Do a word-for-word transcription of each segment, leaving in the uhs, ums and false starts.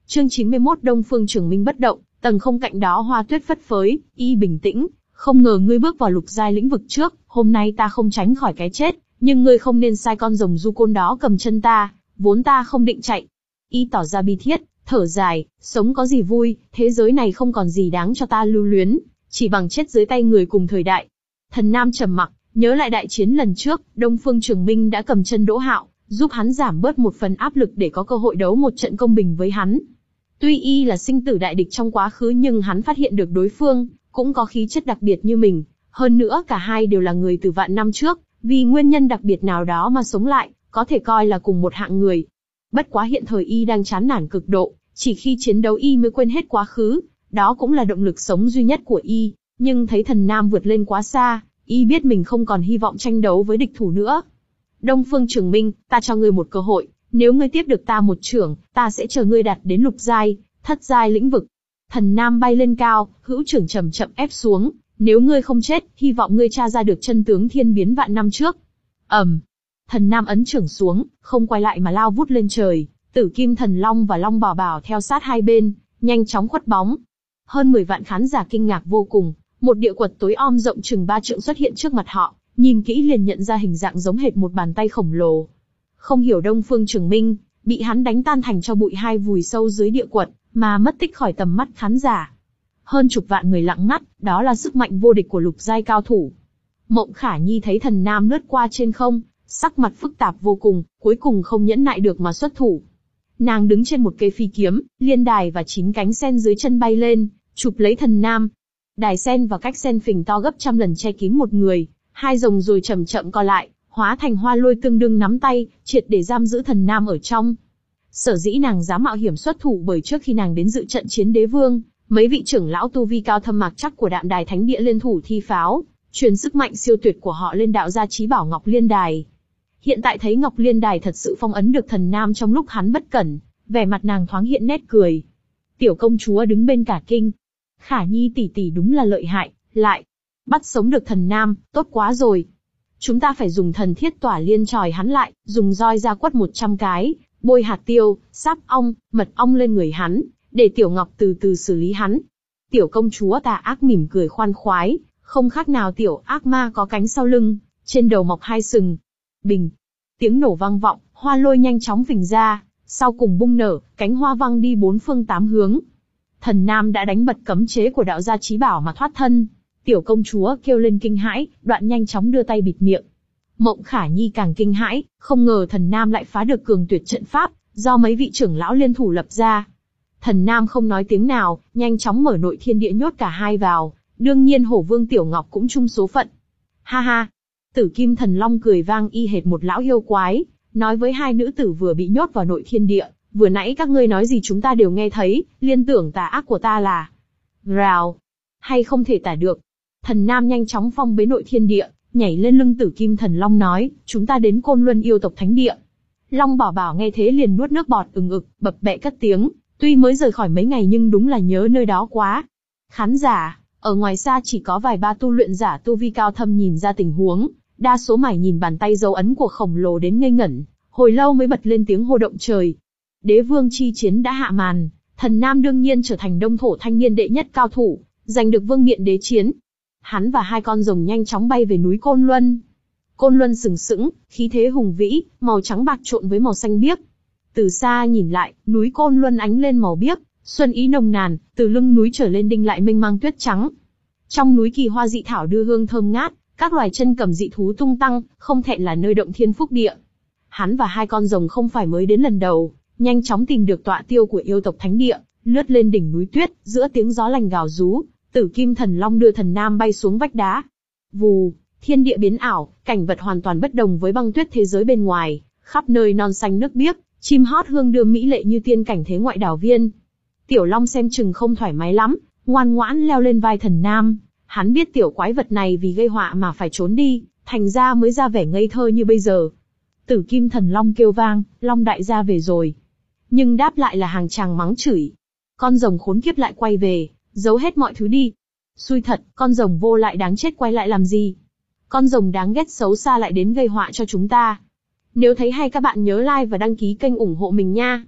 Chương chín mươi mốt Đông Phương Trường Minh bất động, tầng không cạnh đó hoa tuyết phất phới, y bình tĩnh, không ngờ ngươi bước vào lục giai lĩnh vực trước, hôm nay ta không tránh khỏi cái chết, nhưng ngươi không nên sai con rồng du côn đó cầm chân ta, vốn ta không định chạy. Y tỏ ra bi thiết, thở dài, sống có gì vui, thế giới này không còn gì đáng cho ta lưu luyến, chỉ bằng chết dưới tay người cùng thời đại. Thần Nam trầm mặc, nhớ lại đại chiến lần trước, Đông Phương Trường Minh đã cầm chân Đỗ Hạo, giúp hắn giảm bớt một phần áp lực để có cơ hội đấu một trận công bình với hắn. Tuy y là sinh tử đại địch trong quá khứ nhưng hắn phát hiện được đối phương cũng có khí chất đặc biệt như mình, hơn nữa cả hai đều là người từ vạn năm trước, vì nguyên nhân đặc biệt nào đó mà sống lại, có thể coi là cùng một hạng người. Bất quá hiện thời y đang chán nản cực độ, chỉ khi chiến đấu y mới quên hết quá khứ, đó cũng là động lực sống duy nhất của y, nhưng thấy Thần Nam vượt lên quá xa, y biết mình không còn hy vọng tranh đấu với địch thủ nữa. Đông Phương Trường Minh, ta cho ngươi một cơ hội, nếu ngươi tiếp được ta một chưởng, ta sẽ chờ ngươi đạt đến lục giai, thất giai lĩnh vực. Thần Nam bay lên cao, hữu trưởng chậm chậm ép xuống, nếu ngươi không chết, hy vọng ngươi tra ra được chân tướng thiên biến vạn năm trước. ầm, um, Thần Nam ấn trưởng xuống, không quay lại mà lao vút lên trời, Tử Kim Thần Long và Long Bảo Bảo theo sát hai bên, nhanh chóng khuất bóng. Hơn mười vạn khán giả kinh ngạc vô cùng, một địa quật tối om rộng chừng ba trượng xuất hiện trước mặt họ, nhìn kỹ liền nhận ra hình dạng giống hệt một bàn tay khổng lồ. Không hiểu Đông Phương Trường Minh bị hắn đánh tan thành cho bụi hai vùi sâu dưới địa quật, mà mất tích khỏi tầm mắt khán giả. Hơn chục vạn người lặng ngắt, đó là sức mạnh vô địch của lục giai cao thủ. Mộng Khả Nhi thấy Thần Nam lướt qua trên không, sắc mặt phức tạp vô cùng, cuối cùng không nhẫn nại được mà xuất thủ. Nàng đứng trên một cây phi kiếm, liên đài và chín cánh sen dưới chân bay lên, chụp lấy Thần Nam. Đài sen và cách sen phình to gấp trăm lần che kín một người, hai rồng rồi chậm chậm co lại, hóa thành hoa lôi tương đương nắm tay, triệt để giam giữ Thần Nam ở trong. Sở dĩ nàng dám mạo hiểm xuất thủ bởi trước khi nàng đến dự trận chiến đế vương, mấy vị trưởng lão tu vi cao thâm mạc chắc của Đạm Đài Thánh Địa liên thủ thi pháo, truyền sức mạnh siêu tuyệt của họ lên đạo gia chí bảo Ngọc Liên Đài. Hiện tại thấy Ngọc Liên Đài thật sự phong ấn được Thần Nam trong lúc hắn bất cẩn, vẻ mặt nàng thoáng hiện nét cười. Tiểu công chúa đứng bên cả kinh. Khả Nhi tỷ tỷ đúng là lợi hại, lại bắt sống được Thần Nam, tốt quá rồi. Chúng ta phải dùng thần thiết tỏa liên chòi hắn lại, dùng roi ra quất một trăm cái, bôi hạt tiêu, sáp ong, mật ong lên người hắn, để Tiểu Ngọc từ từ xử lý hắn. Tiểu công chúa tà ác mỉm cười khoan khoái, không khác nào tiểu ác ma có cánh sau lưng, trên đầu mọc hai sừng. Bình, tiếng nổ vang vọng, hoa lôi nhanh chóng phình ra, sau cùng bung nở, cánh hoa văng đi bốn phương tám hướng. Thần Nam đã đánh bật cấm chế của đạo gia chí bảo mà thoát thân. Tiểu công chúa kêu lên kinh hãi, đoạn nhanh chóng đưa tay bịt miệng. Mộng Khả Nhi càng kinh hãi, không ngờ Thần Nam lại phá được cường tuyệt trận pháp, do mấy vị trưởng lão liên thủ lập ra. Thần Nam không nói tiếng nào, nhanh chóng mở nội thiên địa nhốt cả hai vào, đương nhiên Hổ Vương Tiểu Ngọc cũng chung số phận. Ha ha! Tử Kim Thần Long cười vang y hệt một lão yêu quái, nói với hai nữ tử vừa bị nhốt vào nội thiên địa, vừa nãy các ngươi nói gì chúng ta đều nghe thấy, liên tưởng tà ác của ta là rào, hay không thể tả được. Thần Nam nhanh chóng phong bế nội thiên địa, nhảy lên lưng Tử Kim Thần Long nói, chúng ta đến Côn Luân yêu tộc thánh địa. Long Bảo Bảo nghe thế liền nuốt nước bọt ừng ực, bập bẹ cất tiếng, tuy mới rời khỏi mấy ngày nhưng đúng là nhớ nơi đó quá. Khán giả, ở ngoài xa chỉ có vài ba tu luyện giả tu vi cao thâm nhìn ra tình huống, đa số mải nhìn bàn tay dấu ấn của khổng lồ đến ngây ngẩn, hồi lâu mới bật lên tiếng hô động trời. Đế vương chi chiến đã hạ màn, Thần Nam đương nhiên trở thành đông thổ thanh niên đệ nhất cao thủ, giành được vương miện đế chiến. Hắn và hai con rồng nhanh chóng bay về núi Côn Luân. Côn Luân sừng sững, khí thế hùng vĩ, màu trắng bạc trộn với màu xanh biếc. Từ xa nhìn lại, núi Côn Luân ánh lên màu biếc, xuân ý nồng nàn, từ lưng núi trở lên đinh lại mênh mang tuyết trắng. Trong núi kỳ hoa dị thảo đưa hương thơm ngát, các loài chân cầm dị thú tung tăng, không thẹn là nơi động thiên phúc địa. Hắn và hai con rồng không phải mới đến lần đầu, nhanh chóng tìm được tọa tiêu của yêu tộc thánh địa, lướt lên đỉnh núi tuyết, giữa tiếng gió lành gào rú, Tử Kim Thần Long đưa Thần Nam bay xuống vách đá. Vù, thiên địa biến ảo, cảnh vật hoàn toàn bất đồng với băng tuyết thế giới bên ngoài, khắp nơi non xanh nước biếc, chim hót hương đưa mỹ lệ như tiên cảnh thế ngoại đảo viên. Tiểu Long xem chừng không thoải mái lắm, ngoan ngoãn leo lên vai Thần Nam. Hắn biết tiểu quái vật này vì gây họa mà phải trốn đi, thành ra mới ra vẻ ngây thơ như bây giờ. Tử Kim Thần Long kêu vang, Long đại gia về rồi. Nhưng đáp lại là hàng tràng mắng chửi. Con rồng khốn kiếp lại quay về, giấu hết mọi thứ đi. Xui thật, con rồng vô lại đáng chết quay lại làm gì? Con rồng đáng ghét xấu xa lại đến gây họa cho chúng ta. Nếu thấy hay các bạn nhớ like và đăng ký kênh ủng hộ mình nha.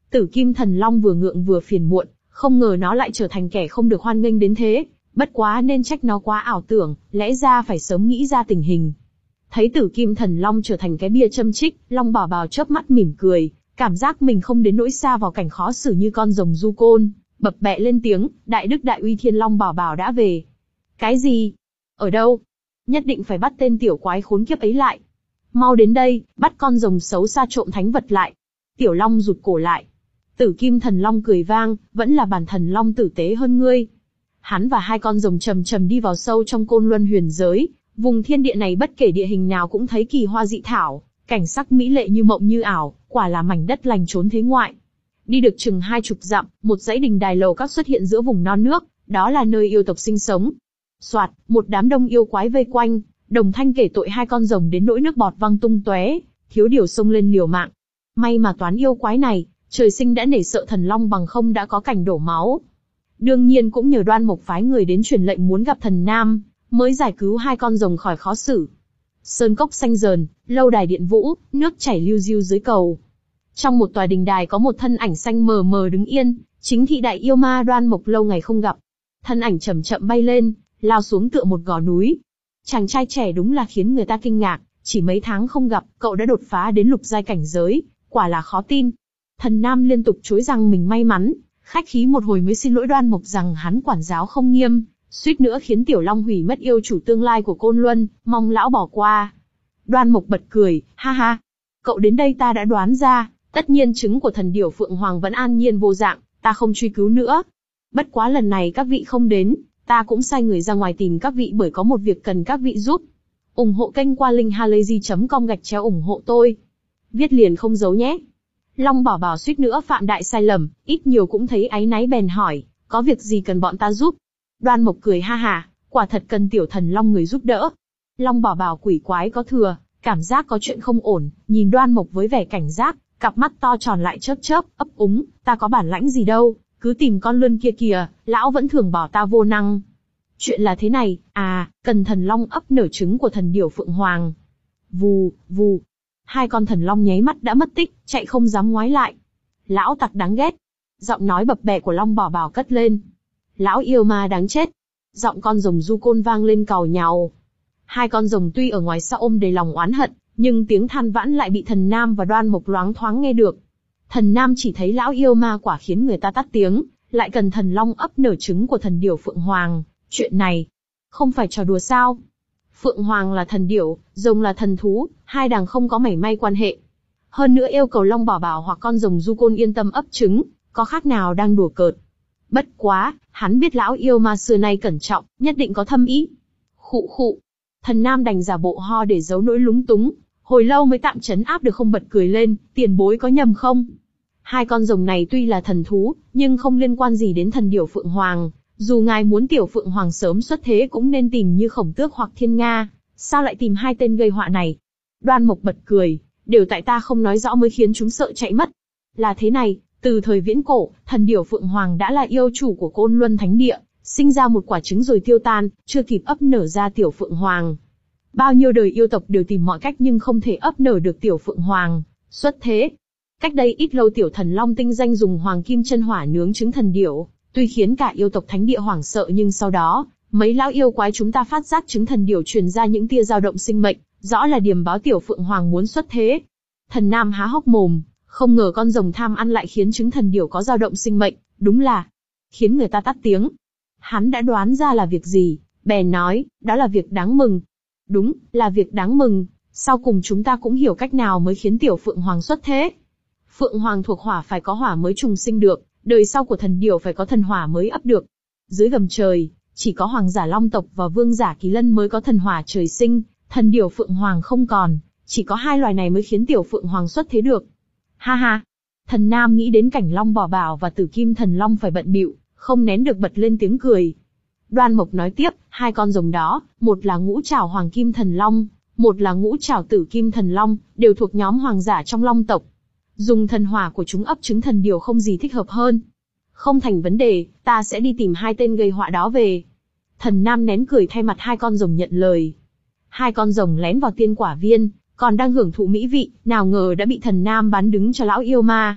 Tử Kim Thần Long vừa ngượng vừa phiền muộn, không ngờ nó lại trở thành kẻ không được hoan nghênh đến thế. Bất quá nên trách nó quá ảo tưởng, lẽ ra phải sớm nghĩ ra tình hình. Thấy Tử Kim Thần Long trở thành cái bia châm chích, Long Bảo Bảo chớp mắt mỉm cười, cảm giác mình không đến nỗi xa vào cảnh khó xử như con rồng du côn, bập bẹ lên tiếng, Đại Đức Đại Uy Thiên Long Bảo Bảo đã về. Cái gì? Ở đâu? Nhất định phải bắt tên tiểu quái khốn kiếp ấy lại. Mau đến đây, bắt con rồng xấu xa trộm thánh vật lại. Tiểu Long rụt cổ lại. Tử Kim Thần Long cười vang, vẫn là bản thần Long tử tế hơn ngươi. Hắn và hai con rồng trầm trầm đi vào sâu trong Côn Luân huyền giới, vùng thiên địa này bất kể địa hình nào cũng thấy kỳ hoa dị thảo, cảnh sắc mỹ lệ như mộng như ảo, quả là mảnh đất lành trốn thế ngoại. Đi được chừng hai chục dặm, một dãy đình đài lầu các xuất hiện giữa vùng non nước, đó là nơi yêu tộc sinh sống. Soạt, một đám đông yêu quái vây quanh, đồng thanh kể tội hai con rồng đến nỗi nước bọt văng tung tóe, thiếu điều xông lên liều mạng. May mà toán yêu quái này, trời sinh đã nể sợ thần long bằng không đã có cảnh đổ máu. Đương nhiên cũng nhờ Đoan Mộc phái người đến truyền lệnh muốn gặp thần nam, mới giải cứu hai con rồng khỏi khó xử. Sơn cốc xanh dờn, lâu đài điện vũ, nước chảy liu riu dưới cầu. Trong một tòa đình đài có một thân ảnh xanh mờ mờ đứng yên, chính thị đại yêu ma Đoan Mộc lâu ngày không gặp. Thân ảnh chậm chậm bay lên, lao xuống tựa một gò núi. Chàng trai trẻ đúng là khiến người ta kinh ngạc, chỉ mấy tháng không gặp, cậu đã đột phá đến lục giai cảnh giới, quả là khó tin. Thần nam liên tục chối rằng mình may mắn, khách khí một hồi mới xin lỗi Đoan Mộc rằng hắn quản giáo không nghiêm, suýt nữa khiến Tiểu Long hủy mất yêu chủ tương lai của Côn Luân, mong lão bỏ qua. Đoan Mộc bật cười, ha ha, cậu đến đây ta đã đoán ra, tất nhiên trứng của thần điểu Phượng Hoàng vẫn an nhiên vô dạng, ta không truy cứu nữa. Bất quá lần này các vị không đến, ta cũng sai người ra ngoài tìm các vị bởi có một việc cần các vị giúp. ủng hộ kênh qua link halayzi chấm com gạch chéo ủng hộ tôi. Viết liền không giấu nhé. Long Bảo Bảo suýt nữa phạm đại sai lầm, ít nhiều cũng thấy áy náy bèn hỏi, có việc gì cần bọn ta giúp? Đoan Mộc cười ha ha, quả thật cần tiểu thần Long người giúp đỡ. Long Bảo Bảo quỷ quái có thừa, cảm giác có chuyện không ổn, nhìn Đoan Mộc với vẻ cảnh giác, cặp mắt to tròn lại chớp chớp, ấp úng, ta có bản lãnh gì đâu, cứ tìm con lươn kia kìa, lão vẫn thường bảo ta vô năng. Chuyện là thế này, à, cần thần long ấp nở trứng của thần điểu Phượng Hoàng. Vù, vù. Hai con thần long nháy mắt đã mất tích, chạy không dám ngoái lại. Lão tặc đáng ghét. Giọng nói bập bẹ của Long Bảo Bảo cất lên. Lão yêu ma đáng chết. Giọng con rồng du côn vang lên càu nhàu. Hai con rồng tuy ở ngoài sau ôm đầy lòng oán hận, nhưng tiếng than vãn lại bị thần nam và Đoan Mộc loáng thoáng nghe được. Thần nam chỉ thấy lão yêu ma quả khiến người ta tắt tiếng, lại cần thần long ấp nở trứng của thần điểu Phượng Hoàng. Chuyện này, không phải trò đùa sao? Phượng Hoàng là thần điểu, rồng là thần thú, hai đằng không có mảy may quan hệ. Hơn nữa yêu cầu Long Bảo Bảo hoặc con rồng du côn yên tâm ấp trứng, có khác nào đang đùa cợt. Bất quá, hắn biết lão yêu ma xưa nay cẩn trọng, nhất định có thâm ý. Khụ khụ. Thần nam đành giả bộ ho để giấu nỗi lúng túng, hồi lâu mới tạm trấn áp được không bật cười lên, tiền bối có nhầm không? Hai con rồng này tuy là thần thú, nhưng không liên quan gì đến thần điểu Phượng Hoàng. Dù ngài muốn tiểu Phượng Hoàng sớm xuất thế cũng nên tìm như Khổng Tước hoặc Thiên Nga, sao lại tìm hai tên gây họa này? Đoan Mộc bật cười, đều tại ta không nói rõ mới khiến chúng sợ chạy mất. Là thế này, từ thời viễn cổ, thần điểu Phượng Hoàng đã là yêu chủ của Côn Luân Thánh Địa, sinh ra một quả trứng rồi tiêu tan, chưa kịp ấp nở ra tiểu Phượng Hoàng. Bao nhiêu đời yêu tộc đều tìm mọi cách nhưng không thể ấp nở được tiểu Phượng Hoàng xuất thế. Cách đây ít lâu tiểu thần Long tinh danh dùng hoàng kim chân hỏa nướng trứng thần điểu. Tuy khiến cả yêu tộc thánh địa hoảng sợ nhưng sau đó, mấy lão yêu quái chúng ta phát giác trứng thần điểu truyền ra những tia dao động sinh mệnh, rõ là điềm báo tiểu Phượng Hoàng muốn xuất thế. Thần nam há hốc mồm, không ngờ con rồng tham ăn lại khiến trứng thần điểu có dao động sinh mệnh, đúng là khiến người ta tắt tiếng. Hắn đã đoán ra là việc gì, bèn nói, đó là việc đáng mừng. Đúng, là việc đáng mừng, sau cùng chúng ta cũng hiểu cách nào mới khiến tiểu Phượng Hoàng xuất thế. Phượng Hoàng thuộc hỏa phải có hỏa mới trùng sinh được. Đời sau của thần điểu phải có thần hỏa mới ấp được. Dưới gầm trời, chỉ có hoàng giả Long tộc và vương giả Kỳ Lân mới có thần hỏa trời sinh, thần điểu Phượng Hoàng không còn, chỉ có hai loài này mới khiến tiểu Phượng Hoàng xuất thế được. Ha ha. Thần nam nghĩ đến cảnh Long Bảo Bảo và Tử Kim Thần Long phải bận bịu, không nén được bật lên tiếng cười. Đoan Mộc nói tiếp, hai con rồng đó, một là ngũ trảo Hoàng Kim Thần Long, một là ngũ trảo Tử Kim Thần Long, đều thuộc nhóm hoàng giả trong Long tộc. Dùng thần hỏa của chúng ấp trứng thần điểu không gì thích hợp hơn. Không thành vấn đề, ta sẽ đi tìm hai tên gây họa đó về. Thần nam nén cười thay mặt hai con rồng nhận lời. Hai con rồng lén vào tiên quả viên, còn đang hưởng thụ mỹ vị, nào ngờ đã bị thần nam bán đứng cho lão yêu ma.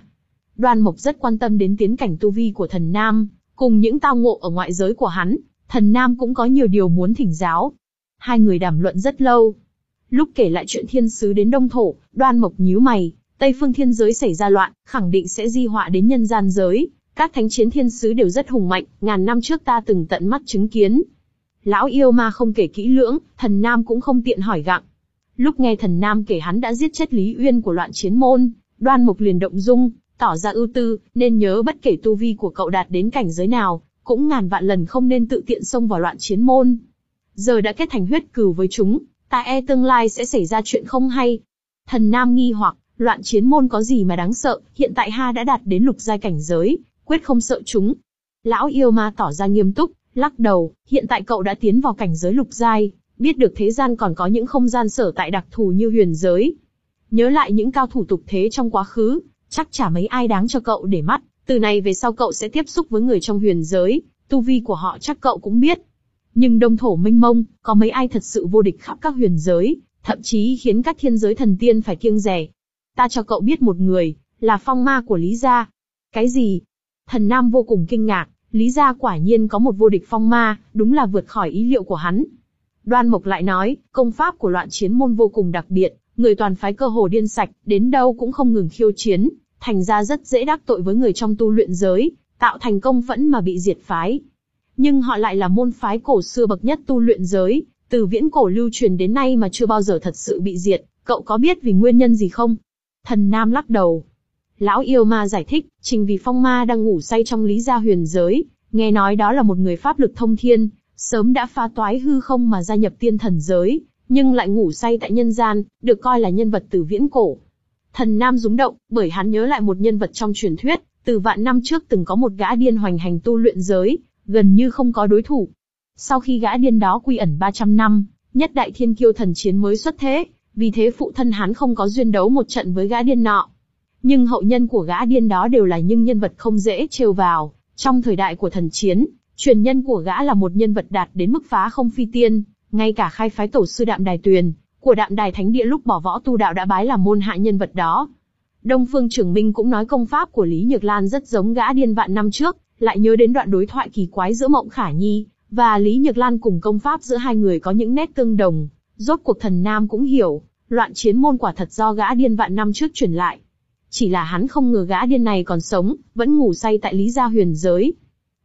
Đoan Mộc rất quan tâm đến tiến cảnh tu vi của Thần Nam, cùng những tao ngộ ở ngoại giới của hắn, Thần Nam cũng có nhiều điều muốn thỉnh giáo. Hai người đàm luận rất lâu. Lúc kể lại chuyện thiên sứ đến Đông Thổ, Đoan Mộc nhíu mày, Tây phương thiên giới xảy ra loạn, khẳng định sẽ di họa đến nhân gian giới. Các thánh chiến thiên sứ đều rất hùng mạnh, ngàn năm trước ta từng tận mắt chứng kiến. Lão yêu ma không kể kỹ lưỡng, Thần Nam cũng không tiện hỏi gặng. Lúc nghe Thần Nam kể hắn đã giết chết Lý Uyên của loạn chiến môn, Đoan Mộc liền động dung, tỏ ra ưu tư, nên nhớ bất kể tu vi của cậu đạt đến cảnh giới nào, cũng ngàn vạn lần không nên tự tiện xông vào loạn chiến môn. Giờ đã kết thành huyết cừu với chúng, ta e tương lai sẽ xảy ra chuyện không hay. Thần Nam nghi hoặc, loạn chiến môn có gì mà đáng sợ, hiện tại ha đã đạt đến lục giai cảnh giới, quyết không sợ chúng. Lão yêu ma tỏ ra nghiêm túc, lắc đầu, hiện tại cậu đã tiến vào cảnh giới lục giai, biết được thế gian còn có những không gian sở tại đặc thù như huyền giới. Nhớ lại những cao thủ tục thế trong quá khứ, chắc chả mấy ai đáng cho cậu để mắt, từ này về sau cậu sẽ tiếp xúc với người trong huyền giới, tu vi của họ chắc cậu cũng biết. Nhưng Đông Thổ mênh mông, có mấy ai thật sự vô địch khắp các huyền giới, thậm chí khiến các thiên giới thần tiên phải kiêng dè. Ta cho cậu biết một người, là phong ma của Lý gia. Cái gì? Thần Nam vô cùng kinh ngạc, Lý gia quả nhiên có một vô địch phong ma, đúng là vượt khỏi ý liệu của hắn. Đoan Mộc lại nói, công pháp của loạn chiến môn vô cùng đặc biệt, người toàn phái cơ hồ điên sạch, đến đâu cũng không ngừng khiêu chiến, thành ra rất dễ đắc tội với người trong tu luyện giới, tạo thành công phẫn mà bị diệt phái. Nhưng họ lại là môn phái cổ xưa bậc nhất tu luyện giới, từ viễn cổ lưu truyền đến nay mà chưa bao giờ thật sự bị diệt, cậu có biết vì nguyên nhân gì không? Thần Nam lắc đầu. Lão yêu ma giải thích, chính vì phong ma đang ngủ say trong Lý gia huyền giới, nghe nói đó là một người pháp lực thông thiên, sớm đã phá toái hư không mà gia nhập tiên thần giới, nhưng lại ngủ say tại nhân gian, được coi là nhân vật từ viễn cổ. Thần Nam rúng động, bởi hắn nhớ lại một nhân vật trong truyền thuyết, từ vạn năm trước từng có một gã điên hoành hành tu luyện giới, gần như không có đối thủ. Sau khi gã điên đó quy ẩn ba trăm năm, nhất đại thiên kiêu thần chiến mới xuất thế, vì thế phụ thân hắn không có duyên đấu một trận với gã điên nọ. Nhưng hậu nhân của gã điên đó đều là những nhân vật không dễ trêu vào, trong thời đại của thần chiến, truyền nhân của gã là một nhân vật đạt đến mức phá không phi tiên, ngay cả khai phái tổ sư Đạm Đài Tuyền, của Đạm Đài Thánh Địa lúc bỏ võ tu đạo đã bái làm môn hạ nhân vật đó. Đông Phương Trường Minh cũng nói công pháp của Lý Nhược Lan rất giống gã điên vạn năm trước, lại nhớ đến đoạn đối thoại kỳ quái giữa Mộng Khả Nhi và Lý Nhược Lan cùng công pháp giữa hai người có những nét tương đồng. Rốt cuộc Thần Nam cũng hiểu, loạn chiến môn quả thật do gã điên vạn năm trước truyền lại. Chỉ là hắn không ngờ gã điên này còn sống, vẫn ngủ say tại Lý gia huyền giới.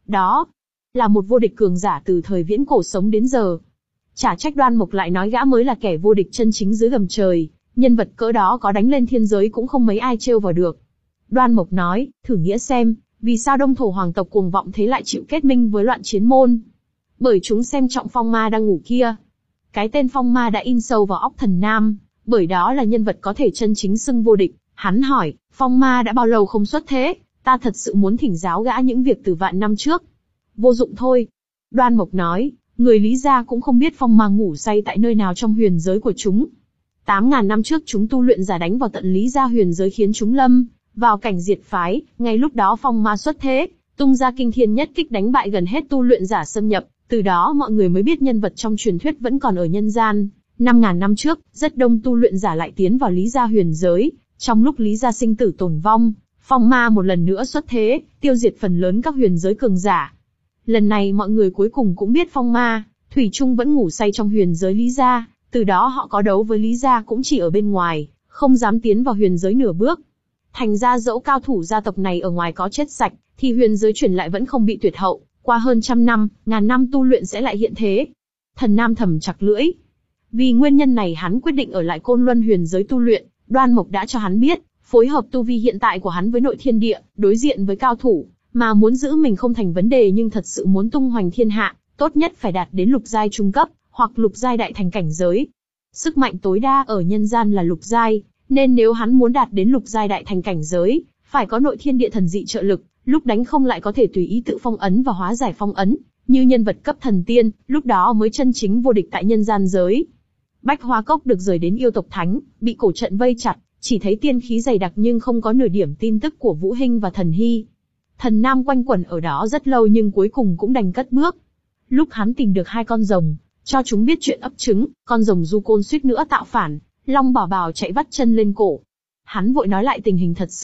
Đó là một vô địch cường giả từ thời viễn cổ sống đến giờ. Chả trách Đoan Mộc lại nói gã mới là kẻ vô địch chân chính dưới gầm trời, nhân vật cỡ đó có đánh lên thiên giới cũng không mấy ai trêu vào được. Đoan Mộc nói, thử nghĩa xem, vì sao Đông Thổ hoàng tộc cuồng vọng thế lại chịu kết minh với loạn chiến môn? Bởi chúng xem trọng phong ma đang ngủ kia. Cái tên phong ma đã in sâu vào óc Thần Nam, bởi đó là nhân vật có thể chân chính xưng vô địch. Hắn hỏi, phong ma đã bao lâu không xuất thế, ta thật sự muốn thỉnh giáo gã những việc từ vạn năm trước. Vô dụng thôi. Đoan Mộc nói, người Lý gia cũng không biết phong ma ngủ say tại nơi nào trong huyền giới của chúng. Tám ngàn năm trước chúng tu luyện giả đánh vào tận Lý gia huyền giới khiến chúng lâm vào cảnh diệt phái, ngay lúc đó phong ma xuất thế, tung ra kinh thiên nhất kích đánh bại gần hết tu luyện giả xâm nhập, từ đó mọi người mới biết nhân vật trong truyền thuyết vẫn còn ở nhân gian. Năm ngàn năm trước, rất đông tu luyện giả lại tiến vào Lý gia huyền giới, trong lúc Lý gia sinh tử tồn vong, phong ma một lần nữa xuất thế, tiêu diệt phần lớn các huyền giới cường giả. Lần này mọi người cuối cùng cũng biết phong ma, thủy chung vẫn ngủ say trong huyền giới Lý gia, từ đó họ có đấu với Lý gia cũng chỉ ở bên ngoài, không dám tiến vào huyền giới nửa bước. Thành ra dẫu cao thủ gia tộc này ở ngoài có chết sạch, thì huyền giới chuyển lại vẫn không bị tuyệt hậu, qua hơn trăm năm, ngàn năm tu luyện sẽ lại hiện thế. Thần Nam thầm chặt lưỡi. Vì nguyên nhân này hắn quyết định ở lại Côn Luân huyền giới tu luyện, Đoan Mộc đã cho hắn biết, phối hợp tu vi hiện tại của hắn với nội thiên địa, đối diện với cao thủ, mà muốn giữ mình không thành vấn đề nhưng thật sự muốn tung hoành thiên hạ, tốt nhất phải đạt đến lục giai trung cấp, hoặc lục giai đại thành cảnh giới. Sức mạnh tối đa ở nhân gian là lục giai, nên nếu hắn muốn đạt đến lục giai đại thành cảnh giới, phải có nội thiên địa thần dị trợ lực, lúc đánh không lại có thể tùy ý tự phong ấn và hóa giải phong ấn, như nhân vật cấp thần tiên, lúc đó mới chân chính vô địch tại nhân gian giới. Bách Hoa Cốc được rời đến yêu tộc thánh, bị cổ trận vây chặt, chỉ thấy tiên khí dày đặc nhưng không có nửa điểm tin tức của Vũ Hinh và Thần Hy. Thần Nam quanh quẩn ở đó rất lâu nhưng cuối cùng cũng đành cất bước. Lúc hắn tìm được hai con rồng, cho chúng biết chuyện ấp trứng, con rồng Du Côn suýt nữa tạo phản, Long Bảo Bảo chạy vắt chân lên cổ. Hắn vội nói lại tình hình thật sự,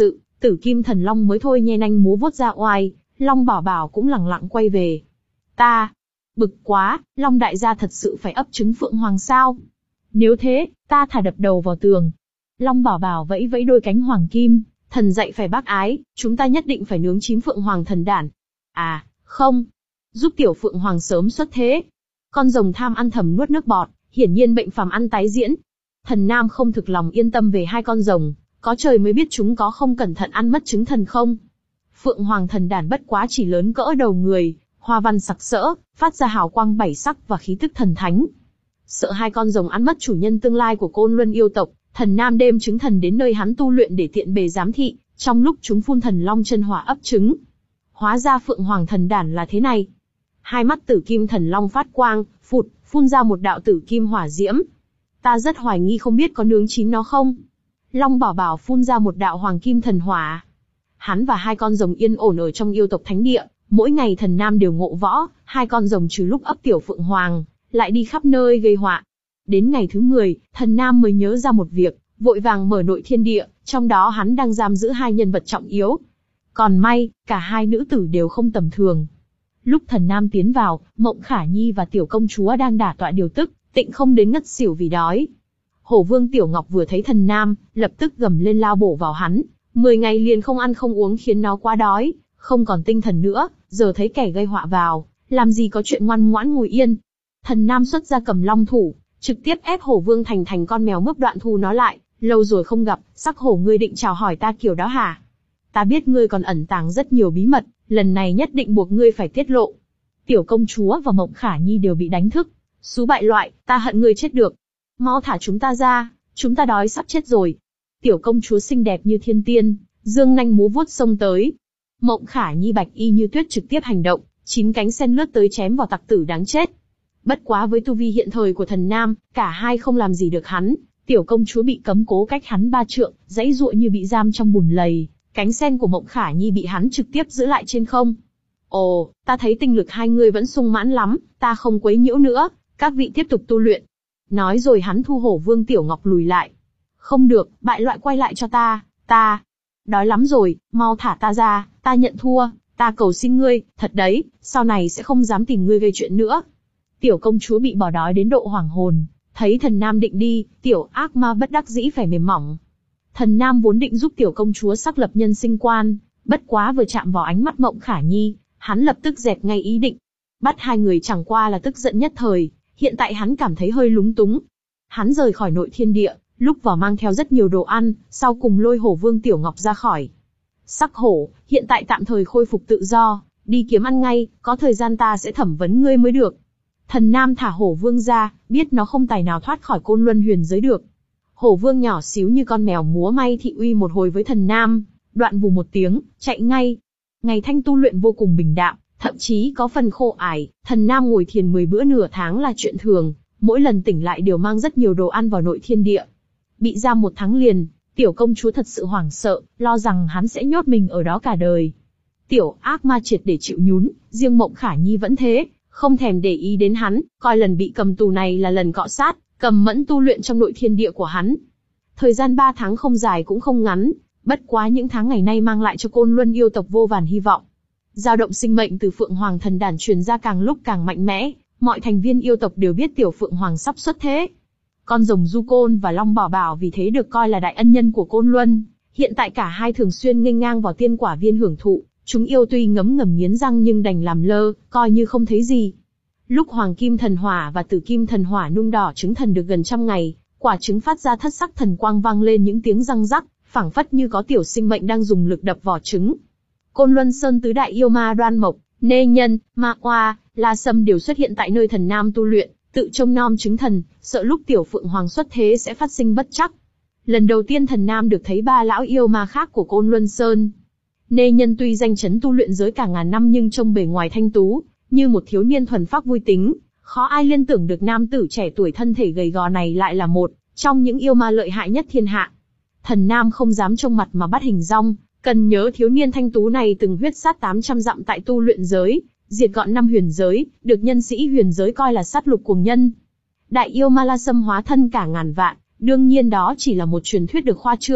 Tử Kim Thần Long mới thôi nhe nanh múa vuốt ra oai, Long Bảo Bảo cũng lẳng lặng quay về. Ta, bực quá, Long đại gia thật sự phải ấp trứng Phượng Hoàng sao? Nếu thế, ta thà đập đầu vào tường. Long Bảo Bảo vẫy vẫy đôi cánh hoàng kim, thần dạy phải bác ái, chúng ta nhất định phải nướng chín Phượng Hoàng thần đản. À, không, giúp tiểu Phượng Hoàng sớm xuất thế. Con rồng tham ăn thầm nuốt nước bọt, hiển nhiên bệnh phàm ăn tái diễn. Thần Nam không thực lòng yên tâm về hai con rồng, có trời mới biết chúng có không cẩn thận ăn mất trứng thần không. Phượng Hoàng thần đản bất quá chỉ lớn cỡ đầu người, hoa văn sặc sỡ, phát ra hào quang bảy sắc và khí tức thần thánh. Sợ hai con rồng ăn mất chủ nhân tương lai của Côn Luân yêu tộc, Thần Nam đem trứng thần đến nơi hắn tu luyện để tiện bề giám thị, trong lúc chúng phun thần long chân hỏa ấp trứng. Hóa ra Phượng Hoàng thần đản là thế này. Hai mắt Tử Kim Thần Long phát quang, phụt, phun ra một đạo tử kim hỏa diễm. Ta rất hoài nghi không biết có nướng chín nó không. Long Bảo Bảo phun ra một đạo hoàng kim thần hỏa. Hắn và hai con rồng yên ổn ở trong yêu tộc thánh địa, mỗi ngày Thần Nam đều ngộ võ, hai con rồng trừ lúc ấp tiểu Phượng Hoàng, lại đi khắp nơi gây họa. Đến ngày thứ mười, Thần Nam mới nhớ ra một việc, vội vàng mở nội thiên địa, trong đó hắn đang giam giữ hai nhân vật trọng yếu. Còn may, cả hai nữ tử đều không tầm thường. Lúc Thần Nam tiến vào, Mộng Khả Nhi và Tiểu Công Chúa đang đả tọa điều tức, tịnh không đến ngất xỉu vì đói. Hổ Vương Tiểu Ngọc vừa thấy Thần Nam, lập tức gầm lên lao bổ vào hắn. Mười ngày liền không ăn không uống khiến nó quá đói, không còn tinh thần nữa, giờ thấy kẻ gây họa vào, làm gì có chuyện ngoan ngoãn ngồi yên. Thần Nam xuất ra cầm long thủ, trực tiếp ép Hổ Vương thành thành con mèo mướp đoạn thu nó lại, lâu rồi không gặp, sắc hổ ngươi định chào hỏi ta kiểu đó hả? Ta biết ngươi còn ẩn tàng rất nhiều bí mật, lần này nhất định buộc ngươi phải tiết lộ. Tiểu Công Chúa và Mộng Khả Nhi đều bị đánh thức. Xú bại loại, ta hận ngươi chết được. Mau thả chúng ta ra, chúng ta đói sắp chết rồi. Tiểu Công Chúa xinh đẹp như thiên tiên, dương nanh múa vuốt xông tới. Mộng Khả Nhi bạch y như tuyết trực tiếp hành động, chín cánh sen lướt tới chém vào tặc tử đáng chết. Bất quá với tu vi hiện thời của Thần Nam, cả hai không làm gì được hắn. Tiểu Công Chúa bị cấm cố cách hắn ba trượng, giãy giụa như bị giam trong bùn lầy. Cánh sen của Mộng Khả Nhi bị hắn trực tiếp giữ lại trên không. Ồ, ta thấy tinh lực hai người vẫn sung mãn lắm, ta không quấy nhiễu nữa, các vị tiếp tục tu luyện. Nói rồi hắn thu Hổ Vương Tiểu Ngọc lùi lại. Không được, bại loại quay lại cho ta, ta đói lắm rồi, mau thả ta ra, ta nhận thua, ta cầu xin ngươi, thật đấy, sau này sẽ không dám tìm ngươi gây chuyện nữa. Tiểu Công Chúa bị bỏ đói đến độ hoảng hồn, thấy Thần Nam định đi, tiểu ác ma bất đắc dĩ phải mềm mỏng. Thần Nam vốn định giúp Tiểu Công Chúa xác lập nhân sinh quan, bất quá vừa chạm vào ánh mắt Mộng Khả Nhi, hắn lập tức dẹp ngay ý định. Bắt hai người chẳng qua là tức giận nhất thời, hiện tại hắn cảm thấy hơi lúng túng. Hắn rời khỏi nội thiên địa, lúc vào mang theo rất nhiều đồ ăn, sau cùng lôi Hổ Vương Tiểu Ngọc ra khỏi. Sắc hổ, hiện tại tạm thời khôi phục tự do, đi kiếm ăn ngay, có thời gian ta sẽ thẩm vấn ngươi mới được. Thần Nam thả Hổ Vương ra, biết nó không tài nào thoát khỏi Côn Luân huyền giới được. Hổ Vương nhỏ xíu như con mèo múa may thị uy một hồi với Thần Nam, đoạn vù một tiếng, chạy ngay. Ngày thanh tu luyện vô cùng bình đạm, thậm chí có phần khô ải, Thần Nam ngồi thiền mười bữa nửa tháng là chuyện thường, mỗi lần tỉnh lại đều mang rất nhiều đồ ăn vào nội thiên địa. Bị giam một tháng liền, Tiểu Công Chúa thật sự hoảng sợ, lo rằng hắn sẽ nhốt mình ở đó cả đời. Tiểu ác ma triệt để chịu nhún, riêng Mộng Khả Nhi vẫn thế, không thèm để ý đến hắn, coi lần bị cầm tù này là lần cọ sát, cầm mẫn tu luyện trong nội thiên địa của hắn. Thời gian ba tháng không dài cũng không ngắn, bất quá những tháng ngày nay mang lại cho Côn Luân yêu tộc vô vàn hy vọng. Dao động sinh mệnh từ Phượng Hoàng thần đản truyền ra càng lúc càng mạnh mẽ, mọi thành viên yêu tộc đều biết Tiểu Phượng Hoàng sắp xuất thế. Con rồng Du Côn và Long Bảo Bảo vì thế được coi là đại ân nhân của Côn Luân, hiện tại cả hai thường xuyên nghênh ngang vào tiên quả viên hưởng thụ, chúng yêu tuy ngấm ngầm nghiến răng nhưng đành làm lơ, coi như không thấy gì. Lúc Hoàng Kim Thần Hỏa và Tử Kim Thần Hỏa nung đỏ trứng thần được gần trăm ngày, quả trứng phát ra thất sắc thần quang vang lên những tiếng răng rắc, phảng phất như có tiểu sinh mệnh đang dùng lực đập vỏ trứng. Côn Luân Sơn tứ đại yêu ma Đoan Mộc, Nê Nhân, Ma Oa, La Sâm đều xuất hiện tại nơi Thần Nam tu luyện, tự trông nom trứng thần, sợ lúc Tiểu Phượng Hoàng xuất thế sẽ phát sinh bất trắc. Lần đầu tiên Thần Nam được thấy ba lão yêu ma khác của Côn Luân Sơn. Nê Nhân tuy danh chấn tu luyện giới cả ngàn năm nhưng trông bề ngoài thanh tú, như một thiếu niên thuần phác vui tính, khó ai liên tưởng được nam tử trẻ tuổi thân thể gầy gò này lại là một trong những yêu ma lợi hại nhất thiên hạ. Thần Nam không dám trông mặt mà bắt hình dong, cần nhớ thiếu niên thanh tú này từng huyết sát tám trăm dặm tại tu luyện giới, diệt gọn năm huyền giới, được nhân sĩ huyền giới coi là sát lục cuồng nhân. Đại yêu ma La Sâm hóa thân cả ngàn vạn, đương nhiên đó chỉ là một truyền thuyết được khoa trương,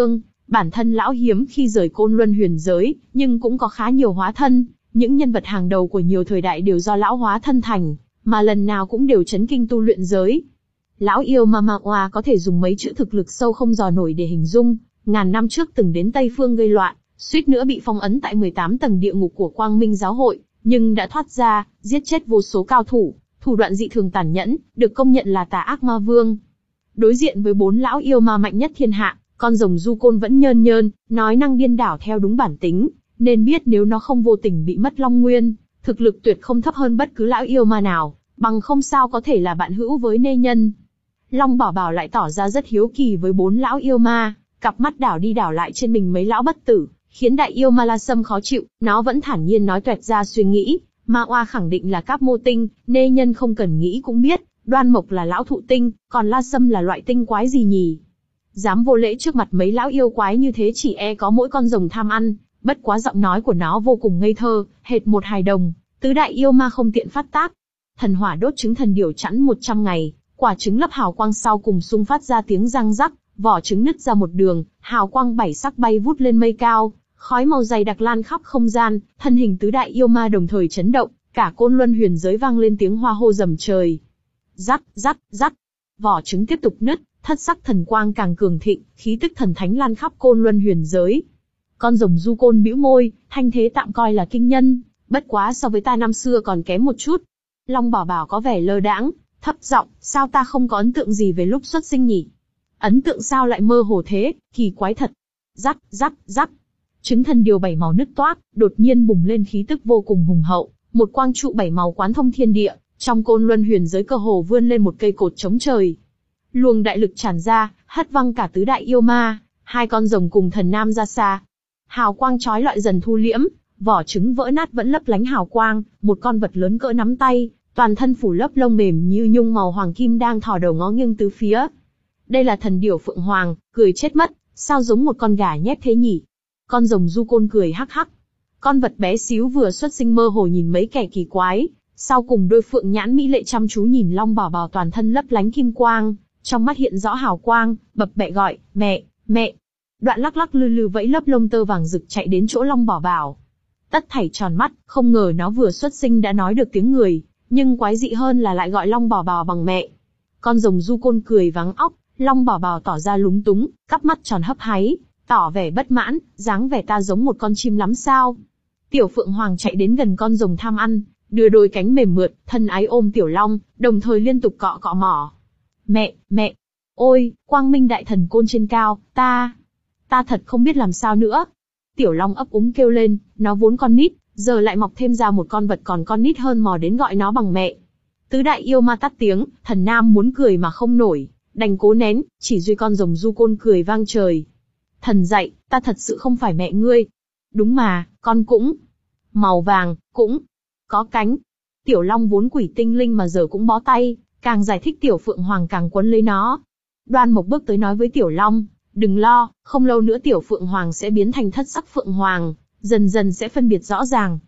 Bản thân lão hiếm khi rời Côn Luân huyền giới, nhưng cũng có khá nhiều hóa thân, những nhân vật hàng đầu của nhiều thời đại đều do lão hóa thân thành, mà lần nào cũng đều chấn kinh tu luyện giới. Lão yêu ma Ma Oa có thể dùng mấy chữ thực lực sâu không dò nổi để hình dung, ngàn năm trước từng đến Tây Phương gây loạn, suýt nữa bị phong ấn tại mười tám tầng địa ngục của Quang Minh giáo hội, nhưng đã thoát ra, giết chết vô số cao thủ, thủ đoạn dị thường tàn nhẫn, được công nhận là tà ác ma vương. Đối diện với bốn lão yêu ma mạnh nhất thiên hạ, con rồng du côn vẫn nhơn nhơn, nói năng điên đảo theo đúng bản tính, nên biết nếu nó không vô tình bị mất Long Nguyên, thực lực tuyệt không thấp hơn bất cứ lão yêu ma nào, bằng không sao có thể là bạn hữu với Nê Nhân. Long Bảo Bảo lại tỏ ra rất hiếu kỳ với bốn lão yêu ma, cặp mắt đảo đi đảo lại trên mình mấy lão bất tử, khiến đại yêu ma La Sâm khó chịu, nó vẫn thản nhiên nói toẹt ra suy nghĩ, Ma Oa khẳng định là Cáp Mô Tinh, Nê Nhân không cần nghĩ cũng biết, Đoan Mộc là lão thụ tinh, còn La Sâm là loại tinh quái gì nhỉ? Dám vô lễ trước mặt mấy lão yêu quái như thế chỉ e có mỗi con rồng tham ăn, bất quá giọng nói của nó vô cùng ngây thơ, hệt một hài đồng, tứ đại yêu ma không tiện phát tác. Thần hỏa đốt trứng thần điểu chẵn một trăm ngày, quả trứng lấp hào quang sau cùng xung phát ra tiếng răng rắc, vỏ trứng nứt ra một đường, hào quang bảy sắc bay vút lên mây cao, khói màu dày đặc lan khắp không gian, thân hình tứ đại yêu ma đồng thời chấn động, cả Côn Luân huyền giới vang lên tiếng hoa hô rầm trời. Rắc, rắc, rắc, vỏ trứng tiếp tục nứt, thất sắc thần quang càng cường thịnh, khí tức thần thánh lan khắp Côn Luân huyền giới. Con rồng du côn bĩu môi, thanh thế tạm coi là kinh nhân, bất quá so với ta năm xưa còn kém một chút. Long Bảo Bảo có vẻ lơ đãng, thấp giọng, sao ta không có ấn tượng gì về lúc xuất sinh nhỉ? Ấn tượng sao lại mơ hồ thế, kỳ quái thật. Rắc, rắc, rắc. Trứng thần điều bảy màu nứt toác, đột nhiên bùng lên khí tức vô cùng hùng hậu, một quang trụ bảy màu quán thông thiên địa, trong Côn Luân huyền giới cơ hồ vươn lên một cây cột chống trời. Luồng đại lực tràn ra, hất văng cả tứ đại yêu ma, hai con rồng cùng thần nam ra xa. Hào quang chói lọi dần thu liễm, vỏ trứng vỡ nát vẫn lấp lánh hào quang, một con vật lớn cỡ nắm tay, toàn thân phủ lớp lông mềm như nhung màu hoàng kim đang thò đầu ngó nghiêng tứ phía. Đây là thần điểu Phượng Hoàng, cười chết mất, sao giống một con gà nhép thế nhỉ? Con rồng du côn cười hắc hắc. Con vật bé xíu vừa xuất sinh mơ hồ nhìn mấy kẻ kỳ quái, sau cùng đôi phượng nhãn mỹ lệ chăm chú nhìn Long Bảo Bảo toàn thân lấp lánh kim quang, trong mắt hiện rõ hào quang, bập bẹ gọi, mẹ, mẹ. Đoạn lắc lắc lư lư vẫy lớp lông tơ vàng rực chạy đến chỗ Long Bảo Bảo. Tất thảy tròn mắt, không ngờ nó vừa xuất sinh đã nói được tiếng người, nhưng quái dị hơn là lại gọi Long Bảo Bảo bằng mẹ. Con rồng du côn cười váng óc, Long Bảo Bảo tỏ ra lúng túng, cắp mắt tròn hấp háy, tỏ vẻ bất mãn, dáng vẻ ta giống một con chim lắm sao? Tiểu Phượng Hoàng chạy đến gần con rồng tham ăn, đưa đôi cánh mềm mượt, thân ái ôm Tiểu Long, đồng thời liên tục cọ cọ mỏ. Mẹ, mẹ, ôi, Quang Minh đại thần côn trên cao, ta, ta thật không biết làm sao nữa. Tiểu Long ấp úng kêu lên, nó vốn con nít, giờ lại mọc thêm ra một con vật còn con nít hơn mò đến gọi nó bằng mẹ. Tứ đại yêu ma tắt tiếng, thần nam muốn cười mà không nổi, đành cố nén, chỉ duy con rồng du côn cười vang trời. Thần dạy, ta thật sự không phải mẹ ngươi. Đúng mà, con cũng màu vàng, cũng có cánh. Tiểu Long vốn quỷ tinh linh mà giờ cũng bó tay, càng giải thích Tiểu Phượng Hoàng càng quấn lấy nó. Đoan Mộc bước tới nói với Tiểu Long, đừng lo, không lâu nữa Tiểu Phượng Hoàng sẽ biến thành thất sắc Phượng Hoàng, dần dần sẽ phân biệt rõ ràng.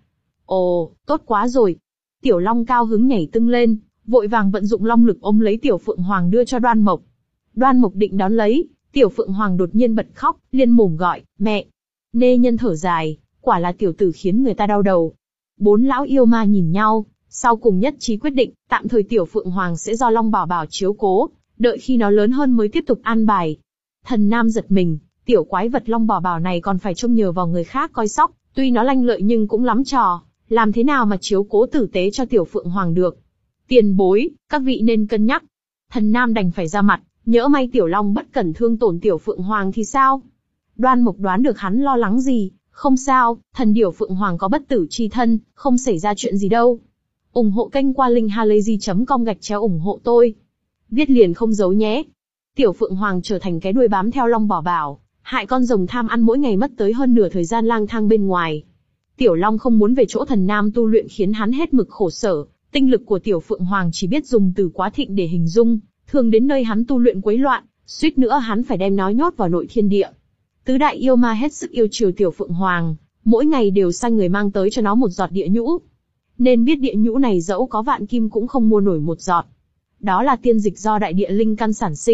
Ồ, tốt quá rồi. Tiểu Long cao hứng nhảy tưng lên, vội vàng vận dụng long lực ôm lấy Tiểu Phượng Hoàng đưa cho Đoan Mộc. Đoan Mộc định đón lấy, Tiểu Phượng Hoàng đột nhiên bật khóc, liên mồm gọi, mẹ. Nê Nhân thở dài, quả là tiểu tử khiến người ta đau đầu. Bốn lão yêu ma nhìn nhau, sau cùng nhất trí quyết định, tạm thời Tiểu Phượng Hoàng sẽ do Long Bảo Bảo chiếu cố, đợi khi nó lớn hơn mới tiếp tục an bài. Thần Nam giật mình, tiểu quái vật Long Bảo Bảo này còn phải trông nhờ vào người khác coi sóc, tuy nó lanh lợi nhưng cũng lắm trò, làm thế nào mà chiếu cố tử tế cho Tiểu Phượng Hoàng được. Tiền bối, các vị nên cân nhắc. Thần Nam đành phải ra mặt, nhỡ may Tiểu Long bất cẩn thương tổn Tiểu Phượng Hoàng thì sao? Đoan Mộc đoán được hắn lo lắng gì, không sao, thần điểu Phượng Hoàng có bất tử chi thân, không xảy ra chuyện gì đâu. ủng hộ kênh qua linkhalazy chấm com gạch chéo ủng hộ tôi. Viết liền không giấu nhé. Tiểu Phượng Hoàng trở thành cái đuôi bám theo Long Bảo Bảo, hại con rồng tham ăn mỗi ngày mất tới hơn nửa thời gian lang thang bên ngoài. Tiểu Long không muốn về chỗ thần nam tu luyện khiến hắn hết mực khổ sở, tinh lực của Tiểu Phượng Hoàng chỉ biết dùng từ quá thịnh để hình dung, thường đến nơi hắn tu luyện quấy loạn, suýt nữa hắn phải đem nó nhốt vào nội thiên địa. Tứ đại yêu ma hết sức yêu chiều Tiểu Phượng Hoàng, mỗi ngày đều sai người mang tới cho nó một giọt địa nhũ. Nên biết địa nhũ này dẫu có vạn kim cũng không mua nổi một giọt. Đó là tiên dịch do đại địa linh căn sản sinh,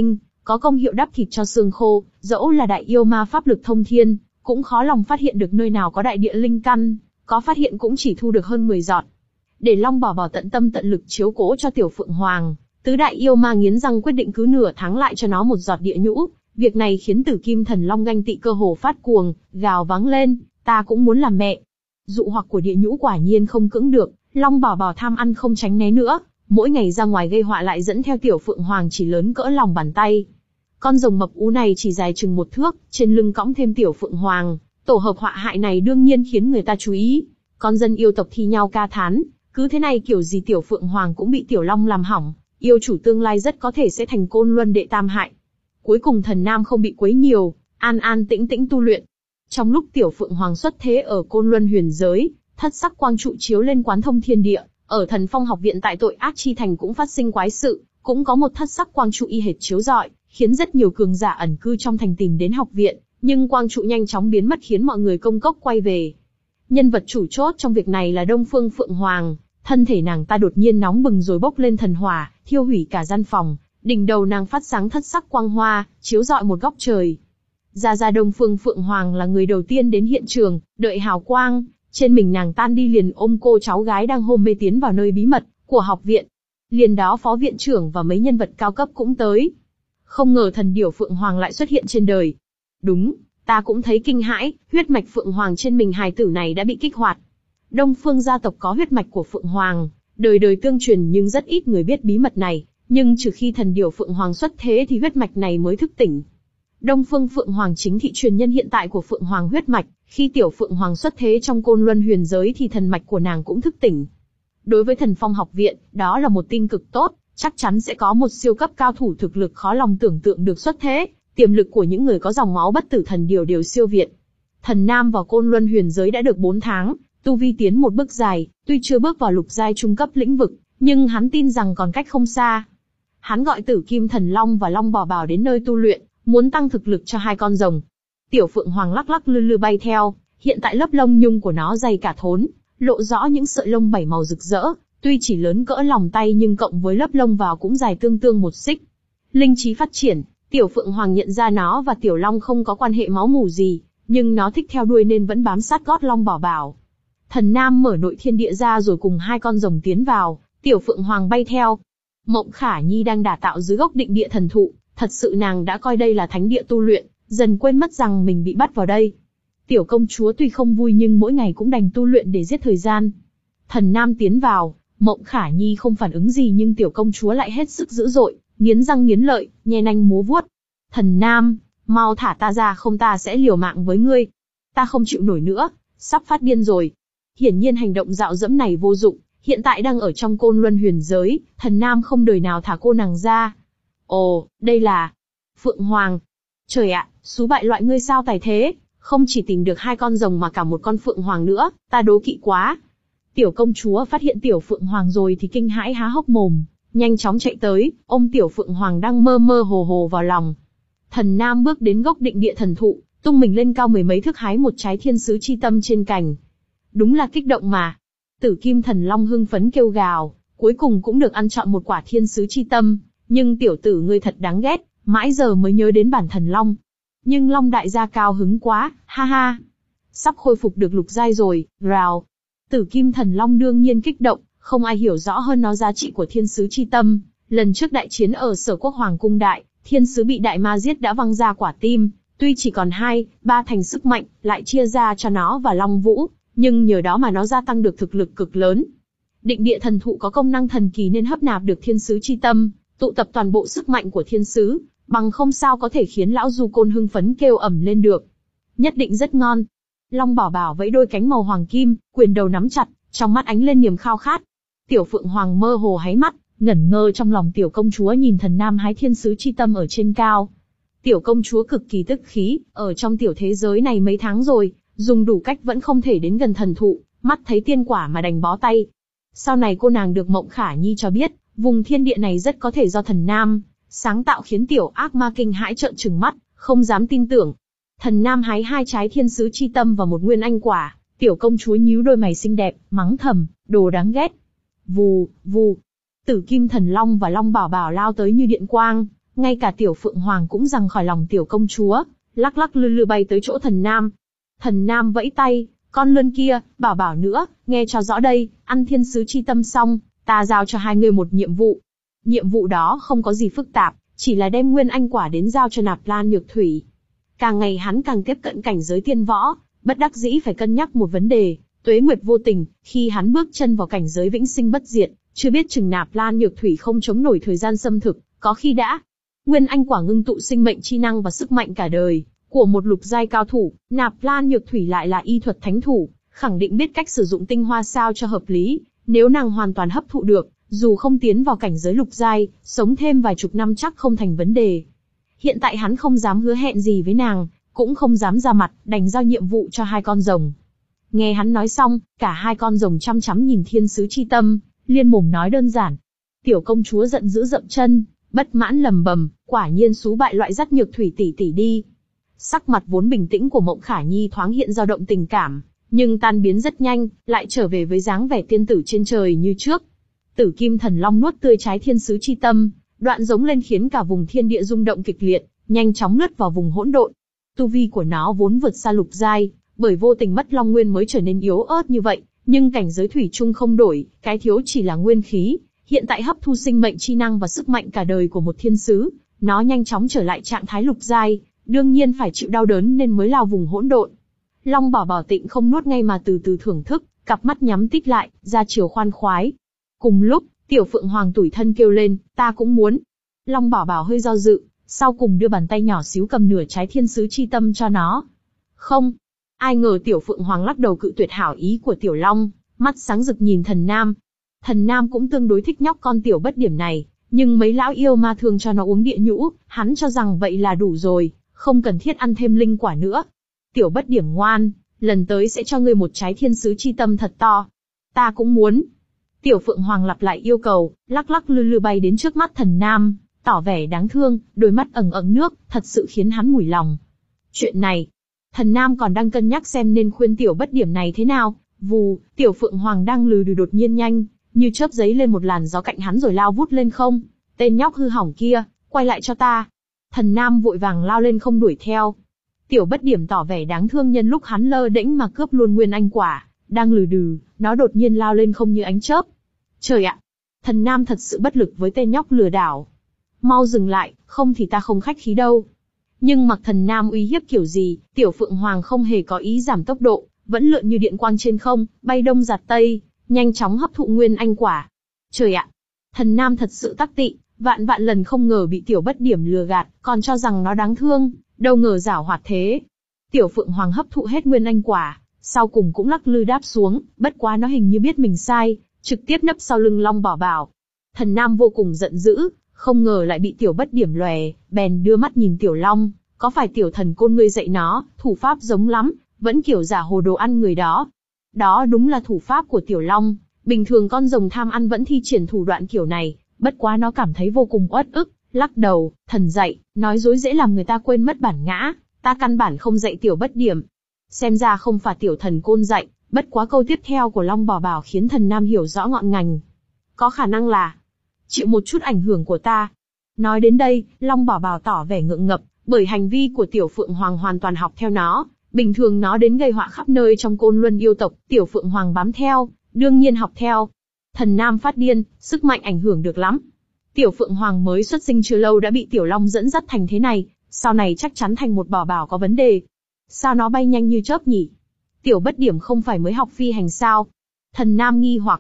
có công hiệu đắp thịt cho xương khô, dẫu là đại yêu ma pháp lực thông thiên, cũng khó lòng phát hiện được nơi nào có đại địa linh căn, có phát hiện cũng chỉ thu được hơn mười giọt. Để Long Bảo Bảo tận tâm tận lực chiếu cố cho Tiểu Phượng Hoàng, tứ đại yêu ma nghiến răng quyết định cứ nửa tháng lại cho nó một giọt địa nhũ. Việc này khiến Tử Kim Thần Long ganh tị cơ hồ phát cuồng, gào vắng lên, ta cũng muốn làm mẹ. Dụ hoặc của địa nhũ quả nhiên không cưỡng được, Long Bảo Bảo tham ăn không tránh né nữa, mỗi ngày ra ngoài gây họa lại dẫn theo Tiểu Phượng Hoàng chỉ lớn cỡ lòng bàn tay. Con rồng mập ú này chỉ dài chừng một thước, trên lưng cõng thêm Tiểu Phượng Hoàng, tổ hợp họa hại này đương nhiên khiến người ta chú ý. Con dân yêu tộc thi nhau ca thán, cứ thế này kiểu gì Tiểu Phượng Hoàng cũng bị Tiểu Long làm hỏng, yêu chủ tương lai rất có thể sẽ thành Côn Luân đệ tam hại. Cuối cùng Thần Nam không bị quấy nhiều, an an tĩnh tĩnh tu luyện. Trong lúc Tiểu Phượng Hoàng xuất thế ở Côn Luân huyền giới, thất sắc quang trụ chiếu lên quán thông thiên địa, ở Thần Phong học viện tại Tội Ác Chi Thành cũng phát sinh quái sự, cũng có một thất sắc quang trụ y hệt chiếu rọi, khiến rất nhiều cường giả ẩn cư trong thành tìm đến học viện, nhưng quang trụ nhanh chóng biến mất khiến mọi người công cốc quay về. Nhân vật chủ chốt trong việc này là Đông Phương Phượng Hoàng, thân thể nàng ta đột nhiên nóng bừng rồi bốc lên thần hỏa, thiêu hủy cả gian phòng, đỉnh đầu nàng phát sáng thất sắc quang hoa, chiếu rọi một góc trời. Ra ra Đông Phương Phượng Hoàng là người đầu tiên đến hiện trường, đợi hào quang, trên mình nàng tan đi liền ôm cô cháu gái đang hôn mê tiến vào nơi bí mật của học viện. Liền đó phó viện trưởng và mấy nhân vật cao cấp cũng tới. Không ngờ thần điểu Phượng Hoàng lại xuất hiện trên đời. Đúng, ta cũng thấy kinh hãi, huyết mạch Phượng Hoàng trên mình hài tử này đã bị kích hoạt. Đông Phương gia tộc có huyết mạch của Phượng Hoàng, đời đời tương truyền nhưng rất ít người biết bí mật này, nhưng trừ khi thần điểu Phượng Hoàng xuất thế thì huyết mạch này mới thức tỉnh. Đông Phương Phượng Hoàng chính thị truyền nhân hiện tại của Phượng Hoàng huyết mạch, khi Tiểu Phượng Hoàng xuất thế trong Côn Luân huyền giới thì thần mạch của nàng cũng thức tỉnh. Đối với Thần Phong học viện, đó là một tin cực tốt, chắc chắn sẽ có một siêu cấp cao thủ thực lực khó lòng tưởng tượng được xuất thế, tiềm lực của những người có dòng máu bất tử thần điểu đều siêu việt. Thần Nam vào Côn Luân huyền giới đã được bốn tháng, tu vi tiến một bước dài, tuy chưa bước vào lục giai trung cấp lĩnh vực, nhưng hắn tin rằng còn cách không xa. Hắn gọi Tử Kim Thần Long và Long Bảo Bảo đến nơi tu luyện, muốn tăng thực lực cho hai con rồng. Tiểu Phượng Hoàng lắc lắc lư lư bay theo, hiện tại lớp lông nhung của nó dày cả thốn, lộ rõ những sợi lông bảy màu rực rỡ, tuy chỉ lớn cỡ lòng tay nhưng cộng với lớp lông vào cũng dài tương tương một xích. Linh trí phát triển, Tiểu Phượng Hoàng nhận ra nó và Tiểu Long không có quan hệ máu mủ gì, nhưng nó thích theo đuôi nên vẫn bám sát gót Long Bảo Bảo. Thần Nam mở nội thiên địa ra rồi cùng hai con rồng tiến vào, Tiểu Phượng Hoàng bay theo. Mộng Khả Nhi đang đả tạo dưới gốc định địa thần thụ, thật sự nàng đã coi đây là thánh địa tu luyện, dần quên mất rằng mình bị bắt vào đây. Tiểu công chúa tuy không vui nhưng mỗi ngày cũng đành tu luyện để giết thời gian. Thần Nam tiến vào, Mộng Khả Nhi không phản ứng gì nhưng tiểu công chúa lại hết sức dữ dội, nghiến răng nghiến lợi, nhe nanh múa vuốt. Thần Nam, mau thả ta ra không ta sẽ liều mạng với ngươi. Ta không chịu nổi nữa, sắp phát điên rồi. Hiển nhiên hành động dạo dẫm này vô dụng, hiện tại đang ở trong Côn Luân huyền giới, Thần Nam không đời nào thả cô nàng ra. Ồ, đây là Phượng Hoàng. Trời ạ, xú bại loại ngươi sao tài thế, không chỉ tìm được hai con rồng mà cả một con Phượng Hoàng nữa, ta đố kỵ quá. Tiểu công chúa phát hiện Tiểu Phượng Hoàng rồi thì kinh hãi há hốc mồm, nhanh chóng chạy tới, ôm Tiểu Phượng Hoàng đang mơ mơ hồ hồ vào lòng. Thần Nam bước đến gốc định địa thần thụ, tung mình lên cao mười mấy thước hái một trái thiên sứ chi tâm trên cành. Đúng là kích động mà. Tử Kim Thần Long hưng phấn kêu gào, cuối cùng cũng được ăn trọn một quả thiên sứ chi tâm, nhưng tiểu tử ngươi thật đáng ghét, mãi giờ mới nhớ đến bản thần Long. Nhưng Long đại gia cao hứng quá, ha ha. Sắp khôi phục được lục giai rồi, rào. Tử Kim Thần Long đương nhiên kích động, không ai hiểu rõ hơn nó giá trị của thiên sứ chi tâm. Lần trước đại chiến ở Sở Quốc Hoàng Cung Đại, thiên sứ bị đại ma giết đã văng ra quả tim, tuy chỉ còn hai, ba thành sức mạnh, lại chia ra cho nó và Long Vũ, nhưng nhờ đó mà nó gia tăng được thực lực cực lớn. Định địa thần thụ có công năng thần kỳ nên hấp nạp được thiên sứ chi tâm, tụ tập toàn bộ sức mạnh của thiên sứ, bằng không sao có thể khiến lão du côn hưng phấn kêu ầm lên được. Nhất định rất ngon. Long Bảo Bảo vẫy đôi cánh màu hoàng kim, quyền đầu nắm chặt, trong mắt ánh lên niềm khao khát. Tiểu Phượng Hoàng mơ hồ háy mắt, ngẩn ngơ trong lòng tiểu công chúa nhìn Thần Nam hái thiên sứ chi tâm ở trên cao. Tiểu công chúa cực kỳ tức khí, ở trong tiểu thế giới này mấy tháng rồi, dùng đủ cách vẫn không thể đến gần thần thụ, mắt thấy tiên quả mà đành bó tay. Sau này cô nàng được Mộng Khả Nhi cho biết, vùng thiên địa này rất có thể do Thần Nam sáng tạo, khiến tiểu ác ma kinh hãi trợn trừng mắt, không dám tin tưởng. Thần Nam hái hai trái thiên sứ chi tâm và một nguyên anh quả, tiểu công chúa nhíu đôi mày xinh đẹp, mắng thầm, đồ đáng ghét. Vù, vù. Tử Kim Thần Long và Long Bảo Bảo lao tới như điện quang, Ngay cả tiểu Phượng Hoàng cũng giằng khỏi lòng tiểu công chúa, lắc lắc lư lư bay tới chỗ Thần Nam. Thần Nam vẫy tay, con lươn kia, bảo bảo nữa, nghe cho rõ đây, ăn thiên sứ chi tâm xong, ta giao cho hai người một nhiệm vụ. Nhiệm vụ đó không có gì phức tạp, chỉ là đem nguyên anh quả đến giao cho Nạp Lan Nhược Thủy. Càng ngày hắn càng tiếp cận cảnh giới tiên võ, bất đắc dĩ phải cân nhắc một vấn đề, tuế nguyệt vô tình, khi hắn bước chân vào cảnh giới vĩnh sinh bất diệt, chưa biết chừng Nạp Lan Nhược Thủy không chống nổi thời gian xâm thực, có khi đã nguyên anh quả ngưng tụ sinh mệnh chi năng và sức mạnh cả đời của một lục giai cao thủ. Nạp Lan Nhược Thủy lại là y thuật thánh thủ, khẳng định biết cách sử dụng tinh hoa sao cho hợp lý. Nếu nàng hoàn toàn hấp thụ được, dù không tiến vào cảnh giới lục giai, sống thêm vài chục năm chắc không thành vấn đề. Hiện tại hắn không dám hứa hẹn gì với nàng, cũng không dám ra mặt, đành giao nhiệm vụ cho hai con rồng. Nghe hắn nói xong, cả hai con rồng chăm chăm nhìn thiên sứ chi tâm, liên mồm nói đơn giản. Tiểu công chúa giận dữ dậm chân, bất mãn lầm bầm, quả nhiên xú bại loại dắt Nhược Thủy tỷ tỷ đi. Sắc mặt vốn bình tĩnh của Mộng Khả Nhi thoáng hiện dao động tình cảm, nhưng tan biến rất nhanh, lại trở về với dáng vẻ tiên tử trên trời như trước. Tử Kim Thần Long nuốt tươi trái thiên sứ chi tâm, đoạn giống lên khiến cả vùng thiên địa rung động kịch liệt, nhanh chóng lướt vào vùng hỗn độn. Tu vi của nó vốn vượt xa lục giai, bởi vô tình mất Long Nguyên mới trở nên yếu ớt như vậy, nhưng cảnh giới thủy chung không đổi, cái thiếu chỉ là nguyên khí. Hiện tại hấp thu sinh mệnh chi năng và sức mạnh cả đời của một thiên sứ, nó nhanh chóng trở lại trạng thái lục giai, đương nhiên phải chịu đau đớn nên mới lao vùng hỗn độn. Long Bảo Bảo tịnh không nuốt ngay mà từ từ thưởng thức, cặp mắt nhắm tít lại, ra chiều khoan khoái. Cùng lúc, tiểu Phượng Hoàng tủi thân kêu lên, ta cũng muốn. Long Bảo Bảo hơi do dự, sau cùng đưa bàn tay nhỏ xíu cầm nửa trái thiên sứ chi tâm cho nó. Không. Ai ngờ tiểu Phượng Hoàng lắc đầu cự tuyệt hảo ý của tiểu Long, mắt sáng rực nhìn Thần Nam. Thần Nam cũng tương đối thích nhóc con tiểu bất điểm này, nhưng mấy lão yêu ma thường cho nó uống địa nhũ, hắn cho rằng vậy là đủ rồi, không cần thiết ăn thêm linh quả nữa. Tiểu bất điểm ngoan, lần tới sẽ cho ngươi một trái thiên sứ chi tâm thật to. Ta cũng muốn. Tiểu Phượng Hoàng lặp lại yêu cầu, lắc lắc lư lư bay đến trước mắt Thần Nam, tỏ vẻ đáng thương, đôi mắt ẩn ẩn nước, thật sự khiến hắn mủi lòng. Chuyện này, Thần Nam còn đang cân nhắc xem nên khuyên tiểu bất điểm này thế nào. Vù, tiểu Phượng Hoàng đang lừ đừ đột nhiên nhanh, như chớp giấy lên một làn gió cạnh hắn rồi lao vút lên không. Tên nhóc hư hỏng kia, quay lại cho ta. Thần Nam vội vàng lao lên không đuổi theo. Tiểu bất điểm tỏ vẻ đáng thương nhân lúc hắn lơ đễnh mà cướp luôn nguyên anh quả, đang lừ đừ, nó đột nhiên lao lên không như ánh chớp. Trời ạ! Thần Nam thật sự bất lực với tên nhóc lừa đảo. Mau dừng lại, không thì ta không khách khí đâu. Nhưng mặc Thần Nam uy hiếp kiểu gì, tiểu Phượng Hoàng không hề có ý giảm tốc độ, vẫn lượn như điện quang trên không, bay đông giạt tây, nhanh chóng hấp thụ nguyên anh quả. Trời ạ! Thần Nam thật sự tắc tị, vạn vạn lần không ngờ bị tiểu bất điểm lừa gạt, còn cho rằng nó đáng thương, đâu ngờ giảo hoạt thế. Tiểu Phượng Hoàng hấp thụ hết nguyên anh quả, sau cùng cũng lắc lư đáp xuống, bất quá nó hình như biết mình sai, trực tiếp nấp sau lưng Long Bảo Bảo. Thần Nam vô cùng giận dữ, không ngờ lại bị tiểu bất điểm lòe, bèn đưa mắt nhìn tiểu Long, có phải tiểu thần côn ngươi dạy nó, thủ pháp giống lắm, vẫn kiểu giả hồ đồ ăn người đó. Đó đúng là thủ pháp của tiểu Long, bình thường con rồng tham ăn vẫn thi triển thủ đoạn kiểu này, bất quá nó cảm thấy vô cùng uất ức, lắc đầu, thần dạy, nói dối dễ làm người ta quên mất bản ngã, ta căn bản không dạy tiểu bất điểm. Xem ra không phải tiểu thần côn dạy, bất quá câu tiếp theo của Long Bảo Bảo khiến Thần Nam hiểu rõ ngọn ngành. Có khả năng là chịu một chút ảnh hưởng của ta. Nói đến đây, Long Bảo Bảo tỏ vẻ ngượng ngập, bởi hành vi của tiểu Phượng Hoàng hoàn toàn học theo nó, bình thường nó đến gây họa khắp nơi trong Côn Luân yêu tộc, tiểu Phượng Hoàng bám theo, đương nhiên học theo. Thần Nam phát điên, sức mạnh ảnh hưởng được lắm. Tiểu Phượng Hoàng mới xuất sinh chưa lâu đã bị tiểu Long dẫn dắt thành thế này, sau này chắc chắn thành một bảo bảo có vấn đề. Sao nó bay nhanh như chớp nhỉ? Tiểu bất điểm không phải mới học phi hành sao? Thần Nam nghi hoặc.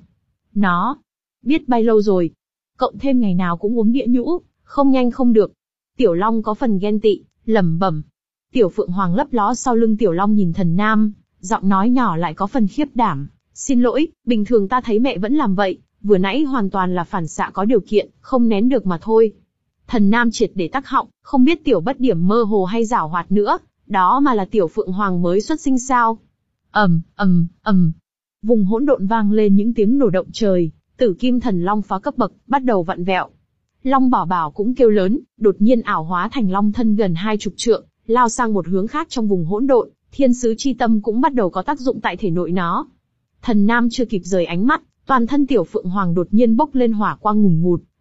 Nó biết bay lâu rồi, cộng thêm ngày nào cũng uống địa nhũ, không nhanh không được. Tiểu Long có phần ghen tị, lẩm bẩm. Tiểu Phượng Hoàng lấp ló sau lưng tiểu Long nhìn Thần Nam, giọng nói nhỏ lại có phần khiếp đảm. Xin lỗi, bình thường ta thấy mẹ vẫn làm vậy, vừa nãy hoàn toàn là phản xạ có điều kiện, không nén được mà thôi. Thần Nam triệt để tắc họng, không biết tiểu bất điểm mơ hồ hay giảo hoạt nữa, đó mà là tiểu Phượng Hoàng mới xuất sinh sao? Ầm, ầm, ầm. Vùng hỗn độn vang lên những tiếng nổ động trời, Tử Kim Thần Long phá cấp bậc, bắt đầu vặn vẹo. Long Bảo Bảo cũng kêu lớn, đột nhiên ảo hóa thành long thân gần hai chục trượng, lao sang một hướng khác trong vùng hỗn độn, thiên sứ chi tâm cũng bắt đầu có tác dụng tại thể nội nó. Thần Nam chưa kịp rời ánh mắt, toàn thân tiểu Phượng Hoàng đột nhiên bốc lên hỏa quang ngùn ngụt,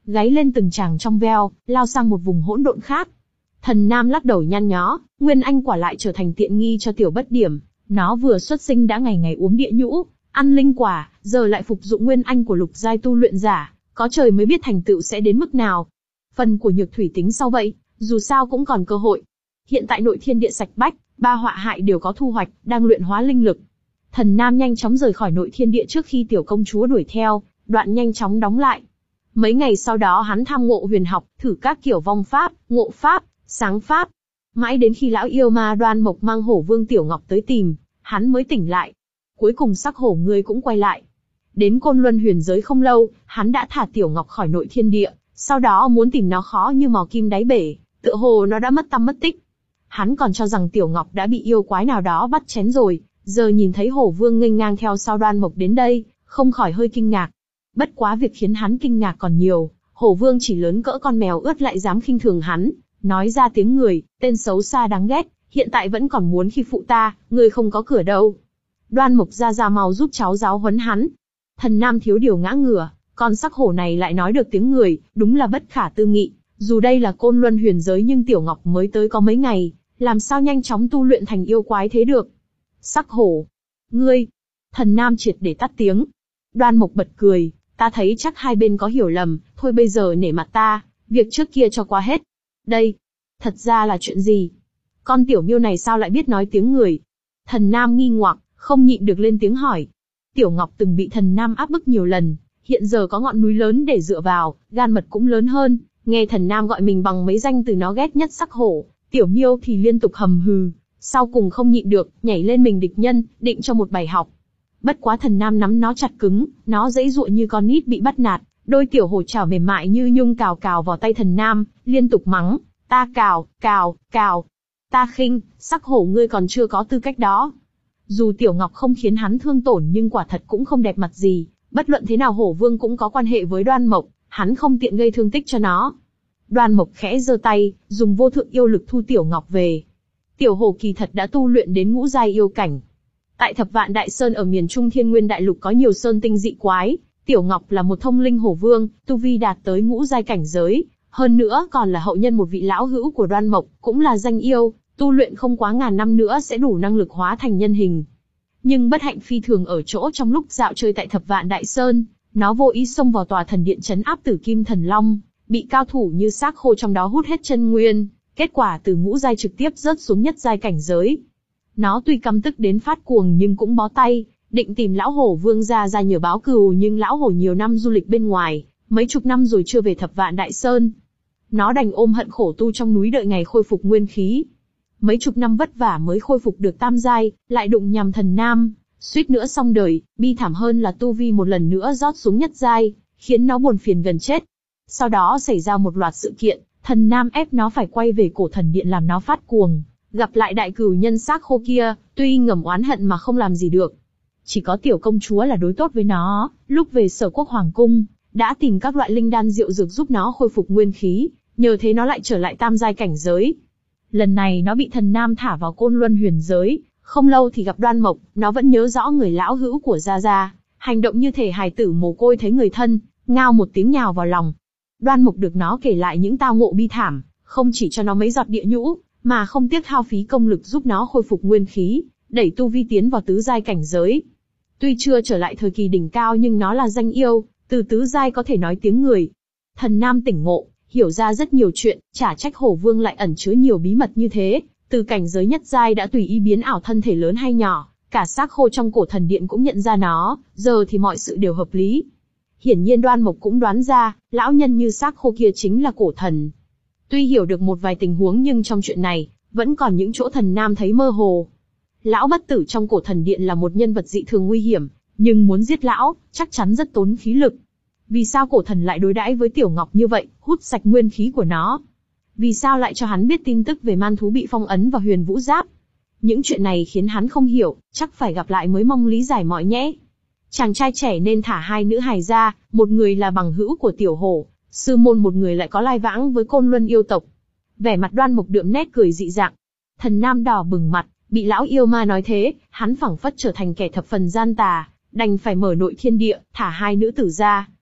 gáy lên từng tràng trong veo, lao sang một vùng hỗn độn khác. Thần Nam lắc đầu nhăn nhó, Nguyên Anh quả lại trở thành tiện nghi cho tiểu bất điểm. Nó vừa xuất sinh đã ngày ngày uống địa nhũ, ăn linh quả, giờ lại phục dụng Nguyên Anh của lục giai tu luyện giả, có trời mới biết thành tựu sẽ đến mức nào. Phần của Nhược Thủy tính sau vậy, dù sao cũng còn cơ hội. Hiện tại nội thiên địa sạch bách, ba họa hại đều có thu hoạch, đang luyện hóa linh lực. Thần Nam nhanh chóng rời khỏi nội thiên địa trước khi tiểu công chúa đuổi theo, đoạn nhanh chóng đóng lại. Mấy ngày sau đó hắn tham ngộ huyền học, thử các kiểu vong pháp, ngộ pháp, sáng pháp. Mãi đến khi lão yêu ma Đoan Mộc mang hổ vương Tiểu Ngọc tới tìm, hắn mới tỉnh lại. Cuối cùng sắc hổ ngươi cũng quay lại. Đến Côn Luân huyền giới không lâu, hắn đã thả Tiểu Ngọc khỏi nội thiên địa, sau đó muốn tìm nó khó như mò kim đáy bể, tựa hồ nó đã mất tăm mất tích. Hắn còn cho rằng Tiểu Ngọc đã bị yêu quái nào đó bắt chén rồi, giờ nhìn thấy hổ vương nghênh ngang theo sau Đoan Mộc đến đây, không khỏi hơi kinh ngạc. Bất quá việc khiến hắn kinh ngạc còn nhiều, hổ vương chỉ lớn cỡ con mèo ướt lại dám khinh thường hắn, nói ra tiếng người, tên xấu xa đáng ghét, hiện tại vẫn còn muốn khi phụ ta, ngươi không có cửa đâu. Đoan Mộc ra ra mau giúp cháu giáo huấn hắn. Thần Nam thiếu điều ngã ngửa, con sắc hổ này lại nói được tiếng người, đúng là bất khả tư nghị. Dù đây là Côn Luân huyền giới nhưng Tiểu Ngọc mới tới có mấy ngày, làm sao nhanh chóng tu luyện thành yêu quái thế được? Sắc hổ, ngươi! Thần Nam triệt để tắt tiếng. Đoan Mộc bật cười, ta thấy chắc hai bên có hiểu lầm, thôi bây giờ nể mặt ta, việc trước kia cho qua hết. Đây, thật ra là chuyện gì? Con tiểu miêu này sao lại biết nói tiếng người? Thần Nam nghi ngoặc, không nhịn được lên tiếng hỏi. Tiểu Ngọc từng bị Thần Nam áp bức nhiều lần, hiện giờ có ngọn núi lớn để dựa vào, gan mật cũng lớn hơn, nghe Thần Nam gọi mình bằng mấy danh từ nó ghét nhất sắc hổ, tiểu miêu thì liên tục hầm hừ, sau cùng không nhịn được, nhảy lên mình địch nhân, định cho một bài học. Bất quá Thần Nam nắm nó chặt cứng, nó giãy giụa như con nít bị bắt nạt, đôi tiểu hổ chảo mềm mại như nhung cào cào vào tay Thần Nam, liên tục mắng, ta cào, cào, cào, ta khinh, sắc hổ ngươi còn chưa có tư cách đó. Dù Tiểu Ngọc không khiến hắn thương tổn nhưng quả thật cũng không đẹp mặt gì, bất luận thế nào hổ vương cũng có quan hệ với Đoan Mộc, hắn không tiện gây thương tích cho nó. Đoan Mộc khẽ giơ tay, dùng vô thượng yêu lực thu Tiểu Ngọc về. Tiểu hổ kỳ thật đã tu luyện đến ngũ giai yêu cảnh. Tại Thập Vạn Đại Sơn ở miền Trung Thiên Nguyên Đại Lục có nhiều sơn tinh dị quái, Tiểu Ngọc là một thông linh hổ vương, tu vi đạt tới ngũ giai cảnh giới, hơn nữa còn là hậu nhân một vị lão hữu của Đoan Mộc, cũng là danh yêu, tu luyện không quá ngàn năm nữa sẽ đủ năng lực hóa thành nhân hình. Nhưng bất hạnh phi thường ở chỗ trong lúc dạo chơi tại Thập Vạn Đại Sơn, nó vô ý xông vào tòa thần điện trấn áp Tử Kim Thần Long, bị cao thủ như xác khô trong đó hút hết chân nguyên, kết quả từ ngũ giai trực tiếp rớt xuống nhất giai cảnh giới. Nó tuy căm tức đến phát cuồng nhưng cũng bó tay, định tìm lão hổ vương ra ra nhờ báo cừu nhưng lão hổ nhiều năm du lịch bên ngoài, mấy chục năm rồi chưa về Thập Vạn Đại Sơn. Nó đành ôm hận khổ tu trong núi đợi ngày khôi phục nguyên khí. Mấy chục năm vất vả mới khôi phục được tam giai, lại đụng nhầm Thần Nam, suýt nữa xong đời, bi thảm hơn là tu vi một lần nữa rót xuống nhất giai, khiến nó buồn phiền gần chết. Sau đó xảy ra một loạt sự kiện, Thần Nam ép nó phải quay về cổ thần điện làm nó phát cuồng, gặp lại đại cửu nhân xác khô kia, tuy ngầm oán hận mà không làm gì được. Chỉ có tiểu công chúa là đối tốt với nó, lúc về Sở Quốc Hoàng Cung, đã tìm các loại linh đan diệu dược giúp nó khôi phục nguyên khí, nhờ thế nó lại trở lại tam giai cảnh giới. Lần này nó bị Thần Nam thả vào Côn Luân huyền giới, không lâu thì gặp Đoan Mộc, nó vẫn nhớ rõ người lão hữu của Gia Gia, hành động như thể hài tử mồ côi thấy người thân, ngao một tiếng nhào vào lòng. Đoan Mộc được nó kể lại những tao ngộ bi thảm, không chỉ cho nó mấy giọt địa nhũ, mà không tiếc hao phí công lực giúp nó khôi phục nguyên khí, đẩy tu vi tiến vào tứ giai cảnh giới. Tuy chưa trở lại thời kỳ đỉnh cao nhưng nó là danh yêu, từ tứ giai có thể nói tiếng người. Thần Nam tỉnh ngộ, hiểu ra rất nhiều chuyện, chả trách hổ vương lại ẩn chứa nhiều bí mật như thế, từ cảnh giới nhất giai đã tùy ý biến ảo thân thể lớn hay nhỏ, cả xác khô trong cổ thần điện cũng nhận ra nó, giờ thì mọi sự đều hợp lý. Hiển nhiên Đoan Mộc cũng đoán ra, lão nhân như xác khô kia chính là cổ thần. Tuy hiểu được một vài tình huống nhưng trong chuyện này, vẫn còn những chỗ Thần Nam thấy mơ hồ. Lão bất tử trong cổ thần điện là một nhân vật dị thường nguy hiểm, nhưng muốn giết lão, chắc chắn rất tốn khí lực. Vì sao cổ thần lại đối đãi với Tiểu Ngọc như vậy, hút sạch nguyên khí của nó? Vì sao lại cho hắn biết tin tức về man thú bị phong ấn và huyền vũ giáp? Những chuyện này khiến hắn không hiểu, chắc phải gặp lại mới mong lý giải mọi nhẽ. Chàng trai trẻ nên thả hai nữ hài ra, một người là bằng hữu của Tiểu Hổ, sư môn, một người lại có lai vãng với Côn Luân yêu tộc. Vẻ mặt Đoan Mộc đượm nét cười dị dạng. Thần Nam đỏ bừng mặt, bị lão yêu ma nói thế, hắn phảng phất trở thành kẻ thập phần gian tà, đành phải mở nội thiên địa, thả hai nữ tử ra.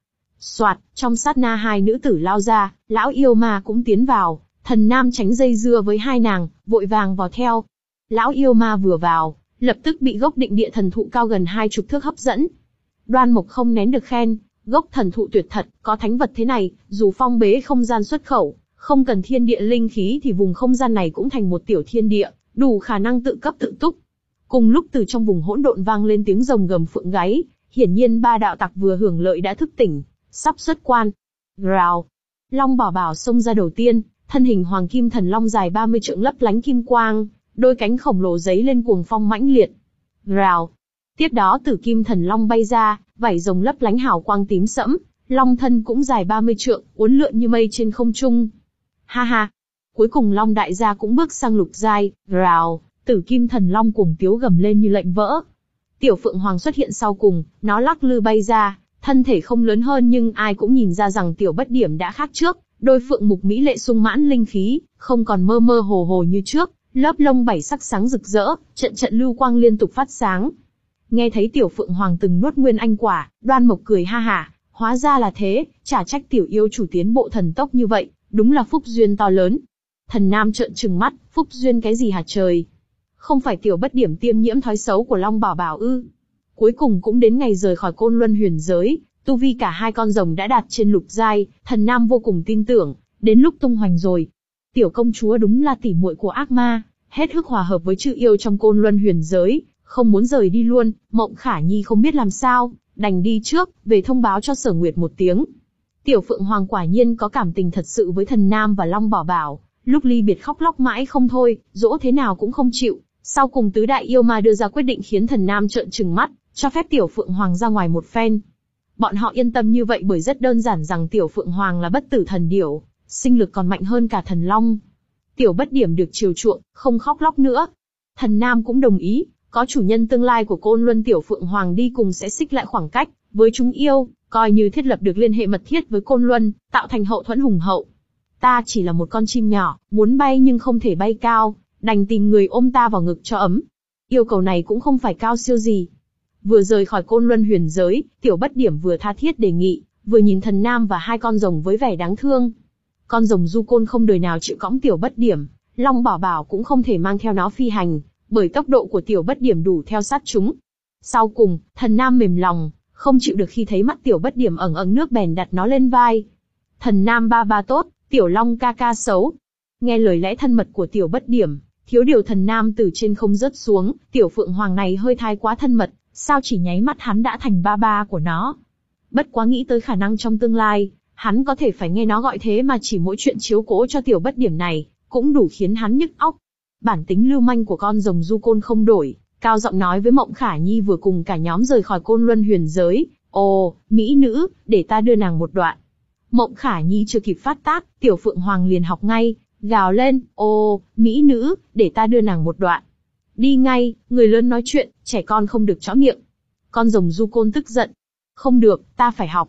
Soạt, trong sát na hai nữ tử lao ra, lão yêu ma cũng tiến vào, thần nam tránh dây dưa với hai nàng, vội vàng vào theo. Lão yêu ma vừa vào, lập tức bị gốc định địa thần thụ cao gần hai chục thước hấp dẫn. Đoan Mộc không nén được khen, gốc thần thụ tuyệt thật, có thánh vật thế này, dù phong bế không gian xuất khẩu, không cần thiên địa linh khí thì vùng không gian này cũng thành một tiểu thiên địa, đủ khả năng tự cấp tự túc. Cùng lúc từ trong vùng hỗn độn vang lên tiếng rồng gầm phượng gáy, hiển nhiên ba đạo tặc vừa hưởng lợi đã thức tỉnh, sắp xuất quan. Rào, Long Bảo Bảo xông ra đầu tiên, thân hình hoàng kim thần long dài ba mươi trượng lấp lánh kim quang, đôi cánh khổng lồ giấy lên cuồng phong mãnh liệt. Rào, tiếp đó tử kim thần long bay ra, vảy rồng lấp lánh hào quang tím sẫm, long thân cũng dài ba mươi trượng, uốn lượn như mây trên không trung. Ha ha, cuối cùng long đại gia cũng bước sang lục giai. Rào, tử kim thần long cuồng tiếu gầm lên như lệnh vỡ. Tiểu Phượng Hoàng xuất hiện sau cùng, nó lắc lư bay ra, thân thể không lớn hơn nhưng ai cũng nhìn ra rằng Tiểu Bất Điểm đã khác trước, đôi phượng mục mỹ lệ sung mãn linh khí, không còn mơ mơ hồ hồ như trước, lớp lông bảy sắc sáng rực rỡ, trận trận lưu quang liên tục phát sáng. Nghe thấy Tiểu Phượng Hoàng từng nuốt nguyên anh quả, Đoan Mộc cười ha hả, hóa ra là thế, chả trách tiểu yêu chủ tiến bộ thần tốc như vậy, đúng là phúc duyên to lớn. Thần Nam trợn trừng mắt, phúc duyên cái gì hả trời? Không phải Tiểu Bất Điểm tiêm nhiễm thói xấu của Long Bảo Bảo ư? Cuối cùng cũng đến ngày rời khỏi Côn Luân huyền giới, tu vi cả hai con rồng đã đạt trên lục giai, Thần Nam vô cùng tin tưởng, đến lúc tung hoành rồi. Tiểu công chúa đúng là tỉ muội của ác ma, hết hức hòa hợp với chư yêu trong Côn Luân huyền giới, không muốn rời đi luôn. Mộng Khả Nhi không biết làm sao, đành đi trước, về thông báo cho Sở Nguyệt một tiếng. Tiểu Phượng Hoàng quả nhiên có cảm tình thật sự với Thần Nam và Long Bảo Bảo, lúc ly biệt khóc lóc mãi không thôi, dỗ thế nào cũng không chịu. Sau cùng tứ đại yêu ma đưa ra quyết định khiến Thần Nam trợn trừng mắt, cho phép Tiểu Phượng Hoàng ra ngoài một phen. Bọn họ yên tâm như vậy bởi rất đơn giản rằng Tiểu Phượng Hoàng là bất tử thần điểu, sinh lực còn mạnh hơn cả thần long. Tiểu Bất Điểm được chiều chuộng, không khóc lóc nữa. Thần Nam cũng đồng ý, có chủ nhân tương lai của Côn Luân Tiểu Phượng Hoàng đi cùng sẽ xích lại khoảng cách với chúng yêu, coi như thiết lập được liên hệ mật thiết với Côn Luân, tạo thành hậu thuẫn hùng hậu. Ta chỉ là một con chim nhỏ, muốn bay nhưng không thể bay cao, đành tìm người ôm ta vào ngực cho ấm. Yêu cầu này cũng không phải cao siêu gì. Vừa rời khỏi Côn Luân huyền giới, Tiểu Bất Điểm vừa tha thiết đề nghị, vừa nhìn Thần Nam và hai con rồng với vẻ đáng thương. Con rồng du côn không đời nào chịu cõng Tiểu Bất Điểm, Long Bảo Bảo cũng không thể mang theo nó phi hành, bởi tốc độ của Tiểu Bất Điểm đủ theo sát chúng. Sau cùng, Thần Nam mềm lòng, không chịu được khi thấy mắt Tiểu Bất Điểm ẩn ẩn nước bèn đặt nó lên vai. Thần Nam ba ba tốt, Tiểu Long ca ca xấu. Nghe lời lẽ thân mật của Tiểu Bất Điểm, thiếu điều Thần Nam từ trên không rớt xuống, Tiểu Phượng Hoàng này hơi thái quá thân mật, sao chỉ nháy mắt hắn đã thành ba ba của nó. Bất quá nghĩ tới khả năng trong tương lai, hắn có thể phải nghe nó gọi thế mà chỉ mỗi chuyện chiếu cố cho Tiểu Bất Điểm này, cũng đủ khiến hắn nhức óc. Bản tính lưu manh của con rồng du côn không đổi, cao giọng nói với Mộng Khả Nhi vừa cùng cả nhóm rời khỏi Côn Luân huyền giới, ồ, mỹ nữ, để ta đưa nàng một đoạn. Mộng Khả Nhi chưa kịp phát tác, Tiểu Phượng Hoàng liền học ngay, gào lên, ồ, mỹ nữ, để ta đưa nàng một đoạn. Đi ngay, người lớn nói chuyện, trẻ con không được chõ miệng. Con rồng du côn tức giận. Không được, ta phải học.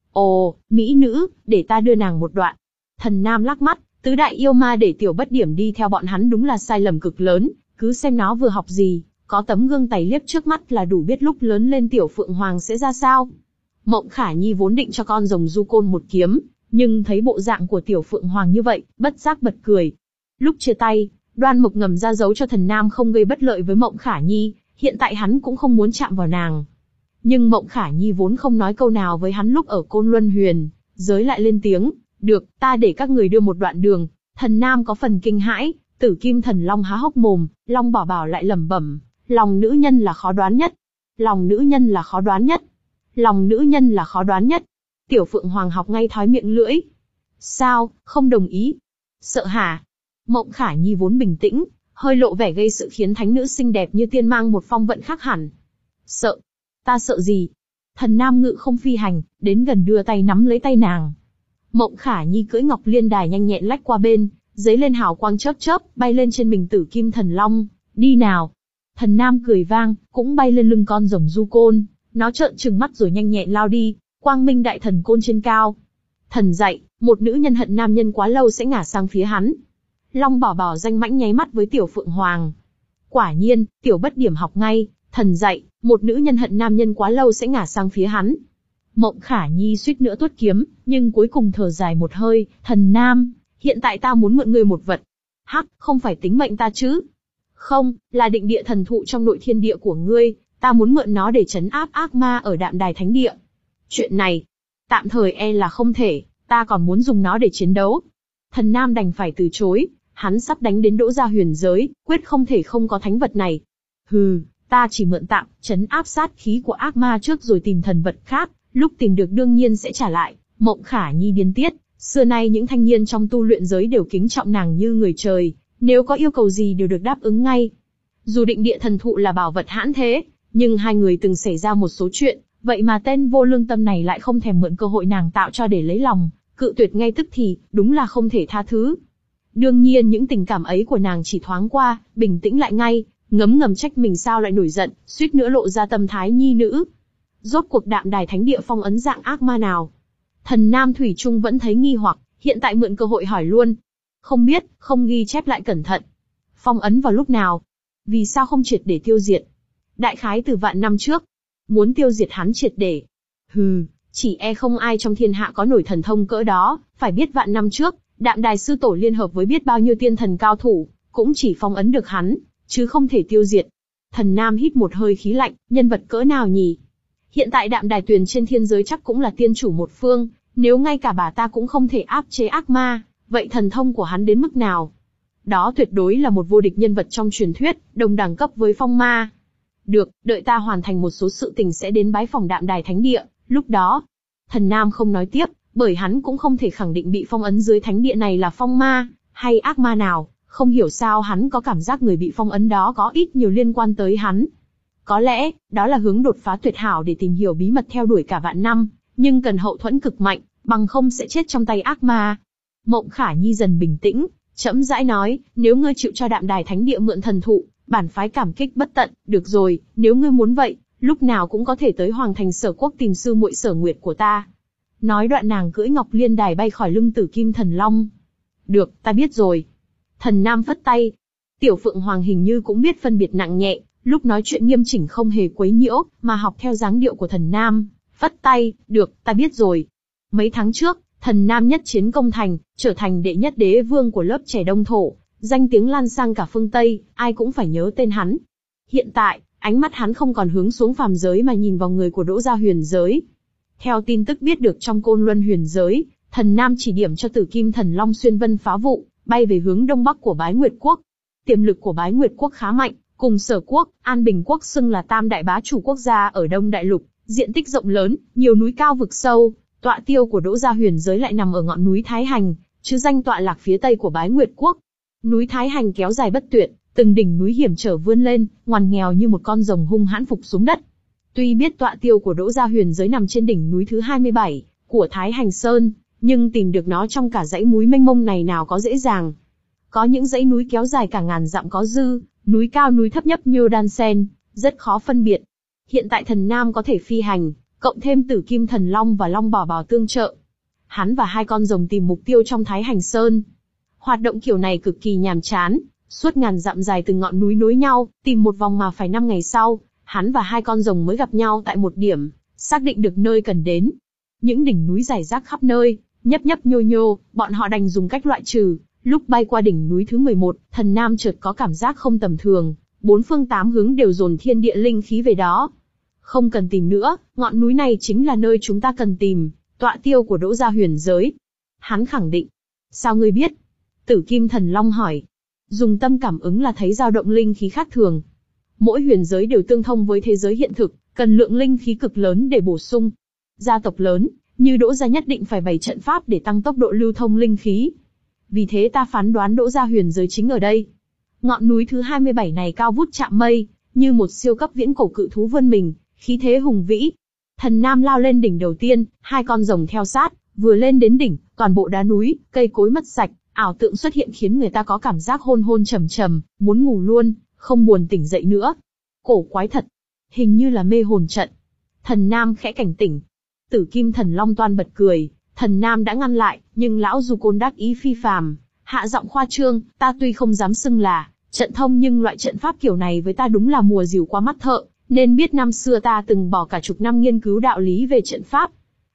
Ồ, mỹ nữ, để ta đưa nàng một đoạn. Thần Nam lắc mắt, tứ đại yêu ma để Tiểu Bất Điểm đi theo bọn hắn đúng là sai lầm cực lớn, cứ xem nó vừa học gì, có tấm gương tày liếc trước mắt là đủ biết lúc lớn lên Tiểu Phượng Hoàng sẽ ra sao. Mộng Khả Nhi vốn định cho con rồng du côn một kiếm, nhưng thấy bộ dạng của Tiểu Phượng Hoàng như vậy, bất giác bật cười. Lúc chia tay, Đoan Mộc ngầm ra dấu cho Thần Nam không gây bất lợi với Mộng Khả Nhi, hiện tại hắn cũng không muốn chạm vào nàng. Nhưng Mộng Khả Nhi vốn không nói câu nào với hắn lúc ở Côn Luân huyền giới lại lên tiếng, được, ta để các người đưa một đoạn đường. Thần Nam có phần kinh hãi, Tử Kim Thần Long há hốc mồm, Long Bảo Bảo lại lẩm bẩm, lòng nữ nhân là khó đoán nhất, lòng nữ nhân là khó đoán nhất, lòng nữ nhân là khó đoán nhất. Tiểu Phượng Hoàng học ngay thói miệng lưỡi. Sao, không đồng ý? Sợ hả? Mộng Khả Nhi vốn bình tĩnh, hơi lộ vẻ gây sự khiến thánh nữ xinh đẹp như tiên mang một phong vận khác hẳn. Sợ? Ta sợ gì? Thần Nam ngự không phi hành, đến gần đưa tay nắm lấy tay nàng. Mộng Khả Nhi cưỡi Ngọc Liên Đài nhanh nhẹn lách qua bên, giấy lên hào quang chớp chớp, bay lên trên mình Tử Kim Thần Long. Đi nào! Thần Nam cười vang, cũng bay lên lưng con rồng du côn, nó trợn trừng mắt rồi nhanh nhẹn lao đi, quang minh đại thần côn trên cao. Thần dạy, một nữ nhân hận nam nhân quá lâu sẽ ngả sang phía hắn. Long Bảo Bảo danh mãnh nháy mắt với Tiểu Phượng Hoàng. Quả nhiên, Tiểu Bất Điểm học ngay, thần dạy, một nữ nhân hận nam nhân quá lâu sẽ ngả sang phía hắn. Mộng Khả Nhi suýt nữa tuốt kiếm, nhưng cuối cùng thở dài một hơi, thần nam, hiện tại ta muốn mượn ngươi một vật. Hắc, không phải tính mệnh ta chứ? Không, là định địa thần thụ trong nội thiên địa của ngươi, ta muốn mượn nó để trấn áp ác ma ở Đạm Đài Thánh Địa. Chuyện này, tạm thời e là không thể, ta còn muốn dùng nó để chiến đấu. Thần nam đành phải từ chối, hắn sắp đánh đến Đỗ Gia Huyền Giới, quyết không thể không có thánh vật này. Hừ, ta chỉ mượn tạm, trấn áp sát khí của ác ma trước rồi tìm thần vật khác, lúc tìm được đương nhiên sẽ trả lại. Mộng Khả Nhi điên tiết, xưa nay những thanh niên trong tu luyện giới đều kính trọng nàng như người trời, nếu có yêu cầu gì đều được đáp ứng ngay. Dù định địa thần thụ là bảo vật hãn thế, nhưng hai người từng xảy ra một số chuyện, vậy mà tên vô lương tâm này lại không thèm mượn cơ hội nàng tạo cho để lấy lòng, cự tuyệt ngay tức thì, đúng là không thể tha thứ. Đương nhiên những tình cảm ấy của nàng chỉ thoáng qua, bình tĩnh lại ngay, ngấm ngầm trách mình sao lại nổi giận, suýt nữa lộ ra tâm thái nhi nữ. Rốt cuộc Đạm Đài Thánh Địa phong ấn dạng ác ma nào? Thần nam thủy chung vẫn thấy nghi hoặc, hiện tại mượn cơ hội hỏi luôn. Không biết, không ghi chép lại cẩn thận. Phong ấn vào lúc nào? Vì sao không triệt để tiêu diệt? Đại khái từ vạn năm trước. Muốn tiêu diệt hắn triệt để. Hừ, chỉ e không ai trong thiên hạ có nổi thần thông cỡ đó, phải biết vạn năm trước, Đạm Đài sư tổ liên hợp với biết bao nhiêu tiên thần cao thủ, cũng chỉ phong ấn được hắn, chứ không thể tiêu diệt. Thần nam hít một hơi khí lạnh, nhân vật cỡ nào nhỉ? Hiện tại Đạm Đài Tuyền trên thiên giới chắc cũng là tiên chủ một phương, nếu ngay cả bà ta cũng không thể áp chế ác ma, vậy thần thông của hắn đến mức nào? Đó tuyệt đối là một vô địch nhân vật trong truyền thuyết, đồng đẳng cấp với phong ma. Được, đợi ta hoàn thành một số sự tình sẽ đến bái phòng Đạm Đài Thánh Địa, lúc đó. Thần nam không nói tiếp, bởi hắn cũng không thể khẳng định bị phong ấn dưới thánh địa này là phong ma, hay ác ma nào, không hiểu sao hắn có cảm giác người bị phong ấn đó có ít nhiều liên quan tới hắn. Có lẽ, đó là hướng đột phá tuyệt hảo để tìm hiểu bí mật theo đuổi cả vạn năm, nhưng cần hậu thuẫn cực mạnh, bằng không sẽ chết trong tay ác ma. Mộng Khả Nhi dần bình tĩnh, chậm rãi nói, nếu ngươi chịu cho Đạm Đài Thánh Địa mượn thần thụ, bản phái cảm kích bất tận, được rồi, nếu ngươi muốn vậy, lúc nào cũng có thể tới Hoàng Thành Sở Quốc tìm sư muội Sở Nguyệt của ta. Nói đoạn nàng cưỡi Ngọc Liên Đài bay khỏi lưng Tử Kim Thần Long. Được, ta biết rồi. Thần nam phất tay. Tiểu Phượng Hoàng hình như cũng biết phân biệt nặng nhẹ, lúc nói chuyện nghiêm chỉnh không hề quấy nhiễu, mà học theo dáng điệu của thần nam, phất tay, được, ta biết rồi. Mấy tháng trước, thần nam nhất chiến công thành, trở thành đệ nhất đế vương của lớp trẻ Đông Thổ, danh tiếng lan sang cả phương Tây, ai cũng phải nhớ tên hắn. Hiện tại, ánh mắt hắn không còn hướng xuống phàm giới mà nhìn vào người của Đỗ Gia Huyền Giới. Theo tin tức biết được trong Côn Luân Huyền Giới, thần nam chỉ điểm cho Tử Kim Thần Long xuyên vân phá vụ, bay về hướng đông bắc của Bái Nguyệt Quốc. Tiềm lực của Bái Nguyệt Quốc khá mạnh, cùng Sở Quốc, An Bình Quốc xưng là tam đại bá chủ quốc gia ở Đông Đại Lục, diện tích rộng lớn, nhiều núi cao vực sâu. Tọa tiêu của Đỗ Gia Huyền Giới lại nằm ở ngọn núi Thái Hành, chứ danh tọa lạc phía tây của Bái Nguyệt Quốc. Núi Thái Hành kéo dài bất tuyệt, từng đỉnh núi hiểm trở vươn lên, ngoằn nghèo như một con rồng hung hãn phục xuống đất. Tuy biết tọa tiêu của Đỗ Gia Huyền Giới nằm trên đỉnh núi thứ hai mươi bảy của Thái Hành Sơn, nhưng tìm được nó trong cả dãy núi mênh mông này nào có dễ dàng. Có những dãy núi kéo dài cả ngàn dặm có dư, núi cao núi thấp nhấp nhô đan xen, rất khó phân biệt. Hiện tại thần nam có thể phi hành, cộng thêm Tử Kim Thần Long và Long Bảo Bảo tương trợ. Hắn và hai con rồng tìm mục tiêu trong Thái Hành Sơn. Hoạt động kiểu này cực kỳ nhàm chán, suốt ngàn dặm dài từng ngọn núi nối nhau, tìm một vòng mà phải năm ngày sau, hắn và hai con rồng mới gặp nhau tại một điểm, xác định được nơi cần đến. Những đỉnh núi rải rác khắp nơi, nhấp nhấp nhô nhô, bọn họ đành dùng cách loại trừ. Lúc bay qua đỉnh núi thứ mười một, thần nam chợt có cảm giác không tầm thường, bốn phương tám hướng đều dồn thiên địa linh khí về đó. Không cần tìm nữa, ngọn núi này chính là nơi chúng ta cần tìm, tọa tiêu của Đỗ Gia Huyền Giới. Hắn khẳng định. Sao ngươi biết? Tử Kim Thần Long hỏi. Dùng tâm cảm ứng là thấy dao động linh khí khác thường. Mỗi huyền giới đều tương thông với thế giới hiện thực, cần lượng linh khí cực lớn để bổ sung. Gia tộc lớn, như Đỗ Gia nhất định phải bày trận pháp để tăng tốc độ lưu thông linh khí. Vì thế ta phán đoán Đỗ Gia Huyền Giới chính ở đây. Ngọn núi thứ hai mươi bảy này cao vút chạm mây, như một siêu cấp viễn cổ cự thú vươn mình, khí thế hùng vĩ. Thần nam lao lên đỉnh đầu tiên, hai con rồng theo sát, vừa lên đến đỉnh, toàn bộ đá núi, cây cối mất sạch, ảo tượng xuất hiện khiến người ta có cảm giác hôn hôn trầm trầm, muốn ngủ luôn, không buồn tỉnh dậy nữa. Cổ quái thật, hình như là mê hồn trận. Thần nam khẽ cảnh tỉnh. Tử Kim Thần Long toan bật cười, thần nam đã ngăn lại, nhưng lão Du Côn đắc ý phi phàm, hạ giọng khoa trương, ta tuy không dám xưng là trận thông nhưng loại trận pháp kiểu này với ta đúng là mùa rìu qua mắt thợ, nên biết năm xưa ta từng bỏ cả chục năm nghiên cứu đạo lý về trận pháp.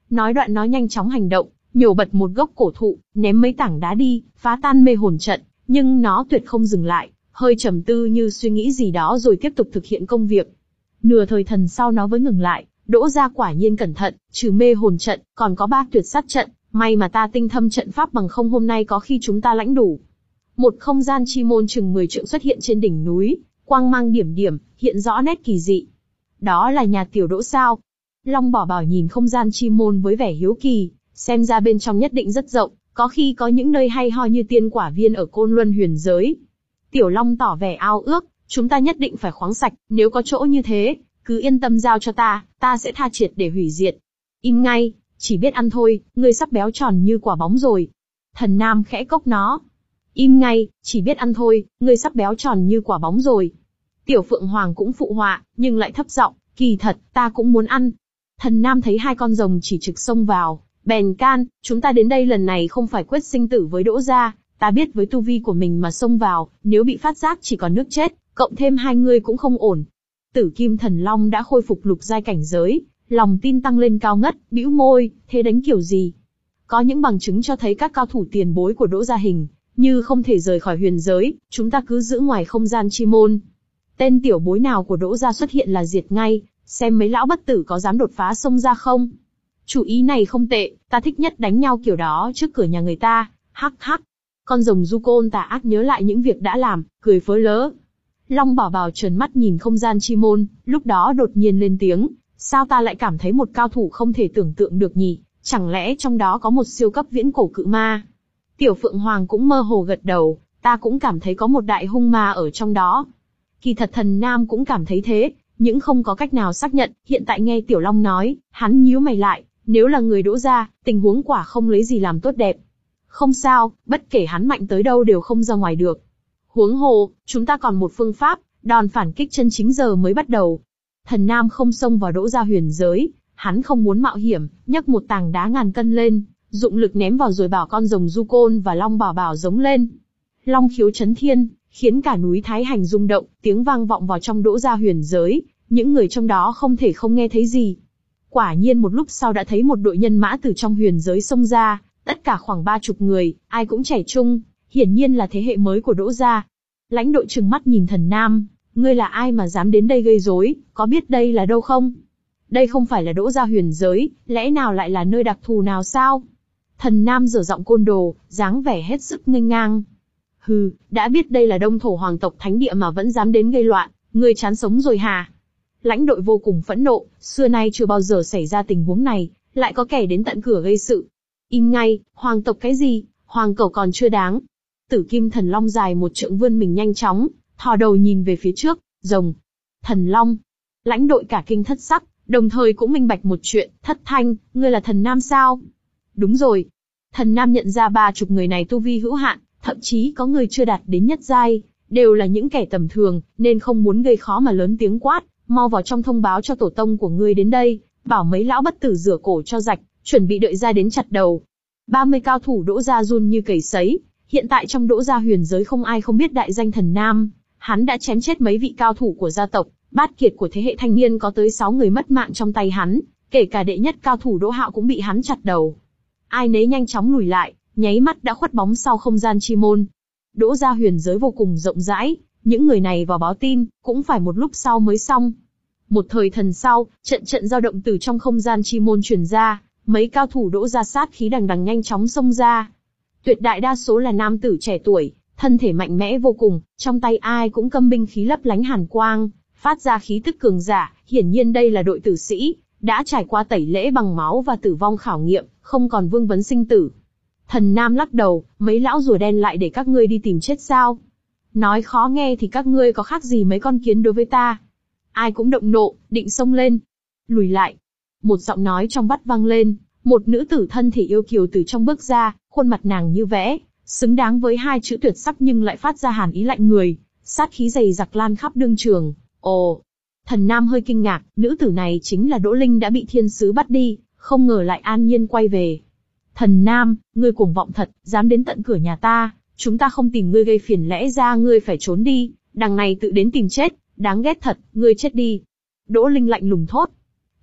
Nói đoạn nó nhanh chóng hành động, nhổ bật một gốc cổ thụ, ném mấy tảng đá đi, phá tan mê hồn trận, nhưng nó tuyệt không dừng lại, hơi trầm tư như suy nghĩ gì đó rồi tiếp tục thực hiện công việc. Nửa thời thần sau nó mới ngừng lại, Đỗ gia quả nhiên cẩn thận, trừ mê hồn trận, còn có ba tuyệt sát trận, may mà ta tinh thâm trận pháp bằng không hôm nay có khi chúng ta lãnh đủ. Một không gian chi môn chừng mười trượng xuất hiện trên đỉnh núi, quang mang điểm điểm, hiện rõ nét kỳ dị. Đó là nhà tiểu Đỗ sao? Long Bảo Bảo nhìn không gian chi môn với vẻ hiếu kỳ, xem ra bên trong nhất định rất rộng, có khi có những nơi hay ho như tiên quả viên ở Côn Luân huyền giới. Tiểu Long tỏ vẻ ao ước, chúng ta nhất định phải khoáng sạch, nếu có chỗ như thế, cứ yên tâm giao cho ta, ta sẽ tha triệt để hủy diệt. Im ngay, chỉ biết ăn thôi, ngươi sắp béo tròn như quả bóng rồi. Thần Nam khẽ cốc nó. Im ngay, chỉ biết ăn thôi, ngươi sắp béo tròn như quả bóng rồi. Tiểu Phượng Hoàng cũng phụ họa, nhưng lại thấp giọng, kỳ thật, ta cũng muốn ăn. Thần Nam thấy hai con rồng chỉ trực xông vào, bèn can, chúng ta đến đây lần này không phải quyết sinh tử với Đỗ gia, ta biết với tu vi của mình mà xông vào, nếu bị phát giác chỉ còn nước chết, cộng thêm hai người cũng không ổn. Tử Kim Thần Long đã khôi phục lục giai cảnh giới, lòng tin tăng lên cao ngất, bĩu môi, thế đánh kiểu gì? Có những bằng chứng cho thấy các cao thủ tiền bối của Đỗ gia hình, như không thể rời khỏi huyền giới, chúng ta cứ giữ ngoài không gian chi môn. Tên tiểu bối nào của Đỗ gia xuất hiện là diệt ngay, xem mấy lão bất tử có dám đột phá xông ra không? Chủ ý này không tệ, ta thích nhất đánh nhau kiểu đó trước cửa nhà người ta, hắc hắc. Con rồng du côn tà ác nhớ lại những việc đã làm, cười phớ lớ. Long Bảo Bảo trợn mắt nhìn không gian chi môn, lúc đó đột nhiên lên tiếng, sao ta lại cảm thấy một cao thủ không thể tưởng tượng được nhỉ, chẳng lẽ trong đó có một siêu cấp viễn cổ cự ma? Tiểu Phượng Hoàng cũng mơ hồ gật đầu, ta cũng cảm thấy có một đại hung ma ở trong đó. Kỳ thật Thần Nam cũng cảm thấy thế, nhưng không có cách nào xác nhận, hiện tại nghe Tiểu Long nói, hắn nhíu mày lại, nếu là người Đỗ gia, tình huống quả không lấy gì làm tốt đẹp. Không sao, bất kể hắn mạnh tới đâu đều không ra ngoài được. Huống hồ, chúng ta còn một phương pháp, đòn phản kích chân chính giờ mới bắt đầu. Thần Nam không xông vào Đỗ gia huyền giới, hắn không muốn mạo hiểm, nhấc một tảng đá ngàn cân lên, dụng lực ném vào rồi bảo con rồng du côn và Long Bảo Bảo giống lên. Long khiếu chấn thiên, khiến cả núi Thái Hành rung động, tiếng vang vọng vào trong Đỗ gia huyền giới, những người trong đó không thể không nghe thấy gì. Quả nhiên một lúc sau đã thấy một đội nhân mã từ trong huyền giới xông ra, tất cả khoảng ba chục người, ai cũng trẻ trung, hiển nhiên là thế hệ mới của Đỗ gia. Lãnh đội trừng mắt nhìn Thần Nam, ngươi là ai mà dám đến đây gây rối, có biết đây là đâu không? Đây không phải là Đỗ gia huyền giới, lẽ nào lại là nơi đặc thù nào sao? Thần Nam giở giọng côn đồ, dáng vẻ hết sức nghênh ngang. Hừ, đã biết đây là Đông Thổ hoàng tộc thánh địa mà vẫn dám đến gây loạn, ngươi chán sống rồi hả? Lãnh đội vô cùng phẫn nộ, xưa nay chưa bao giờ xảy ra tình huống này, lại có kẻ đến tận cửa gây sự. Im ngay, hoàng tộc cái gì, hoàng cẩu còn chưa đáng. Tử Kim Thần Long dài một trượng vươn mình nhanh chóng, thò đầu nhìn về phía trước, rồng. Thần Long. Lãnh đội cả kinh thất sắc, đồng thời cũng minh bạch một chuyện, thất thanh, ngươi là Thần Nam sao? Đúng rồi. Thần Nam nhận ra ba chục người này tu vi hữu hạn, thậm chí có người chưa đạt đến nhất giai, đều là những kẻ tầm thường, nên không muốn gây khó mà lớn tiếng quát, mau vào trong thông báo cho tổ tông của ngươi đến đây, bảo mấy lão bất tử rửa cổ cho rạch, chuẩn bị đợi ra đến chặt đầu. ba mươi cao thủ Đỗ gia run như cầy sấy, hiện tại trong Đỗ gia huyền giới không ai không biết đại danh Thần Nam, hắn đã chém chết mấy vị cao thủ của gia tộc, bát kiệt của thế hệ thanh niên có tới sáu người mất mạng trong tay hắn, kể cả đệ nhất cao thủ Đỗ Hạo cũng bị hắn chặt đầu. Ai nấy nhanh chóng lùi lại, nháy mắt đã khuất bóng sau không gian chi môn. Đỗ gia huyền giới vô cùng rộng rãi, những người này vào báo tin, cũng phải một lúc sau mới xong. Một thời thần sau, trận trận dao động từ trong không gian chi môn truyền ra, mấy cao thủ Đỗ gia sát khí đằng đằng nhanh chóng xông ra. Tuyệt đại đa số là nam tử trẻ tuổi, thân thể mạnh mẽ vô cùng, trong tay ai cũng cầm binh khí lấp lánh hàn quang, phát ra khí tức cường giả, hiển nhiên đây là đội tử sĩ, đã trải qua tẩy lễ bằng máu và tử vong khảo nghiệm, không còn vương vấn sinh tử. Thần Nam lắc đầu, mấy lão rùa đen lại để các ngươi đi tìm chết sao? Nói khó nghe thì các ngươi có khác gì mấy con kiến đối với ta? Ai cũng động nộ, định xông lên. Lùi lại. Một giọng nói trong vắt vang lên, một nữ tử thân thể yêu kiều từ trong bước ra, khuôn mặt nàng như vẽ, xứng đáng với hai chữ tuyệt sắc nhưng lại phát ra hàn ý lạnh người, sát khí dày dặc lan khắp đương trường. Ồ! Thần Nam hơi kinh ngạc, nữ tử này chính là Đỗ Linh đã bị thiên sứ bắt đi, không ngờ lại an nhiên quay về. Thần Nam, ngươi cuồng vọng thật, dám đến tận cửa nhà ta, chúng ta không tìm ngươi gây phiền lẽ ra ngươi phải trốn đi, đằng này tự đến tìm chết, đáng ghét thật, ngươi chết đi. Đỗ Linh lạnh lùng thốt.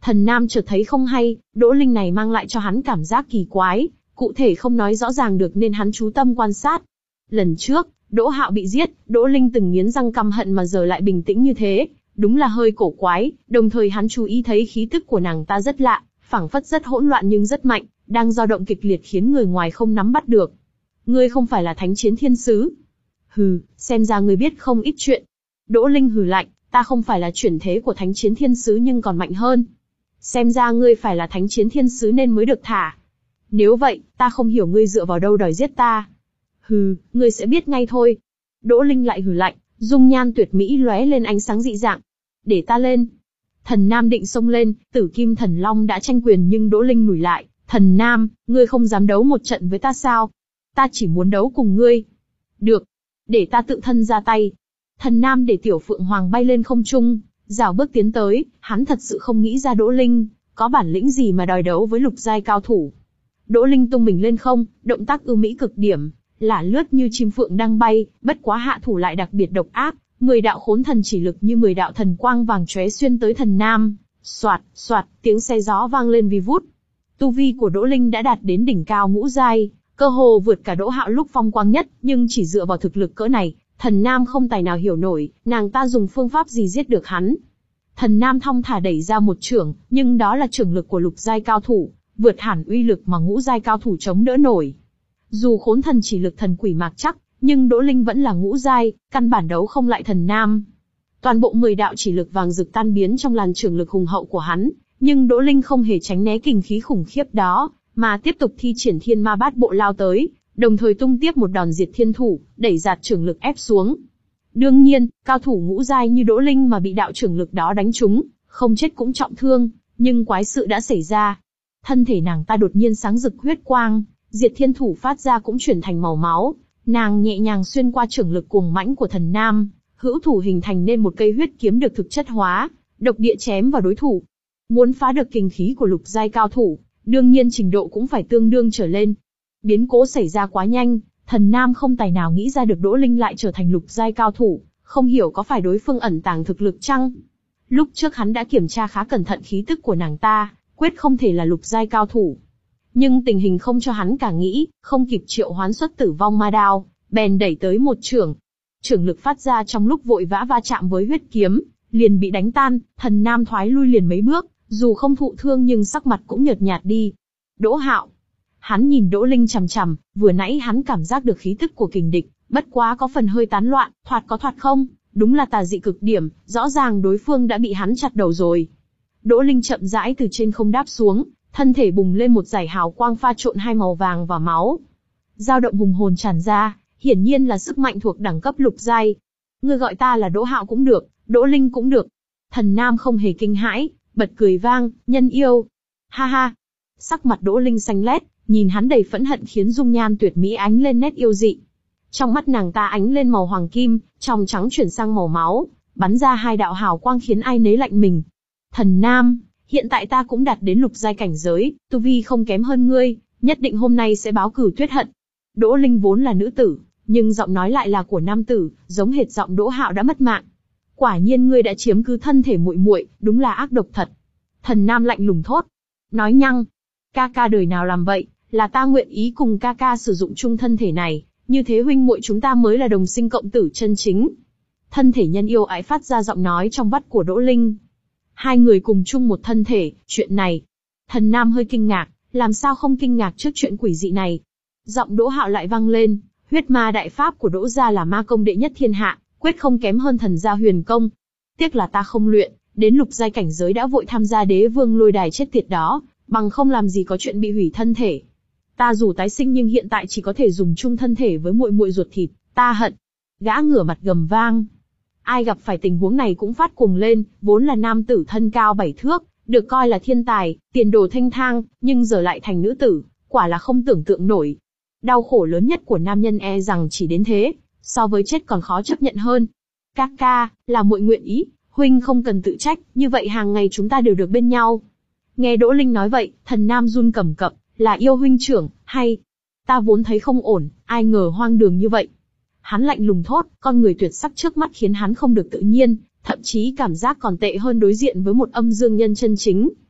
Thần Nam chợt thấy không hay, Đỗ Linh này mang lại cho hắn cảm giác kỳ quái, cụ thể không nói rõ ràng được nên hắn chú tâm quan sát. Lần trước, Đỗ Hạo bị giết, Đỗ Linh từng nghiến răng căm hận mà giờ lại bình tĩnh như thế, đúng là hơi cổ quái, đồng thời hắn chú ý thấy khí tức của nàng ta rất lạ, phảng phất rất hỗn loạn nhưng rất mạnh, đang dao động kịch liệt khiến người ngoài không nắm bắt được. Ngươi không phải là Thánh Chiến Thiên Sứ? Hừ, xem ra ngươi biết không ít chuyện. Đỗ Linh hừ lạnh, ta không phải là chuyển thế của Thánh Chiến Thiên Sứ nhưng còn mạnh hơn. Xem ra ngươi phải là Thánh Chiến Thiên Sứ nên mới được thả. Nếu vậy, ta không hiểu ngươi dựa vào đâu đòi giết ta. Hừ, ngươi sẽ biết ngay thôi. Đỗ Linh lại hừ lạnh, dung nhan tuyệt mỹ lóe lên ánh sáng dị dạng. Để ta lên. Thần Nam định xông lên, Tử Kim Thần Long đã tranh quyền nhưng Đỗ Linh lùi lại. Thần Nam, ngươi không dám đấu một trận với ta sao? Ta chỉ muốn đấu cùng ngươi. Được. Để ta tự thân ra tay. Thần Nam để Tiểu Phượng Hoàng bay lên không trung, rảo bước tiến tới, hắn thật sự không nghĩ ra Đỗ Linh có bản lĩnh gì mà đòi đấu với lục giai cao thủ. Đỗ Linh tung mình lên không, động tác ưu mỹ cực điểm, lả lướt như chim phượng đang bay, bất quá hạ thủ lại đặc biệt độc ác, mười đạo khốn thần chỉ lực như mười đạo thần quang vàng chóe xuyên tới Thần Nam. Soạt, soạt, tiếng xe gió vang lên vi vút. Tu vi của Đỗ Linh đã đạt đến đỉnh cao ngũ giai, cơ hồ vượt cả Đỗ Hạo lúc phong quang nhất, nhưng chỉ dựa vào thực lực cỡ này, Thần Nam không tài nào hiểu nổi, nàng ta dùng phương pháp gì giết được hắn. Thần Nam thong thả đẩy ra một chưởng, nhưng đó là chưởng lực của lục giai cao thủ, vượt hẳn uy lực mà ngũ giai cao thủ chống đỡ nổi. Dù khốn thần chỉ lực thần quỷ mạc chắc, nhưng Đỗ Linh vẫn là ngũ giai, căn bản đấu không lại Thần Nam. Toàn bộ mười đạo chỉ lực vàng rực tan biến trong làn chưởng lực hùng hậu của hắn, nhưng Đỗ Linh không hề tránh né kình khí khủng khiếp đó, mà tiếp tục thi triển Thiên Ma Bát Bộ lao tới, đồng thời tung tiếp một đòn diệt thiên thủ, đẩy giạt chưởng lực ép xuống. Đương nhiên, cao thủ ngũ giai như Đỗ Linh mà bị đạo chưởng lực đó đánh trúng, không chết cũng trọng thương, nhưng quái sự đã xảy ra. Thân thể nàng ta đột nhiên sáng rực huyết quang, diệt thiên thủ phát ra cũng chuyển thành màu máu, nàng nhẹ nhàng xuyên qua chưởng lực cuồng mãnh của Thần Nam, hữu thủ hình thành nên một cây huyết kiếm được thực chất hóa, độc địa chém vào đối thủ. Muốn phá được kình khí của lục giai cao thủ, đương nhiên trình độ cũng phải tương đương trở lên. Biến cố xảy ra quá nhanh, Thần Nam không tài nào nghĩ ra được Đỗ Linh lại trở thành lục giai cao thủ, không hiểu có phải đối phương ẩn tàng thực lực chăng? Lúc trước hắn đã kiểm tra khá cẩn thận khí tức của nàng ta, quyết không thể là lục giai cao thủ. Nhưng tình hình không cho hắn cả nghĩ, không kịp triệu hoán xuất Tử Vong Ma Đao, bèn đẩy tới một chưởng. Chưởng lực phát ra trong lúc vội vã va chạm với huyết kiếm, liền bị đánh tan, Thần Nam thoái lui liền mấy bước, dù không thụ thương nhưng sắc mặt cũng nhợt nhạt đi. Đỗ Hạo. Hắn nhìn Đỗ Linh chằm chằm, vừa nãy hắn cảm giác được khí tức của kình địch, bất quá có phần hơi tán loạn, thoạt có thoạt không, đúng là tà dị cực điểm, rõ ràng đối phương đã bị hắn chặt đầu rồi. Đỗ Linh chậm rãi từ trên không đáp xuống, thân thể bùng lên một dải hào quang pha trộn hai màu vàng và máu. Dao động hùng hồn tràn ra, hiển nhiên là sức mạnh thuộc đẳng cấp lục giai. Ngươi gọi ta là Đỗ Hạo cũng được, Đỗ Linh cũng được. Thần Nam không hề kinh hãi, bật cười vang, nhân yêu. Ha ha. Sắc mặt Đỗ Linh xanh lét, nhìn hắn đầy phẫn hận khiến dung nhan tuyệt mỹ ánh lên nét yêu dị. Trong mắt nàng ta ánh lên màu hoàng kim, trong trắng chuyển sang màu máu, bắn ra hai đạo hào quang khiến ai nấy lạnh mình. Thần Nam, hiện tại ta cũng đạt đến lục giai cảnh giới, tu vi không kém hơn ngươi, nhất định hôm nay sẽ báo cửu tuyết hận. Đỗ Linh vốn là nữ tử, nhưng giọng nói lại là của nam tử, giống hệt giọng Đỗ Hạo đã mất mạng. Quả nhiên ngươi đã chiếm cứ thân thể muội muội, đúng là ác độc thật. Thần Nam lạnh lùng thốt. Nói nhăng. Ca ca đời nào làm vậy, là ta nguyện ý cùng ca ca sử dụng chung thân thể này, như thế huynh muội chúng ta mới là đồng sinh cộng tử chân chính. Thân thể nhân yêu ái phát ra giọng nói trong vắt của Đỗ Linh. Hai người cùng chung một thân thể, chuyện này. Thần Nam hơi kinh ngạc, làm sao không kinh ngạc trước chuyện quỷ dị này. Giọng Đỗ Hạo lại vang lên, huyết ma đại pháp của Đỗ gia là ma công đệ nhất thiên hạ, quyết không kém hơn thần gia huyền công. Tiếc là ta không luyện, đến lục giai cảnh giới đã vội tham gia đế vương lôi đài chết tiệt đó, bằng không làm gì có chuyện bị hủy thân thể. Ta dù tái sinh nhưng hiện tại chỉ có thể dùng chung thân thể với muội muội ruột thịt, ta hận. Gã ngửa mặt gầm vang. Ai gặp phải tình huống này cũng phát cuồng lên, vốn là nam tử thân cao bảy thước, được coi là thiên tài, tiền đồ thanh thang, nhưng giờ lại thành nữ tử, quả là không tưởng tượng nổi. Đau khổ lớn nhất của nam nhân e rằng chỉ đến thế, so với chết còn khó chấp nhận hơn. Ca ca, là muội nguyện ý, huynh không cần tự trách, như vậy hàng ngày chúng ta đều được bên nhau. Nghe Đỗ Linh nói vậy, Thần Nam run cầm cập, là yêu huynh trưởng, hay? Ta vốn thấy không ổn, ai ngờ hoang đường như vậy. Hắn lạnh lùng thốt, con người tuyệt sắc trước mắt khiến hắn không được tự nhiên, thậm chí cảm giác còn tệ hơn đối diện với một âm dương nhân chân chính.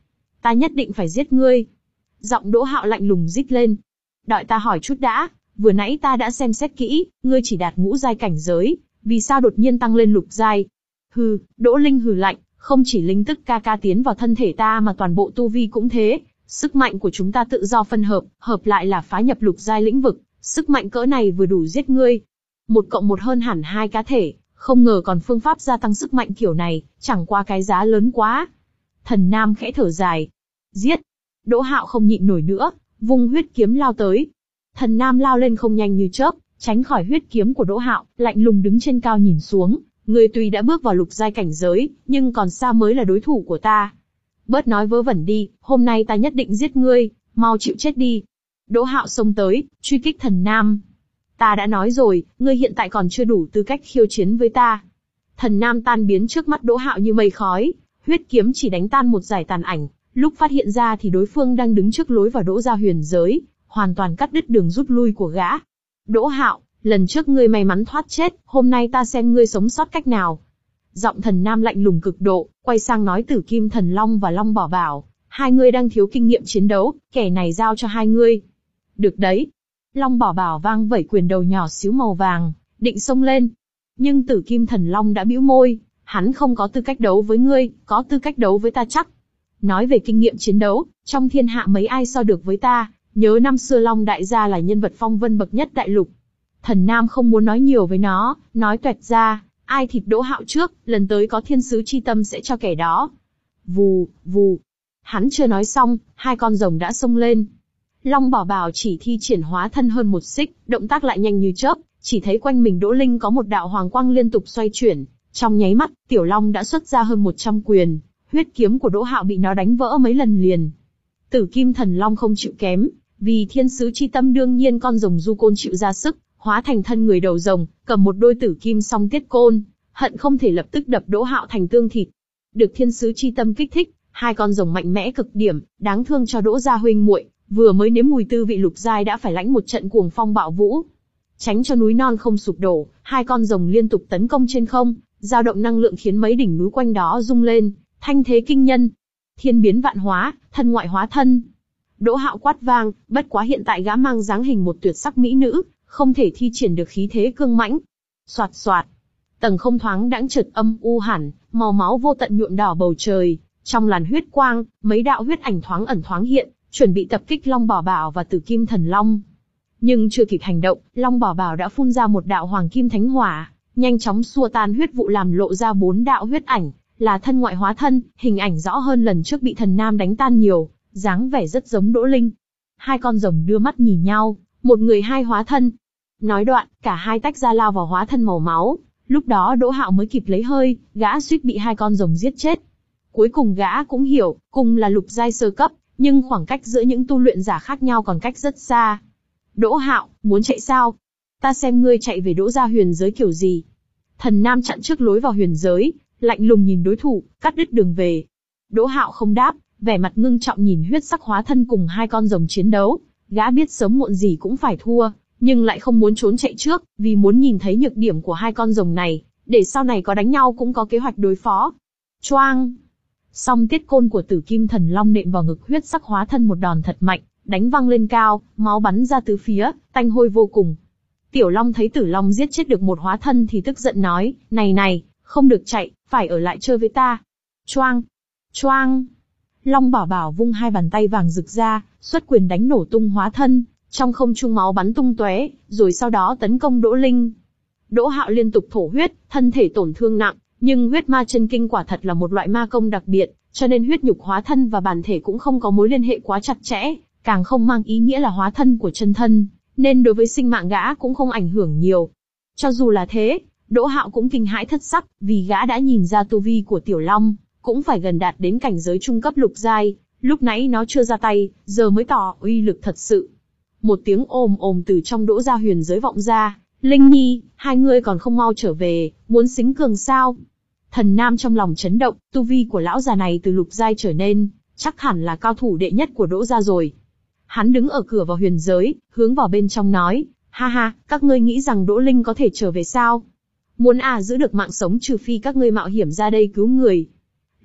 ta nhất định phải giết ngươi. Giọng Đỗ Hạo lạnh lùng rít lên. Đợi ta hỏi chút đã, vừa nãy ta đã xem xét kỹ, ngươi chỉ đạt ngũ giai cảnh giới, vì sao đột nhiên tăng lên lục giai? Hừ, Đỗ Linh hừ lạnh, không chỉ linh tức ca ca tiến vào thân thể ta mà toàn bộ tu vi cũng thế, sức mạnh của chúng ta tự do phân hợp, hợp lại là phá nhập lục giai lĩnh vực, sức mạnh cỡ này vừa đủ giết ngươi. Một cộng một hơn hẳn hai cá thể, không ngờ còn phương pháp gia tăng sức mạnh kiểu này, chẳng qua cái giá lớn quá. Thần Nam khẽ thở dài. Giết! Đỗ Hạo không nhịn nổi nữa, vung huyết kiếm lao tới. Thần Nam lao lên không nhanh như chớp, tránh khỏi huyết kiếm của Đỗ Hạo, lạnh lùng đứng trên cao nhìn xuống. Ngươi tuy đã bước vào lục giai cảnh giới, nhưng còn xa mới là đối thủ của ta. Bớt nói vớ vẩn đi, hôm nay ta nhất định giết ngươi, mau chịu chết đi. Đỗ Hạo xông tới, truy kích Thần Nam. Ta đã nói rồi, ngươi hiện tại còn chưa đủ tư cách khiêu chiến với ta. Thần Nam tan biến trước mắt Đỗ Hạo như mây khói, huyết kiếm chỉ đánh tan một dải tàn ảnh, lúc phát hiện ra thì đối phương đang đứng trước lối vào Đỗ gia huyền giới, hoàn toàn cắt đứt đường rút lui của gã. Đỗ Hạo, lần trước ngươi may mắn thoát chết, hôm nay ta xem ngươi sống sót cách nào. Giọng Thần Nam lạnh lùng cực độ, quay sang nói Tử Kim Thần Long và Long Bảo Bảo, hai ngươi đang thiếu kinh nghiệm chiến đấu, kẻ này giao cho hai ngươi. Được đấy. Long Bảo Bảo vang vẩy quyền đầu nhỏ xíu màu vàng, định xông lên. Nhưng Tử Kim Thần Long đã bĩu môi, hắn không có tư cách đấu với ngươi, có tư cách đấu với ta chắc. Nói về kinh nghiệm chiến đấu, trong thiên hạ mấy ai so được với ta, nhớ năm xưa Long Đại gia là nhân vật phong vân bậc nhất đại lục. Thần Nam không muốn nói nhiều với nó, nói toẹt ra, ai thịt Đỗ Hạo trước, lần tới có thiên sứ chi tâm sẽ cho kẻ đó. Vù, vù. Hắn chưa nói xong, hai con rồng đã xông lên. Long Bảo Bảo chỉ thi triển hóa thân hơn một xích, động tác lại nhanh như chớp, chỉ thấy quanh mình Đỗ Linh có một đạo hoàng quang liên tục xoay chuyển, trong nháy mắt, Tiểu Long đã xuất ra hơn một trăm quyền, huyết kiếm của Đỗ Hạo bị nó đánh vỡ mấy lần liền. Tử Kim Thần Long không chịu kém, vì thiên sứ chi tâm đương nhiên con rồng du côn chịu ra sức, hóa thành thân người đầu rồng, cầm một đôi tử kim song tiết côn, hận không thể lập tức đập Đỗ Hạo thành tương thịt. Được thiên sứ chi tâm kích thích, hai con rồng mạnh mẽ cực điểm, đáng thương cho Đỗ gia huynh muội, vừa mới nếm mùi tư vị lục giai đã phải lãnh một trận cuồng phong bạo vũ. Tránh cho núi non không sụp đổ, hai con rồng liên tục tấn công trên không, dao động năng lượng khiến mấy đỉnh núi quanh đó rung lên, thanh thế kinh nhân. Thiên biến vạn hóa, thân ngoại hóa thân. Đỗ Hạo quát vang, bất quá hiện tại gã mang dáng hình một tuyệt sắc mỹ nữ, không thể thi triển được khí thế cương mãnh. Soạt soạt, tầng không thoáng đãng chợt âm u hẳn, màu máu vô tận nhuộm đỏ bầu trời, trong làn huyết quang, mấy đạo huyết ảnh thoáng ẩn thoáng hiện, chuẩn bị tập kích Long Bảo Bảo và Tử Kim Thần Long. Nhưng chưa kịp hành động, Long Bảo Bảo đã phun ra một đạo hoàng kim thánh hỏa, nhanh chóng xua tan huyết vụ làm lộ ra bốn đạo huyết ảnh, là thân ngoại hóa thân, hình ảnh rõ hơn lần trước bị Thần Nam đánh tan nhiều, dáng vẻ rất giống Đỗ Linh. Hai con rồng đưa mắt nhìn nhau, một người hai hóa thân. Nói đoạn, cả hai tách ra lao vào hóa thân màu máu, lúc đó Đỗ Hạo mới kịp lấy hơi, gã suýt bị hai con rồng giết chết. Cuối cùng gã cũng hiểu, cùng là lục giai sơ cấp, nhưng khoảng cách giữa những tu luyện giả khác nhau còn cách rất xa. Đỗ Hạo, muốn chạy sao? Ta xem ngươi chạy về Đỗ gia huyền giới kiểu gì? Thần Nam chặn trước lối vào huyền giới, lạnh lùng nhìn đối thủ, cắt đứt đường về. Đỗ Hạo không đáp, vẻ mặt ngưng trọng nhìn huyết sắc hóa thân cùng hai con rồng chiến đấu. Gã biết sớm muộn gì cũng phải thua, nhưng lại không muốn trốn chạy trước, vì muốn nhìn thấy nhược điểm của hai con rồng này, để sau này có đánh nhau cũng có kế hoạch đối phó. Choang! Song tiết côn của Tử Kim Thần Long nện vào ngực huyết sắc hóa thân một đòn thật mạnh, đánh văng lên cao, máu bắn ra tứ phía, tanh hôi vô cùng. Tiểu Long thấy Tử Long giết chết được một hóa thân thì tức giận nói, này này, không được chạy, phải ở lại chơi với ta. Choang! Choang! Long Bảo Bảo vung hai bàn tay vàng rực ra, xuất quyền đánh nổ tung hóa thân, trong không trung máu bắn tung tóe, rồi sau đó tấn công Đỗ Linh. Đỗ Hạo liên tục thổ huyết, thân thể tổn thương nặng, nhưng huyết ma chân kinh quả thật là một loại ma công đặc biệt, cho nên huyết nhục hóa thân và bản thể cũng không có mối liên hệ quá chặt chẽ, càng không mang ý nghĩa là hóa thân của chân thân, nên đối với sinh mạng gã cũng không ảnh hưởng nhiều. Cho dù là thế, Đỗ Hạo cũng kinh hãi thất sắc, vì gã đã nhìn ra tu vi của Tiểu Long, cũng phải gần đạt đến cảnh giới trung cấp lục giai, lúc nãy nó chưa ra tay, giờ mới tỏ uy lực thật sự. Một tiếng ồm ồm từ trong Đỗ gia huyền giới vọng ra, Linh Nhi, hai ngươi còn không mau trở về, muốn xính cường sao? Thần Nam trong lòng chấn động, tu vi của lão già này từ lục giai trở nên, chắc hẳn là cao thủ đệ nhất của Đỗ gia rồi. Hắn đứng ở cửa vào huyền giới, hướng vào bên trong nói, ha ha, các ngươi nghĩ rằng Đỗ Linh có thể trở về sao? Muốn à giữ được mạng sống trừ phi các ngươi mạo hiểm ra đây cứu người.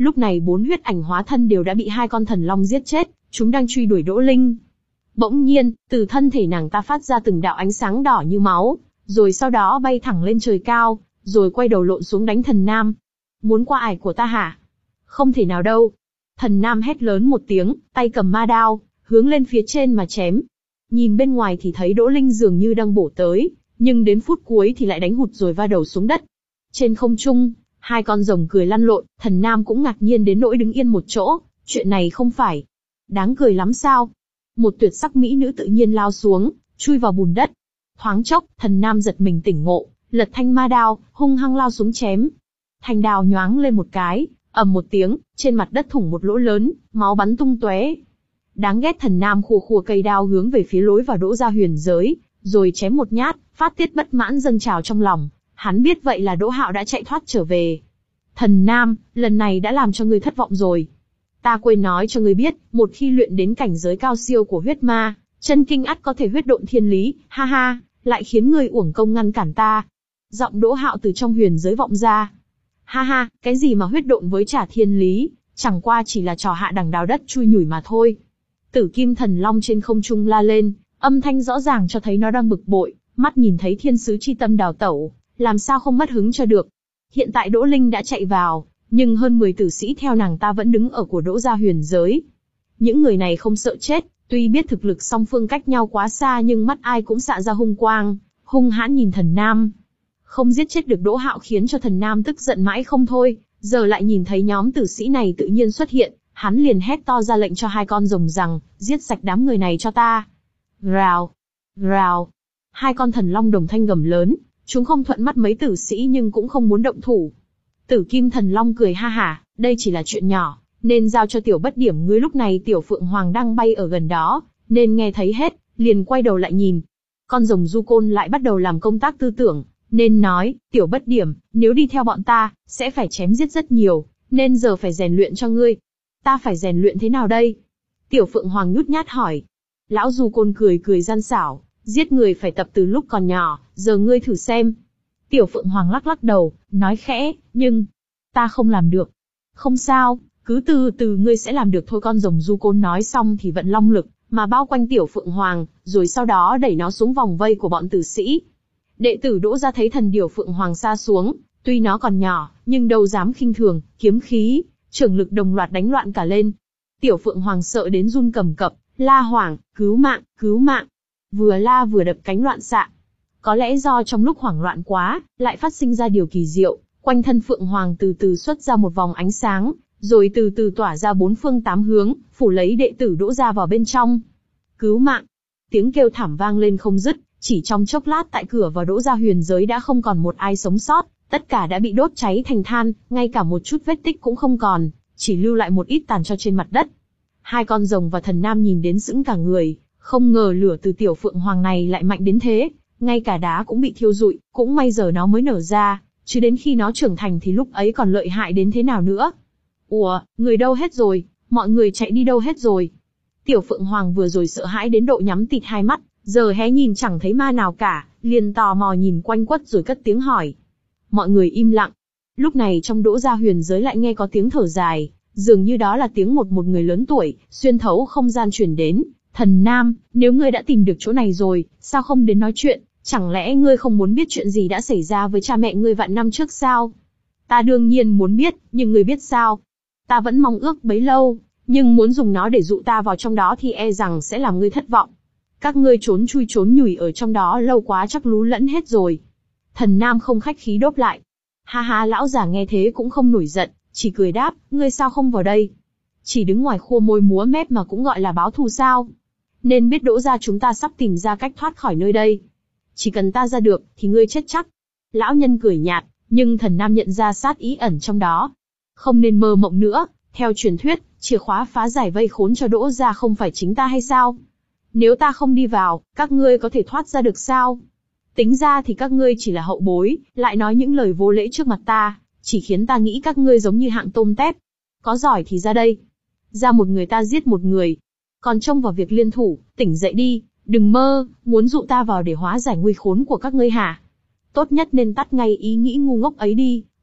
Lúc này bốn huyết ảnh hóa thân đều đã bị hai con thần long giết chết, chúng đang truy đuổi Đỗ Linh. Bỗng nhiên, từ thân thể nàng ta phát ra từng đạo ánh sáng đỏ như máu, rồi sau đó bay thẳng lên trời cao, rồi quay đầu lộn xuống đánh thần nam. Muốn qua ải của ta hả? Không thể nào đâu. Thần nam hét lớn một tiếng, tay cầm ma đao, hướng lên phía trên mà chém. Nhìn bên ngoài thì thấy Đỗ Linh dường như đang bổ tới, nhưng đến phút cuối thì lại đánh hụt rồi va đầu xuống đất. Trên không trung, hai con rồng cười lăn lộn, thần nam cũng ngạc nhiên đến nỗi đứng yên một chỗ, chuyện này không phải đáng cười lắm sao? Một tuyệt sắc mỹ nữ tự nhiên lao xuống, chui vào bùn đất. Thoáng chốc, thần nam giật mình tỉnh ngộ, lật thanh ma đao, hung hăng lao xuống chém. Thanh đao nhoáng lên một cái, ầm một tiếng, trên mặt đất thủng một lỗ lớn, máu bắn tung tóe. Đáng ghét, thần nam khua khua cây đao hướng về phía lối vào Đỗ gia huyền giới, rồi chém một nhát, phát tiết bất mãn dâng trào trong lòng. Hắn biết vậy là Đỗ Hạo đã chạy thoát trở về. Thần nam, lần này đã làm cho ngươi thất vọng rồi. Ta quên nói cho ngươi biết, một khi luyện đến cảnh giới cao siêu của huyết ma, chân kinh ắt có thể huyết độn thiên lý, ha ha, lại khiến ngươi uổng công ngăn cản ta. Giọng Đỗ Hạo từ trong huyền giới vọng ra. Ha ha, cái gì mà huyết độn với trả thiên lý, chẳng qua chỉ là trò hạ đẳng đào đất chui nhủi mà thôi. Tử kim thần long trên không trung la lên, âm thanh rõ ràng cho thấy nó đang bực bội, mắt nhìn thấy thiên sứ chi tâm đào tẩu, làm sao không mất hứng cho được. Hiện tại Đỗ Linh đã chạy vào, nhưng hơn mười tử sĩ theo nàng ta vẫn đứng ở của Đỗ gia huyền giới. Những người này không sợ chết, tuy biết thực lực song phương cách nhau quá xa nhưng mắt ai cũng xạ ra hung quang, hung hãn nhìn thần nam. Không giết chết được Đỗ Hạo khiến cho thần nam tức giận mãi không thôi, giờ lại nhìn thấy nhóm tử sĩ này tự nhiên xuất hiện, hắn liền hét to ra lệnh cho hai con rồng rằng, giết sạch đám người này cho ta. Rào, rào, hai con thần long đồng thanh gầm lớn, chúng không thuận mắt mấy tử sĩ nhưng cũng không muốn động thủ. Tử kim thần long cười ha hả, đây chỉ là chuyện nhỏ, nên giao cho tiểu bất điểm ngươi. Lúc này tiểu phượng hoàng đang bay ở gần đó, nên nghe thấy hết, liền quay đầu lại nhìn. Con rồng du côn lại bắt đầu làm công tác tư tưởng, nên nói, tiểu bất điểm, nếu đi theo bọn ta, sẽ phải chém giết rất nhiều, nên giờ phải rèn luyện cho ngươi. Ta phải rèn luyện thế nào đây? Tiểu phượng hoàng nhút nhát hỏi. Lão du côn cười cười gian xảo, giết người phải tập từ lúc còn nhỏ, giờ ngươi thử xem. Tiểu phượng hoàng lắc lắc đầu, nói khẽ, nhưng, ta không làm được. Không sao, cứ từ từ ngươi sẽ làm được thôi. Con rồng du côn nói xong thì vận long lực, mà bao quanh tiểu phượng hoàng, rồi sau đó đẩy nó xuống vòng vây của bọn tử sĩ. Đệ tử Đỗ gia thấy thần điểu phượng hoàng sa xuống, tuy nó còn nhỏ, nhưng đâu dám khinh thường, kiếm khí, trưởng lực đồng loạt đánh loạn cả lên. Tiểu phượng hoàng sợ đến run cầm cập, la hoảng, cứu mạng, cứu mạng. Vừa la vừa đập cánh loạn xạ. Có lẽ do trong lúc hoảng loạn quá, lại phát sinh ra điều kỳ diệu, quanh thân phượng hoàng từ từ xuất ra một vòng ánh sáng, rồi từ từ tỏa ra bốn phương tám hướng, phủ lấy đệ tử Đỗ gia vào bên trong. Cứu mạng! Tiếng kêu thảm vang lên không dứt, chỉ trong chốc lát tại cửa vào Đỗ gia huyền giới đã không còn một ai sống sót, tất cả đã bị đốt cháy thành than, ngay cả một chút vết tích cũng không còn, chỉ lưu lại một ít tàn tro trên mặt đất. Hai con rồng và thần nam nhìn đến sững cả người, không ngờ lửa từ tiểu phượng hoàng này lại mạnh đến thế, ngay cả đá cũng bị thiêu rụi, cũng may giờ nó mới nở ra, chứ đến khi nó trưởng thành thì lúc ấy còn lợi hại đến thế nào nữa. Ủa, người đâu hết rồi, mọi người chạy đi đâu hết rồi? Tiểu phượng hoàng vừa rồi sợ hãi đến độ nhắm tịt hai mắt, giờ hé nhìn chẳng thấy ma nào cả, liền tò mò nhìn quanh quất rồi cất tiếng hỏi. Mọi người im lặng. Lúc này trong Đỗ gia huyền giới lại nghe có tiếng thở dài, dường như đó là tiếng một một người lớn tuổi, xuyên thấu không gian truyền đến. Thần nam, nếu ngươi đã tìm được chỗ này rồi, sao không đến nói chuyện? Chẳng lẽ ngươi không muốn biết chuyện gì đã xảy ra với cha mẹ ngươi vạn năm trước sao? Ta đương nhiên muốn biết, nhưng ngươi biết sao? Ta vẫn mong ước bấy lâu, nhưng muốn dùng nó để dụ ta vào trong đó thì e rằng sẽ làm ngươi thất vọng. Các ngươi trốn chui trốn nhủi ở trong đó lâu quá chắc lú lẫn hết rồi. Thần nam không khách khí đốp lại. Ha ha, lão già nghe thế cũng không nổi giận, chỉ cười đáp, ngươi sao không vào đây? Chỉ đứng ngoài khua môi múa mép mà cũng gọi là báo thù sao? Nên biết Đỗ gia chúng ta sắp tìm ra cách thoát khỏi nơi đây. Chỉ cần ta ra được, thì ngươi chết chắc. Lão nhân cười nhạt, nhưng thần nam nhận ra sát ý ẩn trong đó. Không nên mơ mộng nữa, theo truyền thuyết, chìa khóa phá giải vây khốn cho Đỗ gia không phải chính ta hay sao? Nếu ta không đi vào, các ngươi có thể thoát ra được sao? Tính ra thì các ngươi chỉ là hậu bối, lại nói những lời vô lễ trước mặt ta, chỉ khiến ta nghĩ các ngươi giống như hạng tôm tép. Có giỏi thì ra đây. Ra một người ta giết một người. Còn trông vào việc liên thủ, tỉnh dậy đi, đừng mơ, muốn dụ ta vào để hóa giải nguy khốn của các ngươi hả? Tốt nhất nên tắt ngay ý nghĩ ngu ngốc ấy đi,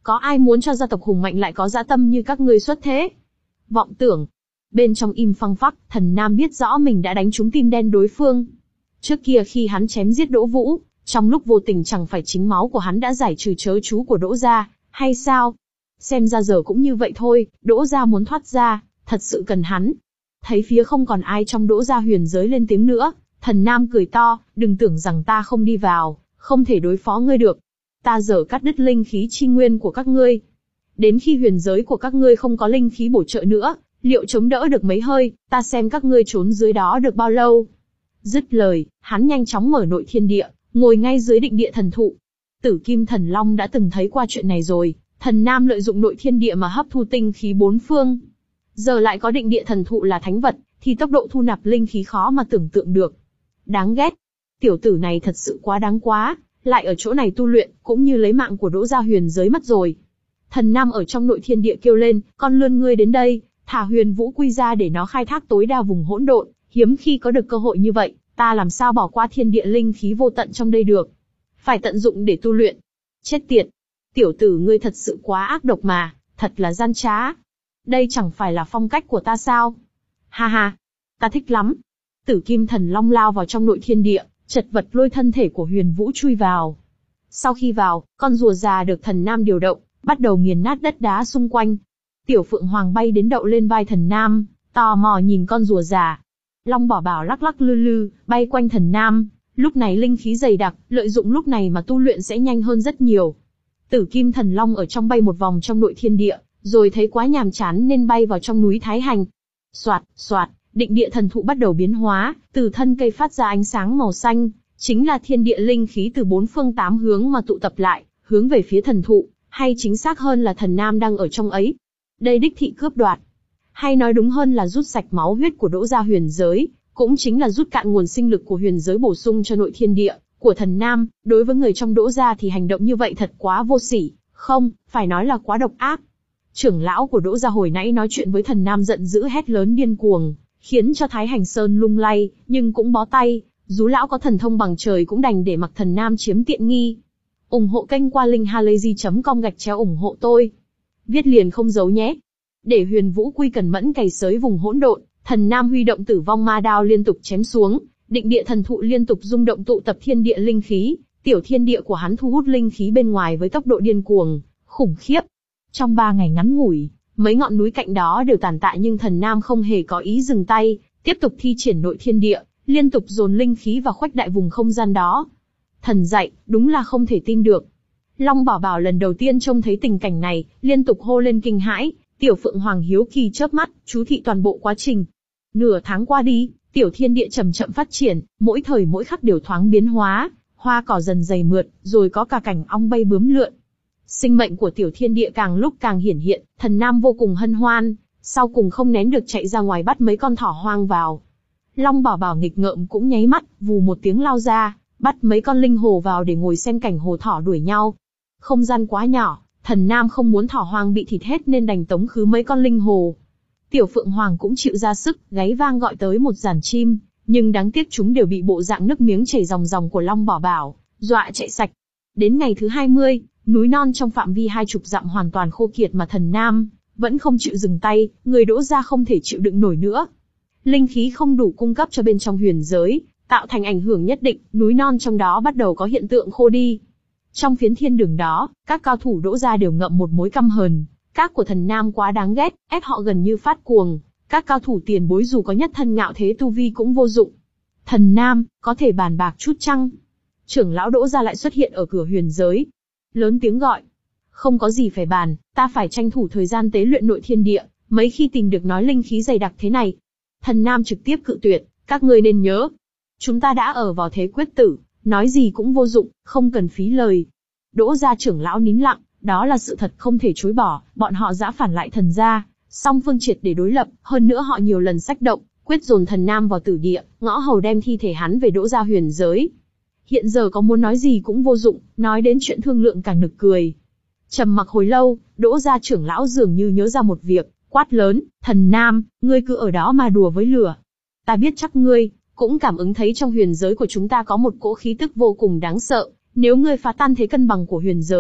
Có ai muốn cho gia tộc hùng mạnh lại có dã tâm như các ngươi xuất thế? Vọng tưởng. Bên trong im phăng phắc, Thần Nam biết rõ mình đã đánh trúng tim đen đối phương. Trước kia khi hắn chém giết Đỗ Vũ, trong lúc vô tình chẳng phải chính máu của hắn đã giải trừ chớ chú của Đỗ gia, hay sao? Xem ra giờ cũng như vậy thôi, Đỗ gia muốn thoát ra, thật sự cần hắn. Thấy phía không còn ai trong Đỗ gia huyền giới lên tiếng nữa, Thần Nam cười to, đừng tưởng rằng ta không đi vào, không thể đối phó ngươi được. Ta giờ cắt đứt linh khí chi nguyên của các ngươi. Đến khi huyền giới của các ngươi không có linh khí bổ trợ nữa, liệu chống đỡ được mấy hơi, ta xem các ngươi trốn dưới đó được bao lâu. Dứt lời, hắn nhanh chóng mở nội thiên địa, ngồi ngay dưới định địa thần thụ. Tử Kim Thần Long đã từng thấy qua chuyện này rồi, Thần Nam lợi dụng nội thiên địa mà hấp thu tinh khí bốn phương. Giờ lại có định địa thần thụ là thánh vật, thì tốc độ thu nạp linh khí khó mà tưởng tượng được. Đáng ghét. Tiểu tử này thật sự quá đáng quá, lại ở chỗ này tu luyện, cũng như lấy mạng của Đỗ gia huyền giới mất rồi. Thần Nam ở trong nội thiên địa kêu lên, con lươn ngươi đến đây, thả huyền vũ quy ra để nó khai thác tối đa vùng hỗn độn, hiếm khi có được cơ hội như vậy, ta làm sao bỏ qua thiên địa linh khí vô tận trong đây được. Phải tận dụng để tu luyện. Chết tiệt. Tiểu tử ngươi thật sự quá ác độc mà, thật là gian trá. Đây chẳng phải là phong cách của ta sao? Ha ha, ta thích lắm. Tử Kim Thần Long lao vào trong nội thiên địa, chật vật lôi thân thể của Huyền Vũ chui vào. Sau khi vào, con rùa già được Thần Nam điều động, bắt đầu nghiền nát đất đá xung quanh. Tiểu Phượng Hoàng bay đến đậu lên vai Thần Nam, tò mò nhìn con rùa già. Long Bảo Bảo lắc lắc lư lư, bay quanh Thần Nam, lúc này linh khí dày đặc, lợi dụng lúc này mà tu luyện sẽ nhanh hơn rất nhiều. Tử Kim Thần Long ở trong bay một vòng trong nội thiên địa, rồi thấy quá nhàm chán nên bay vào trong núi Thái Hành. Soạt, soạt, định địa thần thụ bắt đầu biến hóa, từ thân cây phát ra ánh sáng màu xanh, chính là thiên địa linh khí từ bốn phương tám hướng mà tụ tập lại, hướng về phía thần thụ, hay chính xác hơn là Thần Nam đang ở trong ấy. Đây đích thị cướp đoạt, hay nói đúng hơn là rút sạch máu huyết của Đỗ gia huyền giới, cũng chính là rút cạn nguồn sinh lực của huyền giới bổ sung cho nội thiên địa của Thần Nam. Đối với người trong Đỗ gia thì hành động như vậy thật quá vô sỉ, không, phải nói là quá độc ác. Trưởng lão của Đỗ gia hồi nãy nói chuyện với Thần Nam giận dữ hét lớn điên cuồng, khiến cho Thái Hành Sơn lung lay, nhưng cũng bó tay, dù lão có thần thông bằng trời cũng đành để mặc Thần Nam chiếm tiện nghi. Ủng hộ kênh qua linkhalazy chấm com gạch chéo ủng hộ tôi. Viết liền không giấu nhé. Để Huyền Vũ Quy cẩn mẫn cày xới vùng hỗn độn, Thần Nam huy động Tử Vong Ma Đao liên tục chém xuống, định địa thần thụ liên tục rung động tụ tập thiên địa linh khí, tiểu thiên địa của hắn thu hút linh khí bên ngoài với tốc độ điên cuồng, khủng khiếp. Trong ba ngày ngắn ngủi, mấy ngọn núi cạnh đó đều tàn tạ nhưng Thần Nam không hề có ý dừng tay, tiếp tục thi triển nội thiên địa, liên tục dồn linh khí và khuếch đại vùng không gian đó. Thần dạy, đúng là không thể tin được. Long Bảo Bảo lần đầu tiên trông thấy tình cảnh này, liên tục hô lên kinh hãi. Tiểu Phượng Hoàng hiếu kỳ chớp mắt, chú thị toàn bộ quá trình. Nửa tháng qua đi, tiểu thiên địa chậm chậm phát triển, mỗi thời mỗi khắc đều thoáng biến hóa, hoa cỏ dần dày mượt, rồi có cả cảnh ong bay bướm lượn. Sinh mệnh của tiểu thiên địa càng lúc càng hiển hiện, Thần Nam vô cùng hân hoan, sau cùng không nén được chạy ra ngoài bắt mấy con thỏ hoang vào. Long Bảo Bảo nghịch ngợm cũng nháy mắt, vù một tiếng lao ra, bắt mấy con linh hồ vào để ngồi xem cảnh hồ thỏ đuổi nhau. Không gian quá nhỏ, Thần Nam không muốn thỏ hoang bị thịt hết nên đành tống khứ mấy con linh hồ. Tiểu Phượng Hoàng cũng chịu ra sức, gáy vang gọi tới một dàn chim, nhưng đáng tiếc chúng đều bị bộ dạng nước miếng chảy ròng ròng của Long Bảo Bảo dọa chạy sạch. Đến ngày thứ hai mươi, núi non trong phạm vi hai chục dặm hoàn toàn khô kiệt mà Thần Nam vẫn không chịu dừng tay, người Đỗ gia không thể chịu đựng nổi nữa. Linh khí không đủ cung cấp cho bên trong huyền giới, tạo thành ảnh hưởng nhất định, núi non trong đó bắt đầu có hiện tượng khô đi. Trong phiến thiên đường đó, các cao thủ Đỗ gia đều ngậm một mối căm hờn, các của Thần Nam quá đáng ghét, ép họ gần như phát cuồng, các cao thủ tiền bối dù có nhất thân ngạo thế tu vi cũng vô dụng. Thần Nam, có thể bàn bạc chút chăng? Trưởng lão Đỗ gia lại xuất hiện ở cửa huyền giới, lớn tiếng gọi. Không có gì phải bàn, ta phải tranh thủ thời gian tế luyện nội thiên địa, mấy khi tìm được nói linh khí dày đặc thế này. Thần Nam trực tiếp cự tuyệt, các ngươi nên nhớ, chúng ta đã ở vào thế quyết tử, nói gì cũng vô dụng, không cần phí lời. Đỗ gia trưởng lão nín lặng, đó là sự thật không thể chối bỏ, bọn họ dã phản lại Thần gia, song phương triệt để đối lập, hơn nữa họ nhiều lần xách động, quyết dồn Thần Nam vào tử địa, ngõ hầu đem thi thể hắn về Đỗ gia huyền giới. Hiện giờ có muốn nói gì cũng vô dụng, nói đến chuyện thương lượng càng nực cười. Trầm mặc hồi lâu, Đỗ gia trưởng lão dường như nhớ ra một việc, quát lớn, Thần Nam, ngươi cứ ở đó mà đùa với lửa. Ta biết chắc ngươi cũng cảm ứng thấy trong huyền giới của chúng ta có một cỗ khí tức vô cùng đáng sợ, nếu ngươi phá tan thế cân bằng của huyền giới,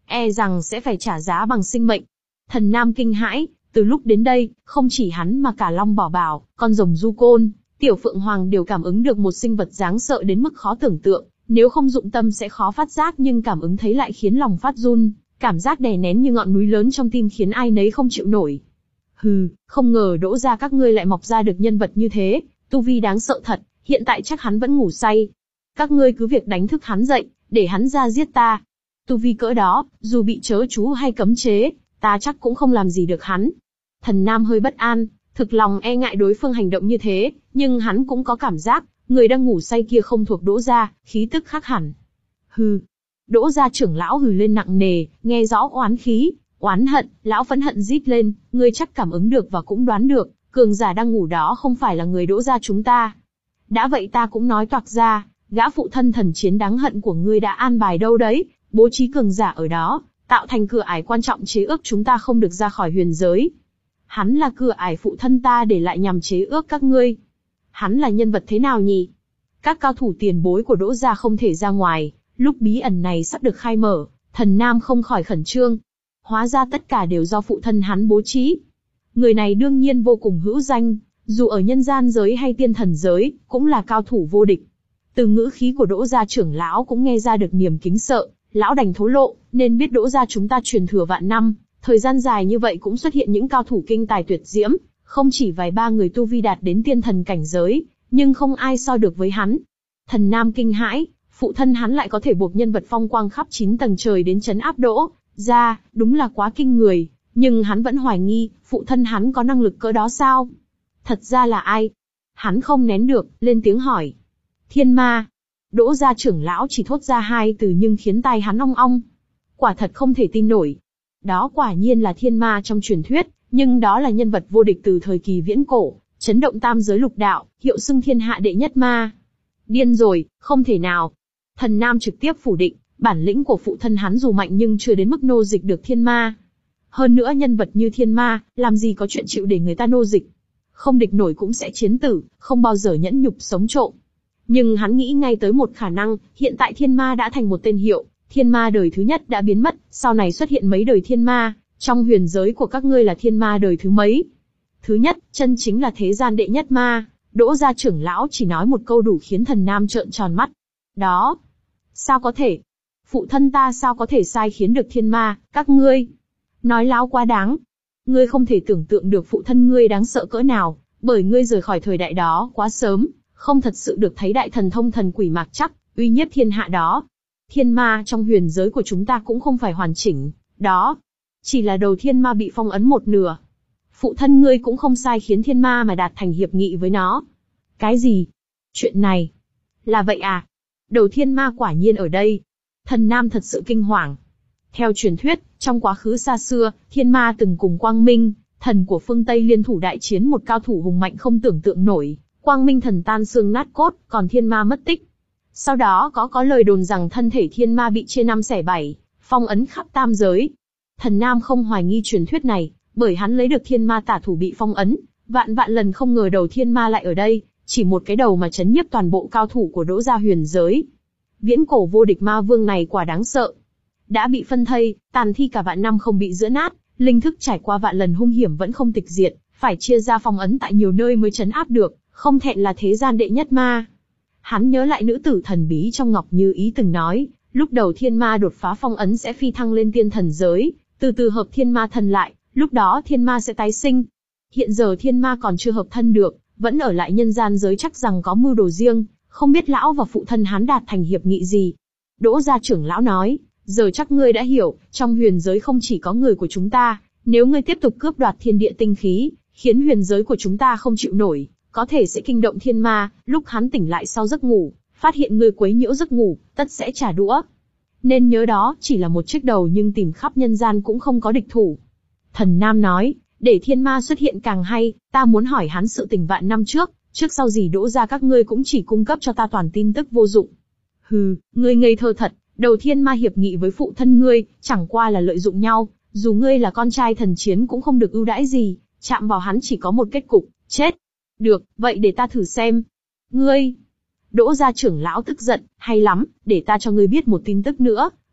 e rằng sẽ phải trả giá bằng sinh mệnh. Thần Nam kinh hãi, từ lúc đến đây, không chỉ hắn mà cả Long Bảo Bảo, con rồng du côn, Tiểu Phượng Hoàng đều cảm ứng được một sinh vật đáng sợ đến mức khó tưởng tượng, nếu không dụng tâm sẽ khó phát giác nhưng cảm ứng thấy lại khiến lòng phát run, cảm giác đè nén như ngọn núi lớn trong tim khiến ai nấy không chịu nổi. Hừ, không ngờ Đỗ gia các ngươi lại mọc ra được nhân vật như thế, tu vi đáng sợ thật, hiện tại chắc hắn vẫn ngủ say. Các ngươi cứ việc đánh thức hắn dậy, để hắn ra giết ta. Tu vi cỡ đó, dù bị trớ chú hay cấm chế, ta chắc cũng không làm gì được hắn. Thần Nam hơi bất an, thực lòng e ngại đối phương hành động như thế, nhưng hắn cũng có cảm giác, người đang ngủ say kia không thuộc Đỗ gia, khí tức khác hẳn. Hừ. Đỗ gia trưởng lão hừ lên nặng nề, nghe rõ oán khí, oán hận, lão phẫn hận rít lên, ngươi chắc cảm ứng được và cũng đoán được, cường giả đang ngủ đó không phải là người Đỗ gia chúng ta. Đã vậy ta cũng nói toạc ra, gã phụ thân thần chiến đáng hận của ngươi đã an bài đâu đấy, bố trí cường giả ở đó, tạo thành cửa ải quan trọng chế ước chúng ta không được ra khỏi huyền giới. Hắn là cửa ải phụ thân ta để lại nhằm chế ước các ngươi. Hắn là nhân vật thế nào nhỉ? Các cao thủ tiền bối của Đỗ gia không thể ra ngoài, lúc bí ẩn này sắp được khai mở, Thần Nam không khỏi khẩn trương. Hóa ra tất cả đều do phụ thân hắn bố trí. Người này đương nhiên vô cùng hữu danh, dù ở nhân gian giới hay tiên thần giới, cũng là cao thủ vô địch. Từ ngữ khí của Đỗ gia trưởng lão cũng nghe ra được niềm kính sợ, lão đành thố lộ, nên biết Đỗ gia chúng ta truyền thừa vạn năm, thời gian dài như vậy cũng xuất hiện những cao thủ kinh tài tuyệt diễm, không chỉ vài ba người tu vi đạt đến tiên thần cảnh giới, nhưng không ai so được với hắn. Thần Nam kinh hãi, phụ thân hắn lại có thể buộc nhân vật phong quang khắp chín tầng trời đến trấn áp Đỗ gia, đúng là quá kinh người, nhưng hắn vẫn hoài nghi, phụ thân hắn có năng lực cỡ đó sao? Thật ra là ai? Hắn không nén được, lên tiếng hỏi. Thiên ma. Đỗ gia trưởng lão chỉ thốt ra hai từ nhưng khiến tai hắn ong ong. Quả thật không thể tin nổi. Đó quả nhiên là thiên ma trong truyền thuyết, nhưng đó là nhân vật vô địch từ thời kỳ viễn cổ, chấn động tam giới lục đạo, hiệu xưng thiên hạ đệ nhất ma. Điên rồi, không thể nào. Thần Nam trực tiếp phủ định, bản lĩnh của phụ thân hắn dù mạnh nhưng chưa đến mức nô dịch được thiên ma. Hơn nữa nhân vật như thiên ma, làm gì có chuyện chịu để người ta nô dịch. Không địch nổi cũng sẽ chiến tử, không bao giờ nhẫn nhục sống trộm. Nhưng hắn nghĩ ngay tới một khả năng, hiện tại thiên ma đã thành một tên hiệu, thiên ma đời thứ nhất đã biến mất, sau này xuất hiện mấy đời thiên ma, trong huyền giới của các ngươi là thiên ma đời thứ mấy? Thứ nhất, chân chính là thế gian đệ nhất ma. Đỗ gia trưởng lão chỉ nói một câu đủ khiến Thần Nam trợn tròn mắt. Đó, sao có thể? Phụ thân ta sao có thể sai khiến được thiên ma, các ngươi? Nói láo quá đáng. Ngươi không thể tưởng tượng được phụ thân ngươi đáng sợ cỡ nào, bởi ngươi rời khỏi thời đại đó quá sớm, không thật sự được thấy đại thần thông thần quỷ mạc chắc, uy nhiếp thiên hạ đó. Thiên ma trong huyền giới của chúng ta cũng không phải hoàn chỉnh, đó. Chỉ là đầu thiên ma bị phong ấn một nửa. Phụ thân ngươi cũng không sai khiến thiên ma mà đạt thành hiệp nghị với nó. Cái gì? Chuyện này? Là vậy à? Đầu thiên ma quả nhiên ở đây. Thần Nam thật sự kinh hoàng. Theo truyền thuyết, trong quá khứ xa xưa, thiên ma từng cùng Quang Minh, thần của phương Tây liên thủ đại chiến một cao thủ hùng mạnh không tưởng tượng nổi. Quang Minh thần tan xương nát cốt, còn thiên ma mất tích. Sau đó có có lời đồn rằng thân thể thiên ma bị chia năm xẻ bảy, phong ấn khắp tam giới. Thần Nam không hoài nghi truyền thuyết này, bởi hắn lấy được thiên ma tả thủ bị phong ấn, vạn vạn lần không ngờ đầu thiên ma lại ở đây, chỉ một cái đầu mà chấn nhiếp toàn bộ cao thủ của Đỗ gia huyền giới. Viễn cổ vô địch ma vương này quả đáng sợ. Đã bị phân thây, tàn thi cả vạn năm không bị giữa nát, linh thức trải qua vạn lần hung hiểm vẫn không tịch diệt, phải chia ra phong ấn tại nhiều nơi mới trấn áp được, không thẹn là thế gian đệ nhất ma. Hắn nhớ lại nữ tử thần bí trong Ngọc Như Ý từng nói, lúc đầu thiên ma đột phá phong ấn sẽ phi thăng lên tiên thần giới, từ từ hợp thiên ma thần lại, lúc đó thiên ma sẽ tái sinh. Hiện giờ thiên ma còn chưa hợp thân được, vẫn ở lại nhân gian giới chắc rằng có mưu đồ riêng, không biết lão và phụ thân hắn đạt thành hiệp nghị gì. Đỗ gia trưởng lão nói, giờ chắc ngươi đã hiểu, trong huyền giới không chỉ có người của chúng ta, nếu ngươi tiếp tục cướp đoạt thiên địa tinh khí, khiến huyền giới của chúng ta không chịu nổi, có thể sẽ kinh động thiên ma, lúc hắn tỉnh lại sau giấc ngủ, phát hiện ngươi quấy nhiễu giấc ngủ, tất sẽ trả đũa. Nên nhớ đó chỉ là một chiếc đầu nhưng tìm khắp nhân gian cũng không có địch thủ. Thần Nam nói, để thiên ma xuất hiện càng hay, ta muốn hỏi hắn sự tình vạn năm trước, trước sau gì Đỗ gia các ngươi cũng chỉ cung cấp cho ta toàn tin tức vô dụng. Hừ, ngươi ngây thơ thật, đầu thiên ma hiệp nghị với phụ thân ngươi, chẳng qua là lợi dụng nhau, dù ngươi là con trai thần chiến cũng không được ưu đãi gì, chạm vào hắn chỉ có một kết cục, chết. Được, vậy để ta thử xem. Ngươi... Đỗ gia trưởng lão tức giận, hay lắm, để ta cho ngươi biết một tin tức nữa,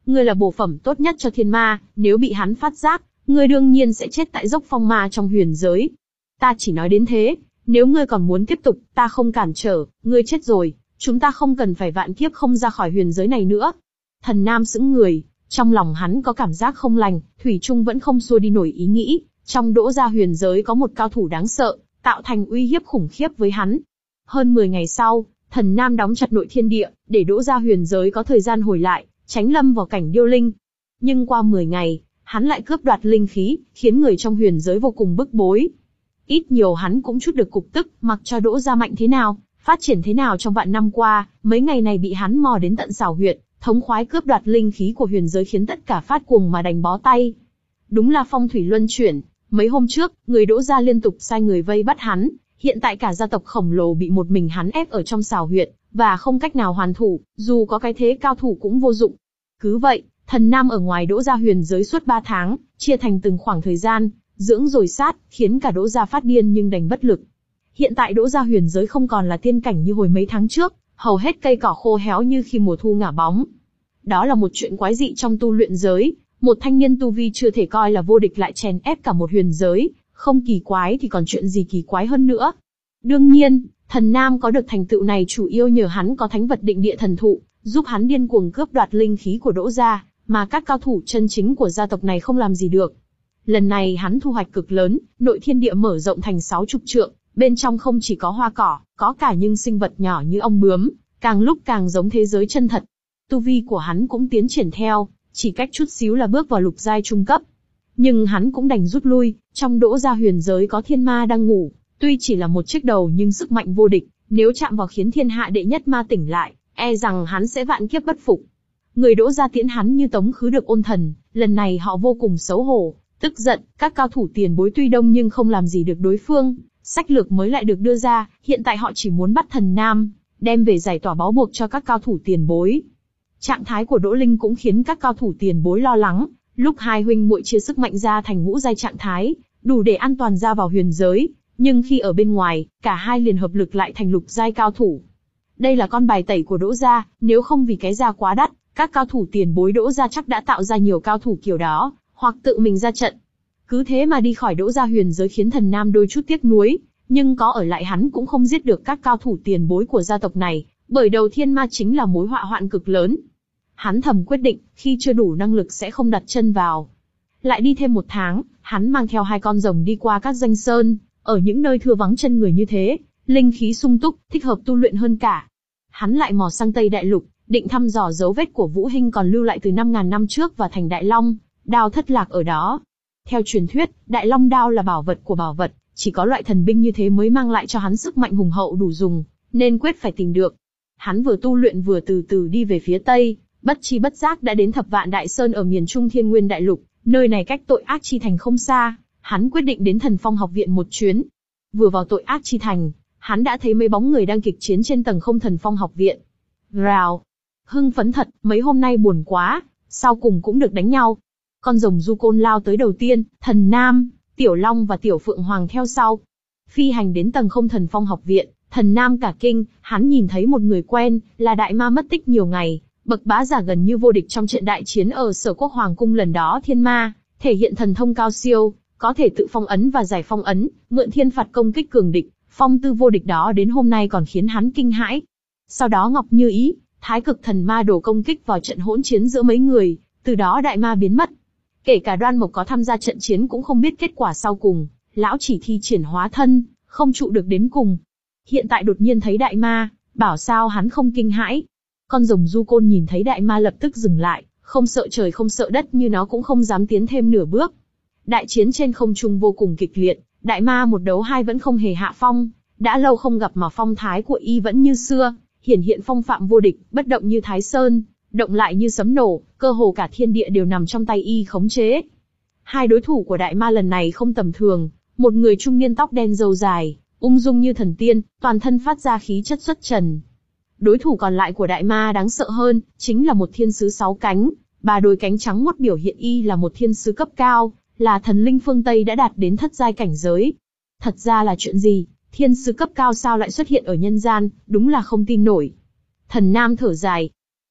ngươi là bổ phẩm tốt nhất cho thiên ma, nếu bị hắn phát giác, ngươi đương nhiên sẽ chết tại dốc phong ma trong huyền giới. Ta chỉ nói đến thế, nếu ngươi còn muốn tiếp tục, ta không cản trở, ngươi chết rồi, chúng ta không cần phải vạn kiếp không ra khỏi huyền giới này nữa. Thần Nam sững người, trong lòng hắn có cảm giác không lành, thủy chung vẫn không xua đi nổi ý nghĩ, trong Đỗ gia huyền giới có một cao thủ đáng sợ, tạo thành uy hiếp khủng khiếp với hắn. Hơn mười ngày sau, Thần Nam đóng chặt nội thiên địa, để Đỗ gia huyền giới có thời gian hồi lại, tránh lâm vào cảnh điêu linh. Nhưng qua mười ngày, hắn lại cướp đoạt linh khí, khiến người trong huyền giới vô cùng bức bối. Ít nhiều hắn cũng chút được cục tức, mặc cho Đỗ gia mạnh thế nào, phát triển thế nào trong vạn năm qua, mấy ngày này bị hắn mò đến tận xảo huyệt, thống khoái cướp đoạt linh khí của huyền giới khiến tất cả phát cuồng mà đành bó tay. Đúng là phong thủy luân chuyển, mấy hôm trước, người Đỗ gia liên tục sai người vây bắt hắn, hiện tại cả gia tộc khổng lồ bị một mình hắn ép ở trong xảo huyệt, và không cách nào hoàn thủ, dù có cái thế cao thủ cũng vô dụng. Cứ vậy, Thần Nam ở ngoài Đỗ gia huyền giới suốt ba tháng, chia thành từng khoảng thời gian, dưỡng rồi sát, khiến cả Đỗ gia phát điên nhưng đành bất lực. Hiện tại Đỗ gia huyền giới không còn là tiên cảnh như hồi mấy tháng trước, hầu hết cây cỏ khô héo như khi mùa thu ngả bóng. Đó là một chuyện quái dị trong tu luyện giới, một thanh niên tu vi chưa thể coi là vô địch lại chèn ép cả một huyền giới, không kỳ quái thì còn chuyện gì kỳ quái hơn nữa. Đương nhiên, Thần Nam có được thành tựu này chủ yếu nhờ hắn có thánh vật định địa thần thụ, giúp hắn điên cuồng cướp đoạt linh khí của Đỗ gia, mà các cao thủ chân chính của gia tộc này không làm gì được. Lần này hắn thu hoạch cực lớn, nội thiên địa mở rộng thành sáu chục trượng, bên trong không chỉ có hoa cỏ, có cả những sinh vật nhỏ như ong bướm, càng lúc càng giống thế giới chân thật. Tu vi của hắn cũng tiến triển theo, chỉ cách chút xíu là bước vào lục giai trung cấp. Nhưng hắn cũng đành rút lui, trong Đỗ gia huyền giới có thiên ma đang ngủ, tuy chỉ là một chiếc đầu nhưng sức mạnh vô địch, nếu chạm vào khiến thiên hạ đệ nhất ma tỉnh lại, e rằng hắn sẽ vạn kiếp bất phục. Người Đỗ gia tiễn hắn như tống khứ được ôn thần, lần này họ vô cùng xấu hổ, tức giận, các cao thủ tiền bối tuy đông nhưng không làm gì được đối phương, sách lược mới lại được đưa ra, hiện tại họ chỉ muốn bắt Thần Nam, đem về giải tỏa bó buộc cho các cao thủ tiền bối. Trạng thái của Đỗ Linh cũng khiến các cao thủ tiền bối lo lắng, lúc hai huynh muội chia sức mạnh ra thành ngũ giai trạng thái, đủ để an toàn ra vào huyền giới, nhưng khi ở bên ngoài, cả hai liền hợp lực lại thành lục giai cao thủ. Đây là con bài tẩy của Đỗ gia, nếu không vì cái giá quá đắt, các cao thủ tiền bối Đỗ gia chắc đã tạo ra nhiều cao thủ kiểu đó, hoặc tự mình ra trận. Cứ thế mà đi khỏi Đỗ gia huyền giới khiến Thần Nam đôi chút tiếc nuối, nhưng có ở lại hắn cũng không giết được các cao thủ tiền bối của gia tộc này, bởi đầu thiên ma chính là mối họa hoạn cực lớn. Hắn thầm quyết định, khi chưa đủ năng lực sẽ không đặt chân vào. Lại đi thêm một tháng, hắn mang theo hai con rồng đi qua các danh sơn, ở những nơi thưa vắng chân người như thế, linh khí sung túc, thích hợp tu luyện hơn cả. Hắn lại mò sang Tây Đại Lục, định thăm dò dấu vết của Vũ Hinh còn lưu lại từ năm ngàn năm trước và thành Đại Long đao thất lạc ở đó. Theo truyền thuyết, Đại Long đao là bảo vật của bảo vật, chỉ có loại thần binh như thế mới mang lại cho hắn sức mạnh hùng hậu đủ dùng, nên quyết phải tìm được. Hắn vừa tu luyện vừa từ từ đi về phía Tây, bất chi bất giác đã đến Thập Vạn Đại Sơn ở miền Trung Thiên Nguyên Đại Lục, nơi này cách Tội Ác Chi Thành không xa, hắn quyết định đến Thần Phong học viện một chuyến. Vừa vào Tội Ác Chi Thành, hắn đã thấy mấy bóng người đang kịch chiến trên tầng không Thần Phong học viện. Rào! Hưng phấn thật, mấy hôm nay buồn quá, sau cùng cũng được đánh nhau. Con rồng du côn lao tới đầu tiên, Thần Nam, Tiểu Long và Tiểu Phượng Hoàng theo sau. Phi hành đến tầng không Thần Phong học viện, Thần Nam cả kinh, hắn nhìn thấy một người quen, là đại ma mất tích nhiều ngày, bậc bá giả gần như vô địch trong trận đại chiến ở Sở Quốc Hoàng cung lần đó thiên ma, thể hiện thần thông cao siêu, có thể tự phong ấn và giải phong ấn, mượn thiên phạt công kích cường địch, phong tư vô địch đó đến hôm nay còn khiến hắn kinh hãi. Sau đó Ngọc Như Ý, Thái Cực Thần Ma đổ công kích vào trận hỗn chiến giữa mấy người, từ đó đại ma biến mất. Kể cả Đoan Mộc có tham gia trận chiến cũng không biết kết quả sau cùng, lão chỉ thi triển hóa thân, không trụ được đến cùng. Hiện tại đột nhiên thấy đại ma, bảo sao hắn không kinh hãi. Con rồng du côn nhìn thấy đại ma lập tức dừng lại, không sợ trời không sợ đất như nó cũng không dám tiến thêm nửa bước. Đại chiến trên không trung vô cùng kịch liệt, đại ma một đấu hai vẫn không hề hạ phong, đã lâu không gặp mà phong thái của y vẫn như xưa, hiển hiện phong phạm vô địch, bất động như Thái Sơn, động lại như sấm nổ, cơ hồ cả thiên địa đều nằm trong tay y khống chế. Hai đối thủ của đại ma lần này không tầm thường, một người trung niên tóc đen râu dài, ung dung như thần tiên, toàn thân phát ra khí chất xuất trần. Đối thủ còn lại của đại ma đáng sợ hơn, chính là một thiên sứ sáu cánh, ba đôi cánh trắng muốt biểu hiện y là một thiên sứ cấp cao, là thần linh phương Tây đã đạt đến thất giai cảnh giới. Thật ra là chuyện gì, thiên sứ cấp cao sao lại xuất hiện ở nhân gian, đúng là không tin nổi. Thần Nam thở dài.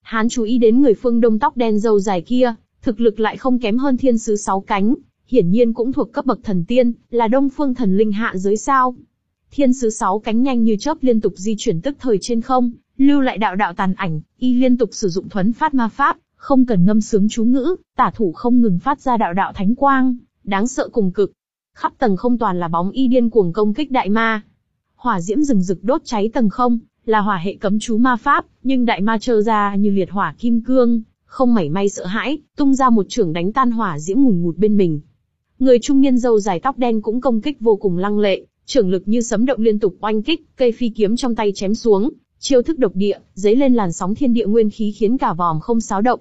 Hắn chú ý đến người phương Đông tóc đen râu dài kia, thực lực lại không kém hơn thiên sứ sáu cánh, hiển nhiên cũng thuộc cấp bậc thần tiên, là Đông Phương thần linh hạ giới sao. Thiên sứ sáu cánh nhanh như chớp liên tục di chuyển tức thời trên không, lưu lại đạo đạo tàn ảnh, y liên tục sử dụng thuấn phát ma pháp, không cần ngâm sướng chú ngữ, tả thủ không ngừng phát ra đạo đạo thánh quang, đáng sợ cùng cực. Khắp tầng không toàn là bóng y điên cuồng công kích đại ma. Hỏa diễm rừng rực đốt cháy tầng không, là hỏa hệ cấm chú ma pháp, nhưng đại ma trơ ra như liệt hỏa kim cương, không mảy may sợ hãi, tung ra một chưởng đánh tan hỏa diễm ngùn ngụt bên mình. Người trung niên râu dài tóc đen cũng công kích vô cùng lăng lệ, chưởng lực như sấm động liên tục oanh kích, cây phi kiếm trong tay chém xuống, chiêu thức độc địa, dấy lên làn sóng thiên địa nguyên khí khiến cả vòm không xáo động.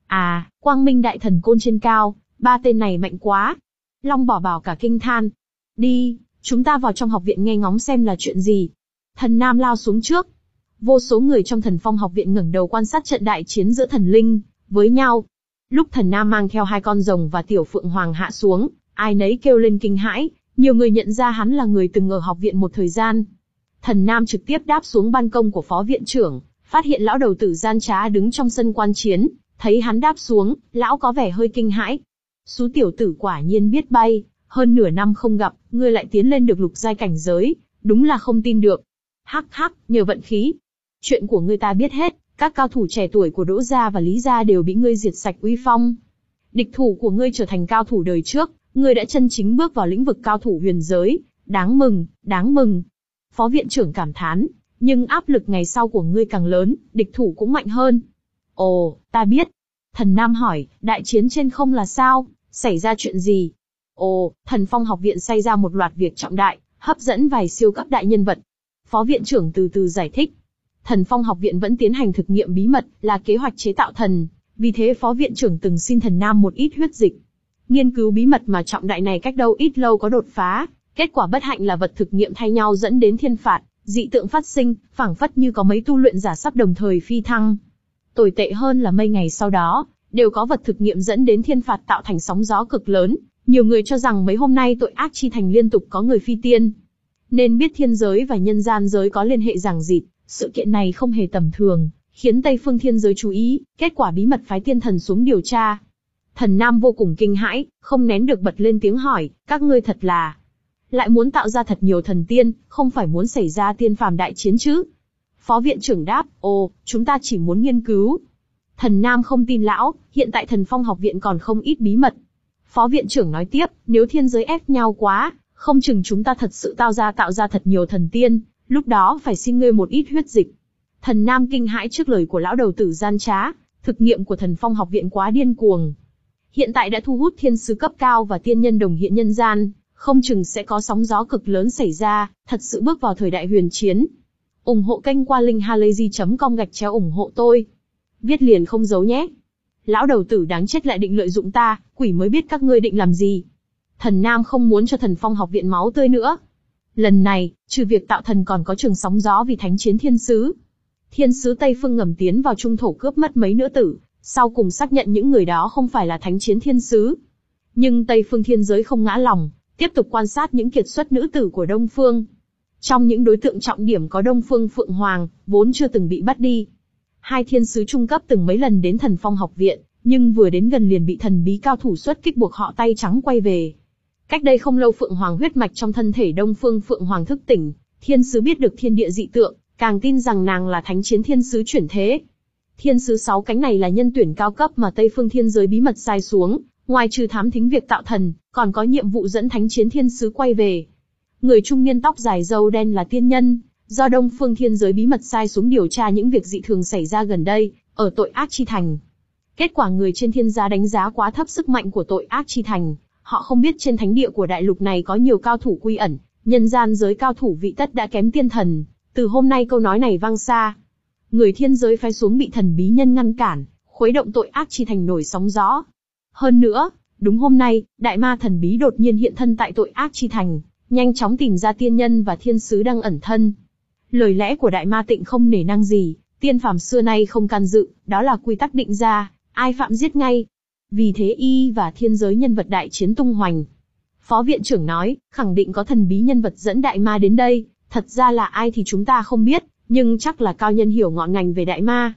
À, Quang Minh đại thần côn trên cao, ba tên này mạnh quá. Long Bỏ Bảo cả kinh than. Đi, chúng ta vào trong học viện nghe ngóng xem là chuyện gì. Thần Nam lao xuống trước. Vô số người trong Thần Phong học viện ngẩng đầu quan sát trận đại chiến giữa thần linh với nhau. Lúc Thần Nam mang theo hai con rồng và tiểu phượng hoàng hạ xuống, ai nấy kêu lên kinh hãi, nhiều người nhận ra hắn là người từng ở học viện một thời gian. Thần Nam trực tiếp đáp xuống ban công của phó viện trưởng, phát hiện lão đầu tử gian trá đứng trong sân quan chiến, thấy hắn đáp xuống, lão có vẻ hơi kinh hãi. Sú tiểu tử quả nhiên biết bay, hơn nửa năm không gặp, ngươi lại tiến lên được lục giai cảnh giới, đúng là không tin được. Hắc hắc, nhờ vận khí. Chuyện của ngươi ta biết hết, các cao thủ trẻ tuổi của Đỗ gia và Lý gia đều bị ngươi diệt sạch uy phong. Địch thủ của ngươi trở thành cao thủ đời trước, ngươi đã chân chính bước vào lĩnh vực cao thủ huyền giới, đáng mừng, đáng mừng. Phó viện trưởng cảm thán, nhưng áp lực ngày sau của ngươi càng lớn, địch thủ cũng mạnh hơn. Ồ, ta biết. Thần Nam hỏi, đại chiến trên không là sao, xảy ra chuyện gì? Ồ, Thần Phong học viện xảy ra một loạt việc trọng đại, hấp dẫn vài siêu cấp đại nhân vật. Phó viện trưởng từ từ giải thích. Thần Phong học viện vẫn tiến hành thực nghiệm bí mật, là kế hoạch chế tạo thần, vì thế phó viện trưởng từng xin Thần Nam một ít huyết dịch. Nghiên cứu bí mật mà trọng đại này cách đâu ít lâu có đột phá, kết quả bất hạnh là vật thực nghiệm thay nhau dẫn đến thiên phạt, dị tượng phát sinh, phảng phất như có mấy tu luyện giả sắp đồng thời phi thăng. Tồi tệ hơn là mấy ngày sau đó, đều có vật thực nghiệm dẫn đến thiên phạt tạo thành sóng gió cực lớn, nhiều người cho rằng mấy hôm nay tội ác chi thành liên tục có người phi tiên. Nên biết thiên giới và nhân gian giới có liên hệ ràng rịt, sự kiện này không hề tầm thường, khiến Tây Phương thiên giới chú ý, kết quả bí mật phái tiên thần xuống điều tra. Thần Nam vô cùng kinh hãi, không nén được bật lên tiếng hỏi, các ngươi thật là lại muốn tạo ra thật nhiều thần tiên, không phải muốn xảy ra tiên phàm đại chiến chứ? Phó viện trưởng đáp, ồ, chúng ta chỉ muốn nghiên cứu. Thần Nam không tin lão, hiện tại Thần Phong học viện còn không ít bí mật. Phó viện trưởng nói tiếp, nếu thiên giới ép nhau quá, không chừng chúng ta thật sự tạo ra tạo ra thật nhiều thần tiên, lúc đó phải xin ngươi một ít huyết dịch. Thần Nam kinh hãi trước lời của lão đầu tử gian trá, thực nghiệm của Thần Phong học viện quá điên cuồng. Hiện tại đã thu hút thiên sứ cấp cao và tiên nhân đồng hiện nhân gian, không chừng sẽ có sóng gió cực lớn xảy ra, thật sự bước vào thời đại huyền chiến. ủng hộ kênh qua link halayzi chấm com gạch chéo ủng hộ tôi. Viết liền không giấu nhé. Lão đầu tử đáng chết lại định lợi dụng ta, quỷ mới biết các ngươi định làm gì. Thần Nam không muốn cho Thần Phong học viện máu tươi nữa. Lần này, trừ việc tạo thần còn có trường sóng gió vì thánh chiến thiên sứ. Thiên sứ Tây Phương ngầm tiến vào trung thổ cướp mất mấy nữ tử, sau cùng xác nhận những người đó không phải là thánh chiến thiên sứ. Nhưng Tây Phương thiên giới không ngã lòng, tiếp tục quan sát những kiệt xuất nữ tử của Đông Phương. Trong những đối tượng trọng điểm có Đông Phương Phượng Hoàng, vốn chưa từng bị bắt đi. Hai thiên sứ trung cấp từng mấy lần đến Thần Phong học viện, nhưng vừa đến gần liền bị thần bí cao thủ xuất kích buộc họ tay trắng quay về. Cách đây không lâu Phượng Hoàng huyết mạch trong thân thể Đông Phương Phượng Hoàng thức tỉnh, thiên sứ biết được thiên địa dị tượng, càng tin rằng nàng là thánh chiến thiên sứ chuyển thế. Thiên sứ sáu cánh này là nhân tuyển cao cấp mà Tây Phương thiên giới bí mật sai xuống, ngoài trừ thám thính việc tạo thần, còn có nhiệm vụ dẫn thánh chiến thiên sứ quay về. Người trung niên tóc dài râu đen là tiên nhân, do Đông Phương thiên giới bí mật sai xuống điều tra những việc dị thường xảy ra gần đây, ở tội ác chi thành. Kết quả người trên thiên gia đánh giá quá thấp sức mạnh của tội ác chi thành, họ không biết trên thánh địa của đại lục này có nhiều cao thủ quy ẩn, nhân gian giới cao thủ vị tất đã kém tiên thần, từ hôm nay câu nói này vang xa. Người thiên giới phái xuống bị thần bí nhân ngăn cản, khuấy động tội ác chi thành nổi sóng gió. Hơn nữa, đúng hôm nay, đại ma thần bí đột nhiên hiện thân tại tội ác chi thành, nhanh chóng tìm ra tiên nhân và thiên sứ đang ẩn thân. Lời lẽ của đại ma tịnh không nể nang gì, tiên phàm xưa nay không can dự, đó là quy tắc định ra, ai phạm giết ngay. Vì thế y và thiên giới nhân vật đại chiến tung hoành. Phó viện trưởng nói, khẳng định có thần bí nhân vật dẫn đại ma đến đây, thật ra là ai thì chúng ta không biết, nhưng chắc là cao nhân hiểu ngọn ngành về đại ma.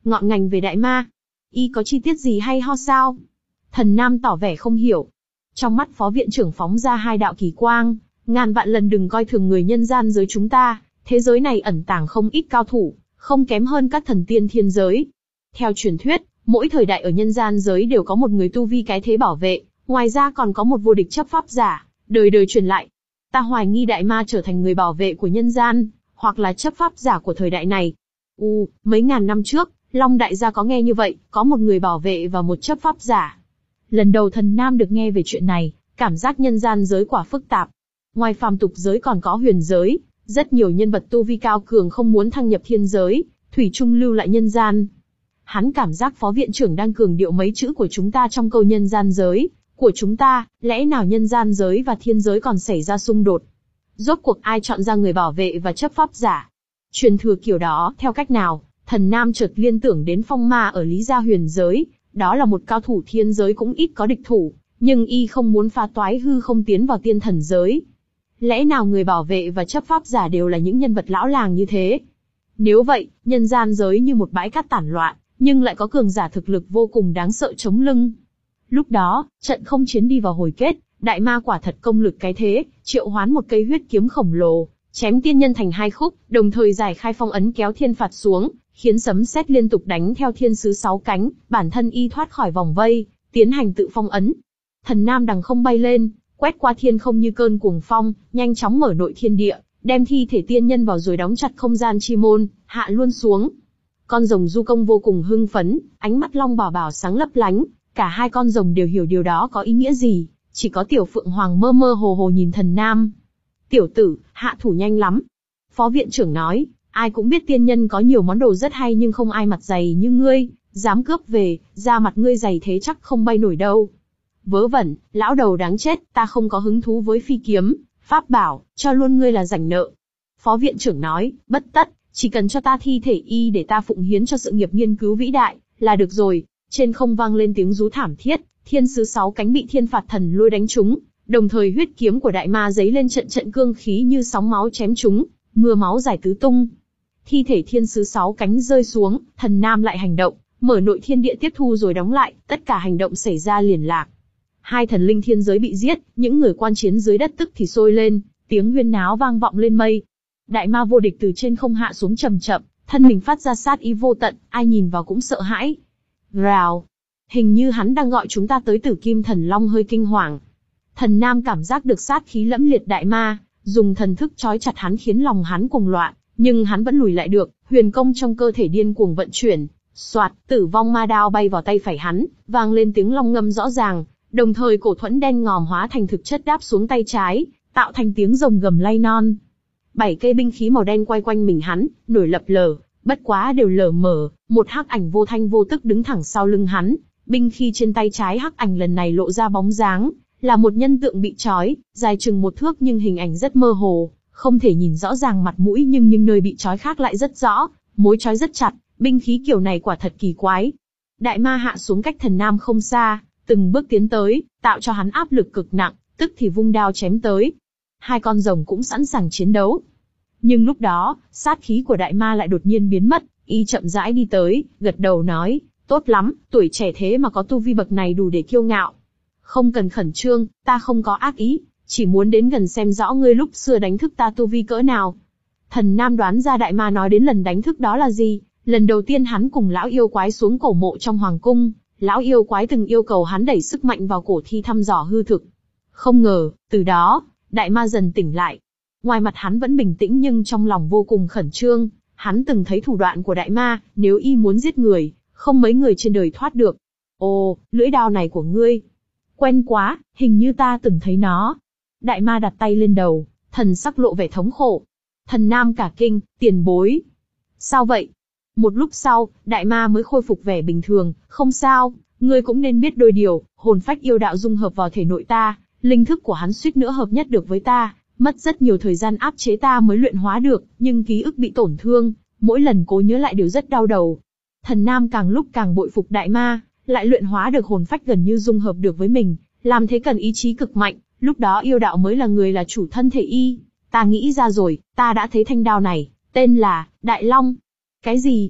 Ngọn ngành về đại ma. Y có chi tiết gì hay ho sao? Thần Nam tỏ vẻ không hiểu. Trong mắt phó viện trưởng phóng ra hai đạo kỳ quang, ngàn vạn lần đừng coi thường người nhân gian giới chúng ta, thế giới này ẩn tàng không ít cao thủ, không kém hơn các thần tiên thiên giới. Theo truyền thuyết, mỗi thời đại ở nhân gian giới đều có một người tu vi cái thế bảo vệ, ngoài ra còn có một vô địch chấp pháp giả, đời đời truyền lại. Ta hoài nghi đại ma trở thành người bảo vệ của nhân gian, hoặc là chấp pháp giả của thời đại này. U, mấy ngàn năm trước, Long đại gia có nghe như vậy, có một người bảo vệ và một chấp pháp giả. Lần đầu Thần Nam được nghe về chuyện này, cảm giác nhân gian giới quả phức tạp. Ngoài phàm tục giới còn có huyền giới, rất nhiều nhân vật tu vi cao cường không muốn thăng nhập thiên giới, thủy chung lưu lại nhân gian. Hắn cảm giác phó viện trưởng đang cường điệu mấy chữ của chúng ta trong câu nhân gian giới, của chúng ta, lẽ nào nhân gian giới và thiên giới còn xảy ra xung đột? Rốt cuộc ai chọn ra người bảo vệ và chấp pháp giả? Truyền thừa kiểu đó, theo cách nào? Thần Nam chợt liên tưởng đến phong ma ở Lý Gia huyền giới, đó là một cao thủ thiên giới cũng ít có địch thủ, nhưng y không muốn phá toái hư không tiến vào tiên thần giới. Lẽ nào người bảo vệ và chấp pháp giả đều là những nhân vật lão làng như thế? Nếu vậy, nhân gian giới như một bãi cát tản loạn, nhưng lại có cường giả thực lực vô cùng đáng sợ chống lưng. Lúc đó, trận không chiến đi vào hồi kết, đại ma quả thật công lực cái thế, triệu hoán một cây huyết kiếm khổng lồ, chém tiên nhân thành hai khúc, đồng thời giải khai phong ấn kéo thiên phạt xuống, khiến sấm sét liên tục đánh theo thiên sứ sáu cánh, bản thân y thoát khỏi vòng vây, tiến hành tự phong ấn. Thần Nam đằng không bay lên, quét qua thiên không như cơn cuồng phong, nhanh chóng mở nội thiên địa, đem thi thể tiên nhân vào rồi đóng chặt không gian chi môn, hạ luôn xuống. Con rồng du công vô cùng hưng phấn, ánh mắt long bảo bảo sáng lấp lánh, cả hai con rồng đều hiểu điều đó có ý nghĩa gì, chỉ có tiểu Phượng Hoàng mơ mơ hồ hồ nhìn Thần Nam. Tiểu tử, hạ thủ nhanh lắm. Phó viện trưởng nói, ai cũng biết tiên nhân có nhiều món đồ rất hay nhưng không ai mặt dày như ngươi, dám cướp về, da mặt ngươi dày thế chắc không bay nổi đâu. Vớ vẩn, lão đầu đáng chết, ta không có hứng thú với phi kiếm, pháp bảo, cho luôn ngươi là rảnh nợ. Phó viện trưởng nói, bất tất, chỉ cần cho ta thi thể y để ta phụng hiến cho sự nghiệp nghiên cứu vĩ đại, là được rồi. Trên không vang lên tiếng rú thảm thiết, thiên sứ sáu cánh bị thiên phạt thần lôi đánh trúng, đồng thời huyết kiếm của đại ma giấy lên trận trận cương khí như sóng máu chém chúng, mưa máu giải tứ tung. Thi thể thiên sứ sáu cánh rơi xuống, Thần Nam lại hành động, mở nội thiên địa tiếp thu rồi đóng lại, tất cả hành động xảy ra liền lạc. Hai thần linh thiên giới bị giết, những người quan chiến dưới đất tức thì sôi lên, tiếng huyên náo vang vọng lên mây. Đại ma vô địch từ trên không hạ xuống chậm chậm, thân mình phát ra sát ý vô tận, ai nhìn vào cũng sợ hãi. Rào, hình như hắn đang gọi chúng ta tới Tử Kim Thần Long hơi kinh hoàng. Thần Nam cảm giác được sát khí lẫm liệt đại ma, dùng thần thức trói chặt hắn khiến lòng hắn cuồng loạn, nhưng hắn vẫn lùi lại được, huyền công trong cơ thể điên cuồng vận chuyển. Soạt, tử vong ma đao bay vào tay phải hắn, vang lên tiếng long ngâm rõ ràng, đồng thời cổ thuẫn đen ngòm hóa thành thực chất đáp xuống tay trái, tạo thành tiếng rồng gầm lay non. Bảy cây binh khí màu đen quay quanh mình hắn, nổi lập lờ, bất quá đều lờ mờ, một hắc ảnh vô thanh vô tức đứng thẳng sau lưng hắn, binh khí trên tay trái hắc ảnh lần này lộ ra bóng dáng, là một nhân tượng bị trói, dài chừng một thước nhưng hình ảnh rất mơ hồ, không thể nhìn rõ ràng mặt mũi nhưng nhưng nơi bị trói khác lại rất rõ, mối trói rất chặt, binh khí kiểu này quả thật kỳ quái. Đại ma hạ xuống cách Thần Nam không xa, từng bước tiến tới, tạo cho hắn áp lực cực nặng, tức thì vung đao chém tới. Hai con rồng cũng sẵn sàng chiến đấu. Nhưng lúc đó, sát khí của đại ma lại đột nhiên biến mất, y chậm rãi đi tới, gật đầu nói, tốt lắm, tuổi trẻ thế mà có tu vi bậc này đủ để kiêu ngạo. Không cần khẩn trương, ta không có ác ý, chỉ muốn đến gần xem rõ ngươi lúc xưa đánh thức ta tu vi cỡ nào. Thần Nam đoán ra đại ma nói đến lần đánh thức đó là gì, lần đầu tiên hắn cùng lão yêu quái xuống cổ mộ trong hoàng cung, lão yêu quái từng yêu cầu hắn đẩy sức mạnh vào cổ thi thăm dò hư thực. Không ngờ, từ đó, đại ma dần tỉnh lại. Ngoài mặt hắn vẫn bình tĩnh nhưng trong lòng vô cùng khẩn trương, hắn từng thấy thủ đoạn của đại ma, nếu y muốn giết người, không mấy người trên đời thoát được. Ồ, lưỡi đao này của ngươi. Quen quá, hình như ta từng thấy nó. Đại ma đặt tay lên đầu, thần sắc lộ vẻ thống khổ. Thần Nam cả kinh, tiền bối. Sao vậy? Một lúc sau, đại ma mới khôi phục vẻ bình thường, không sao, ngươi cũng nên biết đôi điều, hồn phách yêu đạo dung hợp vào thể nội ta, linh thức của hắn suýt nữa hợp nhất được với ta, mất rất nhiều thời gian áp chế ta mới luyện hóa được, nhưng ký ức bị tổn thương, mỗi lần cố nhớ lại đều rất đau đầu. Thần Nam càng lúc càng bội phục đại ma, lại luyện hóa được hồn phách gần như dung hợp được với mình, làm thế cần ý chí cực mạnh, lúc đó yêu đạo mới là người là chủ thân thể y. Ta nghĩ ra rồi, ta đã thấy thanh đao này, tên là Đại Long. Cái gì?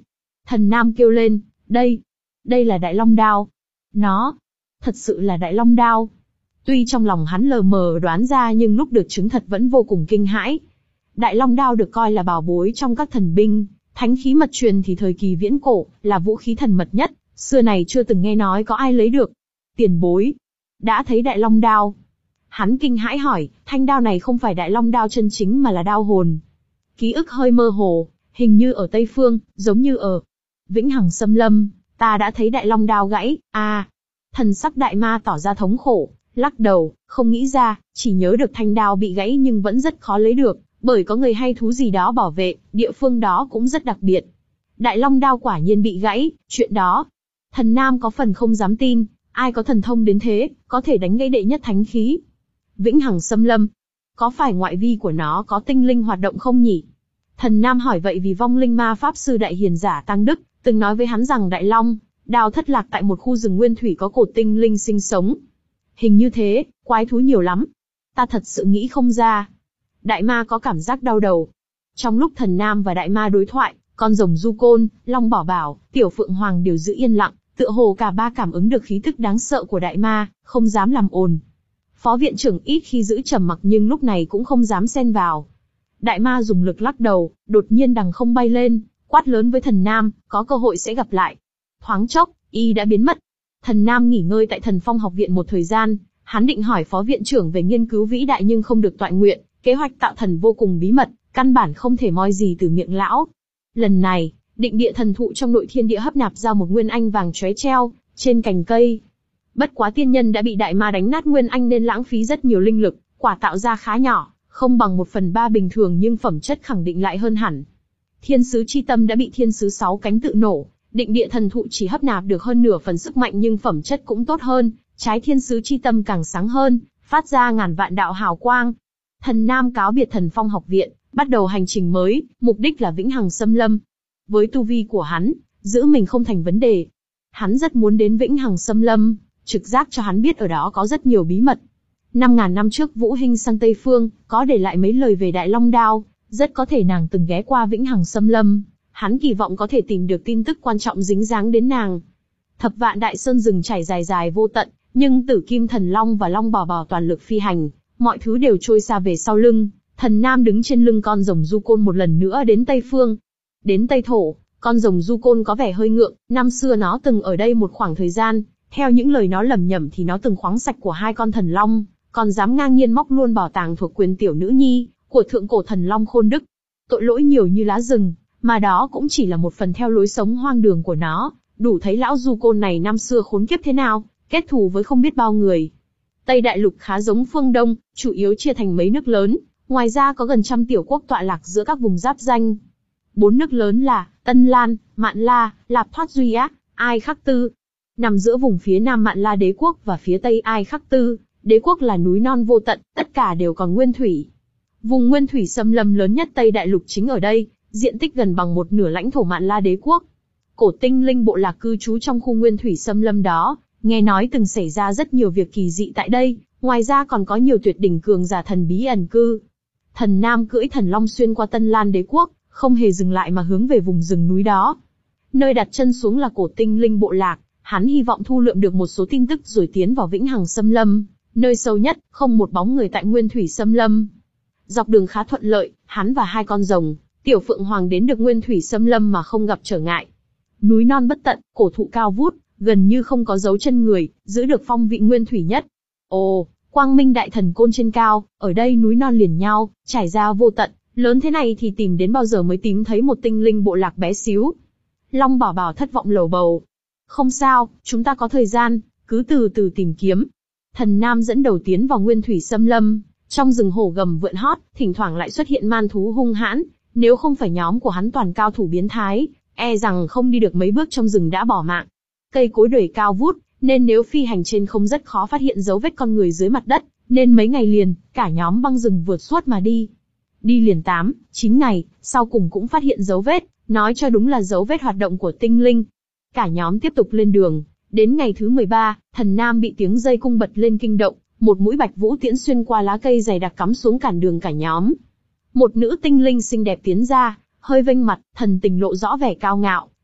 Thần Nam kêu lên, đây, đây là Đại Long Đao. Nó, thật sự là Đại Long Đao. Tuy trong lòng hắn lờ mờ đoán ra nhưng lúc được chứng thật vẫn vô cùng kinh hãi. Đại Long Đao được coi là bảo bối trong các thần binh, thánh khí mật truyền thì thời kỳ viễn cổ, là vũ khí thần mật nhất, xưa này chưa từng nghe nói có ai lấy được. Tiền bối, đã thấy Đại Long Đao. Hắn kinh hãi hỏi, thanh đao này không phải Đại Long Đao chân chính mà là đao hồn. Ký ức hơi mơ hồ, hình như ở Tây Phương, giống như ở Vĩnh Hằng Xâm Lâm, ta đã thấy Đại Long Đao gãy. À, thần sắc đại ma tỏ ra thống khổ, lắc đầu, không nghĩ ra, chỉ nhớ được thanh đao bị gãy nhưng vẫn rất khó lấy được, bởi có người hay thú gì đó bảo vệ, địa phương đó cũng rất đặc biệt. Đại Long Đao quả nhiên bị gãy, chuyện đó. Thần Nam có phần không dám tin, ai có thần thông đến thế, có thể đánh gãy đệ nhất thánh khí. Vĩnh Hằng Xâm Lâm, có phải ngoại vi của nó có tinh linh hoạt động không nhỉ? Thần Nam hỏi vậy vì vong linh ma pháp sư đại hiền giả Tăng Đức, từng nói với hắn rằng Đại Long Đao thất lạc tại một khu rừng nguyên thủy có cột tinh linh sinh sống. Hình như thế, quái thú nhiều lắm. Ta thật sự nghĩ không ra. Đại ma có cảm giác đau đầu. Trong lúc Thần Nam và Đại ma đối thoại, con rồng Du Côn, Long Bảo Bảo, Tiểu Phượng Hoàng đều giữ yên lặng, tựa hồ cả ba cảm ứng được khí tức đáng sợ của Đại ma, không dám làm ồn. Phó viện trưởng ít khi giữ trầm mặc nhưng lúc này cũng không dám xen vào. Đại ma dùng lực lắc đầu, đột nhiên đằng không bay lên, quát lớn với Thần Nam, có cơ hội sẽ gặp lại. Thoáng chốc, y đã biến mất. Thần Nam nghỉ ngơi tại Thần Phong học viện một thời gian, hắn định hỏi phó viện trưởng về nghiên cứu vĩ đại nhưng không được toại nguyện, kế hoạch tạo thần vô cùng bí mật, căn bản không thể moi gì từ miệng lão. Lần này, định địa thần thụ trong nội thiên địa hấp nạp ra một nguyên anh vàng chóe treo trên cành cây. Bất quá tiên nhân đã bị đại ma đánh nát nguyên anh nên lãng phí rất nhiều linh lực, quả tạo ra khá nhỏ, không bằng một phần ba bình thường nhưng phẩm chất khẳng định lại hơn hẳn. Thiên sứ chi tâm đã bị thiên sứ sáu cánh tự nổ, định địa thần thụ chỉ hấp nạp được hơn nửa phần sức mạnh nhưng phẩm chất cũng tốt hơn, trái thiên sứ chi tâm càng sáng hơn, phát ra ngàn vạn đạo hào quang. Thần Nam cáo biệt Thần Phong học viện, bắt đầu hành trình mới, mục đích là Vĩnh Hằng Xâm Lâm. Với tu vi của hắn, giữ mình không thành vấn đề. Hắn rất muốn đến Vĩnh Hằng Xâm Lâm, trực giác cho hắn biết ở đó có rất nhiều bí mật. Năm ngàn năm trước Vũ Hinh sang Tây Phương, có để lại mấy lời về Đại Long Đao, rất có thể nàng từng ghé qua Vĩnh Hằng Xâm Lâm. Hắn kỳ vọng có thể tìm được tin tức quan trọng dính dáng đến nàng. Thập vạn đại sơn rừng trải dài dài vô tận, nhưng Tử Kim Thần Long và Long Bảo Bảo toàn lực phi hành, mọi thứ đều trôi xa về sau lưng. Thần Nam đứng trên lưng con rồng Du Côn một lần nữa đến Tây Phương. Đến Tây Thổ, con rồng Du Côn có vẻ hơi ngượng, năm xưa nó từng ở đây một khoảng thời gian, theo những lời nó lẩm nhẩm thì nó từng khoáng sạch của hai con thần long, còn dám ngang nhiên móc luôn bảo tàng thuộc quyền tiểu nữ nhi của thượng cổ thần long Khôn Đức. Tội lỗi nhiều như lá rừng, mà đó cũng chỉ là một phần theo lối sống hoang đường của nó, đủ thấy lão Du Côn này năm xưa khốn kiếp thế nào, kết thù với không biết bao người. Tây Đại Lục khá giống phương Đông, chủ yếu chia thành mấy nước lớn, ngoài ra có gần trăm tiểu quốc tọa lạc giữa các vùng giáp danh. Bốn nước lớn là Tân Lan, Mạn La, Lạp Thoát Duy Á, Ai Khắc Tư. Nằm giữa vùng phía Nam Mạn La Đế quốc và phía Tây Ai Khắc Tư, Đế quốc là núi non vô tận, tất cả đều còn nguyên thủy. Vùng nguyên thủy xâm lâm lớn nhất Tây Đại Lục chính ở đây, diện tích gần bằng một nửa lãnh thổ Mạn La Đế quốc. Cổ tinh linh bộ lạc cư trú trong khu nguyên thủy xâm lâm đó, nghe nói từng xảy ra rất nhiều việc kỳ dị tại đây, ngoài ra còn có nhiều tuyệt đỉnh cường giả thần bí ẩn cư. Thần Nam cưỡi thần long xuyên qua Tân Lan Đế quốc, không hề dừng lại mà hướng về vùng rừng núi đó. Nơi đặt chân xuống là cổ tinh linh bộ lạc, hắn hy vọng thu lượm được một số tin tức rồi tiến vào Vĩnh Hằng Xâm Lâm, nơi sâu nhất, không một bóng người tại nguyên thủy xâm lâm. Dọc đường khá thuận lợi, hắn và hai con rồng, Tiểu Phượng Hoàng đến được nguyên thủy xâm lâm mà không gặp trở ngại. Núi non bất tận, cổ thụ cao vút, gần như không có dấu chân người, giữ được phong vị nguyên thủy nhất. Ồ, Quang Minh Đại Thần Côn trên cao, ở đây núi non liền nhau, trải ra vô tận, lớn thế này thì tìm đến bao giờ mới tìm thấy một tinh linh bộ lạc bé xíu. Long Bảo Bảo thất vọng lầu bầu. Không sao, chúng ta có thời gian, cứ từ từ tìm kiếm. Thần Nam dẫn đầu tiến vào nguyên thủy xâm lâm, trong rừng hổ gầm vượn hót, thỉnh thoảng lại xuất hiện man thú hung hãn, nếu không phải nhóm của hắn toàn cao thủ biến thái, e rằng không đi được mấy bước trong rừng đã bỏ mạng. Cây cối đồi cao vút, nên nếu phi hành trên không rất khó phát hiện dấu vết con người dưới mặt đất, nên mấy ngày liền, cả nhóm băng rừng vượt suốt mà đi. Đi liền tám, chín ngày, sau cùng cũng phát hiện dấu vết, nói cho đúng là dấu vết hoạt động của tinh linh. Cả nhóm tiếp tục lên đường, đến ngày thứ mười ba, Thần Nam bị tiếng dây cung bật lên kinh động, một mũi bạch vũ tiễn xuyên qua lá cây dày đặc cắm xuống cản đường cả nhóm. Một nữ tinh linh xinh đẹp tiến ra, hơi vênh mặt, thần tình lộ rõ vẻ cao ngạo,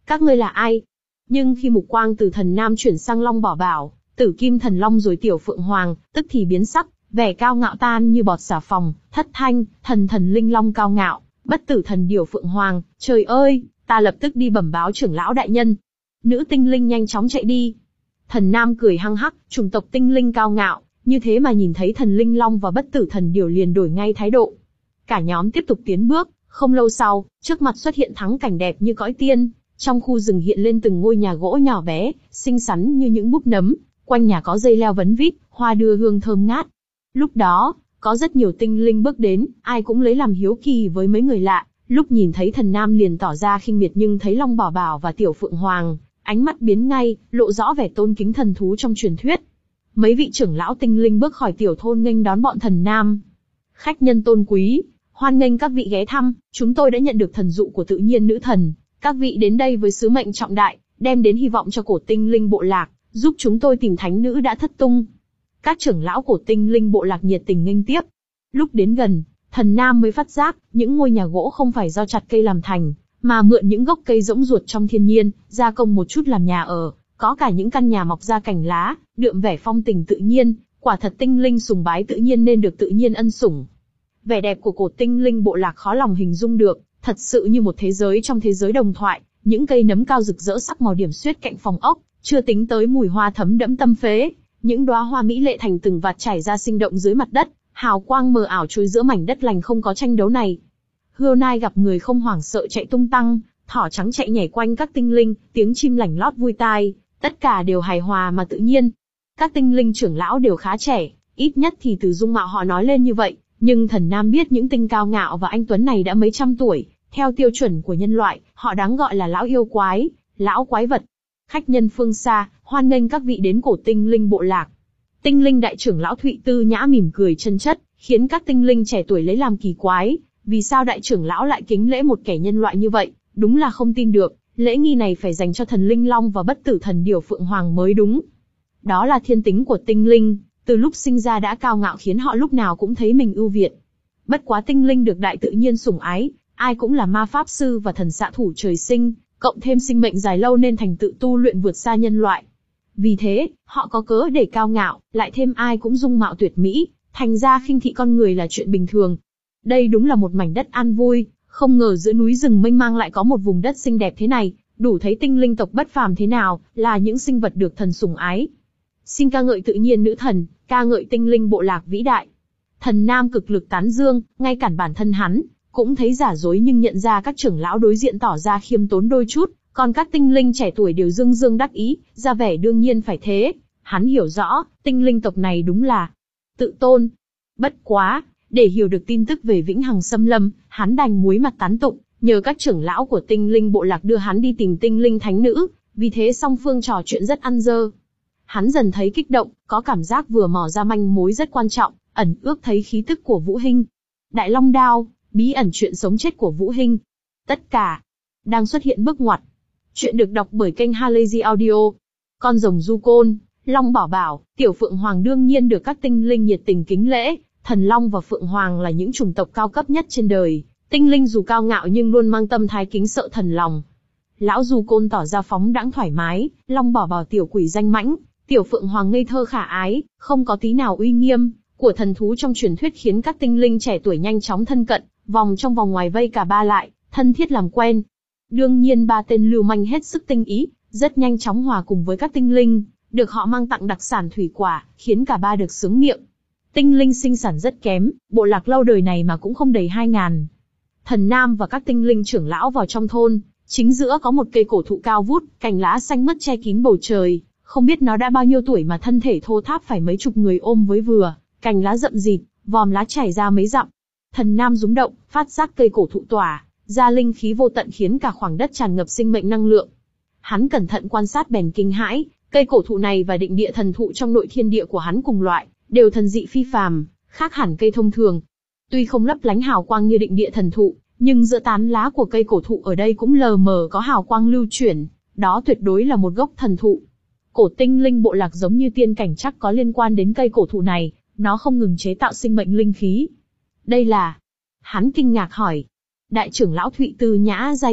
Các ngươi là ai? Nhưng khi mục quang từ Thần Nam chuyển sang Long Bảo Bảo, Tử Kim Thần Long rồi Tiểu Phượng Hoàng, tức thì biến sắc, vẻ cao ngạo tan như bọt xà phòng, thất thanh, thần thần linh long cao ngạo, bất tử thần Điểu Phượng Hoàng, trời ơi, ta lập tức đi bẩm báo trưởng lão đại nhân. Nữ tinh linh nhanh chóng chạy đi. Thần Nam cười hăng hắc, chủng tộc tinh linh cao ngạo, như thế mà nhìn thấy thần linh long và bất tử thần Điểu liền đổi ngay thái độ. Cả nhóm tiếp tục tiến bước, không lâu sau, trước mặt xuất hiện thắng cảnh đẹp như cõi tiên, trong khu rừng hiện lên từng ngôi nhà gỗ nhỏ bé, xinh xắn như những búp nấm, quanh nhà có dây leo vấn vít, hoa đưa hương thơm ngát. Lúc đó, có rất nhiều tinh linh bước đến, ai cũng lấy làm hiếu kỳ với mấy người lạ, lúc nhìn thấy Thần Nam liền tỏ ra khinh miệt nhưng thấy Long Bảo Bảo và Tiểu Phượng Hoàng, ánh mắt biến ngay, lộ rõ vẻ tôn kính thần thú trong truyền thuyết. Mấy vị trưởng lão tinh linh bước khỏi tiểu thôn nghênh đón bọn Thần Nam. Khách nhân tôn quý, hoan nghênh các vị ghé thăm, chúng tôi đã nhận được thần dụ của tự nhiên nữ thần, các vị đến đây với sứ mệnh trọng đại, đem đến hy vọng cho cổ tinh linh bộ lạc, giúp chúng tôi tìm thánh nữ đã thất tung. Các trưởng lão cổ tinh linh bộ lạc nhiệt tình nghênh tiếp. Lúc đến gần, Thần Nam mới phát giác, những ngôi nhà gỗ không phải do chặt cây làm thành, mà mượn những gốc cây rỗng ruột trong thiên nhiên, gia công một chút làm nhà ở, có cả những căn nhà mọc ra cành lá, đượm vẻ phong tình tự nhiên, quả thật tinh linh sùng bái tự nhiên nên được tự nhiên ân sủng. Vẻ đẹp của cổ tinh linh bộ lạc khó lòng hình dung được, thật sự như một thế giới trong thế giới đồng thoại, những cây nấm cao rực rỡ sắc màu điểm xuyết cạnh phòng ốc, chưa tính tới mùi hoa thấm đẫm tâm phế, những đóa hoa mỹ lệ thành từng vạt trải ra sinh động dưới mặt đất, hào quang mờ ảo trôi giữa mảnh đất lành không có tranh đấu này. Hươu nai gặp người không hoảng sợ chạy tung tăng, thỏ trắng chạy nhảy quanh các tinh linh, tiếng chim lảnh lót vui tai, tất cả đều hài hòa mà tự nhiên. Các tinh linh trưởng lão đều khá trẻ, ít nhất thì từ dung mạo họ nói lên như vậy, nhưng Thần Nam biết những tinh cao ngạo và anh tuấn này đã mấy trăm tuổi, theo tiêu chuẩn của nhân loại, họ đáng gọi là lão yêu quái, lão quái vật. Khách nhân phương xa, hoan nghênh các vị đến cổ tinh linh bộ lạc. Tinh linh đại trưởng lão Thụy Tư Nhã mỉm cười chân chất, khiến các tinh linh trẻ tuổi lấy làm kỳ quái, vì sao đại trưởng lão lại kính lễ một kẻ nhân loại như vậy, đúng là không tin được, lễ nghi này phải dành cho thần linh long và bất tử thần Điểu Phượng Hoàng mới đúng. Đó là thiên tính của tinh linh, từ lúc sinh ra đã cao ngạo khiến họ lúc nào cũng thấy mình ưu việt. Bất quá tinh linh được đại tự nhiên sủng ái, ai cũng là ma pháp sư và thần xạ thủ trời sinh, cộng thêm sinh mệnh dài lâu nên thành tựu tu luyện vượt xa nhân loại. Vì thế, họ có cớ để cao ngạo, lại thêm ai cũng dung mạo tuyệt mỹ, thành ra khinh thị con người là chuyện bình thường. Đây đúng là một mảnh đất an vui, không ngờ giữa núi rừng mênh mang lại có một vùng đất xinh đẹp thế này, đủ thấy tinh linh tộc bất phàm thế nào, là những sinh vật được thần sủng ái. Xin ca ngợi tự nhiên nữ thần, ca ngợi tinh linh bộ lạc vĩ đại. Thần Nam cực lực tán dương, ngay cản bản thân hắn, cũng thấy giả dối nhưng nhận ra các trưởng lão đối diện tỏ ra khiêm tốn đôi chút, còn các tinh linh trẻ tuổi đều dương dương đắc ý, ra vẻ đương nhiên phải thế. Hắn hiểu rõ, tinh linh tộc này đúng là tự tôn. Bất quá, để hiểu được tin tức về Vĩnh Hằng Xâm Lâm, hắn đành muối mặt tán tụng, nhờ các trưởng lão của tinh linh bộ lạc đưa hắn đi tìm tinh linh thánh nữ, vì thế song phương trò chuyện rất ăn dơ. Hắn dần thấy kích động, có cảm giác vừa mò ra manh mối rất quan trọng, ẩn ước thấy khí tức của Vũ Hinh. Đại Long Đao, bí ẩn chuyện sống chết của Vũ Hinh. Tất cả đang xuất hiện bước ngoặt. Chuyện được đọc bởi kênh Halazy Audio. Con rồng du côn, Long Bảo Bảo, Tiểu Phượng Hoàng đương nhiên được các tinh linh nhiệt tình kính lễ. Thần Long và Phượng Hoàng là những chủng tộc cao cấp nhất trên đời. Tinh linh dù cao ngạo nhưng luôn mang tâm thái kính sợ thần lòng. Lão du côn tỏ ra phóng đãng thoải mái, Long Bảo Bảo tiểu quỷ danh mãnh, Tiểu Phượng Hoàng ngây thơ khả ái, không có tí nào uy nghiêm của thần thú trong truyền thuyết khiến các tinh linh trẻ tuổi nhanh chóng thân cận, vòng trong vòng ngoài vây cả ba lại, thân thiết làm quen. Đương nhiên ba tên lưu manh hết sức tinh ý, rất nhanh chóng hòa cùng với các tinh linh, được họ mang tặng đặc sản thủy quả, khiến cả ba được sướng miệng. Tinh linh sinh sản rất kém, bộ lạc lâu đời này mà cũng không đầy hai ngàn. Thần Nam và các tinh linh trưởng lão vào trong thôn, chính giữa có một cây cổ thụ cao vút, cành lá xanh mướt che kín bầu trời, không biết nó đã bao nhiêu tuổi mà thân thể thô tháp phải mấy chục người ôm với vừa, cành lá rậm rịt, vòm lá chảy ra mấy dặm. Thần Nam rúng động, phát giác cây cổ thụ tỏa ra linh khí vô tận khiến cả khoảng đất tràn ngập sinh mệnh năng lượng. Hắn cẩn thận quan sát bèn kinh hãi, cây cổ thụ này và định địa thần thụ trong nội thiên địa của hắn cùng loại, đều thần dị phi phàm, khác hẳn cây thông thường. Tuy không lấp lánh hào quang như định địa thần thụ, nhưng giữa tán lá của cây cổ thụ ở đây cũng lờ mờ có hào quang lưu chuyển, đó tuyệt đối là một gốc thần thụ. Cổ tinh linh bộ lạc giống như tiên cảnh chắc có liên quan đến cây cổ thụ này, nó không ngừng chế tạo sinh mệnh linh khí. Đây là... Hắn kinh ngạc hỏi. Đại trưởng lão Thụy Tư Nhã giải thích,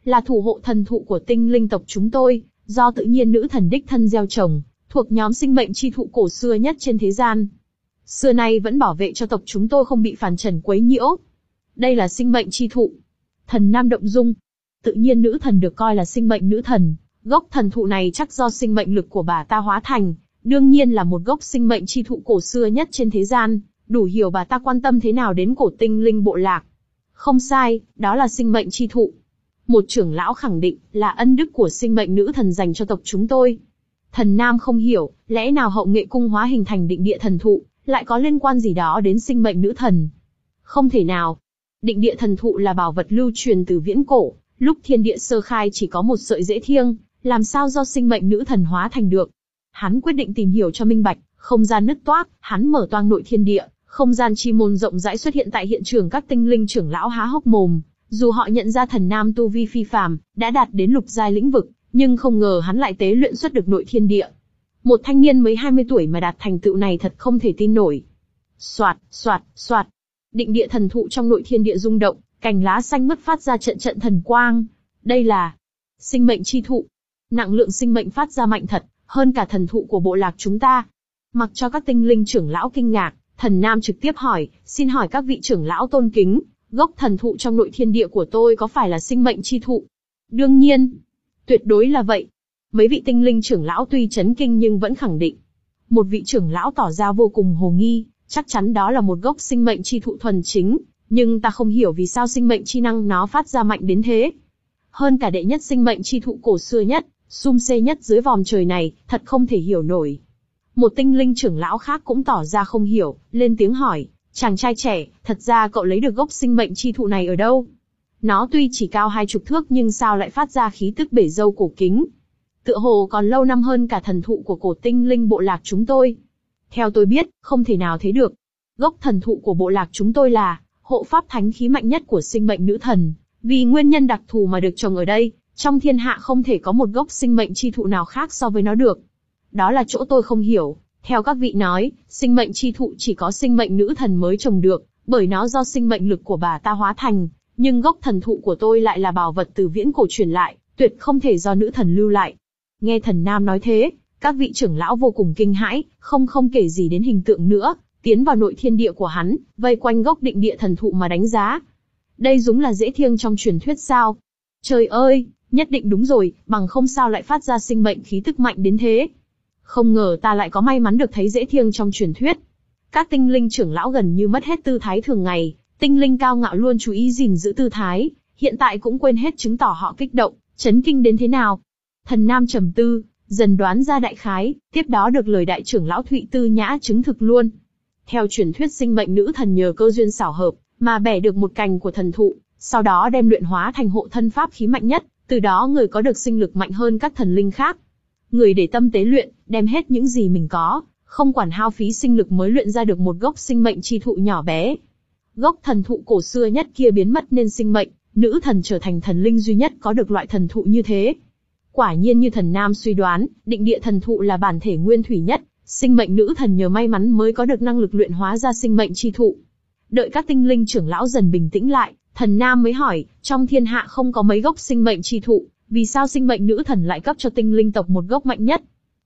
là thủ hộ thần thụ của tinh linh tộc chúng tôi, do tự nhiên nữ thần đích thân gieo trồng, thuộc nhóm sinh mệnh chi thụ cổ xưa nhất trên thế gian. Xưa nay vẫn bảo vệ cho tộc chúng tôi không bị phàm trần quấy nhiễu. Đây là sinh mệnh chi thụ. Thần Nam động dung. Tự nhiên nữ thần được coi là sinh mệnh nữ thần, gốc thần thụ này chắc do sinh mệnh lực của bà ta hóa thành, đương nhiên là một gốc sinh mệnh chi thụ cổ xưa nhất trên thế gian, đủ hiểu bà ta quan tâm thế nào đến cổ tinh linh bộ lạc. Không sai, đó là sinh mệnh chi thụ. Một trưởng lão khẳng định là ân đức của sinh mệnh nữ thần dành cho tộc chúng tôi. Thần Nam không hiểu, lẽ nào hậu nghệ cung hóa hình thành định địa thần thụ, lại có liên quan gì đó đến sinh mệnh nữ thần? Không thể nào. Định địa thần thụ là bảo vật lưu truyền từ viễn cổ, lúc thiên địa sơ khai chỉ có một sợi rễ thiêng, làm sao do sinh mệnh nữ thần hóa thành được? Hắn quyết định tìm hiểu cho minh bạch, không gian nứt toác, hắn mở toang nội thiên địa, không gian chi môn rộng rãi xuất hiện tại hiện trường, các tinh linh trưởng lão há hốc mồm, dù họ nhận ra thần Nam tu vi phi phàm, đã đạt đến lục giai lĩnh vực, nhưng không ngờ hắn lại tế luyện xuất được nội thiên địa. Một thanh niên mới hai mươi tuổi mà đạt thành tựu này thật không thể tin nổi. Soạt, soạt, soạt. Định địa thần thụ trong nội thiên địa rung động, cành lá xanh mướt phát ra trận trận thần quang. Đây là sinh mệnh chi thụ. Nặng lượng sinh mệnh phát ra mạnh thật, hơn cả thần thụ của bộ lạc chúng ta. Mặc cho các tinh linh trưởng lão kinh ngạc, thần Nam trực tiếp hỏi, xin hỏi các vị trưởng lão tôn kính, gốc thần thụ trong nội thiên địa của tôi có phải là sinh mệnh chi thụ? Đương nhiên, tuyệt đối là vậy. Mấy vị tinh linh trưởng lão tuy chấn kinh nhưng vẫn khẳng định. Một vị trưởng lão tỏ ra vô cùng hồ nghi, chắc chắn đó là một gốc sinh mệnh chi thụ thuần chính, nhưng ta không hiểu vì sao sinh mệnh chi năng nó phát ra mạnh đến thế. Hơn cả đệ nhất sinh mệnh chi thụ cổ xưa nhất, sum xê nhất dưới vòm trời này, thật không thể hiểu nổi. Một tinh linh trưởng lão khác cũng tỏ ra không hiểu, lên tiếng hỏi, chàng trai trẻ, thật ra cậu lấy được gốc sinh mệnh chi thụ này ở đâu? Nó tuy chỉ cao hai chục thước nhưng sao lại phát ra khí tức bể dâu cổ kính? Tựa hồ còn lâu năm hơn cả thần thụ của cổ tinh linh bộ lạc chúng tôi. Theo tôi biết, không thể nào thế được. Gốc thần thụ của bộ lạc chúng tôi là hộ pháp thánh khí mạnh nhất của sinh mệnh nữ thần, vì nguyên nhân đặc thù mà được trồng ở đây, trong thiên hạ không thể có một gốc sinh mệnh chi thụ nào khác so với nó được. Đó là chỗ tôi không hiểu. Theo các vị nói, sinh mệnh chi thụ chỉ có sinh mệnh nữ thần mới trồng được, bởi nó do sinh mệnh lực của bà ta hóa thành, nhưng gốc thần thụ của tôi lại là bảo vật từ viễn cổ truyền lại, tuyệt không thể do nữ thần lưu lại. Nghe thần Nam nói thế, các vị trưởng lão vô cùng kinh hãi, không không kể gì đến hình tượng nữa, tiến vào nội thiên địa của hắn, vây quanh gốc định địa thần thụ mà đánh giá. Đây đúng là dễ thiêng trong truyền thuyết sao? Trời ơi, nhất định đúng rồi, bằng không sao lại phát ra sinh mệnh khí tức mạnh đến thế. Không ngờ ta lại có may mắn được thấy dễ thiêng trong truyền thuyết. Các tinh linh trưởng lão gần như mất hết tư thái thường ngày, tinh linh cao ngạo luôn chú ý gìn giữ tư thái, hiện tại cũng quên hết chứng tỏ họ kích động, chấn kinh đến thế nào. Thần Nam trầm tư, dần đoán ra đại khái, tiếp đó được lời đại trưởng lão Thụy Tư Nhã chứng thực luôn. Theo truyền thuyết sinh mệnh nữ thần nhờ cơ duyên xảo hợp, mà bẻ được một cành của thần thụ, sau đó đem luyện hóa thành hộ thân pháp khí mạnh nhất, từ đó người có được sinh lực mạnh hơn các thần linh khác. Người để tâm tế luyện, đem hết những gì mình có, không quản hao phí sinh lực mới luyện ra được một gốc sinh mệnh chi thụ nhỏ bé. Gốc thần thụ cổ xưa nhất kia biến mất nên sinh mệnh, nữ thần trở thành thần linh duy nhất có được loại thần thụ như thế. Quả nhiên như thần Nam suy đoán, định địa thần thụ là bản thể nguyên thủy nhất, sinh mệnh nữ thần nhờ may mắn mới có được năng lực luyện hóa ra sinh mệnh chi thụ. Đợi các tinh linh trưởng lão dần bình tĩnh lại, thần Nam mới hỏi, trong thiên hạ không có mấy gốc sinh mệnh chi thụ, vì sao sinh mệnh nữ thần lại cấp cho tinh linh tộc một gốc mạnh nhất?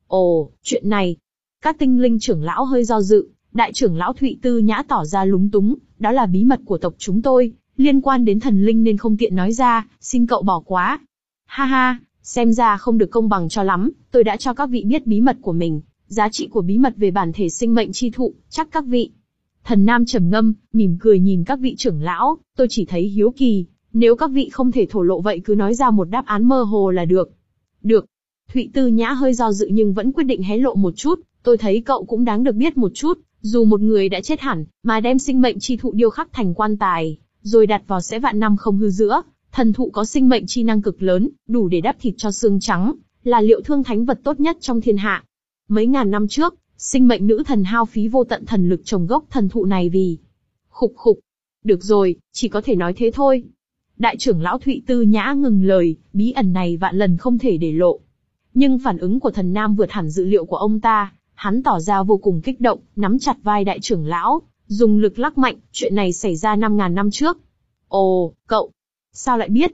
Ồ, chuyện này. Các tinh linh trưởng lão hơi do dự, đại trưởng lão Thụy Tư Nhã tỏ ra lúng túng, đó là bí mật của tộc chúng tôi, liên quan đến thần linh nên không tiện nói ra, xin cậu bỏ qua. Ha ha, xem ra không được công bằng cho lắm, tôi đã cho các vị biết bí mật của mình, giá trị của bí mật về bản thể sinh mệnh chi thụ, chắc các vị. Thần Nam trầm ngâm, mỉm cười nhìn các vị trưởng lão, tôi chỉ thấy hiếu kỳ, nếu các vị không thể thổ lộ vậy cứ nói ra một đáp án mơ hồ là được. Được. Thụy Tư Nhã hơi do dự nhưng vẫn quyết định hé lộ một chút, tôi thấy cậu cũng đáng được biết một chút, dù một người đã chết hẳn, mà đem sinh mệnh chi thụ điêu khắc thành quan tài, rồi đặt vào sẽ vạn năm không hư giữa, thần thụ có sinh mệnh chi năng cực lớn, đủ để đắp thịt cho xương trắng, là liệu thương thánh vật tốt nhất trong thiên hạ. Mấy ngàn năm trước, sinh mệnh nữ thần hao phí vô tận thần lực trồng gốc thần thụ này vì... Khục khục. Được rồi, chỉ có thể nói thế thôi. Đại trưởng lão Thụy Tư Nhã ngừng lời, bí ẩn này vạn lần không thể để lộ. Nhưng phản ứng của thần Nam vượt hẳn dự liệu của ông ta, hắn tỏ ra vô cùng kích động, nắm chặt vai đại trưởng lão, dùng lực lắc mạnh, chuyện này xảy ra năm ngàn năm trước. Ồ, cậu, sao lại biết?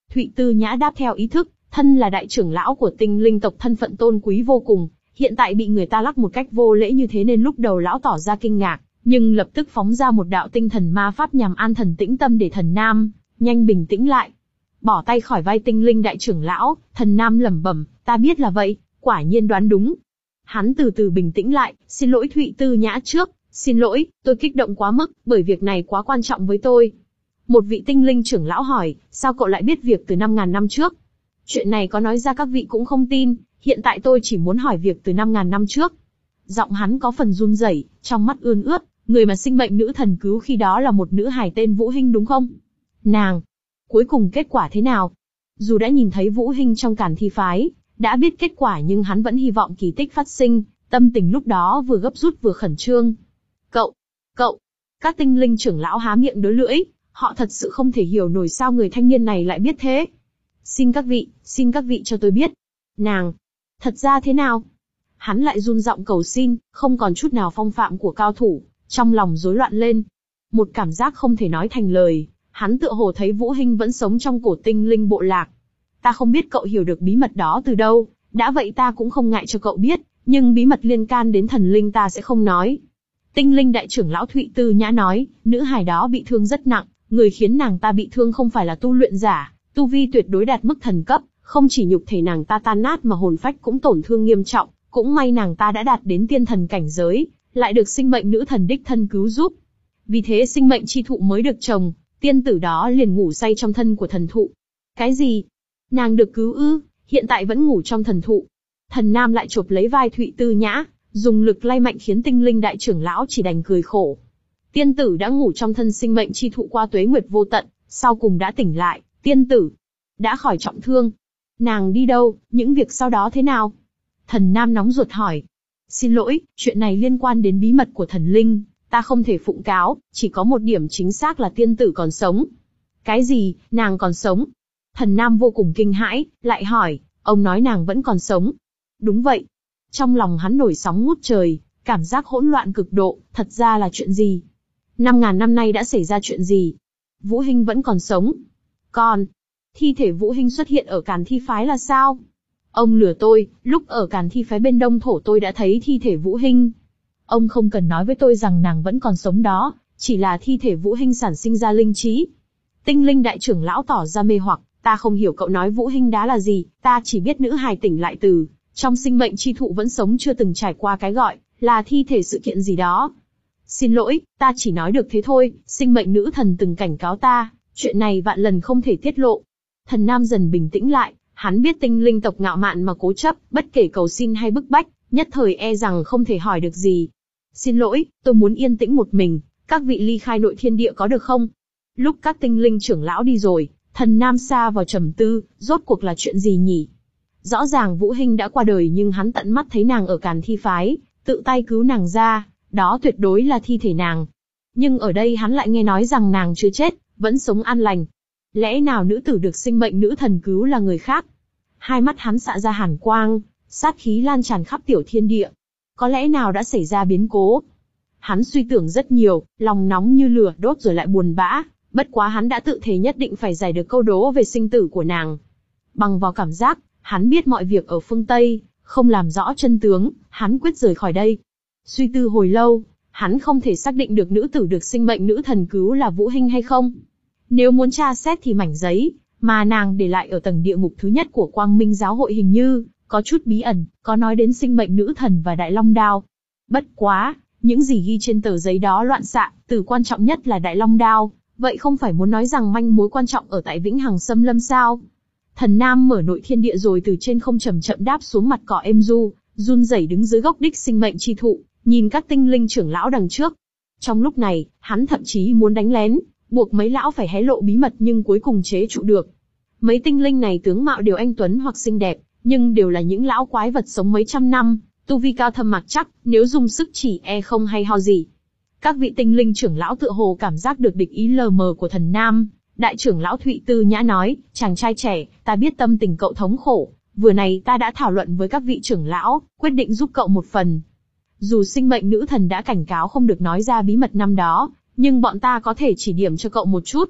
Thụy Tư Nhã đáp theo ý thức, thân là đại trưởng lão của tinh linh tộc, thân phận tôn quý vô cùng, hiện tại bị người ta lắc một cách vô lễ như thế nên lúc đầu lão tỏ ra kinh ngạc, nhưng lập tức phóng ra một đạo tinh thần ma pháp nhằm an thần tĩnh tâm để thần nam nhanh bình tĩnh lại. Bỏ tay khỏi vai tinh linh đại trưởng lão, thần nam lẩm bẩm, ta biết là vậy, quả nhiên đoán đúng. Hắn từ từ bình tĩnh lại, xin lỗi Thụy Tư Nhã trước, xin lỗi, tôi kích động quá mức, bởi việc này quá quan trọng với tôi. Một vị tinh linh trưởng lão hỏi, sao cậu lại biết việc từ năm ngàn năm trước? Chuyện này có nói ra các vị cũng không tin, hiện tại tôi chỉ muốn hỏi việc từ năm ngàn năm trước. Giọng hắn có phần run rẩy, trong mắt ươn ướt, người mà sinh mệnh nữ thần cứu khi đó là một nữ hài tên Vũ Hinh đúng không? Nàng, cuối cùng kết quả thế nào? Dù đã nhìn thấy Vũ Hinh trong Càn Thi phái, đã biết kết quả nhưng hắn vẫn hy vọng kỳ tích phát sinh, tâm tình lúc đó vừa gấp rút vừa khẩn trương. Cậu, cậu, các tinh linh trưởng lão há miệng đớ lưỡi, họ thật sự không thể hiểu nổi sao người thanh niên này lại biết thế. Xin các vị, xin các vị cho tôi biết. Nàng, thật ra thế nào? Hắn lại run giọng cầu xin, không còn chút nào phong phạm của cao thủ, trong lòng rối loạn lên. Một cảm giác không thể nói thành lời, hắn tựa hồ thấy Vũ Hinh vẫn sống trong cổ tinh linh bộ lạc. Ta không biết cậu hiểu được bí mật đó từ đâu, đã vậy ta cũng không ngại cho cậu biết, nhưng bí mật liên can đến thần linh ta sẽ không nói. Tinh linh đại trưởng lão Thụy Tư Nhã nói, nữ hài đó bị thương rất nặng, người khiến nàng ta bị thương không phải là tu luyện giả, tu vi tuyệt đối đạt mức thần cấp, không chỉ nhục thể nàng ta tan nát mà hồn phách cũng tổn thương nghiêm trọng, cũng may nàng ta đã đạt đến tiên thần cảnh giới, lại được sinh mệnh nữ thần đích thân cứu giúp. Vì thế sinh mệnh chi thụ mới được trồng, tiên tử đó liền ngủ say trong thân của thần thụ. Cái gì? Nàng được cứu ư? Hiện tại vẫn ngủ trong thần thụ. Thần nam lại chộp lấy vai Thụy Tư Nhã, dùng lực lay mạnh khiến tinh linh đại trưởng lão chỉ đành cười khổ. Tiên tử đã ngủ trong thân sinh mệnh chi thụ qua tuế nguyệt vô tận, sau cùng đã tỉnh lại. Tiên tử đã khỏi trọng thương. Nàng đi đâu, những việc sau đó thế nào? Thần nam nóng ruột hỏi. Xin lỗi, chuyện này liên quan đến bí mật của thần linh, ta không thể phụng cáo, chỉ có một điểm chính xác là tiên tử còn sống. Cái gì, nàng còn sống? Thần nam vô cùng kinh hãi, lại hỏi, ông nói nàng vẫn còn sống. Đúng vậy. Trong lòng hắn nổi sóng ngút trời, cảm giác hỗn loạn cực độ, thật ra là chuyện gì? Năm ngàn năm nay đã xảy ra chuyện gì? Vũ Hinh vẫn còn sống. Còn, thi thể Vũ Hinh xuất hiện ở Càn Thi phái là sao? Ông lừa tôi, lúc ở Càn Thi phái bên Đông Thổ tôi đã thấy thi thể Vũ Hinh. Ông không cần nói với tôi rằng nàng vẫn còn sống đó, chỉ là thi thể Vũ Hinh sản sinh ra linh trí. Tinh linh đại trưởng lão tỏ ra mê hoặc, ta không hiểu cậu nói Vũ Hinh đá là gì, ta chỉ biết nữ hài tỉnh lại từ trong sinh mệnh chi thụ vẫn sống chưa từng trải qua cái gọi là thi thể sự kiện gì đó. Xin lỗi, ta chỉ nói được thế thôi, sinh mệnh nữ thần từng cảnh cáo ta, chuyện này vạn lần không thể tiết lộ. Thần nam dần bình tĩnh lại, hắn biết tinh linh tộc ngạo mạn mà cố chấp, bất kể cầu xin hay bức bách, nhất thời e rằng không thể hỏi được gì. Xin lỗi, tôi muốn yên tĩnh một mình, các vị ly khai nội thiên địa có được không? Lúc các tinh linh trưởng lão đi rồi, thần nam sa vào trầm tư, rốt cuộc là chuyện gì nhỉ? Rõ ràng Vũ Hinh đã qua đời nhưng hắn tận mắt thấy nàng ở Càn Thi phái, tự tay cứu nàng ra, đó tuyệt đối là thi thể nàng. Nhưng ở đây hắn lại nghe nói rằng nàng chưa chết, vẫn sống an lành. Lẽ nào nữ tử được sinh mệnh nữ thần cứu là người khác? Hai mắt hắn xạ ra hàn quang, sát khí lan tràn khắp tiểu thiên địa. Có lẽ nào đã xảy ra biến cố? Hắn suy tưởng rất nhiều, lòng nóng như lửa đốt rồi lại buồn bã, bất quá hắn đã tự thề nhất định phải giải được câu đố về sinh tử của nàng. Bằng vào cảm giác, hắn biết mọi việc ở phương Tây, không làm rõ chân tướng, hắn quyết rời khỏi đây. Suy tư hồi lâu, hắn không thể xác định được nữ tử được sinh mệnh nữ thần cứu là Vũ Hinh hay không. Nếu muốn tra xét thì mảnh giấy mà nàng để lại ở tầng địa ngục thứ nhất của Quang Minh giáo hội hình như có chút bí ẩn, có nói đến sinh mệnh nữ thần và Đại Long Đao. Bất quá, những gì ghi trên tờ giấy đó loạn xạ, từ quan trọng nhất là Đại Long Đao, vậy không phải muốn nói rằng manh mối quan trọng ở tại Vĩnh Hằng Xâm Lâm sao? Thần nam mở nội thiên địa rồi từ trên không chậm chậm đáp xuống mặt cỏ êm du, run rẩy đứng dưới gốc đích sinh mệnh chi thụ, nhìn các tinh linh trưởng lão đằng trước. Trong lúc này, hắn thậm chí muốn đánh lén, buộc mấy lão phải hé lộ bí mật nhưng cuối cùng chế trụ được. Mấy tinh linh này tướng mạo đều anh tuấn hoặc xinh đẹp, nhưng đều là những lão quái vật sống mấy trăm năm, tu vi cao thâm mặc chắc, nếu dùng sức chỉ e không hay ho gì. Các vị tinh linh trưởng lão tựa hồ cảm giác được địch ý lờ mờ của thần nam. Đại trưởng lão Thụy Tư Nhã nói, chàng trai trẻ, ta biết tâm tình cậu thống khổ, vừa này ta đã thảo luận với các vị trưởng lão, quyết định giúp cậu một phần. Dù sinh mệnh nữ thần đã cảnh cáo không được nói ra bí mật năm đó, nhưng bọn ta có thể chỉ điểm cho cậu một chút.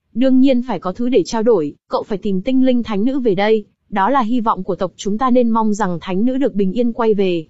đương nhiên phải có thứ để trao đổi, cậu phải tìm tinh linh thánh nữ về đây, đó là hy vọng của tộc chúng ta, nên mong rằng thánh nữ được bình yên quay về.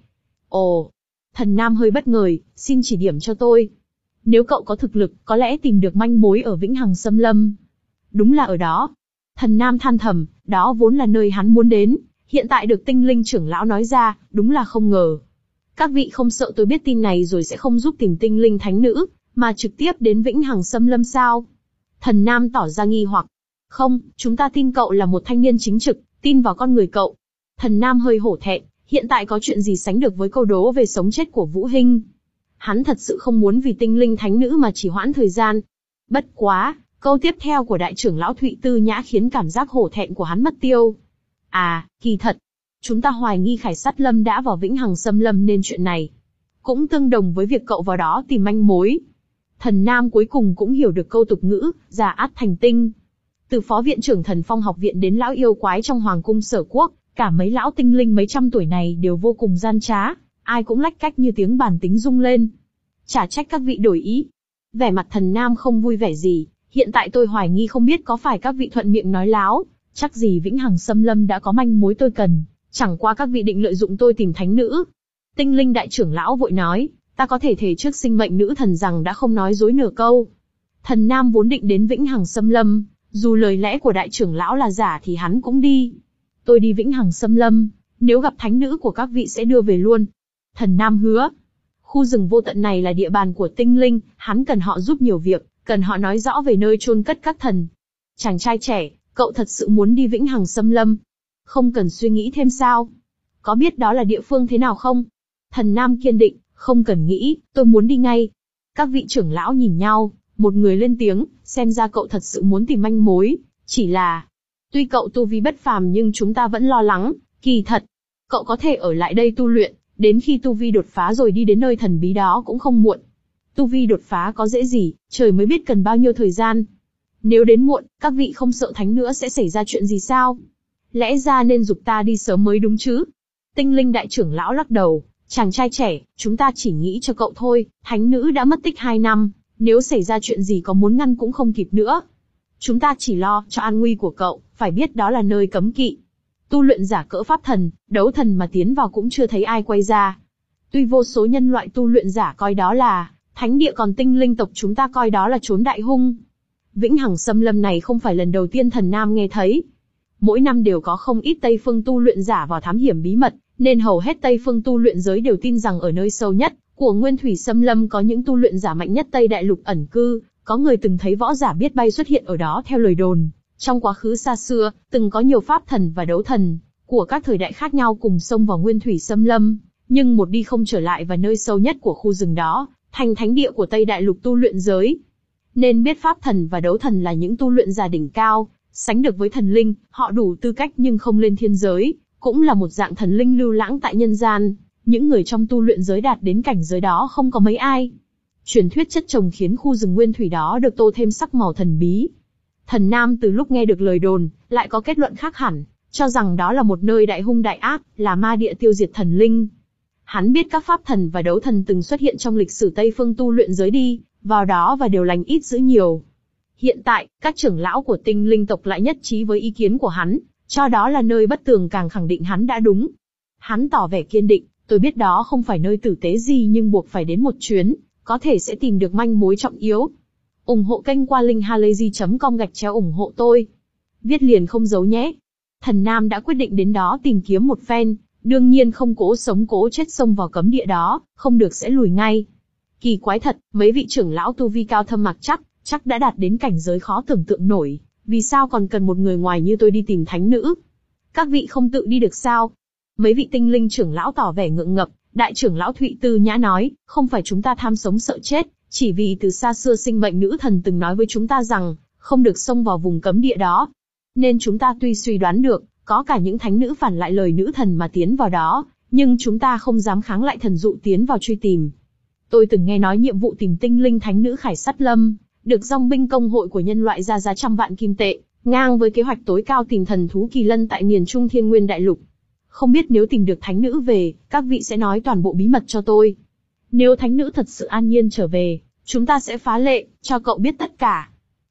Ồ, Thần Nam hơi bất ngờ, xin chỉ điểm cho tôi. Nếu cậu có thực lực, có lẽ tìm được manh mối ở Vĩnh Hằng Xâm Lâm. Đúng là ở đó. Thần Nam than thầm, đó vốn là nơi hắn muốn đến, hiện tại được tinh linh trưởng lão nói ra, đúng là không ngờ. Các vị không sợ tôi biết tin này rồi sẽ không giúp tìm tinh linh thánh nữ, mà trực tiếp đến Vĩnh Hằng Xâm Lâm sao? Thần Nam tỏ ra nghi hoặc. Không, chúng ta tin cậu là một thanh niên chính trực, tin vào con người cậu. Thần Nam hơi hổ thẹn, hiện tại có chuyện gì sánh được với câu đố về sống chết của Vũ Hinh. Hắn thật sự không muốn vì tinh linh thánh nữ mà chỉ hoãn thời gian. Bất quá, câu tiếp theo của đại trưởng lão Thụy Tư Nhã khiến cảm giác hổ thẹn của hắn mất tiêu. À, kỳ thật, chúng ta hoài nghi Khải Sát Lâm đã vào Vĩnh Hằng Xâm Lâm nên chuyện này cũng tương đồng với việc cậu vào đó tìm manh mối. Thần Nam cuối cùng cũng hiểu được câu tục ngữ, già át thành tinh. Từ phó viện trưởng Thần Phong học viện đến lão yêu quái trong hoàng cung Sở Quốc, cả mấy lão tinh linh mấy trăm tuổi này đều vô cùng gian trá, ai cũng lách cách như tiếng bàn tính rung lên. Chả trách các vị đổi ý. Vẻ mặt Thần Nam không vui vẻ gì, hiện tại tôi hoài nghi không biết có phải các vị thuận miệng nói láo, chắc gì Vĩnh Hằng Xâm Lâm đã có manh mối tôi cần, chẳng qua các vị định lợi dụng tôi tìm thánh nữ. Tinh linh đại trưởng lão vội nói, ta có thể thề trước sinh mệnh nữ thần rằng đã không nói dối nửa câu. Thần Nam vốn định đến Vĩnh Hằng Xâm Lâm, dù lời lẽ của đại trưởng lão là giả thì hắn cũng đi. Tôi đi Vĩnh Hằng Xâm Lâm, nếu gặp thánh nữ của các vị sẽ đưa về luôn. Thần Nam hứa. Khu rừng vô tận này là địa bàn của tinh linh, hắn cần họ giúp nhiều việc, cần họ nói rõ về nơi chôn cất các thần. Chàng trai trẻ, cậu thật sự muốn đi Vĩnh Hằng Xâm Lâm? Không cần suy nghĩ thêm sao? Có biết đó là địa phương thế nào không? Thần Nam kiên định, không cần nghĩ, tôi muốn đi ngay. Các vị trưởng lão nhìn nhau, một người lên tiếng, xem ra cậu thật sự muốn tìm manh mối, chỉ là... Tuy cậu tu vi bất phàm nhưng chúng ta vẫn lo lắng, kỳ thật. Cậu có thể ở lại đây tu luyện, đến khi tu vi đột phá rồi đi đến nơi thần bí đó cũng không muộn. Tu vi đột phá có dễ gì, trời mới biết cần bao nhiêu thời gian. Nếu đến muộn, các vị không sợ thánh nữa sẽ xảy ra chuyện gì sao? Lẽ ra nên giục ta đi sớm mới đúng chứ? Tinh linh đại trưởng lão lắc đầu, chàng trai trẻ, chúng ta chỉ nghĩ cho cậu thôi, thánh nữ đã mất tích hai năm, nếu xảy ra chuyện gì có muốn ngăn cũng không kịp nữa. Chúng ta chỉ lo cho an nguy của cậu, phải biết đó là nơi cấm kỵ. Tu luyện giả cỡ pháp thần, đấu thần mà tiến vào cũng chưa thấy ai quay ra. Tuy vô số nhân loại tu luyện giả coi đó là thánh địa, còn tinh linh tộc chúng ta coi đó là chốn đại hung. Vĩnh Hằng Xâm Lâm này không phải lần đầu tiên Thần Nam nghe thấy. Mỗi năm đều có không ít Tây Phương tu luyện giả vào thám hiểm bí mật, nên hầu hết Tây Phương tu luyện giới đều tin rằng ở nơi sâu nhất của Nguyên Thủy Xâm Lâm có những tu luyện giả mạnh nhất Tây Đại Lục ẩn cư, có người từng thấy võ giả biết bay xuất hiện ở đó theo lời đồn. Trong quá khứ xa xưa, từng có nhiều pháp thần và đấu thần của các thời đại khác nhau cùng xông vào Nguyên Thủy Xâm Lâm, nhưng một đi không trở lại, và nơi sâu nhất của khu rừng đó thành thánh địa của Tây Đại Lục tu luyện giới. Nên biết pháp thần và đấu thần là những tu luyện giả đỉnh cao, sánh được với thần linh, họ đủ tư cách nhưng không lên thiên giới, cũng là một dạng thần linh lưu lãng tại nhân gian. Những người trong tu luyện giới đạt đến cảnh giới đó không có mấy ai. Truyền thuyết chất chồng khiến khu rừng nguyên thủy đó được tô thêm sắc màu thần bí. Thần Nam từ lúc nghe được lời đồn, lại có kết luận khác hẳn, cho rằng đó là một nơi đại hung đại ác, là ma địa tiêu diệt thần linh. Hắn biết các pháp thần và đấu thần từng xuất hiện trong lịch sử Tây Phương tu luyện giới đi vào đó và đều lành ít dữ nhiều. Hiện tại, các trưởng lão của tinh linh tộc lại nhất trí với ý kiến của hắn, cho đó là nơi bất tường, càng khẳng định hắn đã đúng. Hắn tỏ vẻ kiên định, tôi biết đó không phải nơi tử tế gì nhưng buộc phải đến một chuyến, có thể sẽ tìm được manh mối trọng yếu. ủng hộ kênh qua link halayzi chấm com gạch chéo ủng hộ tôi. Viết liền không giấu nhé. Thần Nam đã quyết định đến đó tìm kiếm một phen, đương nhiên không cố sống cố chết xông vào cấm địa đó, không được sẽ lùi ngay. Kỳ quái thật, mấy vị trưởng lão tu vi cao thâm mặc chắc, chắc đã đạt đến cảnh giới khó tưởng tượng nổi, vì sao còn cần một người ngoài như tôi đi tìm thánh nữ? Các vị không tự đi được sao? Mấy vị tinh linh trưởng lão tỏ vẻ ngượng ngập, đại trưởng lão Thụy Tư Nhã nói, không phải chúng ta tham sống sợ chết, chỉ vì từ xa xưa sinh mệnh nữ thần từng nói với chúng ta rằng, không được xông vào vùng cấm địa đó. Nên chúng ta tuy suy đoán được, có cả những thánh nữ phản lại lời nữ thần mà tiến vào đó, nhưng chúng ta không dám kháng lại thần dụ tiến vào truy tìm. Tôi từng nghe nói nhiệm vụ tìm tinh linh thánh nữ Khải Sát Lâm, được dòng binh công hội của nhân loại ra giá trăm vạn kim tệ, ngang với kế hoạch tối cao tìm thần thú kỳ lân tại miền Trung Thiên Nguyên Đại Lục. Không biết nếu tìm được thánh nữ về, các vị sẽ nói toàn bộ bí mật cho tôi. Nếu thánh nữ thật sự an nhiên trở về, chúng ta sẽ phá lệ, cho cậu biết tất cả.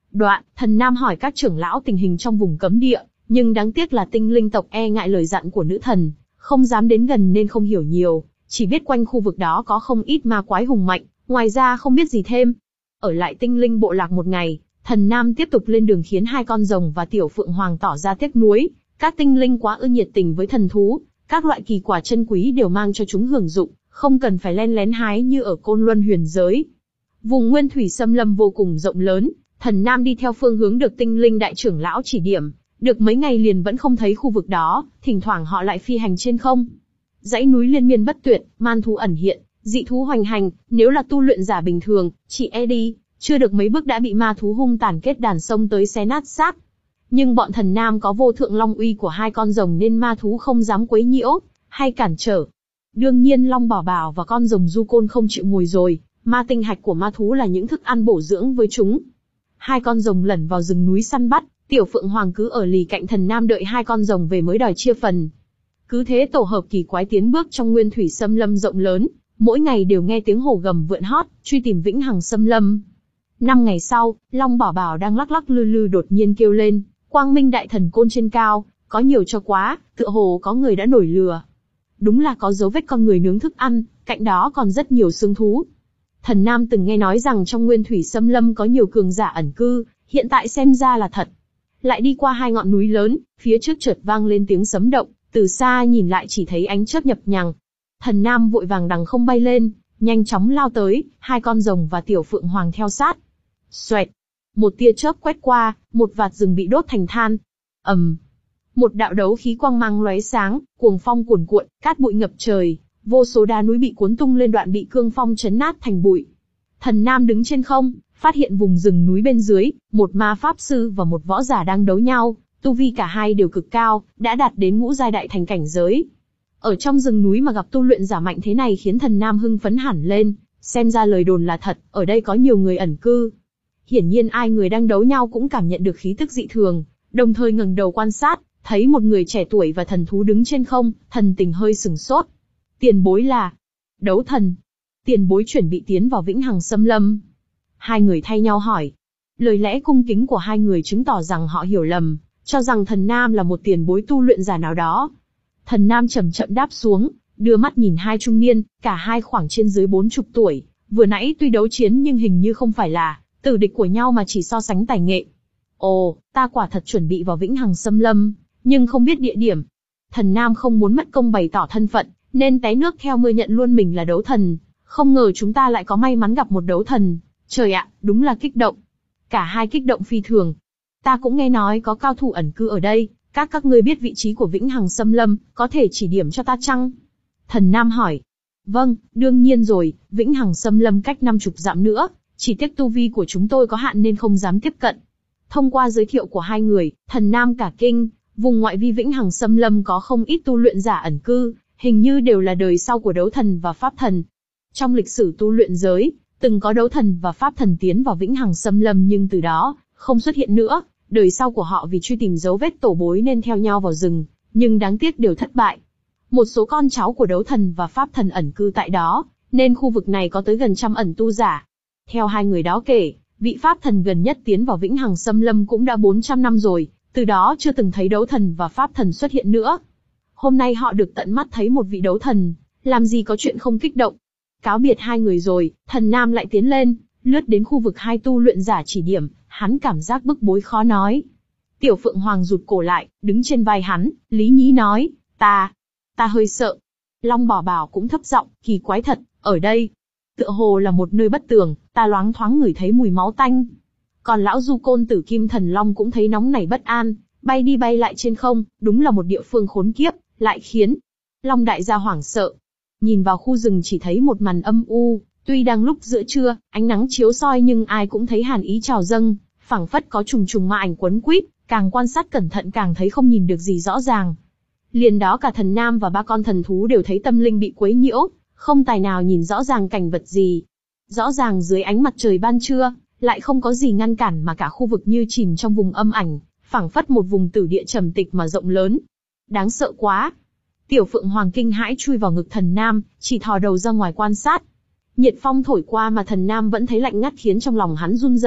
Đoạn, Thần Nam hỏi các trưởng lão tình hình trong vùng cấm địa, nhưng đáng tiếc là tinh linh tộc e ngại lời dặn của nữ thần, không dám đến gần nên không hiểu nhiều, chỉ biết quanh khu vực đó có không ít ma quái hùng mạnh, ngoài ra không biết gì thêm. Ở lại tinh linh bộ lạc một ngày, Thần Nam tiếp tục lên đường khiến hai con rồng và tiểu phượng hoàng tỏ ra tiếc nuối, các tinh linh quá ư nhiệt tình với thần thú, các loại kỳ quả chân quý đều mang cho chúng hưởng dụng, không cần phải len lén hái như ở Côn Luân huyền giới. Vùng nguyên thủy xâm lâm vô cùng rộng lớn, Thần Nam đi theo phương hướng được tinh linh đại trưởng lão chỉ điểm, được mấy ngày liền vẫn không thấy khu vực đó, thỉnh thoảng họ lại phi hành trên không. Dãy núi liên miên bất tuyệt, man thú ẩn hiện, dị thú hoành hành, nếu là tu luyện giả bình thường, chỉ e đi, chưa được mấy bước đã bị ma thú hung tàn kết đàn xông tới xé nát xác. Nhưng bọn Thần Nam có vô thượng long uy của hai con rồng nên ma thú không dám quấy nhiễu, hay cản trở. Đương nhiên Long Bảo Bảo và con rồng Du Côn không chịu ngồi rồi, ma tinh hạch của ma thú là những thức ăn bổ dưỡng với chúng. Hai con rồng lẩn vào rừng núi săn bắt, tiểu phượng hoàng cứ ở lì cạnh Thần Nam đợi hai con rồng về mới đòi chia phần. Cứ thế tổ hợp kỳ quái tiến bước trong nguyên thủy xâm lâm rộng lớn, mỗi ngày đều nghe tiếng hổ gầm vượn hót, truy tìm vĩnh hằng xâm lâm. Năm ngày sau, Long Bảo Bảo đang lắc lắc lư lư đột nhiên kêu lên, quang minh đại thần côn trên cao, có nhiều cho quá, tựa hồ có người đã nổi lừa. Đúng là có dấu vết con người nướng thức ăn, cạnh đó còn rất nhiều xương thú. Thần Nam từng nghe nói rằng trong nguyên thủy xâm lâm có nhiều cường giả ẩn cư, hiện tại xem ra là thật. Lại đi qua hai ngọn núi lớn, phía trước chợt vang lên tiếng sấm động, từ xa nhìn lại chỉ thấy ánh chớp nhập nhằng. Thần Nam vội vàng đằng không bay lên, nhanh chóng lao tới, hai con rồng và tiểu phượng hoàng theo sát. Xoẹt, một tia chớp quét qua, một vạt rừng bị đốt thành than. ầm, một đạo đấu khí quang mang lóe sáng, cuồng phong cuồn cuộn, cát bụi ngập trời, vô số đá núi bị cuốn tung lên, đoạn bị cương phong chấn nát thành bụi. Thần Nam đứng trên không, phát hiện vùng rừng núi bên dưới, một ma pháp sư và một võ giả đang đấu nhau, tu vi cả hai đều cực cao, đã đạt đến ngũ giai đại thành cảnh giới. Ở trong rừng núi mà gặp tu luyện giả mạnh thế này khiến Thần Nam hưng phấn hẳn lên, xem ra lời đồn là thật, ở đây có nhiều người ẩn cư. Hiển nhiên ai người đang đấu nhau cũng cảm nhận được khí tức dị thường, đồng thời ngẩng đầu quan sát, thấy một người trẻ tuổi và thần thú đứng trên không, thần tình hơi sừng sốt. Tiền bối là đấu thần. Tiền bối chuẩn bị tiến vào vĩnh hằng xâm lâm. Hai người thay nhau hỏi. Lời lẽ cung kính của hai người chứng tỏ rằng họ hiểu lầm, cho rằng Thần Nam là một tiền bối tu luyện giả nào đó. Thần Nam chậm chậm đáp xuống, đưa mắt nhìn hai trung niên, cả hai khoảng trên dưới bốn chục tuổi, vừa nãy tuy đấu chiến nhưng hình như không phải là tử địch của nhau mà chỉ so sánh tài nghệ. Ồ, ta quả thật chuẩn bị vào vĩnh hằng xâm lâm, nhưng không biết địa điểm. Thần Nam không muốn mất công bày tỏ thân phận, nên té nước theo mưa nhận luôn mình là đấu thần. Không ngờ chúng ta lại có may mắn gặp một đấu thần. Trời ạ, đúng là kích động. Cả hai kích động phi thường. Ta cũng nghe nói có cao thủ ẩn cư ở đây, các các ngươi biết vị trí của vĩnh hằng xâm lâm, có thể chỉ điểm cho ta chăng? Thần Nam hỏi. Vâng, đương nhiên rồi, vĩnh hằng xâm lâm cách năm chục dặm nữa, chỉ tiếc tu vi của chúng tôi có hạn nên không dám tiếp cận. Thông qua giới thiệu của hai người, Thần Nam cả kinh, vùng ngoại vi vĩnh hằng xâm lâm có không ít tu luyện giả ẩn cư, hình như đều là đời sau của đấu thần và pháp thần. Trong lịch sử tu luyện giới, từng có đấu thần và pháp thần tiến vào vĩnh hằng xâm lâm nhưng từ đó, không xuất hiện nữa, đời sau của họ vì truy tìm dấu vết tổ bối nên theo nhau vào rừng, nhưng đáng tiếc đều thất bại. Một số con cháu của đấu thần và pháp thần ẩn cư tại đó, nên khu vực này có tới gần trăm ẩn tu giả. Theo hai người đó kể, vị pháp thần gần nhất tiến vào vĩnh hằng xâm lâm cũng đã bốn trăm năm rồi, từ đó chưa từng thấy đấu thần và pháp thần xuất hiện nữa. Hôm nay họ được tận mắt thấy một vị đấu thần, làm gì có chuyện không kích động. Cáo biệt hai người rồi, Thần Nam lại tiến lên, lướt đến khu vực hai tu luyện giả chỉ điểm, hắn cảm giác bức bối khó nói. Tiểu Phượng Hoàng rụt cổ lại, đứng trên vai hắn, lý nhí nói, ta, ta hơi sợ. Long Bảo Bảo cũng thấp giọng, kỳ quái thật, ở đây, tựa hồ là một nơi bất tường, ta loáng thoáng ngửi thấy mùi máu tanh. Còn lão Du Côn Tử Kim Thần Long cũng thấy nóng nảy bất an, bay đi bay lại trên không, đúng là một địa phương khốn kiếp, lại khiến Long Đại gia hoảng sợ. Nhìn vào khu rừng chỉ thấy một màn âm u, tuy đang lúc giữa trưa, ánh nắng chiếu soi nhưng ai cũng thấy hàn ý trào dâng, phảng phất có trùng trùng ma ảnh quấn quýt, càng quan sát cẩn thận càng thấy không nhìn được gì rõ ràng. Liền đó cả Thần Nam và ba con thần thú đều thấy tâm linh bị quấy nhiễu, không tài nào nhìn rõ ràng cảnh vật gì. Rõ ràng dưới ánh mặt trời ban trưa, lại không có gì ngăn cản mà cả khu vực như chìm trong vùng âm ảnh, phảng phất một vùng tử địa trầm tịch mà rộng lớn. Đáng sợ quá. Tiểu Phượng Hoàng kinh hãi chui vào ngực Thần Nam, chỉ thò đầu ra ngoài quan sát. Nhiệt phong thổi qua mà Thần Nam vẫn thấy lạnh ngắt khiến trong lòng hắn run rẩy,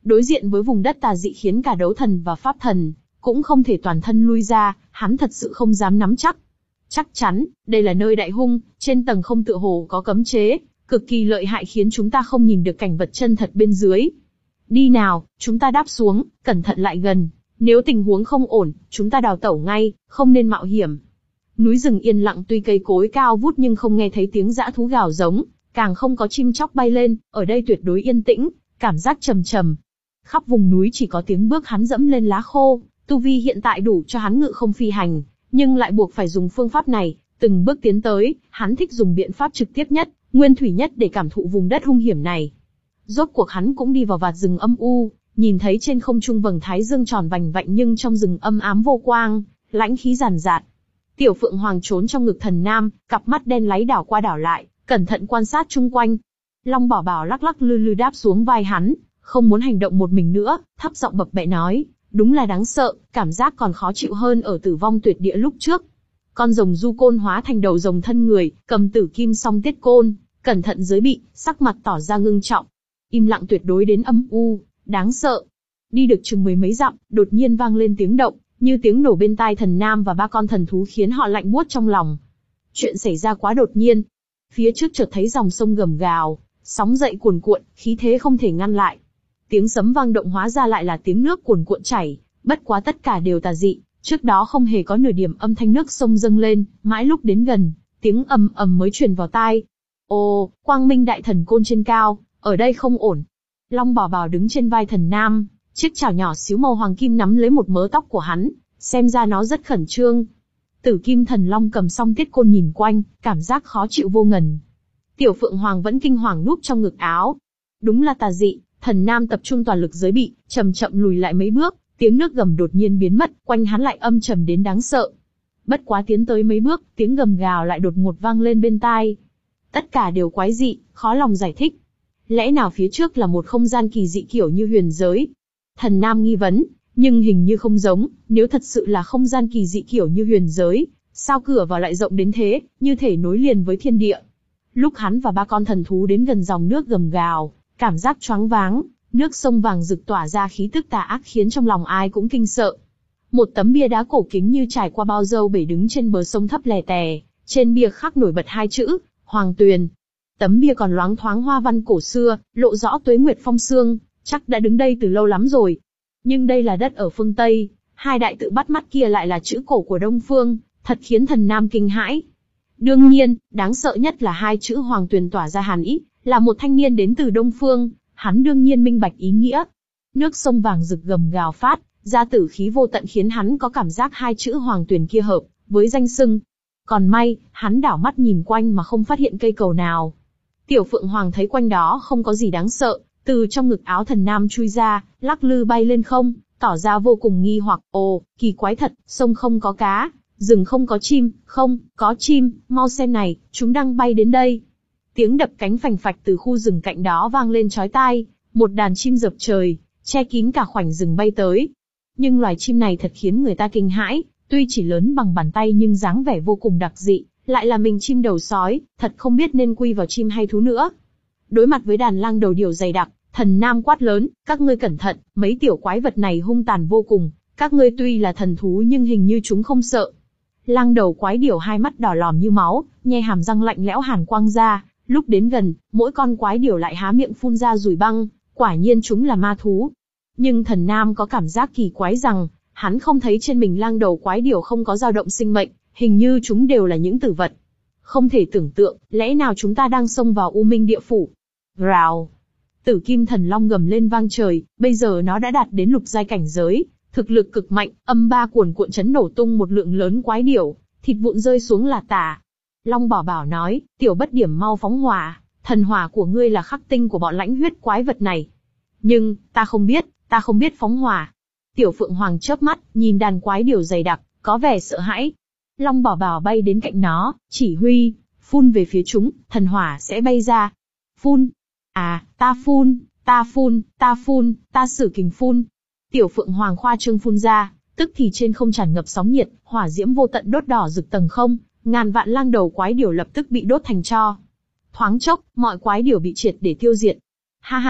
Đối diện với vùng đất tà dị khiến cả đấu thần và pháp thần cũng không thể toàn thân lui ra, hắn thật sự không dám nắm chắc. Chắc chắn, đây là nơi đại hung, trên tầng không tựa hồ có cấm chế, cực kỳ lợi hại khiến chúng ta không nhìn được cảnh vật chân thật bên dưới. Đi nào, chúng ta đáp xuống, cẩn thận lại gần. Nếu tình huống không ổn, chúng ta đào tẩu ngay, không nên mạo hiểm. Núi rừng yên lặng, tuy cây cối cao vút nhưng không nghe thấy tiếng dã thú gào giống, càng không có chim chóc bay lên, ở đây tuyệt đối yên tĩnh, cảm giác trầm trầm. Khắp vùng núi chỉ có tiếng bước hắn dẫm lên lá khô, tu vi hiện tại đủ cho hắn ngự không phi hành, nhưng lại buộc phải dùng phương pháp này, từng bước tiến tới, hắn thích dùng biện pháp trực tiếp nhất, nguyên thủy nhất để cảm thụ vùng đất hung hiểm này. Rốt cuộc hắn cũng đi vào vạt rừng âm u, nhìn thấy trên không trung vầng thái dương tròn vành vạnh nhưng trong rừng âm ám vô quang, lãnh khí ràn rạt. Tiểu Phượng Hoàng trốn trong ngực Thần Nam, cặp mắt đen láy đảo qua đảo lại, cẩn thận quan sát chung quanh. Long Bảo Bảo lắc lắc lư lư đáp xuống vai hắn, không muốn hành động một mình nữa, thấp giọng bập bẹ nói, đúng là đáng sợ, cảm giác còn khó chịu hơn ở Tử Vong Tuyệt Địa lúc trước. Con rồng du côn hóa thành đầu rồng thân người, cầm tử kim song tiết côn, cẩn thận giới bị, sắc mặt tỏ ra ngưng trọng. Im lặng tuyệt đối đến âm u, đáng sợ. Đi được chừng mười mấy dặm, đột nhiên vang lên tiếng động, như tiếng nổ bên tai Thần Nam và ba con thần thú khiến họ lạnh buốt trong lòng. Chuyện xảy ra quá đột nhiên. Phía trước chợt thấy dòng sông gầm gào, sóng dậy cuồn cuộn, khí thế không thể ngăn lại. Tiếng sấm vang động hóa ra lại là tiếng nước cuồn cuộn chảy, bất quá tất cả đều tà dị, trước đó không hề có nửa điểm âm thanh nước sông dâng lên, mãi lúc đến gần, tiếng ầm ầm mới truyền vào tai. Ồ, Quang Minh Đại Thần Côn trên cao, ở đây không ổn. Long Bảo Bảo đứng trên vai Thần Nam, chiếc chảo nhỏ xíu màu hoàng kim nắm lấy một mớ tóc của hắn, xem ra nó rất khẩn trương. Tử Kim Thần Long cầm song tiết côn nhìn quanh, cảm giác khó chịu vô ngần. Tiểu Phượng Hoàng vẫn kinh hoàng núp trong ngực áo. Đúng là tà dị. Thần Nam tập trung toàn lực giới bị, chậm chậm lùi lại mấy bước, tiếng nước gầm đột nhiên biến mất, quanh hắn lại âm trầm đến đáng sợ. Bất quá tiến tới mấy bước, tiếng gầm gào lại đột ngột vang lên bên tai. Tất cả đều quái dị, khó lòng giải thích. Lẽ nào phía trước là một không gian kỳ dị kiểu như huyền giới? Thần Nam nghi vấn, nhưng hình như không giống, nếu thật sự là không gian kỳ dị kiểu như huyền giới, sao cửa vào lại rộng đến thế, như thể nối liền với thiên địa. Lúc hắn và ba con thần thú đến gần dòng nước gầm gào, cảm giác choáng váng, nước sông vàng rực tỏa ra khí tức tà ác khiến trong lòng ai cũng kinh sợ. Một tấm bia đá cổ kính như trải qua bao dâu bể đứng trên bờ sông thấp lè tè, trên bia khắc nổi bật hai chữ, Hoàng Tuyền. Tấm bia còn loáng thoáng hoa văn cổ xưa, lộ rõ tuế nguyệt phong sương, chắc đã đứng đây từ lâu lắm rồi. Nhưng đây là đất ở phương Tây, hai đại tự bắt mắt kia lại là chữ cổ của Đông Phương, thật khiến Thần Nam kinh hãi. Đương nhiên, đáng sợ nhất là hai chữ Hoàng Tuyền tỏa ra hàn ý, là một thanh niên đến từ Đông Phương, hắn đương nhiên minh bạch ý nghĩa. Nước sông vàng rực gầm gào phát, ra tử khí vô tận khiến hắn có cảm giác hai chữ Hoàng Tuyền kia hợp với danh xưng. Còn may, hắn đảo mắt nhìn quanh mà không phát hiện cây cầu nào. Tiểu Phượng Hoàng thấy quanh đó không có gì đáng sợ, từ trong ngực áo Thần Nam chui ra, lắc lư bay lên không, tỏ ra vô cùng nghi hoặc. Ồ, kỳ quái thật, sông không có cá, rừng không có chim, không, có chim, mau xem này, chúng đang bay đến đây. Tiếng đập cánh phành phạch từ khu rừng cạnh đó vang lên chói tai, một đàn chim dập trời, che kín cả khoảnh rừng bay tới. Nhưng loài chim này thật khiến người ta kinh hãi, tuy chỉ lớn bằng bàn tay nhưng dáng vẻ vô cùng đặc dị, lại là mình chim đầu sói, thật không biết nên quy vào chim hay thú nữa. Đối mặt với đàn lang đầu điểu dày đặc, Thần Nam quát lớn, các ngươi cẩn thận, mấy tiểu quái vật này hung tàn vô cùng, các ngươi tuy là thần thú nhưng hình như chúng không sợ. Lang đầu quái điểu hai mắt đỏ lòm như máu, nhe hàm răng lạnh lẽo hàn quang ra, lúc đến gần, mỗi con quái điểu lại há miệng phun ra dùi băng, quả nhiên chúng là ma thú. Nhưng Thần Nam có cảm giác kỳ quái rằng, hắn không thấy trên mình lang đầu quái điểu không có dao động sinh mệnh, hình như chúng đều là những tử vật. Không thể tưởng tượng, lẽ nào chúng ta đang xông vào U Minh địa phủ? Rào! Tử Kim Thần Long gầm lên vang trời, bây giờ nó đã đạt đến lục giai cảnh giới, thực lực cực mạnh, âm ba cuồn cuộn chấn nổ tung một lượng lớn quái điểu, thịt vụn rơi xuống là tả. Long Bảo Bảo nói, tiểu bất điểm mau phóng hỏa, thần hỏa của ngươi là khắc tinh của bọn lãnh huyết quái vật này. Nhưng, ta không biết, ta không biết phóng hỏa. Tiểu Phượng Hoàng chớp mắt, nhìn đàn quái điểu dày đặc, có vẻ sợ hãi. Long Bảo Bảo bay đến cạnh nó, chỉ huy, phun về phía chúng, thần hỏa sẽ bay ra. Phun. À, ta phun, ta phun, ta phun, ta sử kình phun. Tiểu Phượng Hoàng khoa trương phun ra, tức thì trên không tràn ngập sóng nhiệt, hỏa diễm vô tận đốt đỏ rực tầng không, ngàn vạn lang đầu quái điểu lập tức bị đốt thành tro. Thoáng chốc, mọi quái điểu bị triệt để tiêu diệt. Ha ha,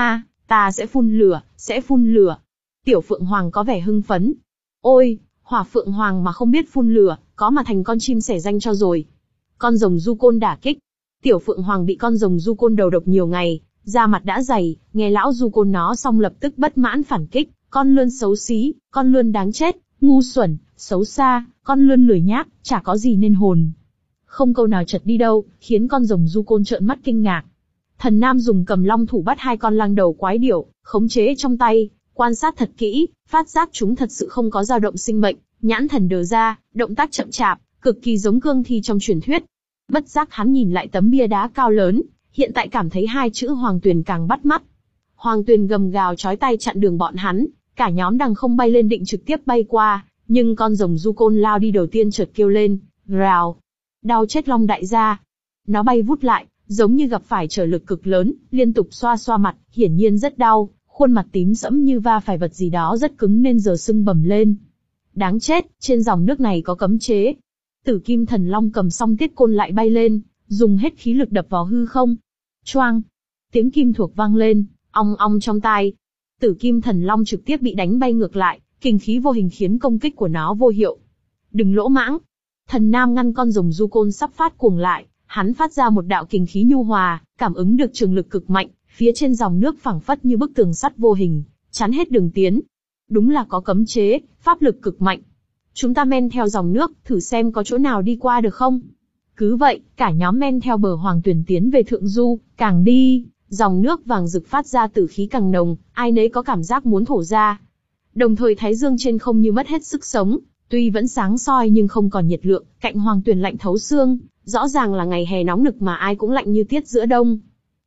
Ta sẽ phun lửa, sẽ phun lửa. Tiểu Phượng Hoàng có vẻ hưng phấn. Ôi, Hỏa Phượng Hoàng mà không biết phun lửa, có mà thành con chim sẻ danh cho rồi. Con rồng du côn đả kích. Tiểu Phượng Hoàng bị con rồng du côn đầu độc nhiều ngày, da mặt đã dày, nghe lão du côn nó xong lập tức bất mãn phản kích. Con lươn xấu xí, con lươn đáng chết, ngu xuẩn, xấu xa, con lươn lười nhác, chả có gì nên hồn. Không câu nào chật đi đâu, khiến con rồng du côn trợn mắt kinh ngạc. Thần Nam dùng cầm long thủ bắt hai con lang đầu quái điểu, khống chế trong tay, quan sát thật kỹ, phát giác chúng thật sự không có dao động sinh mệnh, nhãn thần đờ ra, động tác chậm chạp, cực kỳ giống cương thi trong truyền thuyết. Bất giác hắn nhìn lại tấm bia đá cao lớn, hiện tại cảm thấy hai chữ Hoàng Tuyền càng bắt mắt. Hoàng Tuyền gầm gào chói tai chặn đường bọn hắn, cả nhóm đằng không bay lên định trực tiếp bay qua, nhưng con rồng du côn lao đi đầu tiên chợt kêu lên, rào, đau chết Long đại gia. Nó bay vút lại, giống như gặp phải trở lực cực lớn, liên tục xoa xoa mặt, hiển nhiên rất đau, khuôn mặt tím sẫm như va phải vật gì đó rất cứng nên giờ sưng bầm lên. Đáng chết, trên dòng nước này có cấm chế. Tử Kim Thần Long cầm song tiết côn lại bay lên, dùng hết khí lực đập vào hư không. Choang, tiếng kim thuộc vang lên, ong ong trong tai. Tử Kim Thần Long trực tiếp bị đánh bay ngược lại, kình khí vô hình khiến công kích của nó vô hiệu. Đừng lỗ mãng. Thần Nam ngăn con rồng du côn sắp phát cuồng lại, hắn phát ra một đạo kình khí nhu hòa, cảm ứng được trường lực cực mạnh, phía trên dòng nước phẳng phất như bức tường sắt vô hình, chắn hết đường tiến. Đúng là có cấm chế, pháp lực cực mạnh. Chúng ta men theo dòng nước, thử xem có chỗ nào đi qua được không? Cứ vậy, cả nhóm men theo bờ Hoàng Tuyền tiến về thượng du, càng đi, dòng nước vàng rực phát ra tử khí càng nồng, ai nấy có cảm giác muốn thổ ra. Đồng thời thái dương trên không như mất hết sức sống, tuy vẫn sáng soi nhưng không còn nhiệt lượng, cạnh Hoàng Tuyền lạnh thấu xương, rõ ràng là ngày hè nóng nực mà ai cũng lạnh như tiết giữa đông.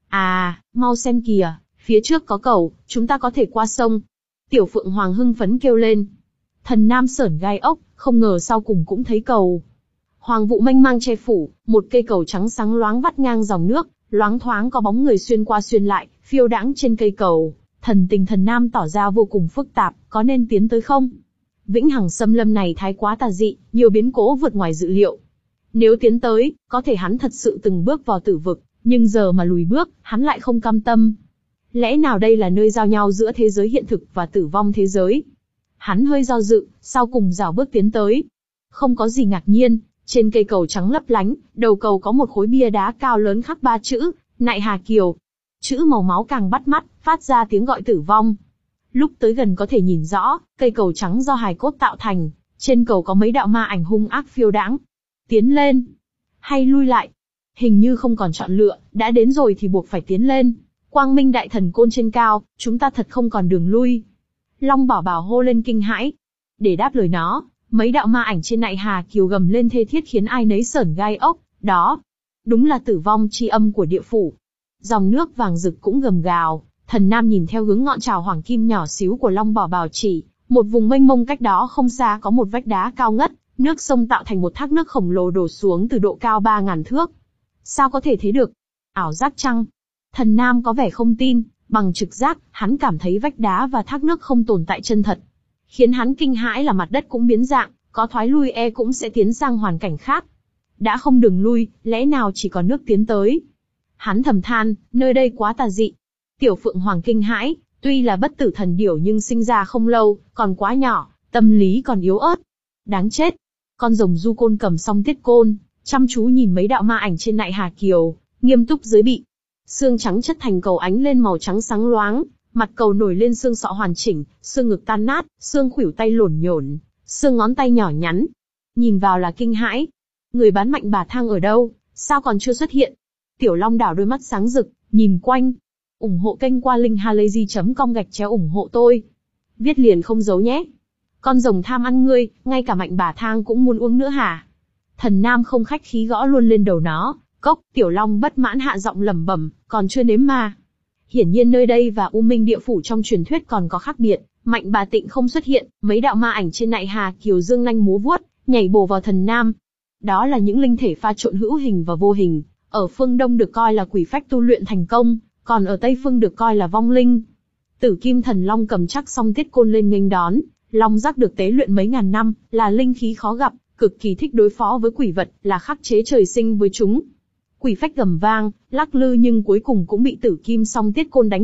À, mau xem kìa, phía trước có cầu, chúng ta có thể qua sông. Tiểu Phượng Hoàng hưng phấn kêu lên. Thần Nam sởn gai ốc, không ngờ sau cùng cũng thấy cầu. Hoàng vụ mênh mang che phủ, một cây cầu trắng sáng loáng vắt ngang dòng nước, loáng thoáng có bóng người xuyên qua xuyên lại, phiêu đãng trên cây cầu. Thần tình Thần Nam tỏ ra vô cùng phức tạp, có nên tiến tới không? Vĩnh Hằng xâm lâm này thái quá tà dị, nhiều biến cố vượt ngoài dự liệu. Nếu tiến tới, có thể hắn thật sự từng bước vào tử vực, nhưng giờ mà lùi bước, hắn lại không cam tâm. Lẽ nào đây là nơi giao nhau giữa thế giới hiện thực và tử vong thế giới? Hắn hơi do dự, sau cùng rảo bước tiến tới. Không có gì ngạc nhiên, trên cây cầu trắng lấp lánh, đầu cầu có một khối bia đá cao lớn khắc ba chữ, Nại Hà Kiều. Chữ màu máu càng bắt mắt, phát ra tiếng gọi tử vong. Lúc tới gần có thể nhìn rõ, cây cầu trắng do hài cốt tạo thành, trên cầu có mấy đạo ma ảnh hung ác phiêu đãng. Tiến lên, hay lui lại? Hình như không còn chọn lựa, đã đến rồi thì buộc phải tiến lên. Quang Minh Đại Thần Côn trên cao, chúng ta thật không còn đường lui. Long Bảo Bảo hô lên kinh hãi. Để đáp lời nó, mấy đạo ma ảnh trên Nại Hà Kiều gầm lên thê thiết khiến ai nấy sởn gai ốc. Đó, đúng là tử vong chi âm của địa phủ. Dòng nước vàng rực cũng gầm gào. Thần Nam nhìn theo hướng ngọn trào hoàng kim nhỏ xíu của Long Bảo Bảo chỉ, một vùng mênh mông cách đó không xa có một vách đá cao ngất, nước sông tạo thành một thác nước khổng lồ đổ xuống từ độ cao ba ngàn thước. Sao có thể thế được? Ảo giác chăng? Thần Nam có vẻ không tin, bằng trực giác, hắn cảm thấy vách đá và thác nước không tồn tại chân thật. Khiến hắn kinh hãi là mặt đất cũng biến dạng, có thoái lui e cũng sẽ tiến sang hoàn cảnh khác. Đã không đường lui, lẽ nào chỉ còn nước tiến tới? Hắn thầm than, nơi đây quá tà dị. Tiểu Phượng Hoàng kinh hãi, tuy là bất tử thần điểu nhưng sinh ra không lâu, còn quá nhỏ, tâm lý còn yếu ớt. Đáng chết! Con rồng du côn cầm song tiết côn, chăm chú nhìn mấy đạo ma ảnh trên Nại Hà Kiều, nghiêm túc dưới bị. Xương trắng chất thành cầu ánh lên màu trắng sáng loáng, mặt cầu nổi lên xương sọ hoàn chỉnh, xương ngực tan nát, xương khuỷu tay lổn nhổn, xương ngón tay nhỏ nhắn. Nhìn vào là kinh hãi. Người bán mạnh bà thang ở đâu, sao còn chưa xuất hiện? Tiểu Long đảo đôi mắt sáng rực, nhìn quanh. Ủng hộ kênh qua link halayzi chấm com gạch chéo ủng hộ tôi. Viết liền không giấu nhé. Con rồng tham ăn ngươi, ngay cả mạnh bà thang cũng muốn uống nữa hả? Thần Nam không khách khí gõ luôn lên đầu nó. Cốc, Tiểu Long bất mãn hạ giọng lẩm bẩm, còn chưa nếm mà. Hiển nhiên nơi đây và U Minh địa phủ trong truyền thuyết còn có khác biệt. Mạnh bà Tịnh không xuất hiện, mấy đạo ma ảnh trên Nại Hà Kiều dương nanh múa vuốt, nhảy bổ vào Thần Nam. Đó là những linh thể pha trộn hữu hình và vô hình. Ở phương Đông được coi là quỷ phách tu luyện thành công, còn ở Tây phương được coi là vong linh. Tử Kim Thần Long cầm chắc song tiết côn lên nghênh đón. Long giác được tế luyện mấy ngàn năm, là linh khí khó gặp, cực kỳ thích đối phó với quỷ vật, là khắc chế trời sinh với chúng. Quỷ phách gầm vang, lắc lư nhưng cuối cùng cũng bị Tử Kim song tiết côn đánh gục,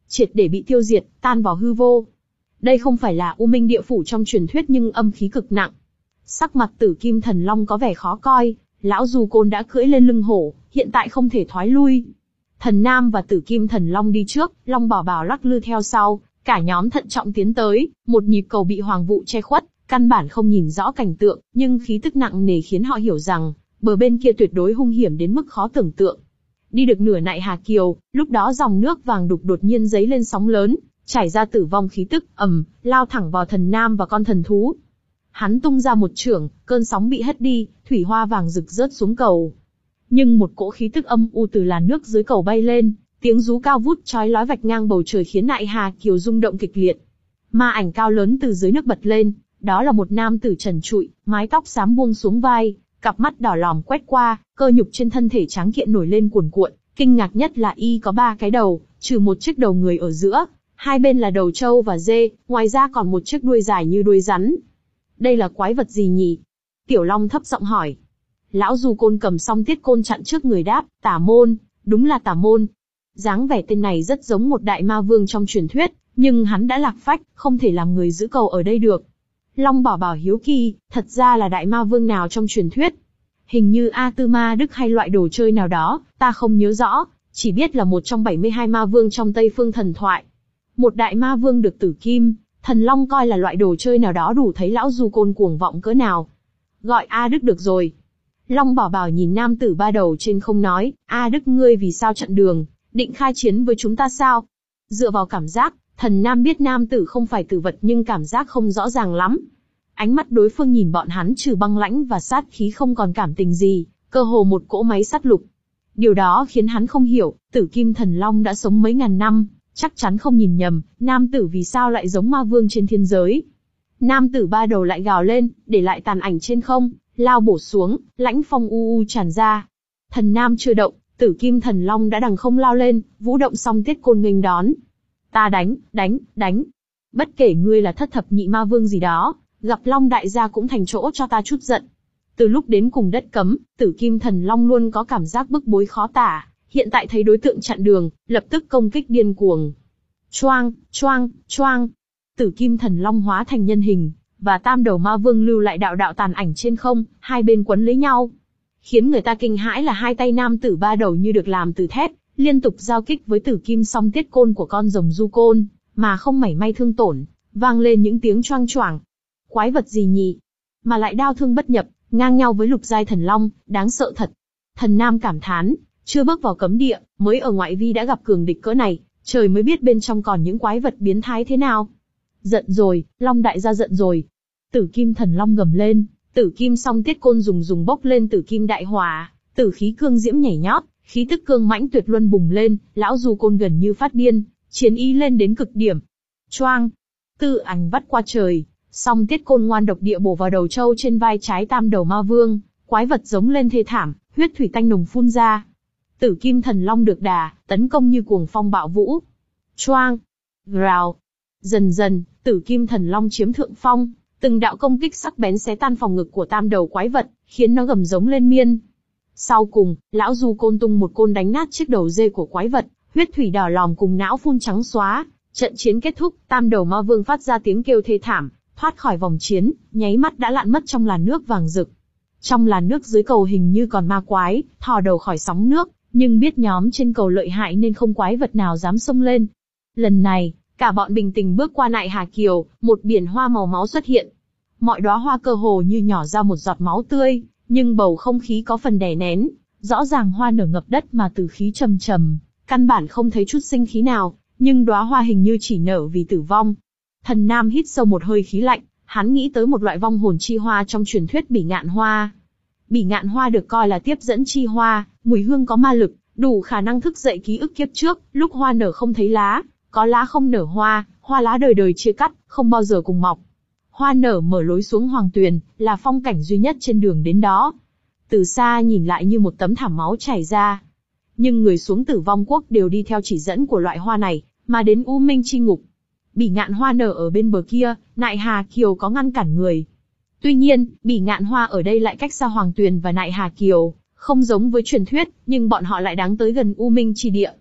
triệt để bị tiêu diệt, tan vào hư vô. Đây không phải là U Minh địa phủ trong truyền thuyết nhưng âm khí cực nặng. Sắc mặt Tử Kim Thần Long có vẻ khó coi, lão Du Côn đã cưỡi lên lưng hổ, hiện tại không thể thoái lui. Thần Nam và Tử Kim Thần Long đi trước, Long Bảo Bảo lắc lư theo sau, cả nhóm thận trọng tiến tới, một nhịp cầu bị hoàng vụ che khuất, căn bản không nhìn rõ cảnh tượng, nhưng khí tức nặng nề khiến họ hiểu rằng, bờ bên kia tuyệt đối hung hiểm đến mức khó tưởng tượng. Đi được nửa nại Hà Kiều, lúc đó dòng nước vàng đục đột nhiên dấy lên sóng lớn, trải ra tử vong khí tức, ầm, lao thẳng vào Thần Nam và con thần thú. Hắn tung ra một chưởng, cơn sóng bị hất đi, thủy hoa vàng rực rớt xuống cầu. Nhưng một cỗ khí tức âm u từ làn nước dưới cầu bay lên, tiếng rú cao vút chói lói vạch ngang bầu trời khiến nại Hà Kiều rung động kịch liệt. Ma ảnh cao lớn từ dưới nước bật lên, đó là một nam tử trần trụi, mái tóc xám buông xuống vai, cặp mắt đỏ lòm quét qua, cơ nhục trên thân thể tráng kiện nổi lên cuồn cuộn, kinh ngạc nhất là y có ba cái đầu, trừ một chiếc đầu người ở giữa, hai bên là đầu trâu và dê, ngoài ra còn một chiếc đuôi dài như đuôi rắn. Đây là quái vật gì nhỉ? Tiểu Long thấp giọng hỏi. Lão Du Côn cầm song tiết côn chặn trước người đáp, Tả Môn, đúng là Tả Môn. Dáng vẻ tên này rất giống một đại ma vương trong truyền thuyết, nhưng hắn đã lạc phách, không thể làm người giữ cầu ở đây được. Long Bảo Bảo hiếu kỳ, thật ra là đại ma vương nào trong truyền thuyết? Hình như A Tư Ma Đức hay loại đồ chơi nào đó, ta không nhớ rõ, chỉ biết là một trong bảy mươi hai ma vương trong Tây Phương thần thoại. Một đại ma vương được Tử Kim Thần Long coi là loại đồ chơi nào đó đủ thấy lão Du Côn cuồng vọng cỡ nào. Gọi A Đức được rồi. Long Bảo Bảo nhìn nam tử ba đầu trên không nói, A Đức ngươi vì sao chặn đường, định khai chiến với chúng ta sao? Dựa vào cảm giác, Thần Nam biết nam tử không phải tử vật nhưng cảm giác không rõ ràng lắm. Ánh mắt đối phương nhìn bọn hắn trừ băng lãnh và sát khí không còn cảm tình gì, cơ hồ một cỗ máy sắt lục. Điều đó khiến hắn không hiểu, Tử Kim Thần Long đã sống mấy ngàn năm, chắc chắn không nhìn nhầm, nam tử vì sao lại giống ma vương trên thiên giới. Nam tử ba đầu lại gào lên, để lại tàn ảnh trên không, lao bổ xuống, lãnh phong u u tràn ra. Thần Nam chưa động, Tử Kim Thần Long đã đằng không lao lên, vũ động xong tiết côn nghênh đón. Ta đánh, đánh, đánh. Bất kể ngươi là thất thập nhị ma vương gì đó, gặp Long đại gia cũng thành chỗ cho ta chút giận. Từ lúc đến cùng đất cấm, Tử Kim Thần Long luôn có cảm giác bức bối khó tả, hiện tại thấy đối tượng chặn đường, lập tức công kích điên cuồng. Choang, choang, choang. Tử Kim Thần Long hóa thành nhân hình, và tam đầu ma vương lưu lại đạo đạo tàn ảnh trên không, hai bên quấn lấy nhau. Khiến người ta kinh hãi là hai tay nam tử ba đầu như được làm từ thép, liên tục giao kích với Tử Kim song tiết côn của con rồng Du Côn, mà không mảy may thương tổn, vang lên những tiếng choang choảng. Quái vật gì nhỉ? Mà lại đao thương bất nhập, ngang nhau với lục giai thần long, đáng sợ thật. Thần Nam cảm thán, chưa bước vào cấm địa, mới ở ngoại vi đã gặp cường địch cỡ này, trời mới biết bên trong còn những quái vật biến thái thế nào. Giận rồi, Long đại gia giận rồi. Tử Kim Thần Long gầm lên, Tử Kim song tiết côn dùng dùng bốc lên Tử Kim đại hỏa, tử khí cương diễm nhảy nhót, khí tức cương mãnh tuyệt luân bùng lên, lão Du Côn gần như phát điên, chiến ý lên đến cực điểm. Choang, tư ảnh vắt qua trời, song tiết côn ngoan độc địa bổ vào đầu trâu trên vai trái tam đầu ma vương, quái vật giống lên thê thảm, huyết thủy tanh nồng phun ra. Tử Kim Thần Long được đà, tấn công như cuồng phong bạo vũ. Choang, rào. Dần dần, Tử Kim Thần Long chiếm thượng phong, từng đạo công kích sắc bén xé tan phòng ngực của tam đầu quái vật, khiến nó gầm giống lên miên. Sau cùng, lão Du Côn tung một côn đánh nát chiếc đầu dê của quái vật, huyết thủy đỏ lòm cùng não phun trắng xóa. Trận chiến kết thúc, tam đầu ma vương phát ra tiếng kêu thê thảm, thoát khỏi vòng chiến, nháy mắt đã lặn mất trong làn nước vàng rực. Trong làn nước dưới cầu hình như còn ma quái, thò đầu khỏi sóng nước, nhưng biết nhóm trên cầu lợi hại nên không quái vật nào dám xông lên. Lần này, cả bọn bình tĩnh bước qua nại Hà Kiều, một biển hoa màu máu xuất hiện. Mọi đóa hoa cơ hồ như nhỏ ra một giọt máu tươi, nhưng bầu không khí có phần đè nén, rõ ràng hoa nở ngập đất mà từ khí trầm trầm, căn bản không thấy chút sinh khí nào, nhưng đóa hoa hình như chỉ nở vì tử vong. Thần Nam hít sâu một hơi khí lạnh, hắn nghĩ tới một loại vong hồn chi hoa trong truyền thuyết bỉ ngạn hoa. Bỉ ngạn hoa được coi là tiếp dẫn chi hoa, mùi hương có ma lực, đủ khả năng thức dậy ký ức kiếp trước, lúc hoa nở không thấy lá, có lá không nở hoa, hoa lá đời đời chia cắt, không bao giờ cùng mọc. Hoa nở mở lối xuống Hoàng Tuyền, là phong cảnh duy nhất trên đường đến đó. Từ xa nhìn lại như một tấm thảm máu chảy ra. Nhưng người xuống Tử Vong Quốc đều đi theo chỉ dẫn của loại hoa này, mà đến U Minh Chi Ngục. Bỉ ngạn hoa nở ở bên bờ kia, nại Hà Kiều có ngăn cản người. Tuy nhiên, bỉ ngạn hoa ở đây lại cách xa Hoàng Tuyền và nại Hà Kiều, không giống với truyền thuyết, nhưng bọn họ lại đáng tới gần U Minh Chi Địa.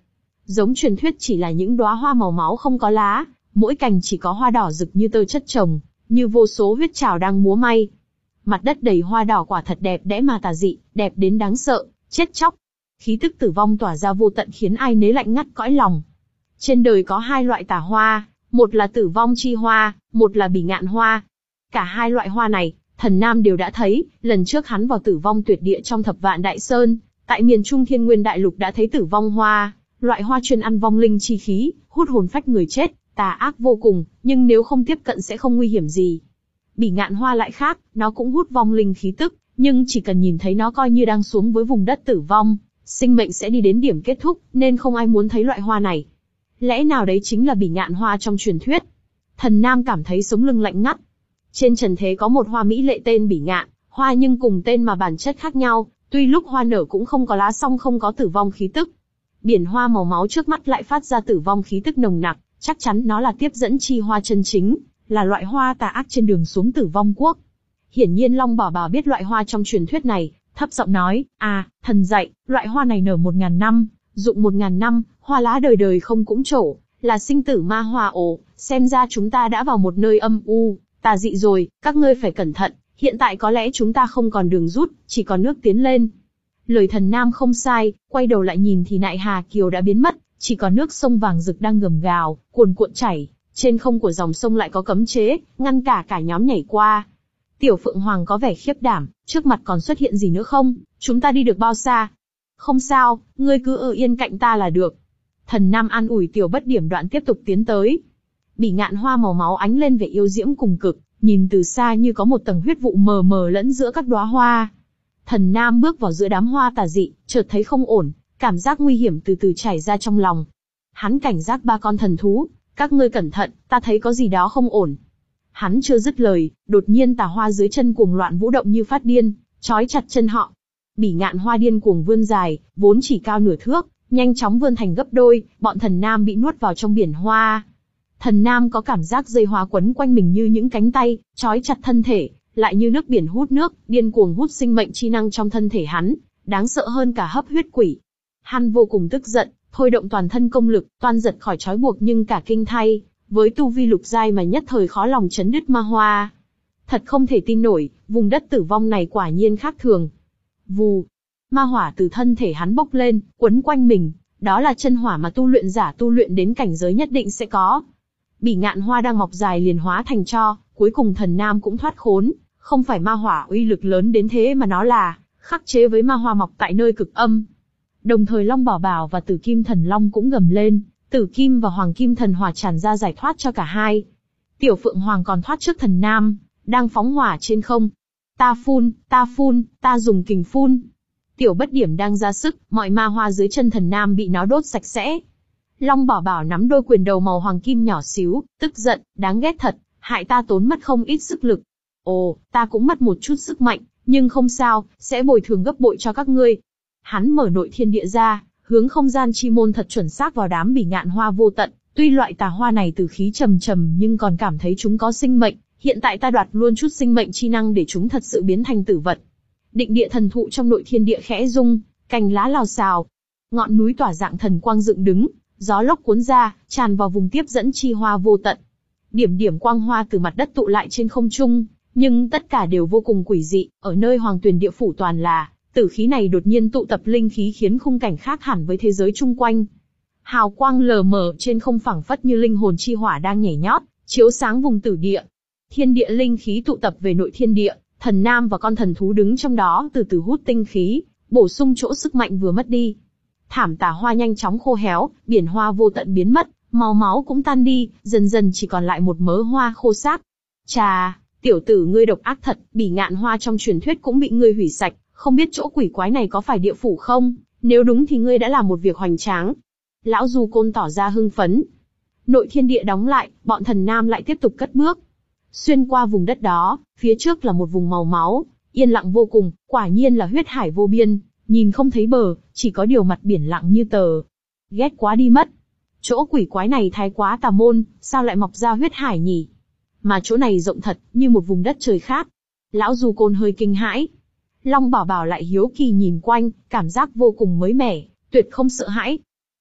Giống truyền thuyết chỉ là những đóa hoa màu máu không có lá, mỗi cành chỉ có hoa đỏ rực như tơ chất chồng, như vô số huyết trảo đang múa may. Mặt đất đầy hoa đỏ quả thật đẹp đẽ mà tà dị, đẹp đến đáng sợ, chết chóc. Khí tức tử vong tỏa ra vô tận khiến ai nấy lạnh ngắt cõi lòng. Trên đời có hai loại tà hoa, một là tử vong chi hoa, một là bỉ ngạn hoa. Cả hai loại hoa này, Thần Nam đều đã thấy, lần trước hắn vào tử vong tuyệt địa trong Thập Vạn Đại Sơn, tại miền Trung Thiên Nguyên Đại Lục đã thấy tử vong hoa, loại hoa chuyên ăn vong linh chi khí, hút hồn phách người chết, tà ác vô cùng, nhưng nếu không tiếp cận sẽ không nguy hiểm gì. Bỉ ngạn hoa lại khác, nó cũng hút vong linh khí tức, nhưng chỉ cần nhìn thấy nó coi như đang xuống với vùng đất tử vong, sinh mệnh sẽ đi đến điểm kết thúc, nên không ai muốn thấy loại hoa này. Lẽ nào đấy chính là bỉ ngạn hoa trong truyền thuyết? Thần Nam cảm thấy sống lưng lạnh ngắt. Trên trần thế có một hoa mỹ lệ tên bỉ ngạn, hoa nhưng cùng tên mà bản chất khác nhau, tuy lúc hoa nở cũng không có lá song không có tử vong khí tức. Biển hoa màu máu trước mắt lại phát ra tử vong khí tức nồng nặc, chắc chắn nó là tiếp dẫn chi hoa chân chính, là loại hoa tà ác trên đường xuống tử vong quốc. Hiển nhiên Long Bảo Bảo biết loại hoa trong truyền thuyết này, thấp giọng nói, à, thần dạy, loại hoa này nở một ngàn năm, dụng một ngàn năm, hoa lá đời đời không cũng trổ, là sinh tử ma hoa ồ, xem ra chúng ta đã vào một nơi âm u, tà dị rồi, các ngươi phải cẩn thận, hiện tại có lẽ chúng ta không còn đường rút, chỉ còn nước tiến lên. Lời Thần Nam không sai, quay đầu lại nhìn thì Nại Hà Kiều đã biến mất, chỉ còn nước sông vàng rực đang gầm gào, cuồn cuộn chảy, trên không của dòng sông lại có cấm chế, ngăn cả cả nhóm nhảy qua. Tiểu Phượng Hoàng có vẻ khiếp đảm, trước mặt còn xuất hiện gì nữa không, chúng ta đi được bao xa? Không sao, ngươi cứ ở yên cạnh ta là được. Thần Nam an ủi Tiểu Bất Điểm đoạn tiếp tục tiến tới. Bỉ ngạn hoa màu máu ánh lên vẻ yêu diễm cùng cực, nhìn từ xa như có một tầng huyết vụ mờ mờ lẫn giữa các đóa hoa. Thần Nam bước vào giữa đám hoa tà dị, chợt thấy không ổn, cảm giác nguy hiểm từ từ chảy ra trong lòng. Hắn cảnh giác ba con thần thú, các ngươi cẩn thận, ta thấy có gì đó không ổn. Hắn chưa dứt lời, đột nhiên tà hoa dưới chân cuồng loạn vũ động như phát điên, trói chặt chân họ. Bỉ ngạn hoa điên cuồng vươn dài, vốn chỉ cao nửa thước, nhanh chóng vươn thành gấp đôi, bọn Thần Nam bị nuốt vào trong biển hoa. Thần Nam có cảm giác dây hoa quấn quanh mình như những cánh tay, trói chặt thân thể, lại như nước biển hút nước, điên cuồng hút sinh mệnh chi năng trong thân thể hắn, đáng sợ hơn cả hấp huyết quỷ. Hắn vô cùng tức giận, thôi động toàn thân công lực, toan giật khỏi trói buộc nhưng cả kinh thay, với tu vi lục giai mà nhất thời khó lòng chấn đứt ma hoa. Thật không thể tin nổi, vùng đất tử vong này quả nhiên khác thường. Vù, ma hỏa từ thân thể hắn bốc lên, quấn quanh mình, đó là chân hỏa mà tu luyện giả tu luyện đến cảnh giới nhất định sẽ có. Bỉ ngạn hoa đang mọc dài liền hóa thành tro, cuối cùng Thần Nam cũng thoát khốn, không phải ma hỏa uy lực lớn đến thế mà nó là khắc chế với ma hoa mọc tại nơi cực âm. Đồng thời Long Bảo Bảo và Tử Kim Thần Long cũng gầm lên, Tử Kim và Hoàng Kim Thần Hỏa tràn ra giải thoát cho cả hai. Tiểu Phượng Hoàng còn thoát trước Thần Nam, đang phóng hỏa trên không. Ta phun, ta phun, ta dùng kình phun. Tiểu Bất Điểm đang ra sức, mọi ma hoa dưới chân Thần Nam bị nó đốt sạch sẽ. Long Bảo Bảo nắm đôi quyền đầu màu hoàng kim nhỏ xíu, tức giận, đáng ghét thật, hại ta tốn mất không ít sức lực. Ồ, ta cũng mất một chút sức mạnh, nhưng không sao, sẽ bồi thường gấp bội cho các ngươi. Hắn mở nội thiên địa ra, hướng không gian chi môn thật chuẩn xác vào đám bỉ ngạn hoa vô tận. Tuy loại tà hoa này từ khí trầm trầm nhưng còn cảm thấy chúng có sinh mệnh. Hiện tại ta đoạt luôn chút sinh mệnh chi năng để chúng thật sự biến thành tử vật. Định địa thần thụ trong nội thiên địa khẽ rung, cành lá lào xào. Ngọn núi tỏa dạng thần quang dựng đứng, gió lốc cuốn ra, tràn vào vùng tiếp dẫn chi hoa vô tận. Điểm điểm quang hoa từ mặt đất tụ lại trên không trung, nhưng tất cả đều vô cùng quỷ dị. Ở nơi Hoàng Tuyền Địa Phủ toàn là tử khí này đột nhiên tụ tập linh khí khiến khung cảnh khác hẳn với thế giới chung quanh. Hào quang lờ mờ trên không phẳng phất như linh hồn chi hỏa đang nhảy nhót, chiếu sáng vùng tử địa. Thiên địa linh khí tụ tập về nội thiên địa, Thần Nam và con thần thú đứng trong đó từ từ hút tinh khí, bổ sung chỗ sức mạnh vừa mất đi. Thảm tà hoa nhanh chóng khô héo, biển hoa vô tận biến mất, màu máu cũng tan đi, dần dần chỉ còn lại một mớ hoa khô xác. Chà, tiểu tử ngươi độc ác thật, bỉ ngạn hoa trong truyền thuyết cũng bị ngươi hủy sạch, không biết chỗ quỷ quái này có phải địa phủ không? Nếu đúng thì ngươi đã làm một việc hoành tráng. Lão Du Côn tỏ ra hưng phấn. Nội thiên địa đóng lại, bọn Thần Nam lại tiếp tục cất bước. Xuyên qua vùng đất đó, phía trước là một vùng màu máu, yên lặng vô cùng, quả nhiên là huyết hải vô biên, nhìn không thấy bờ, chỉ có điều mặt biển lặng như tờ. Ghét quá đi mất. Chỗ quỷ quái này thái quá tà môn, sao lại mọc ra huyết hải nhỉ? Mà chỗ này rộng thật, như một vùng đất trời khác. Lão Du Côn hơi kinh hãi. Long Bảo Bảo lại hiếu kỳ nhìn quanh, cảm giác vô cùng mới mẻ, tuyệt không sợ hãi.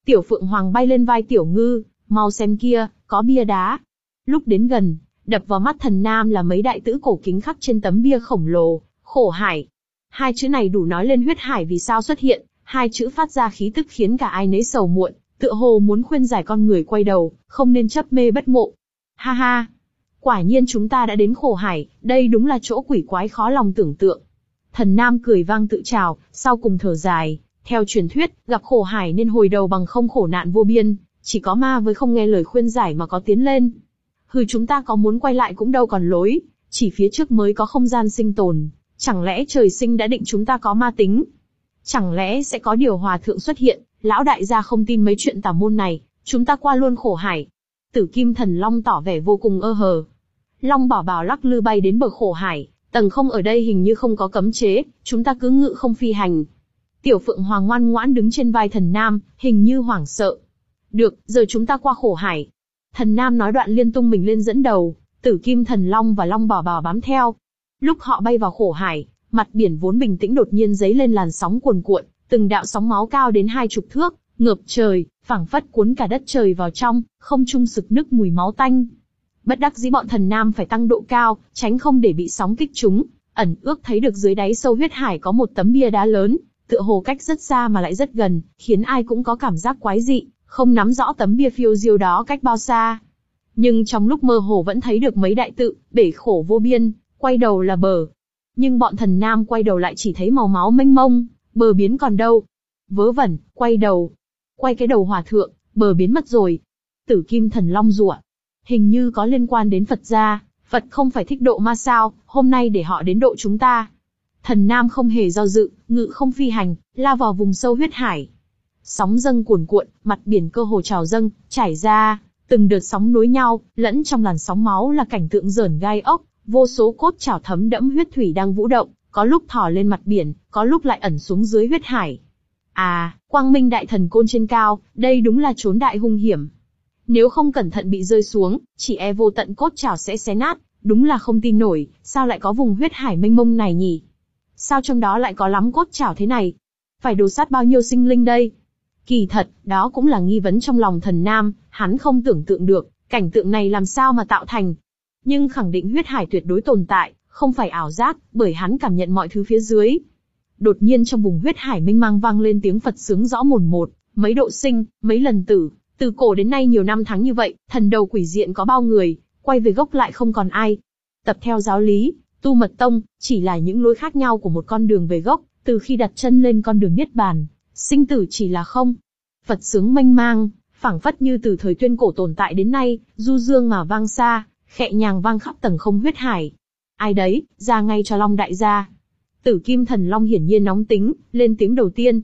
Tiểu Phượng Hoàng bay lên vai Tiểu Ngư, mau xem kia, có bia đá. Lúc đến gần, đập vào mắt Thần Nam là mấy đại tử cổ kính khắc trên tấm bia khổng lồ, khổ hải. Hai chữ này đủ nói lên huyết hải vì sao xuất hiện, hai chữ phát ra khí tức khiến cả ai nấy sầu muộn, tựa hồ muốn khuyên giải con người quay đầu, không nên chấp mê bất ngộ. Ha ha, quả nhiên chúng ta đã đến khổ hải, đây đúng là chỗ quỷ quái khó lòng tưởng tượng. Thần Nam cười vang tự trào, sau cùng thở dài, theo truyền thuyết, gặp khổ hải nên hồi đầu bằng không khổ nạn vô biên, chỉ có ma với không nghe lời khuyên giải mà có tiến lên. Hừ, chúng ta có muốn quay lại cũng đâu còn lối, chỉ phía trước mới có không gian sinh tồn, chẳng lẽ trời sinh đã định chúng ta có ma tính? Chẳng lẽ sẽ có điều hòa thượng xuất hiện, lão đại gia không tin mấy chuyện tà môn này, chúng ta qua luôn khổ hải. Tử Kim Thần Long tỏ vẻ vô cùng ơ hờ. Long Bảo Bảo lắc lư bay đến bờ khổ hải, tầng không ở đây hình như không có cấm chế, chúng ta cứ ngự không phi hành. Tiểu Phượng Hoàng ngoan ngoãn đứng trên vai Thần Nam, hình như hoảng sợ. Được, giờ chúng ta qua khổ hải. Thần Nam nói đoạn liên tung mình lên dẫn đầu, Tử Kim Thần Long và Long Bảo Bảo bám theo. Lúc họ bay vào khổ hải, mặt biển vốn bình tĩnh đột nhiên dấy lên làn sóng cuồn cuộn, từng đạo sóng máu cao đến hai chục thước, ngập trời, phảng phất cuốn cả đất trời vào trong, không trung sực nức mùi máu tanh. Bất đắc dĩ bọn Thần Nam phải tăng độ cao, tránh không để bị sóng kích trúng, ẩn ước thấy được dưới đáy sâu huyết hải có một tấm bia đá lớn, tựa hồ cách rất xa mà lại rất gần, khiến ai cũng có cảm giác quái dị, không nắm rõ tấm bia phiêu diêu đó cách bao xa. Nhưng trong lúc mơ hồ vẫn thấy được mấy đại tự, bể khổ vô biên, quay đầu là bờ. Nhưng bọn Thần Nam quay đầu lại chỉ thấy màu máu mênh mông, bờ biến còn đâu. Vớ vẩn, quay đầu. Quay cái đầu hòa thượng, bờ biến mất rồi. Tử Kim Thần Long rủa. Hình như có liên quan đến Phật gia, Phật không phải thích độ ma sao, hôm nay để họ đến độ chúng ta. Thần Nam không hề do dự, ngự không phi hành, lao vào vùng sâu huyết hải. Sóng dâng cuồn cuộn, mặt biển cơ hồ trào dâng, trải ra, từng đợt sóng nối nhau, lẫn trong làn sóng máu là cảnh tượng rởn gai ốc, vô số cốt chảo thấm đẫm huyết thủy đang vũ động, có lúc thò lên mặt biển, có lúc lại ẩn xuống dưới huyết hải. À, Quang Minh Đại Thần Côn trên cao, đây đúng là chốn đại hung hiểm. Nếu không cẩn thận bị rơi xuống, chỉ e vô tận cốt chảo sẽ xé nát, đúng là không tin nổi, sao lại có vùng huyết hải mênh mông này nhỉ? Sao trong đó lại có lắm cốt chảo thế này? Phải đồ sát bao nhiêu sinh linh đây? Kỳ thật, đó cũng là nghi vấn trong lòng Thần Nam, hắn không tưởng tượng được, cảnh tượng này làm sao mà tạo thành. Nhưng khẳng định huyết hải tuyệt đối tồn tại, không phải ảo giác, bởi hắn cảm nhận mọi thứ phía dưới. Đột nhiên trong vùng huyết hải mênh mang vang lên tiếng Phật sướng rõ mồn một, mấy độ sinh, mấy lần tử, từ cổ đến nay nhiều năm tháng như vậy, thần đầu quỷ diện có bao người, quay về gốc lại không còn ai. Tập theo giáo lý, tu mật tông, chỉ là những lối khác nhau của một con đường về gốc, từ khi đặt chân lên con đường niết bàn, sinh tử chỉ là không. Phật sướng mênh mang, phảng phất như từ thời tuyên cổ tồn tại đến nay, du dương mà vang xa, khẽ nhàng vang khắp tầng không huyết hải. Ai đấy, ra ngay cho Long đại gia. Tử Kim Thần Long hiển nhiên nóng tính, lên tiếng đầu tiên.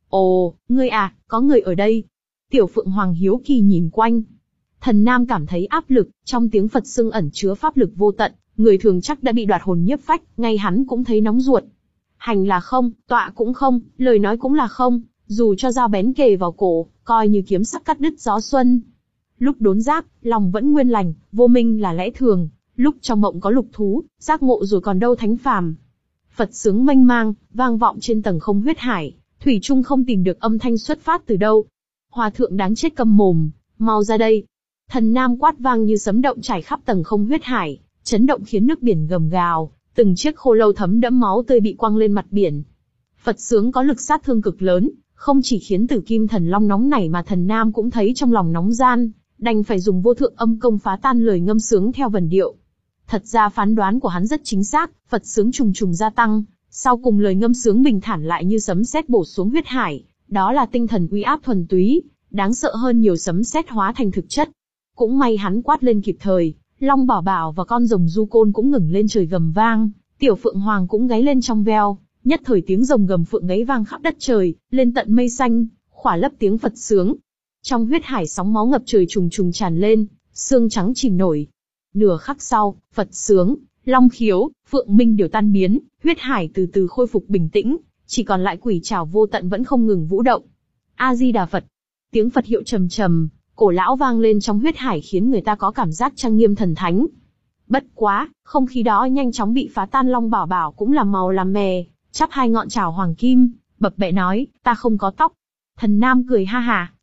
Ồ, ngươi à, có người ở đây. Tiểu Phượng Hoàng hiếu kỳ nhìn quanh. Thần Nam cảm thấy áp lực, trong tiếng Phật xưng ẩn chứa pháp lực vô tận, người thường chắc đã bị đoạt hồn nhiếp phách, ngay hắn cũng thấy nóng ruột. Hành là không, tọa cũng không, lời nói cũng là không, dù cho dao bén kề vào cổ, coi như kiếm sắc cắt đứt gió xuân. Lúc đốn giác, lòng vẫn nguyên lành, vô minh là lẽ thường, lúc trong mộng có lục thú, giác ngộ rồi còn đâu thánh phàm. Phật sướng mênh mang, vang vọng trên tầng không huyết hải, thủy chung không tìm được âm thanh xuất phát từ đâu. Hòa thượng đáng chết câm mồm, mau ra đây. Thần Nam quát vang như sấm động trải khắp tầng không huyết hải, chấn động khiến nước biển gầm gào, từng chiếc khô lâu thấm đẫm máu tươi bị quăng lên mặt biển. Phật sướng có lực sát thương cực lớn, không chỉ khiến Tử Kim Thần Long nóng nảy mà Thần Nam cũng thấy trong lòng nóng gian, đành phải dùng vô thượng âm công phá tan lời ngâm sướng theo vần điệu. Thật ra phán đoán của hắn rất chính xác, Phật sướng trùng trùng gia tăng, sau cùng lời ngâm sướng bình thản lại như sấm sét bổ xuống huyết hải, đó là tinh thần uy áp thuần túy, đáng sợ hơn nhiều sấm sét hóa thành thực chất. Cũng may hắn quát lên kịp thời, Long Bảo Bảo và con rồng du côn cũng ngừng lên trời gầm vang, Tiểu Phượng Hoàng cũng gáy lên trong veo, nhất thời tiếng rồng gầm phượng gáy vang khắp đất trời, lên tận mây xanh, khỏa lấp tiếng Phật sướng. Trong huyết hải sóng máu ngập trời trùng trùng tràn lên, xương trắng chìm nổi. Nửa khắc sau, Phật sướng, Long khiếu, Phượng minh đều tan biến, huyết hải từ từ khôi phục bình tĩnh, chỉ còn lại quỷ trảo vô tận vẫn không ngừng vũ động. A Di Đà Phật. Tiếng Phật hiệu trầm trầm, cổ lão vang lên trong huyết hải khiến người ta có cảm giác trang nghiêm thần thánh. Bất quá, không khí đó nhanh chóng bị phá tan. Long Bảo Bảo cũng làm màu làm mè, chắp hai ngọn trảo hoàng kim, bập bẹ nói, ta không có tóc. Thần Nam cười ha hà,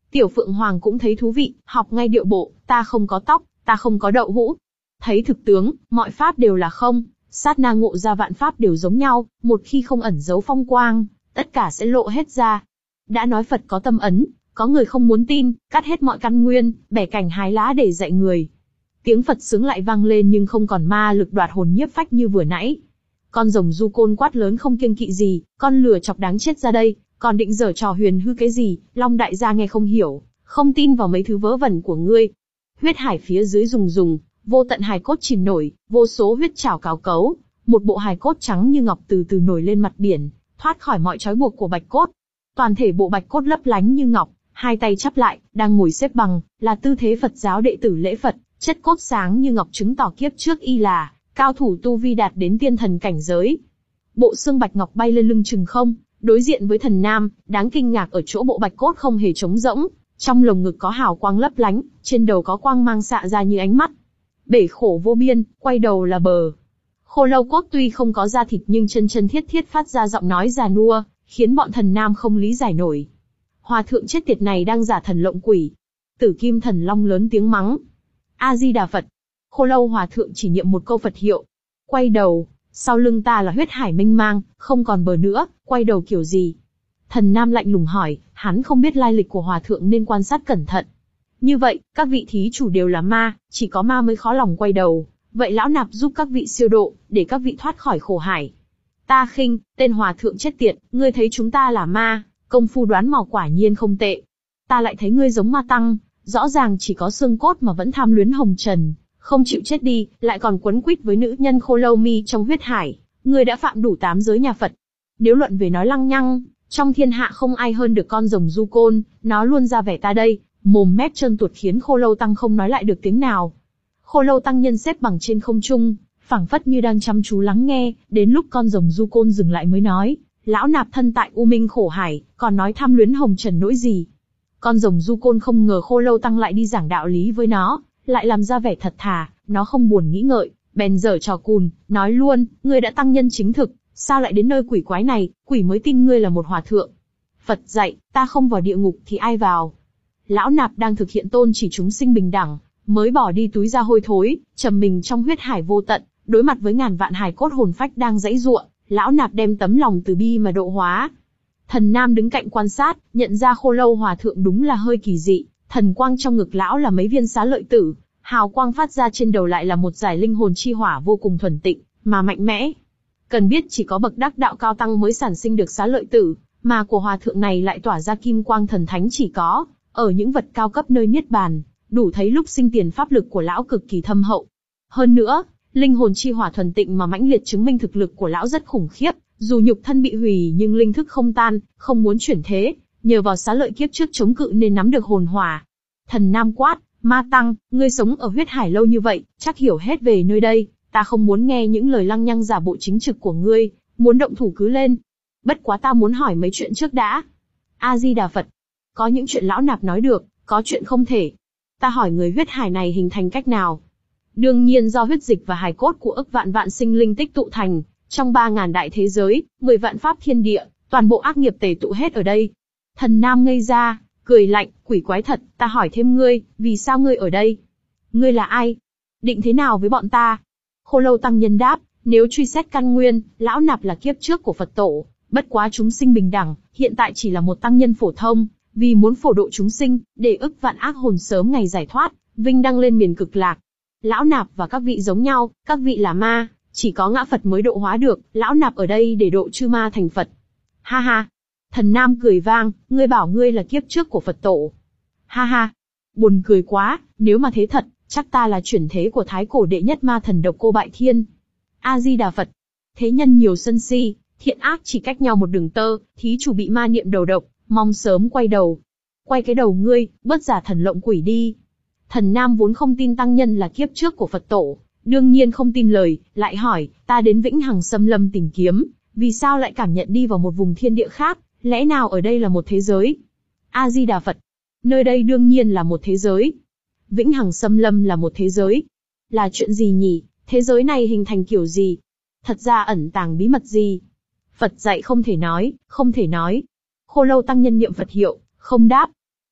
Tiểu Phượng Hoàng cũng thấy thú vị, học ngay điệu bộ, ta không có tóc, ta không có đậu hũ. Thấy thực tướng, mọi pháp đều là không, sát na ngộ ra vạn pháp đều giống nhau, một khi không ẩn giấu phong quang, tất cả sẽ lộ hết ra. Đã nói Phật có tâm ấn, có người không muốn tin, cắt hết mọi căn nguyên, bẻ cành hái lá để dạy người. Tiếng Phật sướng lại vang lên nhưng không còn ma lực đoạt hồn nhiếp phách như vừa nãy. Con rồng du côn quát lớn không kiêng kỵ gì, con lừa chọc đáng chết ra đây, còn định giở trò huyền hư cái gì? Long đại gia nghe không hiểu, không tin vào mấy thứ vớ vẩn của ngươi. Huyết hải phía dưới rùng rùng, vô tận hài cốt chìm nổi, vô số huyết trảo cào cấu, một bộ hài cốt trắng như ngọc từ từ nổi lên mặt biển, thoát khỏi mọi trói buộc của bạch cốt. Toàn thể bộ bạch cốt lấp lánh như ngọc, hai tay chắp lại, đang ngồi xếp bằng, là tư thế Phật giáo đệ tử lễ Phật, chất cốt sáng như ngọc chứng tỏ kiếp trước y là cao thủ tu vi đạt đến tiên thần cảnh giới. Bộ xương bạch ngọc bay lên lưng chừng không, đối diện với thần nam, đáng kinh ngạc ở chỗ bộ bạch cốt không hề trống rỗng, trong lồng ngực có hào quang lấp lánh, trên đầu có quang mang xạ ra như ánh mắt. Bể khổ vô biên, quay đầu là bờ. Khô lâu cốt tuy không có da thịt nhưng chân chân thiết thiết phát ra giọng nói già nua, khiến bọn thần nam không lý giải nổi. Hòa thượng chết tiệt này đang giả thần lộng quỷ. Tử Kim Thần Long lớn tiếng mắng. A Di Đà Phật. Khô lâu hòa thượng chỉ niệm một câu Phật hiệu. Quay đầu, sau lưng ta là huyết hải mênh mang, không còn bờ nữa, quay đầu kiểu gì? Thần nam lạnh lùng hỏi, hắn không biết lai lịch của hòa thượng nên quan sát cẩn thận. Như vậy, các vị thí chủ đều là ma, chỉ có ma mới khó lòng quay đầu. Vậy lão nạp giúp các vị siêu độ, để các vị thoát khỏi khổ hải. Ta khinh, tên hòa thượng chết tiệt, ngươi thấy chúng ta là ma, công phu đoán mò quả nhiên không tệ. Ta lại thấy ngươi giống ma tăng, rõ ràng chỉ có xương cốt mà vẫn tham luyến hồng trần, không chịu chết đi, lại còn quấn quýt với nữ nhân khô lâu mi trong huyết hải. Ngươi đã phạm đủ tám giới nhà Phật. Nếu luận về nói lăng nhăng, trong thiên hạ không ai hơn được con rồng du côn, nó luôn ra vẻ ta đây, mồm mép trơn tuột khiến khô lâu tăng không nói lại được tiếng nào. Khô lâu tăng nhân xếp bằng trên không trung, phảng phất như đang chăm chú lắng nghe, đến lúc con rồng du côn dừng lại mới nói, lão nạp thân tại u minh khổ hải, còn nói tham luyến hồng trần nỗi gì. Con rồng du côn không ngờ khô lâu tăng lại đi giảng đạo lý với nó, lại làm ra vẻ thật thà, nó không buồn nghĩ ngợi, bèn giở trò cùn, nói luôn, ngươi đã tăng nhân chính thực, sao lại đến nơi quỷ quái này, quỷ mới tin ngươi là một hòa thượng. Phật dạy, ta không vào địa ngục thì ai vào. Lão nạp đang thực hiện tôn chỉ chúng sinh bình đẳng, mới bỏ đi túi da hôi thối, trầm mình trong huyết hải vô tận, đối mặt với ngàn vạn hài cốt hồn phách đang giãy giụa, lão nạp đem tấm lòng từ bi mà độ hóa. Thần nam đứng cạnh quan sát, nhận ra khô lâu hòa thượng đúng là hơi kỳ dị, thần quang trong ngực lão là mấy viên xá lợi tử, hào quang phát ra trên đầu lại là một giải linh hồn chi hỏa vô cùng thuần tịnh, mà mạnh mẽ. Cần biết chỉ có bậc đắc đạo cao tăng mới sản sinh được xá lợi tử, mà của hòa thượng này lại tỏa ra kim quang thần thánh chỉ có ở những vật cao cấp nơi niết bàn, đủ thấy lúc sinh tiền pháp lực của lão cực kỳ thâm hậu. Hơn nữa, linh hồn chi hỏa thuần tịnh mà mãnh liệt chứng minh thực lực của lão rất khủng khiếp, dù nhục thân bị hủy nhưng linh thức không tan, không muốn chuyển thế, nhờ vào xá lợi kiếp trước chống cự nên nắm được hồn hỏa. Thần nam quát, ma tăng, ngươi sống ở huyết hải lâu như vậy, chắc hiểu hết về nơi đây, ta không muốn nghe những lời lăng nhăng giả bộ chính trực của ngươi, muốn động thủ cứ lên. Bất quá ta muốn hỏi mấy chuyện trước đã. A Di Đà Phật. Có những chuyện lão nạp nói được, có chuyện không thể. Ta hỏi người huyết hải này hình thành cách nào? Đương nhiên do huyết dịch và hài cốt của ức vạn vạn sinh linh tích tụ thành, trong ba ngàn đại thế giới, mười vạn pháp thiên địa, toàn bộ ác nghiệp tề tụ hết ở đây. Thần nam ngây ra, cười lạnh, quỷ quái thật, ta hỏi thêm ngươi, vì sao ngươi ở đây? Ngươi là ai? Định thế nào với bọn ta? Khô lâu tăng nhân đáp, nếu truy xét căn nguyên, lão nạp là kiếp trước của Phật tổ, bất quá chúng sinh bình đẳng, hiện tại chỉ là một tăng nhân phổ thông, vì muốn phổ độ chúng sinh, để ức vạn ác hồn sớm ngày giải thoát, vinh đăng lên miền cực lạc. Lão nạp và các vị giống nhau, các vị là ma, chỉ có ngã Phật mới độ hóa được, lão nạp ở đây để độ chư ma thành Phật. Ha ha. Thần nam cười vang, ngươi bảo ngươi là kiếp trước của Phật tổ. Ha ha. Buồn cười quá, nếu mà thế thật, chắc ta là chuyển thế của thái cổ đệ nhất ma thần Độc Cô Bại Thiên. A Di Đà Phật. Thế nhân nhiều sân si, thiện ác chỉ cách nhau một đường tơ, thí chủ bị ma niệm đầu độc, mong sớm quay đầu. Quay cái đầu ngươi, bớt giả thần lộng quỷ đi. Thần nam vốn không tin tăng nhân là kiếp trước của Phật tổ, đương nhiên không tin lời, lại hỏi, ta đến Vĩnh Hằng Xâm Lâm tìm kiếm, vì sao lại cảm nhận đi vào một vùng thiên địa khác, lẽ nào ở đây là một thế giới? A Di Đà Phật. Nơi đây đương nhiên là một thế giới. Vĩnh Hằng Xâm Lâm là một thế giới. Là chuyện gì nhỉ? Thế giới này hình thành kiểu gì? Thật ra ẩn tàng bí mật gì? Phật dạy không thể nói, không thể nói. Khô lâu tăng nhân niệm Phật hiệu, không đáp.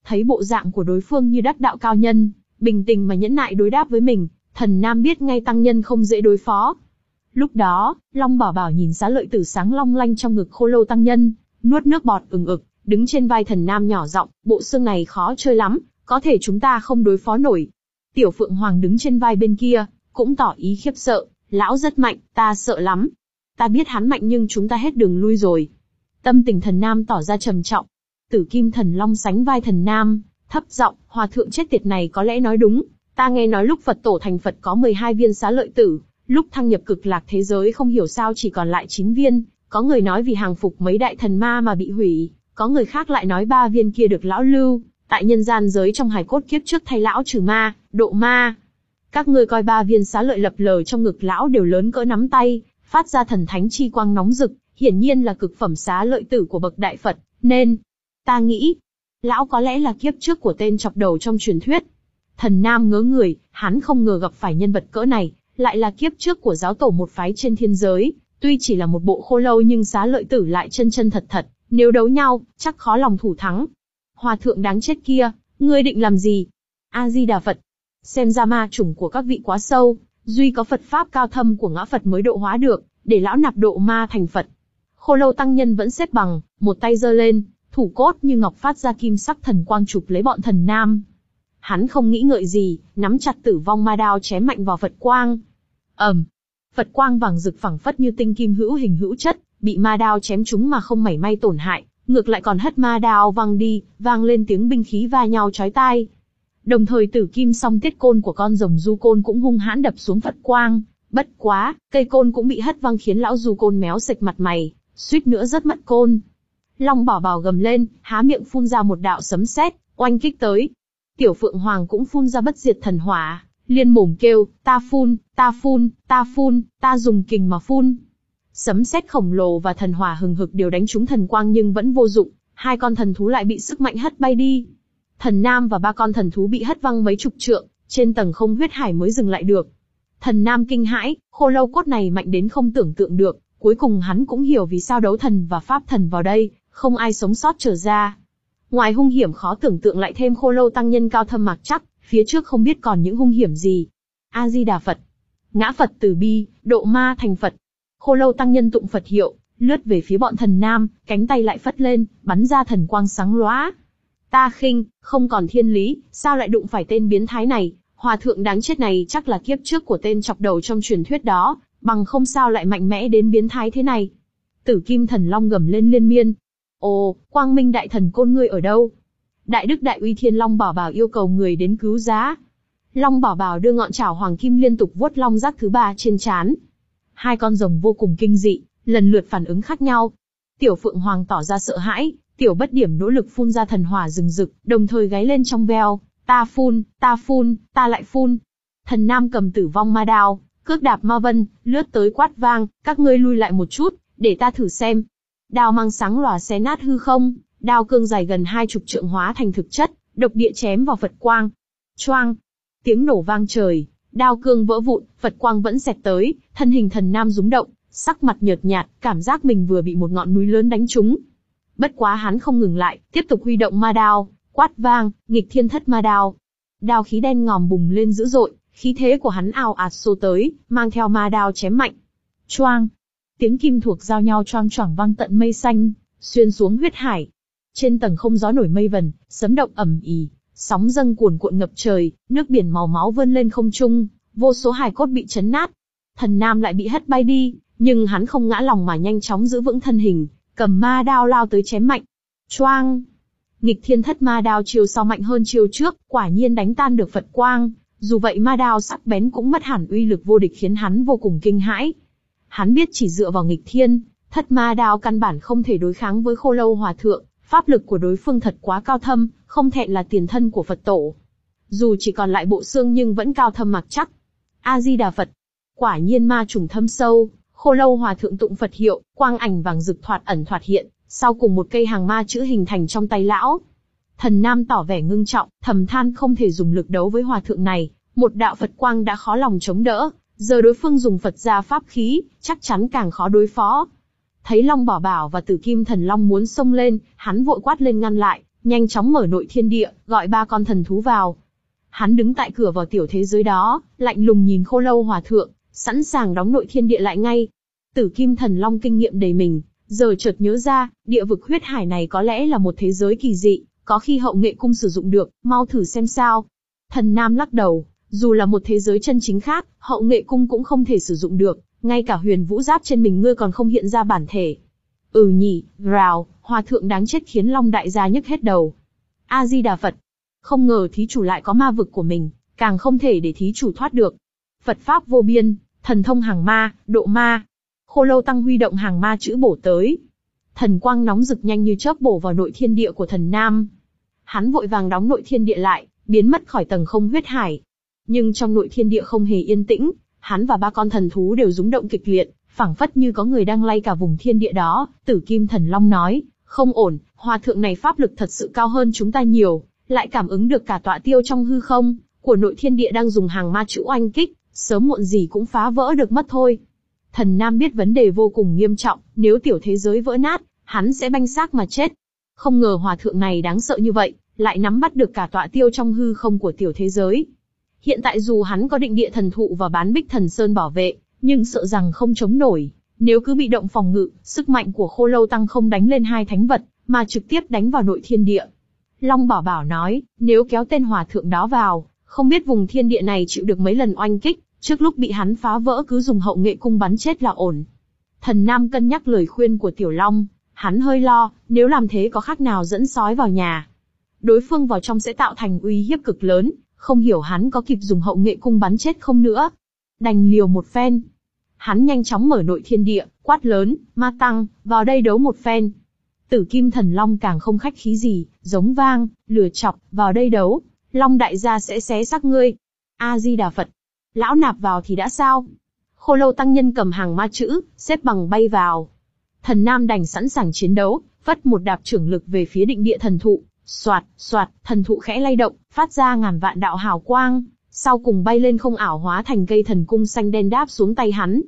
Thấy bộ dạng của đối phương như đắc đạo cao nhân, bình tĩnh mà nhẫn nại đối đáp với mình, Thần Nam biết ngay tăng nhân không dễ đối phó. Lúc đó, Long Bảo Bảo nhìn xá lợi tử sáng long lanh trong ngực Khô Lâu tăng nhân, nuốt nước bọt ừng ực, đứng trên vai Thần Nam nhỏ giọng, bộ xương này khó chơi lắm, có thể chúng ta không đối phó nổi. Tiểu Phượng Hoàng đứng trên vai bên kia, cũng tỏ ý khiếp sợ, lão rất mạnh, ta sợ lắm. Ta biết hắn mạnh nhưng chúng ta hết đường lui rồi. Tâm tình Thần Nam tỏ ra trầm trọng. Tử Kim Thần Long sánh vai Thần Nam, thấp giọng, hòa thượng chết tiệt này có lẽ nói đúng. Ta nghe nói lúc Phật tổ thành Phật có mười hai viên xá lợi tử, lúc thăng nhập cực lạc thế giới không hiểu sao chỉ còn lại chín viên, có người nói vì hàng phục mấy đại thần ma mà bị hủy, có người khác lại nói ba viên kia được lão lưu, tại nhân gian giới trong hài cốt kiếp trước thay lão trừ ma, độ ma. Các ngươi coi ba viên xá lợi lập lờ trong ngực lão đều lớn cỡ nắm tay, phát ra thần thánh chi quang nóng rực, hiển nhiên là cực phẩm xá lợi tử của bậc đại Phật, nên, ta nghĩ, lão có lẽ là kiếp trước của tên chọc đầu trong truyền thuyết. Thần Nam ngớ người, hắn không ngờ gặp phải nhân vật cỡ này, lại là kiếp trước của giáo tổ một phái trên thiên giới, tuy chỉ là một bộ khô lâu nhưng xá lợi tử lại chân chân thật thật, nếu đấu nhau, chắc khó lòng thủ thắng. Hòa thượng đáng chết kia, ngươi định làm gì? A Di Đà Phật. Xem ra ma chủng của các vị quá sâu, duy có Phật pháp cao thâm của ngã Phật mới độ hóa được, để lão nạp độ ma thành Phật. Khô Lâu tăng nhân vẫn xếp bằng, một tay giơ lên, thủ cốt như ngọc phát ra kim sắc thần quang chụp lấy bọn Thần Nam. Hắn không nghĩ ngợi gì, nắm chặt Tử Vong Ma Đao chém mạnh vào Phật quang. ầm, Phật quang vàng rực phẳng phất như tinh kim hữu hình hữu chất, bị ma đao chém trúng mà không mảy may tổn hại, ngược lại còn hất ma đao văng đi, vang lên tiếng binh khí va nhau chói tai. Đồng thời tử kim song tiết côn của con rồng du côn cũng hung hãn đập xuống Phật quang, bất quá, cây côn cũng bị hất văng khiến lão du côn méo sệch mặt mày, suýt nữa rớt mất côn. Long Bảo Bảo gầm lên, há miệng phun ra một đạo sấm sét, oanh kích tới. Tiểu Phượng Hoàng cũng phun ra bất diệt thần hỏa, liên mồm kêu, ta phun, ta phun, ta phun, ta dùng kình mà phun. Sấm sét khổng lồ và thần hỏa hừng hực đều đánh trúng thần quang nhưng vẫn vô dụng, hai con thần thú lại bị sức mạnh hất bay đi. Thần Nam và ba con thần thú bị hất văng mấy chục trượng, trên tầng không huyết hải mới dừng lại được. Thần Nam kinh hãi, khô lâu cốt này mạnh đến không tưởng tượng được, cuối cùng hắn cũng hiểu vì sao đấu thần và pháp thần vào đây, không ai sống sót trở ra. Ngoài hung hiểm khó tưởng tượng lại thêm khô lâu tăng nhân cao thâm mạc chắc, phía trước không biết còn những hung hiểm gì. A Di Đà Phật. Ngã Phật từ bi, độ ma thành Phật. Khô lâu tăng nhân tụng Phật hiệu, lướt về phía bọn Thần Nam, cánh tay lại phất lên, bắn ra thần quang sáng lóa. Ta khinh, không còn thiên lý, sao lại đụng phải tên biến thái này, hòa thượng đáng chết này chắc là kiếp trước của tên chọc đầu trong truyền thuyết đó, bằng không sao lại mạnh mẽ đến biến thái thế này. Tử Kim Thần Long gầm lên liên miên. Ồ, Quang Minh Đại Thần Côn ngươi ở đâu? Đại Đức Đại Uy Thiên Long Bảo Bảo yêu cầu người đến cứu giá. Long Bảo Bảo đưa ngọn chảo hoàng kim liên tục vuốt long giác thứ ba trên trán. Hai con rồng vô cùng kinh dị, lần lượt phản ứng khác nhau. Tiểu Phượng Hoàng tỏ ra sợ hãi, Tiểu Bất Điểm nỗ lực phun ra thần hỏa rừng rực, đồng thời gáy lên trong veo, ta phun, ta phun, ta lại phun. Thần Nam cầm Tử Vong Ma Đao, cước đạp ma vân, lướt tới quát vang, các ngươi lui lại một chút, để ta thử xem. Đao mang sáng lòa xé nát hư không, đao cương dài gần hai chục trượng hóa thành thực chất, độc địa chém vào Phật quang. Choang, tiếng nổ vang trời, đao cương vỡ vụn, Phật quang vẫn xẹt tới, thân hình Thần Nam rúng động, sắc mặt nhợt nhạt, cảm giác mình vừa bị một ngọn núi lớn đánh trúng. Bất quá hắn không ngừng lại, tiếp tục huy động ma đao, quát vang, nghịch thiên thất ma đao. Đao khí đen ngòm bùng lên dữ dội, khí thế của hắn ào ạt xô tới, mang theo ma đao chém mạnh. Choang, tiếng kim thuộc giao nhau choang choảng vang tận mây xanh, xuyên xuống huyết hải. Trên tầng không gió nổi mây vần, sấm động ầm ĩ, sóng dâng cuồn cuộn ngập trời, nước biển màu máu vươn lên không trung, vô số hài cốt bị chấn nát. Thần Nam lại bị hất bay đi, nhưng hắn không ngã lòng mà nhanh chóng giữ vững thân hình, cầm ma đao lao tới chém mạnh. Choang, nghịch thiên thất ma đao chiều sau mạnh hơn chiều trước, quả nhiên đánh tan được Phật quang. Dù vậy ma đao sắc bén cũng mất hẳn uy lực vô địch khiến hắn vô cùng kinh hãi. Hắn biết chỉ dựa vào nghịch thiên thất ma đao căn bản không thể đối kháng với khô lâu hòa thượng, pháp lực của đối phương thật quá cao thâm, không thẹn là tiền thân của Phật tổ. Dù chỉ còn lại bộ xương nhưng vẫn cao thâm mạc chắc. A Di Đà Phật. Quả nhiên ma trùng thâm sâu, khô lâu hòa thượng tụng Phật hiệu, quang ảnh vàng rực thoạt ẩn thoạt hiện, sau cùng một cây hàng ma chữ hình thành trong tay lão. Thần Nam tỏ vẻ ngưng trọng, thầm than không thể dùng lực đấu với hòa thượng này, một đạo Phật quang đã khó lòng chống đỡ, giờ đối phương dùng Phật gia pháp khí, chắc chắn càng khó đối phó. Thấy Long Bảo Bảo và Tử Kim Thần Long muốn xông lên, hắn vội quát lên ngăn lại, nhanh chóng mở nội thiên địa, gọi ba con thần thú vào. Hắn đứng tại cửa vào tiểu thế giới đó, lạnh lùng nhìn Khô Lâu Hòa Thượng, sẵn sàng đóng nội thiên địa lại ngay. Tử Kim Thần Long kinh nghiệm đầy mình, giờ chợt nhớ ra, địa vực huyết hải này có lẽ là một thế giới kỳ dị, có khi Hậu Nghệ Cung sử dụng được, mau thử xem sao. Thần Nam lắc đầu, dù là một thế giới chân chính khác, Hậu Nghệ Cung cũng không thể sử dụng được, ngay cả huyền vũ giáp trên mình ngươi còn không hiện ra bản thể. Ừ nhỉ, rào, Hòa Thượng đáng chết khiến Long Đại gia nhức hết đầu. A Di Đà Phật. Không ngờ thí chủ lại có ma vực của mình, càng không thể để thí chủ thoát được. Phật pháp vô biên, thần thông hàng ma, độ ma. Khô Lâu Tăng huy động hàng ma chữ bổ tới. Thần quang nóng rực nhanh như chớp bổ vào nội thiên địa của Thần Nam. Hắn vội vàng đóng nội thiên địa lại, biến mất khỏi tầng không huyết hải. Nhưng trong nội thiên địa không hề yên tĩnh, hắn và ba con thần thú đều rúng động kịch liệt, phảng phất như có người đang lay cả vùng thiên địa đó. Tử Kim Thần Long nói, không ổn, Hòa Thượng này pháp lực thật sự cao hơn chúng ta nhiều, lại cảm ứng được cả tọa tiêu trong hư không của nội thiên địa đang dùng hàng ma chữ oanh kích, sớm muộn gì cũng phá vỡ được mất thôi. Thần Nam biết vấn đề vô cùng nghiêm trọng, nếu tiểu thế giới vỡ nát, hắn sẽ banh xác mà chết. Không ngờ Hòa Thượng này đáng sợ như vậy, lại nắm bắt được cả tọa tiêu trong hư không của tiểu thế giới. Hiện tại dù hắn có định địa thần thụ và bán bích thần sơn bảo vệ, nhưng sợ rằng không chống nổi. Nếu cứ bị động phòng ngự, sức mạnh của Khô Lâu Tăng không đánh lên hai thánh vật, mà trực tiếp đánh vào nội thiên địa. Long Bảo Bảo nói, nếu kéo tên Hòa Thượng đó vào, không biết vùng thiên địa này chịu được mấy lần oanh kích, trước lúc bị hắn phá vỡ cứ dùng Hậu Nghệ Cung bắn chết là ổn. Thần Nam cân nhắc lời khuyên của Tiểu Long, hắn hơi lo, nếu làm thế có khác nào dẫn sói vào nhà. Đối phương vào trong sẽ tạo thành uy hiếp cực lớn, không hiểu hắn có kịp dùng Hậu Nghệ Cung bắn chết không nữa. Đành liều một phen. Hắn nhanh chóng mở nội thiên địa, quát lớn, Ma Tăng, vào đây đấu một phen. Tử Kim Thần Long càng không khách khí gì, giống vang, lừa chọc, vào đây đấu, Long Đại gia sẽ xé xác ngươi. A Di Đà Phật. Lão nạp vào thì đã sao? Khô Lâu Tăng nhân cầm hàng ma chữ, xếp bằng bay vào. Thần Nam đành sẵn sàng chiến đấu, vất một đạp trưởng lực về phía định địa thần thụ, xoạt, xoạt, thần thụ khẽ lay động, phát ra ngàn vạn đạo hào quang, sau cùng bay lên không ảo hóa thành cây thần cung xanh đen đáp xuống tay hắn.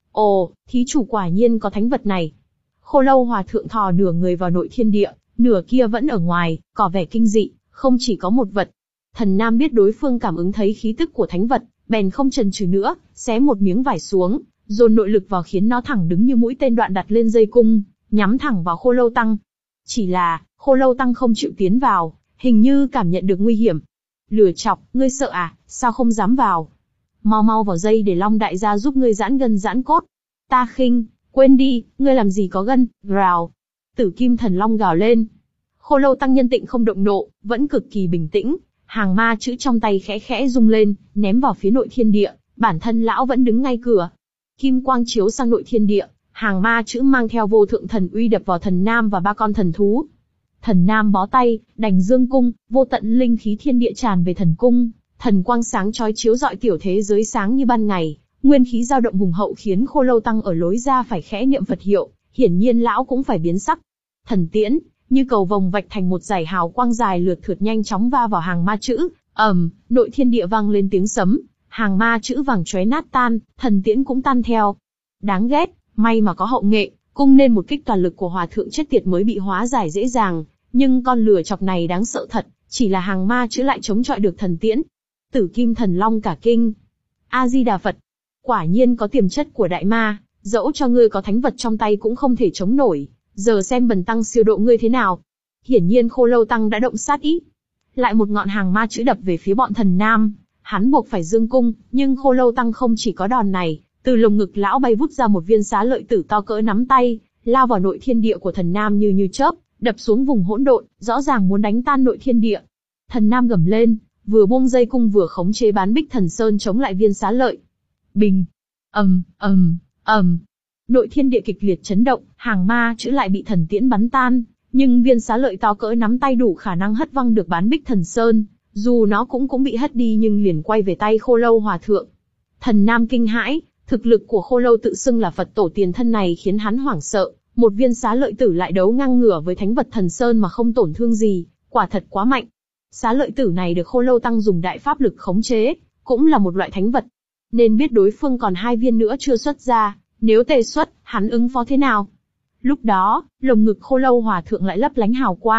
Ồ, thí chủ quả nhiên có thánh vật này. Khô Lâu Hòa Thượng thò nửa người vào nội thiên địa, nửa kia vẫn ở ngoài, có vẻ kinh dị, không chỉ có một vật. Thần Nam biết đối phương cảm ứng thấy khí tức của thánh vật, bèn không chần chừ nữa, xé một miếng vải xuống, dồn nội lực vào khiến nó thẳng đứng như mũi tên đoạn đặt lên dây cung, nhắm thẳng vào Khô Lâu Tăng. Chỉ là, Khô Lâu Tăng không chịu tiến vào, hình như cảm nhận được nguy hiểm. Lừa chọc, ngươi sợ à, sao không dám vào? Mau mau vào dây để Long Đại gia giúp ngươi giãn gân giãn cốt. Ta khinh, quên đi, ngươi làm gì có gân, rào. Tử Kim Thần Long gào lên. Khô Lâu Tăng nhân tịnh không động nộ, vẫn cực kỳ bình tĩnh, hàng ma chữ trong tay khẽ khẽ rung lên, ném vào phía nội thiên địa, bản thân lão vẫn đứng ngay cửa. Kim quang chiếu sang nội thiên địa, hàng ma chữ mang theo vô thượng thần uy đập vào Thần Nam và ba con thần thú. Thần Nam bó tay, đành dương cung, vô tận linh khí thiên địa tràn về thần cung, thần quang sáng chói chiếu rọi tiểu thế giới sáng như ban ngày, nguyên khí dao động hùng hậu khiến Khô Lâu Tăng ở lối ra phải khẽ niệm Phật hiệu, hiển nhiên lão cũng phải biến sắc. Thần tiễn, như cầu vồng vạch thành một dải hào quang dài lượt thượt nhanh chóng va vào hàng ma chữ, ầm, um, nội thiên địa vang lên tiếng sấm, hàng ma chữ vàng chóe nát tan, thần tiễn cũng tan theo. Đáng ghét, may mà có Hậu Nghệ Cung nên một kích toàn lực của Hòa Thượng chết tiệt mới bị hóa giải dễ dàng, nhưng con lừa chọc này đáng sợ thật, chỉ là hàng ma chữ lại chống chọi được thần tiễn. Tử Kim Thần Long cả kinh. A Di Đà Phật, quả nhiên có tiềm chất của đại ma, dẫu cho ngươi có thánh vật trong tay cũng không thể chống nổi, giờ xem bần tăng siêu độ ngươi thế nào. Hiển nhiên Khô Lâu Tăng đã động sát ý. Lại một ngọn hàng ma chữ đập về phía bọn Thần Nam, hắn buộc phải dương cung, nhưng Khô Lâu Tăng không chỉ có đòn này, từ lồng ngực lão bay vút ra một viên xá lợi tử to cỡ nắm tay, lao vào nội thiên địa của Thần Nam như như chớp, đập xuống vùng hỗn độn, rõ ràng muốn đánh tan nội thiên địa. Thần Nam gầm lên, vừa buông dây cung vừa khống chế bán bích thần sơn chống lại viên xá lợi. Bình, ầm, ầm, ầm, nội thiên địa kịch liệt chấn động, hàng ma chữ lại bị thần tiễn bắn tan, nhưng viên xá lợi to cỡ nắm tay đủ khả năng hất văng được bán bích thần sơn, dù nó cũng cũng bị hất đi nhưng liền quay về tay Khô Lâu Hòa Thượng. Thần Nam kinh hãi, thực lực của Khô Lâu tự xưng là Phật tổ tiền thân này khiến hắn hoảng sợ, một viên xá lợi tử lại đấu ngang ngửa với thánh vật thần sơn mà không tổn thương gì, quả thật quá mạnh. Xá lợi tử này được Khô Lâu Tăng dùng đại pháp lực khống chế, cũng là một loại thánh vật, nên biết đối phương còn hai viên nữa chưa xuất ra, nếu tề xuất, hắn ứng phó thế nào? Lúc đó, lồng ngực Khô Lâu Hòa Thượng lại lấp lánh hào quang,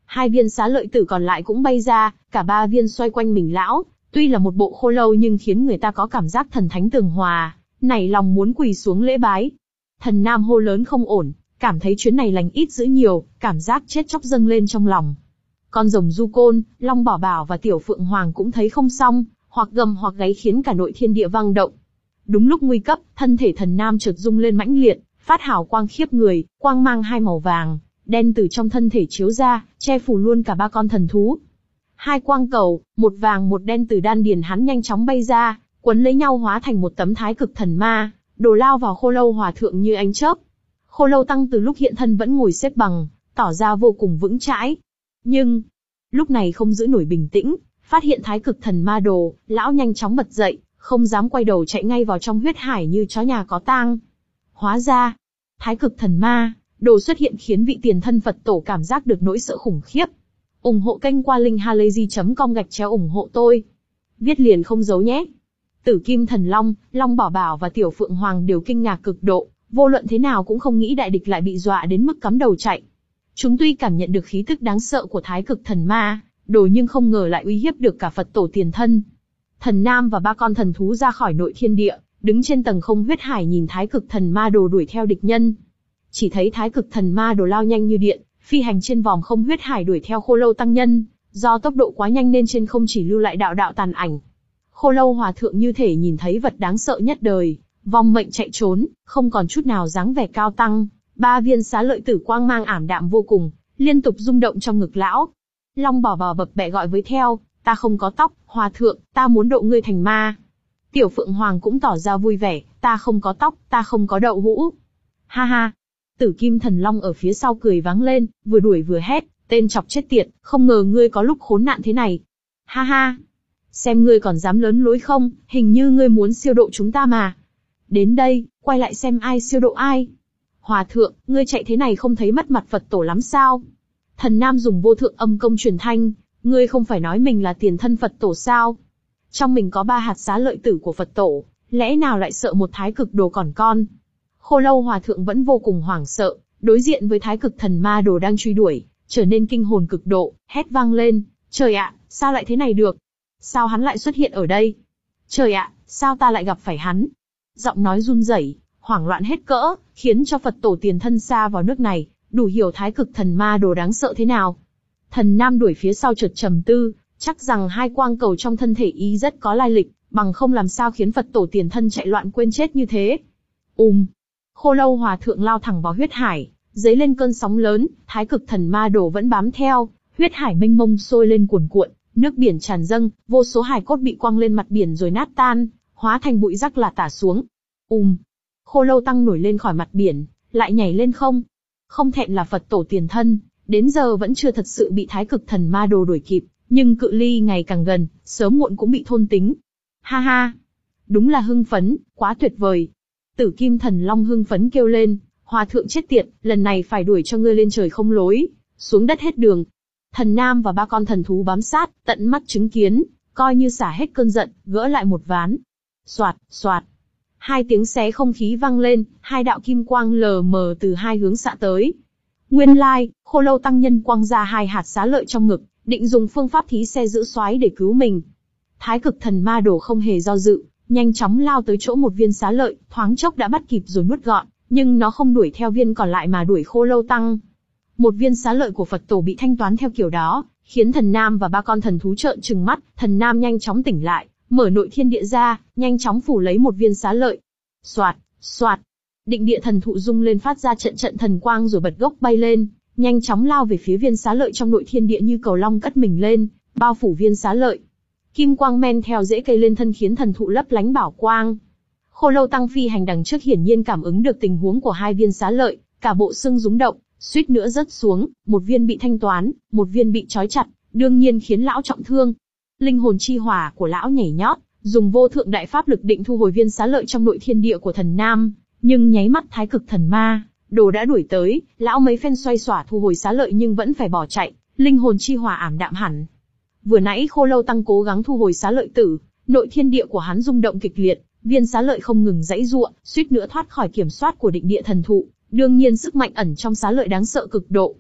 Hai viên xá lợi tử còn lại cũng bay ra, cả ba viên xoay quanh mình lão, tuy là một bộ khô lâu nhưng khiến người ta có cảm giác thần thánh tường hòa, nảy lòng muốn quỳ xuống lễ bái. Thần Nam hô lớn không ổn, cảm thấy chuyến này lành ít dữ nhiều, cảm giác chết chóc dâng lên trong lòng. Con rồng Du Côn, Long Bảo Bảo và Tiểu Phượng Hoàng cũng thấy không xong, hoặc gầm hoặc gáy khiến cả nội thiên địa vang động. Đúng lúc nguy cấp, thân thể Thần Nam chợt rung lên mãnh liệt, phát hào quang khiếp người, quang mang hai màu vàng, đen từ trong thân thể chiếu ra, che phủ luôn cả ba con thần thú. Hai quang cầu, một vàng một đen từ đan điền hắn nhanh chóng bay ra, quấn lấy nhau hóa thành một tấm thái cực thần ma, đổ lao vào Khô Lâu Hòa Thượng như ánh chớp. Khô Lâu Tăng từ lúc hiện thân vẫn ngồi xếp bằng, tỏ ra vô cùng vững chãi. Nhưng, lúc này không giữ nổi bình tĩnh, phát hiện thái cực thần ma đồ, lão nhanh chóng bật dậy, không dám quay đầu chạy ngay vào trong huyết hải như chó nhà có tang. Hóa ra, thái cực thần ma đồ xuất hiện khiến vị tiền thân Phật tổ cảm giác được nỗi sợ khủng khiếp. Ủng hộ kênh qua linkhalazy chấm com gạch chéo ủng hộ tôi. Viết liền không giấu nhé. Tử Kim Thần Long, Long Bảo Bảo và Tiểu Phượng Hoàng đều kinh ngạc cực độ, vô luận thế nào cũng không nghĩ đại địch lại bị dọa đến mức cắm đầu chạy. Chúng tuy cảm nhận được khí tức đáng sợ của thái cực thần ma đồ nhưng không ngờ lại uy hiếp được cả Phật tổ tiền thân. Thần Nam và ba con thần thú ra khỏi nội thiên địa, đứng trên tầng không huyết hải nhìn thái cực thần ma đồ đuổi theo địch nhân. Chỉ thấy thái cực thần ma đồ lao nhanh như điện, phi hành trên vòm không huyết hải đuổi theo Khô Lâu tăng nhân, do tốc độ quá nhanh nên trên không chỉ lưu lại đạo đạo tàn ảnh. Khô Lâu Hòa Thượng như thể nhìn thấy vật đáng sợ nhất đời, vong mệnh chạy trốn, không còn chút nào dáng vẻ cao tăng. Ba viên xá lợi tử quang mang ảm đạm vô cùng, liên tục rung động trong ngực lão. Long Bảo Bảo bập bẹ gọi với theo, ta không có tóc, Hòa Thượng, ta muốn độ ngươi thành ma. Tiểu Phượng Hoàng cũng tỏ ra vui vẻ, ta không có tóc, ta không có đậu hũ. Ha ha. Tử Kim Thần Long ở phía sau cười váng lên, vừa đuổi vừa hét, tên chọc chết tiệt, không ngờ ngươi có lúc khốn nạn thế này. Ha ha. Xem ngươi còn dám lớn lối không, hình như ngươi muốn siêu độ chúng ta mà. Đến đây, quay lại xem ai siêu độ ai. Hòa Thượng, ngươi chạy thế này không thấy mất mặt Phật tổ lắm sao? Thần Nam dùng vô thượng âm công truyền thanh, ngươi không phải nói mình là tiền thân Phật tổ sao? Trong mình có ba hạt xá lợi tử của Phật tổ, lẽ nào lại sợ một thái cực đồ còn con? Khô Lâu Hòa Thượng vẫn vô cùng hoảng sợ, đối diện với thái cực thần ma đồ đang truy đuổi, trở nên kinh hồn cực độ, hét vang lên, trời ạ, sao lại thế này được? Sao hắn lại xuất hiện ở đây? Trời ạ, sao ta lại gặp phải hắn? Giọng nói run rẩy, hoảng loạn hết cỡ, khiến cho Phật tổ tiền thân xa vào nước này, đủ hiểu thái cực thần ma đồ đáng sợ thế nào. Thần Nam đuổi phía sau chợt trầm tư, chắc rằng hai quang cầu trong thân thể y rất có lai lịch, bằng không làm sao khiến Phật tổ tiền thân chạy loạn quên chết như thế. Ùm, Khô Lâu Hòa Thượng lao thẳng vào huyết hải, dấy lên cơn sóng lớn, thái cực thần ma đồ vẫn bám theo, huyết hải mênh mông sôi lên cuồn cuộn, nước biển tràn dâng, vô số hài cốt bị quăng lên mặt biển rồi nát tan, hóa thành bụi rác là tả xuống. Ùm, Khô Lâu tăng nổi lên khỏi mặt biển, lại nhảy lên không. Không thẹn là Phật tổ tiền thân, đến giờ vẫn chưa thật sự bị thái cực thần ma đồ đuổi kịp, nhưng cự ly ngày càng gần, sớm muộn cũng bị thôn tính. Ha ha, đúng là hưng phấn, quá tuyệt vời. Tử Kim Thần Long hưng phấn kêu lên, Hòa Thượng chết tiệt, lần này phải đuổi cho ngươi lên trời không lối, xuống đất hết đường. Thần Nam và ba con thần thú bám sát, tận mắt chứng kiến, coi như xả hết cơn giận, gỡ lại một ván. Soạt, soạt. Hai tiếng xé không khí vang lên, hai đạo kim quang lờ mờ từ hai hướng xạ tới. Nguyên lai, Khô Lâu tăng nhân quăng ra hai hạt xá lợi trong ngực, định dùng phương pháp thí xe giữ xoáy để cứu mình. Thái cực thần ma đồ không hề do dự, nhanh chóng lao tới chỗ một viên xá lợi, thoáng chốc đã bắt kịp rồi nuốt gọn, nhưng nó không đuổi theo viên còn lại mà đuổi Khô Lâu tăng. Một viên xá lợi của Phật tổ bị thanh toán theo kiểu đó, khiến Thần Nam và ba con thần thú trợn trừng mắt. Thần Nam nhanh chóng tỉnh lại, mở nội thiên địa ra, nhanh chóng phủ lấy một viên xá lợi. Soạt, soạt. Định địa thần thụ rung lên phát ra trận trận thần quang rồi bật gốc bay lên, nhanh chóng lao về phía viên xá lợi trong nội thiên địa như cầu long cất mình lên, bao phủ viên xá lợi. Kim quang men theo rễ cây lên thân khiến thần thụ lấp lánh bảo quang. Khô Lâu tăng phi hành đằng trước hiển nhiên cảm ứng được tình huống của hai viên xá lợi, cả bộ xương rúng động, suýt nữa rớt xuống, một viên bị thanh toán, một viên bị trói chặt, đương nhiên khiến lão trọng thương. Linh hồn chi hỏa của lão nhảy nhót, dùng vô thượng đại pháp lực định thu hồi viên xá lợi trong nội thiên địa của Thần Nam, nhưng nháy mắt thái cực thần ma đồ đã đuổi tới, lão mấy phen xoay xỏa thu hồi xá lợi nhưng vẫn phải bỏ chạy, linh hồn chi hỏa ảm đạm hẳn. Vừa nãy Khô Lâu tăng cố gắng thu hồi xá lợi tử, nội thiên địa của hắn rung động kịch liệt, viên xá lợi không ngừng giãy giụa, suýt nữa thoát khỏi kiểm soát của định địa thần thụ, đương nhiên sức mạnh ẩn trong xá lợi đáng sợ cực độ.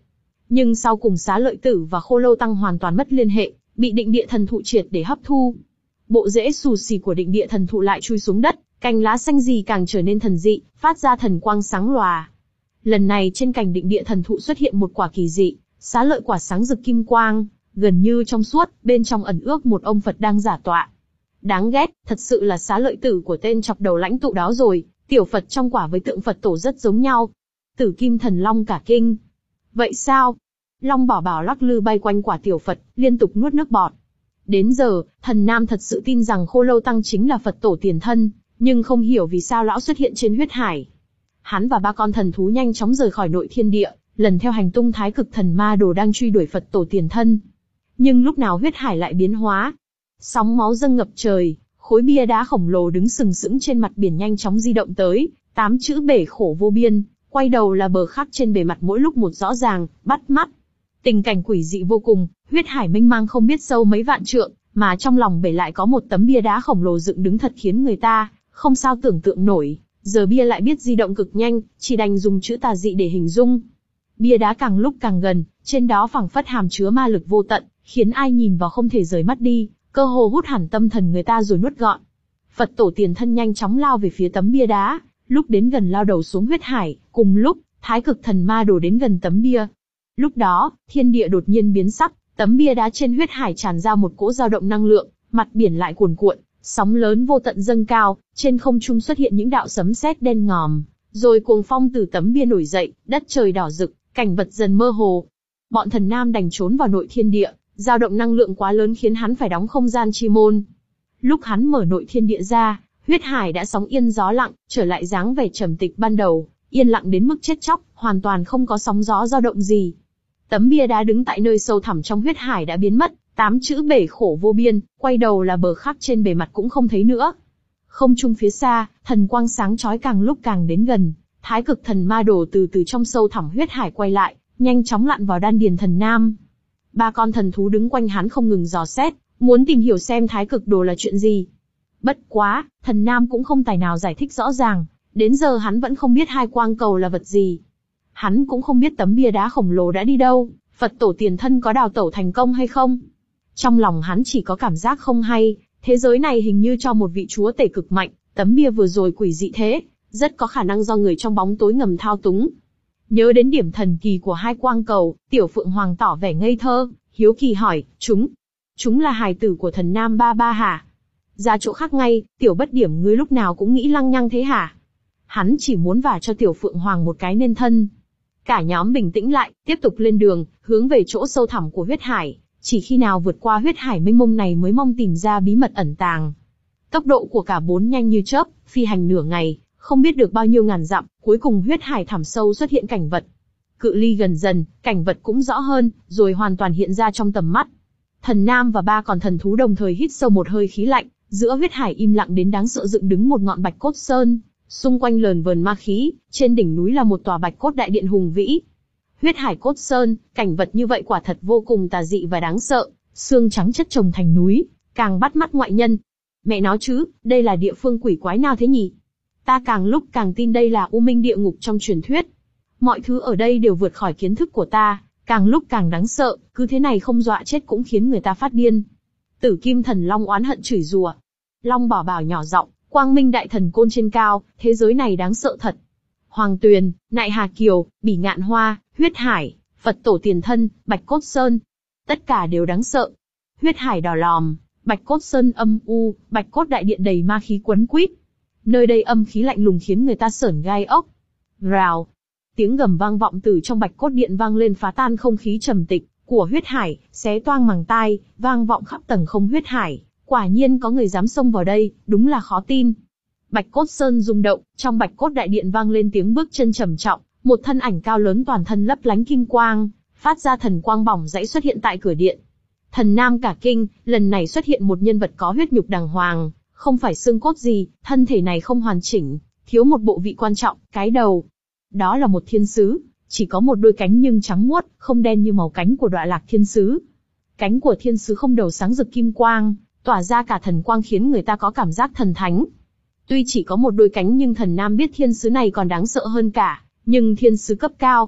Nhưng sau cùng Xá Lợi Tử và Khô Lâu Tăng hoàn toàn mất liên hệ, bị định địa thần thụ triệt để hấp thu. Bộ rễ xù xì của định địa thần thụ lại chui xuống đất, cành lá xanh gì càng trở nên thần dị, phát ra thần quang sáng lòa. Lần này trên cành định địa thần thụ xuất hiện một quả kỳ dị, xá lợi quả sáng rực kim quang, gần như trong suốt, bên trong ẩn ước một ông Phật đang giả tọa. Đáng ghét, thật sự là Xá Lợi Tử của tên chọc đầu lãnh tụ đó rồi, tiểu Phật trong quả với tượng Phật tổ rất giống nhau. Tử Kim Thần Long cả kinh. Vậy sao? Long Bảo Bảo lắc lư bay quanh quả tiểu Phật, liên tục nuốt nước bọt. Đến giờ, Thần Nam thật sự tin rằng Khô Lâu Tăng chính là Phật tổ tiền thân, nhưng không hiểu vì sao lão xuất hiện trên huyết hải. Hắn và ba con thần thú nhanh chóng rời khỏi nội thiên địa, lần theo hành tung Thái Cực Thần Ma Đồ đang truy đuổi Phật tổ tiền thân. Nhưng lúc nào huyết hải lại biến hóa? Sóng máu dâng ngập trời, khối bia đá khổng lồ đứng sừng sững trên mặt biển nhanh chóng di động tới, tám chữ bể khổ vô biên, quay đầu là bờ khắc trên bề mặt mỗi lúc một rõ ràng, bắt mắt. Tình cảnh quỷ dị vô cùng, huyết hải mênh mang không biết sâu mấy vạn trượng, mà trong lòng bể lại có một tấm bia đá khổng lồ dựng đứng thật khiến người ta không sao tưởng tượng nổi. Giờ bia lại biết di động cực nhanh, chỉ đành dùng chữ tà dị để hình dung. Bia đá càng lúc càng gần, trên đó phảng phất hàm chứa ma lực vô tận, khiến ai nhìn vào không thể rời mắt đi, cơ hồ hút hẳn tâm thần người ta rồi nuốt gọn. Phật tổ tiền thân nhanh chóng lao về phía tấm bia đá, lúc đến gần lao đầu xuống huyết hải, cùng lúc, Thái Cực Thần Ma Đồ đến gần tấm bia. Lúc đó, thiên địa đột nhiên biến sắc, tấm bia đá trên huyết hải tràn ra một cỗ dao động năng lượng, mặt biển lại cuồn cuộn, sóng lớn vô tận dâng cao, trên không trung xuất hiện những đạo sấm sét đen ngòm, rồi cuồng phong từ tấm bia nổi dậy, đất trời đỏ rực, cảnh vật dần mơ hồ. Bọn Thần Nam đành trốn vào nội thiên địa, dao động năng lượng quá lớn khiến hắn phải đóng không gian chi môn. Lúc hắn mở nội thiên địa ra, huyết hải đã sóng yên gió lặng, trở lại dáng vẻ trầm tịch ban đầu, yên lặng đến mức chết chóc, hoàn toàn không có sóng gió dao động gì. Tấm bia đá đứng tại nơi sâu thẳm trong huyết hải đã biến mất, tám chữ bể khổ vô biên, quay đầu là bờ khắc trên bề mặt cũng không thấy nữa. Không trung phía xa, thần quang sáng chói càng lúc càng đến gần, Thái Cực Thần Ma Đồ từ từ trong sâu thẳm huyết hải quay lại, nhanh chóng lặn vào đan điền Thần Nam. Ba con thần thú đứng quanh hắn không ngừng dò xét, muốn tìm hiểu xem Thái Cực Đồ là chuyện gì. Bất quá, Thần Nam cũng không tài nào giải thích rõ ràng, đến giờ hắn vẫn không biết hai quang cầu là vật gì. Hắn cũng không biết tấm bia đá khổng lồ đã đi đâu, Phật tổ tiền thân có đào tẩu thành công hay không. Trong lòng hắn chỉ có cảm giác không hay, thế giới này hình như cho một vị chúa tể cực mạnh, tấm bia vừa rồi quỷ dị thế, rất có khả năng do người trong bóng tối ngầm thao túng. Nhớ đến điểm thần kỳ của hai quang cầu, Tiểu Phượng Hoàng tỏ vẻ ngây thơ, hiếu kỳ hỏi, chúng, chúng là hài tử của Thần Nam ba ba hả? Ra chỗ khác ngay, Tiểu Bất Điểm ngươi lúc nào cũng nghĩ lăng nhăng thế hả? Hắn chỉ muốn vả cho Tiểu Phượng Hoàng một cái nên thân. Cả nhóm bình tĩnh lại, tiếp tục lên đường, hướng về chỗ sâu thẳm của huyết hải. Chỉ khi nào vượt qua huyết hải mênh mông này mới mong tìm ra bí mật ẩn tàng. Tốc độ của cả bốn nhanh như chớp, phi hành nửa ngày, không biết được bao nhiêu ngàn dặm, cuối cùng huyết hải thẳm sâu xuất hiện cảnh vật. Cự ly gần dần, cảnh vật cũng rõ hơn, rồi hoàn toàn hiện ra trong tầm mắt. Thần Nam và ba con thần thú đồng thời hít sâu một hơi khí lạnh, giữa huyết hải im lặng đến đáng sợ dựng đứng một ngọn bạch cốt sơn, xung quanh lờn vờn ma khí, trên đỉnh núi là một tòa bạch cốt đại điện hùng vĩ. Huyết hải cốt sơn, cảnh vật như vậy quả thật vô cùng tà dị và đáng sợ, xương trắng chất chồng thành núi, càng bắt mắt ngoại nhân. Mẹ nó chứ, đây là địa phương quỷ quái nào thế nhỉ? Ta càng lúc càng tin đây là U Minh địa ngục trong truyền thuyết. Mọi thứ ở đây đều vượt khỏi kiến thức của ta, càng lúc càng đáng sợ, cứ thế này không dọa chết cũng khiến người ta phát điên. Tử Kim Thần Long oán hận chửi rủa. Long Bảo Bảo nhỏ giọng, Quang Minh Đại Thần Côn trên cao, thế giới này đáng sợ thật. Hoàng Tuyền, Nại Hà Kiều, Bỉ Ngạn Hoa, Huyết Hải, Phật tổ tiền thân, Bạch Cốt Sơn. Tất cả đều đáng sợ. Huyết Hải đỏ lòm, Bạch Cốt Sơn âm u, Bạch Cốt Đại Điện đầy ma khí quấn quýt. Nơi đây âm khí lạnh lùng khiến người ta sởn gai ốc. Rào. Tiếng gầm vang vọng từ trong Bạch Cốt Điện vang lên phá tan không khí trầm tịch của huyết hải, xé toang màng tai, vang vọng khắp tầng không huyết hải. Quả nhiên có người dám xông vào đây, đúng là khó tin. Bạch Cốt Sơn rung động, trong Bạch Cốt Đại Điện vang lên tiếng bước chân trầm trọng, một thân ảnh cao lớn toàn thân lấp lánh kim quang, phát ra thần quang bỏng rãy xuất hiện tại cửa điện. Thần Nam cả kinh, lần này xuất hiện một nhân vật có huyết nhục đàng hoàng, không phải xương cốt gì, thân thể này không hoàn chỉnh, thiếu một bộ vị quan trọng, cái đầu. Đó là một thiên sứ, chỉ có một đôi cánh nhưng trắng muốt, không đen như màu cánh của Đọa Lạc Thiên Sứ. Cánh của thiên sứ không đầu sáng rực kim quang, tỏa ra cả thần quang khiến người ta có cảm giác thần thánh. Tuy chỉ có một đôi cánh nhưng Thần Nam biết thiên sứ này còn đáng sợ hơn cả, nhưng thiên sứ cấp cao.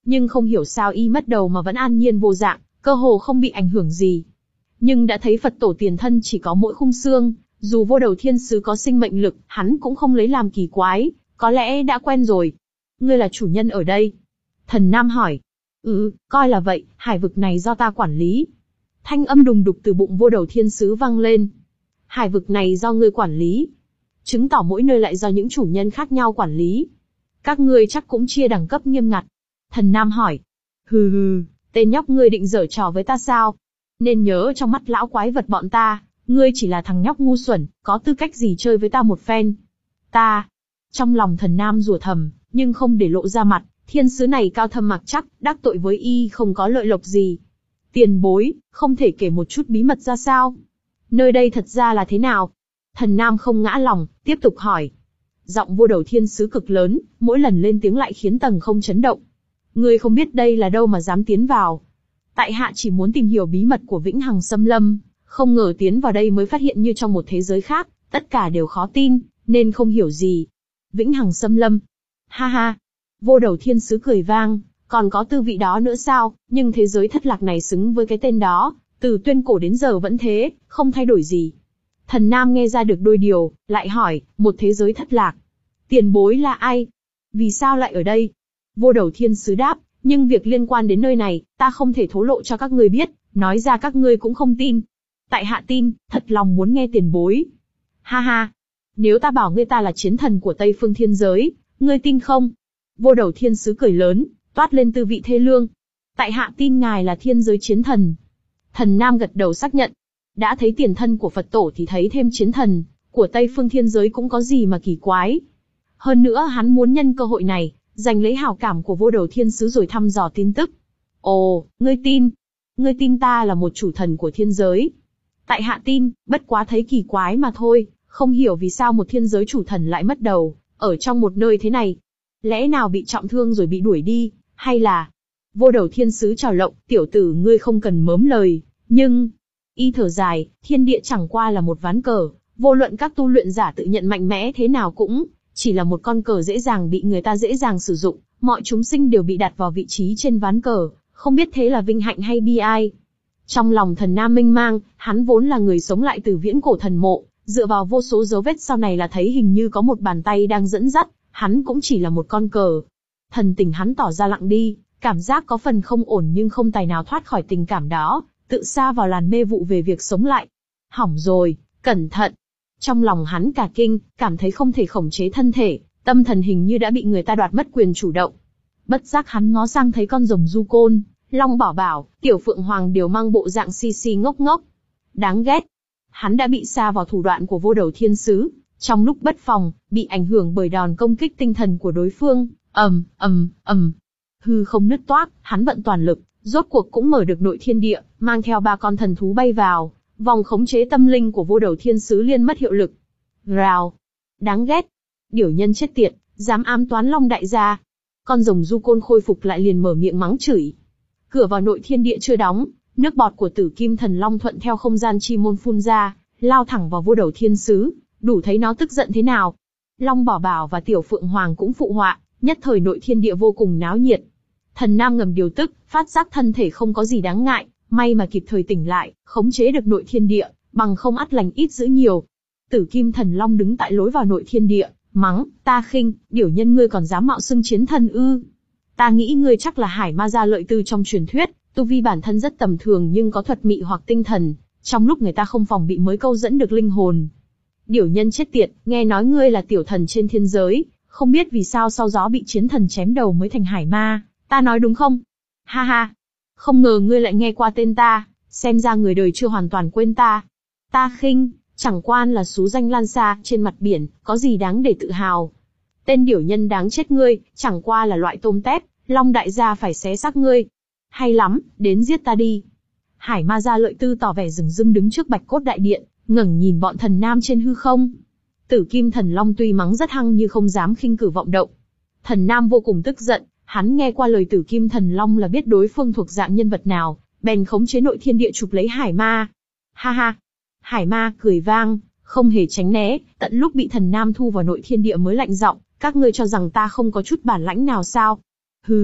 Nhưng không hiểu sao y mất đầu mà vẫn an nhiên vô dạng, cơ hồ không bị ảnh hưởng gì. Nhưng đã thấy Phật tổ tiền thân chỉ có mỗi khung xương, dù vô đầu thiên sứ có sinh mệnh lực, hắn cũng không lấy làm kỳ quái, có lẽ đã quen rồi. Ngươi là chủ nhân ở đây? Thần Nam hỏi. Ừ, coi là vậy, hải vực này do ta quản lý. Thanh âm đùng đục từ bụng vô đầu thiên sứ vang lên. Hải vực này do ngươi quản lý. Chứng tỏ mỗi nơi lại do những chủ nhân khác nhau quản lý. Các ngươi chắc cũng chia đẳng cấp nghiêm ngặt. Thần Nam hỏi. Hừ hừ, tên nhóc ngươi định giở trò với ta sao? Nên nhớ trong mắt lão quái vật bọn ta, ngươi chỉ là thằng nhóc ngu xuẩn, có tư cách gì chơi với ta một phen? Ta. Trong lòng Thần Nam rủa thầm, nhưng không để lộ ra mặt, thiên sứ này cao thâm mặc chắc, đắc tội với y không có lợi lộc gì. Tiền bối, không thể kể một chút bí mật ra sao? Nơi đây thật ra là thế nào? Thần Nam không ngã lòng, tiếp tục hỏi. Giọng vô đầu thiên sứ cực lớn, mỗi lần lên tiếng lại khiến tầng không chấn động. Ngươi không biết đây là đâu mà dám tiến vào. Tại hạ chỉ muốn tìm hiểu bí mật của Vĩnh Hằng Xâm Lâm, không ngờ tiến vào đây mới phát hiện như trong một thế giới khác, tất cả đều khó tin, nên không hiểu gì. Vĩnh Hằng Xâm Lâm. Ha ha. Vô đầu thiên sứ cười vang, còn có tư vị đó nữa sao, nhưng thế giới thất lạc này xứng với cái tên đó, từ tuyên cổ đến giờ vẫn thế, không thay đổi gì. Thần Nam nghe ra được đôi điều, lại hỏi, một thế giới thất lạc. Tiền bối là ai? Vì sao lại ở đây? Vô đầu thiên sứ đáp, nhưng việc liên quan đến nơi này, ta không thể thổ lộ cho các ngươi biết, nói ra các ngươi cũng không tin. Tại hạ tin, thật lòng muốn nghe tiền bối. Ha ha, nếu ta bảo ngươi ta là chiến thần của Tây Phương Thiên Giới, ngươi tin không? Vô đầu thiên sứ cười lớn, toát lên tư vị thê lương. Tại hạ tin ngài là thiên giới chiến thần. Thần Nam gật đầu xác nhận. Đã thấy tiền thân của Phật tổ thì thấy thêm chiến thần, của Tây Phương Thiên Giới cũng có gì mà kỳ quái. Hơn nữa hắn muốn nhân cơ hội này, giành lấy hảo cảm của vô đầu thiên sứ rồi thăm dò tin tức. Ồ, ngươi tin? Ngươi tin ta là một chủ thần của thiên giới? Tại hạ tin, bất quá thấy kỳ quái mà thôi, không hiểu vì sao một thiên giới chủ thần lại mất đầu, ở trong một nơi thế này. Lẽ nào bị trọng thương rồi bị đuổi đi, hay là... Vô đầu thiên sứ trào lộng, tiểu tử ngươi không cần mớm lời, nhưng... Y thở dài, thiên địa chẳng qua là một ván cờ, vô luận các tu luyện giả tự nhận mạnh mẽ thế nào cũng chỉ là một con cờ dễ dàng bị người ta dễ dàng sử dụng, mọi chúng sinh đều bị đặt vào vị trí trên ván cờ, không biết thế là vinh hạnh hay bi ai. Trong lòng Thần Nam mênh mang, hắn vốn là người sống lại từ viễn cổ thần mộ, dựa vào vô số dấu vết sau này là thấy hình như có một bàn tay đang dẫn dắt, hắn cũng chỉ là một con cờ. Thần tình hắn tỏ ra lặng đi, cảm giác có phần không ổn nhưng không tài nào thoát khỏi tình cảm đó, tự sa vào làn mê vụ về việc sống lại. Hỏng rồi, cẩn thận. Trong lòng hắn cả kinh, cảm thấy không thể khống chế thân thể, tâm thần hình như đã bị người ta đoạt mất quyền chủ động. Bất giác hắn ngó sang thấy con rồng du côn, Long Bảo Bảo, Tiểu Phượng Hoàng đều mang bộ dạng si si ngốc ngốc. Đáng ghét. Hắn đã bị sa vào thủ đoạn của vô đầu thiên sứ, trong lúc bất phòng, bị ảnh hưởng bởi đòn công kích tinh thần của đối phương, ầm, ầm, ầm. Hư không nứt toác, hắn vận toàn lực, rốt cuộc cũng mở được nội thiên địa, mang theo ba con thần thú bay vào, vòng khống chế tâm linh của vô đầu thiên sứ liên mất hiệu lực. Rào. Đáng ghét. Điểu nhân chết tiệt, dám ám toán Long đại gia. Con rồng du côn khôi phục lại liền mở miệng mắng chửi. Cửa vào nội thiên địa chưa đóng, nước bọt của Tử Kim Thần Long thuận theo không gian chi môn phun ra, lao thẳng vào vô đầu thiên sứ, đủ thấy nó tức giận thế nào. Long Bảo Bảo và Tiểu Phượng Hoàng cũng phụ họa, nhất thời nội thiên địa vô cùng náo nhiệt. Thần Nam ngầm điều tức, phát giác thân thể không có gì đáng ngại, may mà kịp thời tỉnh lại, khống chế được nội thiên địa, bằng không ắt lành ít dữ nhiều. Tử Kim Thần Long đứng tại lối vào nội thiên địa, mắng, ta khinh, điểu nhân ngươi còn dám mạo xưng chiến thần ư? Ta nghĩ ngươi chắc là Hải Ma Gia Lợi Tư trong truyền thuyết, tu vi bản thân rất tầm thường nhưng có thuật mị hoặc tinh thần, trong lúc người ta không phòng bị mới câu dẫn được linh hồn. Điểu nhân chết tiệt, nghe nói ngươi là tiểu thần trên thiên giới, không biết vì sao sau gió bị chiến thần chém đầu mới thành hải ma, ta nói đúng không? Ha ha, không ngờ ngươi lại nghe qua tên ta, xem ra người đời chưa hoàn toàn quên ta. Ta khinh, chẳng quan là xú danh lan xa trên mặt biển, có gì đáng để tự hào. Tên điểu nhân đáng chết ngươi, chẳng qua là loại tôm tép, Long đại gia phải xé xác ngươi. Hay lắm, đến giết ta đi. Hải Ma Gia Lợi Tư tỏ vẻ dửng dưng đứng trước Bạch Cốt Đại Điện, ngẩng nhìn bọn thần nam trên hư không. Tử Kim Thần Long tuy mắng rất hăng nhưng không dám khinh cử vọng động. Thần nam vô cùng tức giận, hắn nghe qua lời Tử Kim Thần Long là biết đối phương thuộc dạng nhân vật nào, bèn khống chế nội thiên địa chụp lấy Hải Ma. Ha ha. Hải Ma cười vang, không hề tránh né, tận lúc bị thần nam thu vào nội thiên địa mới lạnh giọng, các ngươi cho rằng ta không có chút bản lãnh nào sao? Hừ,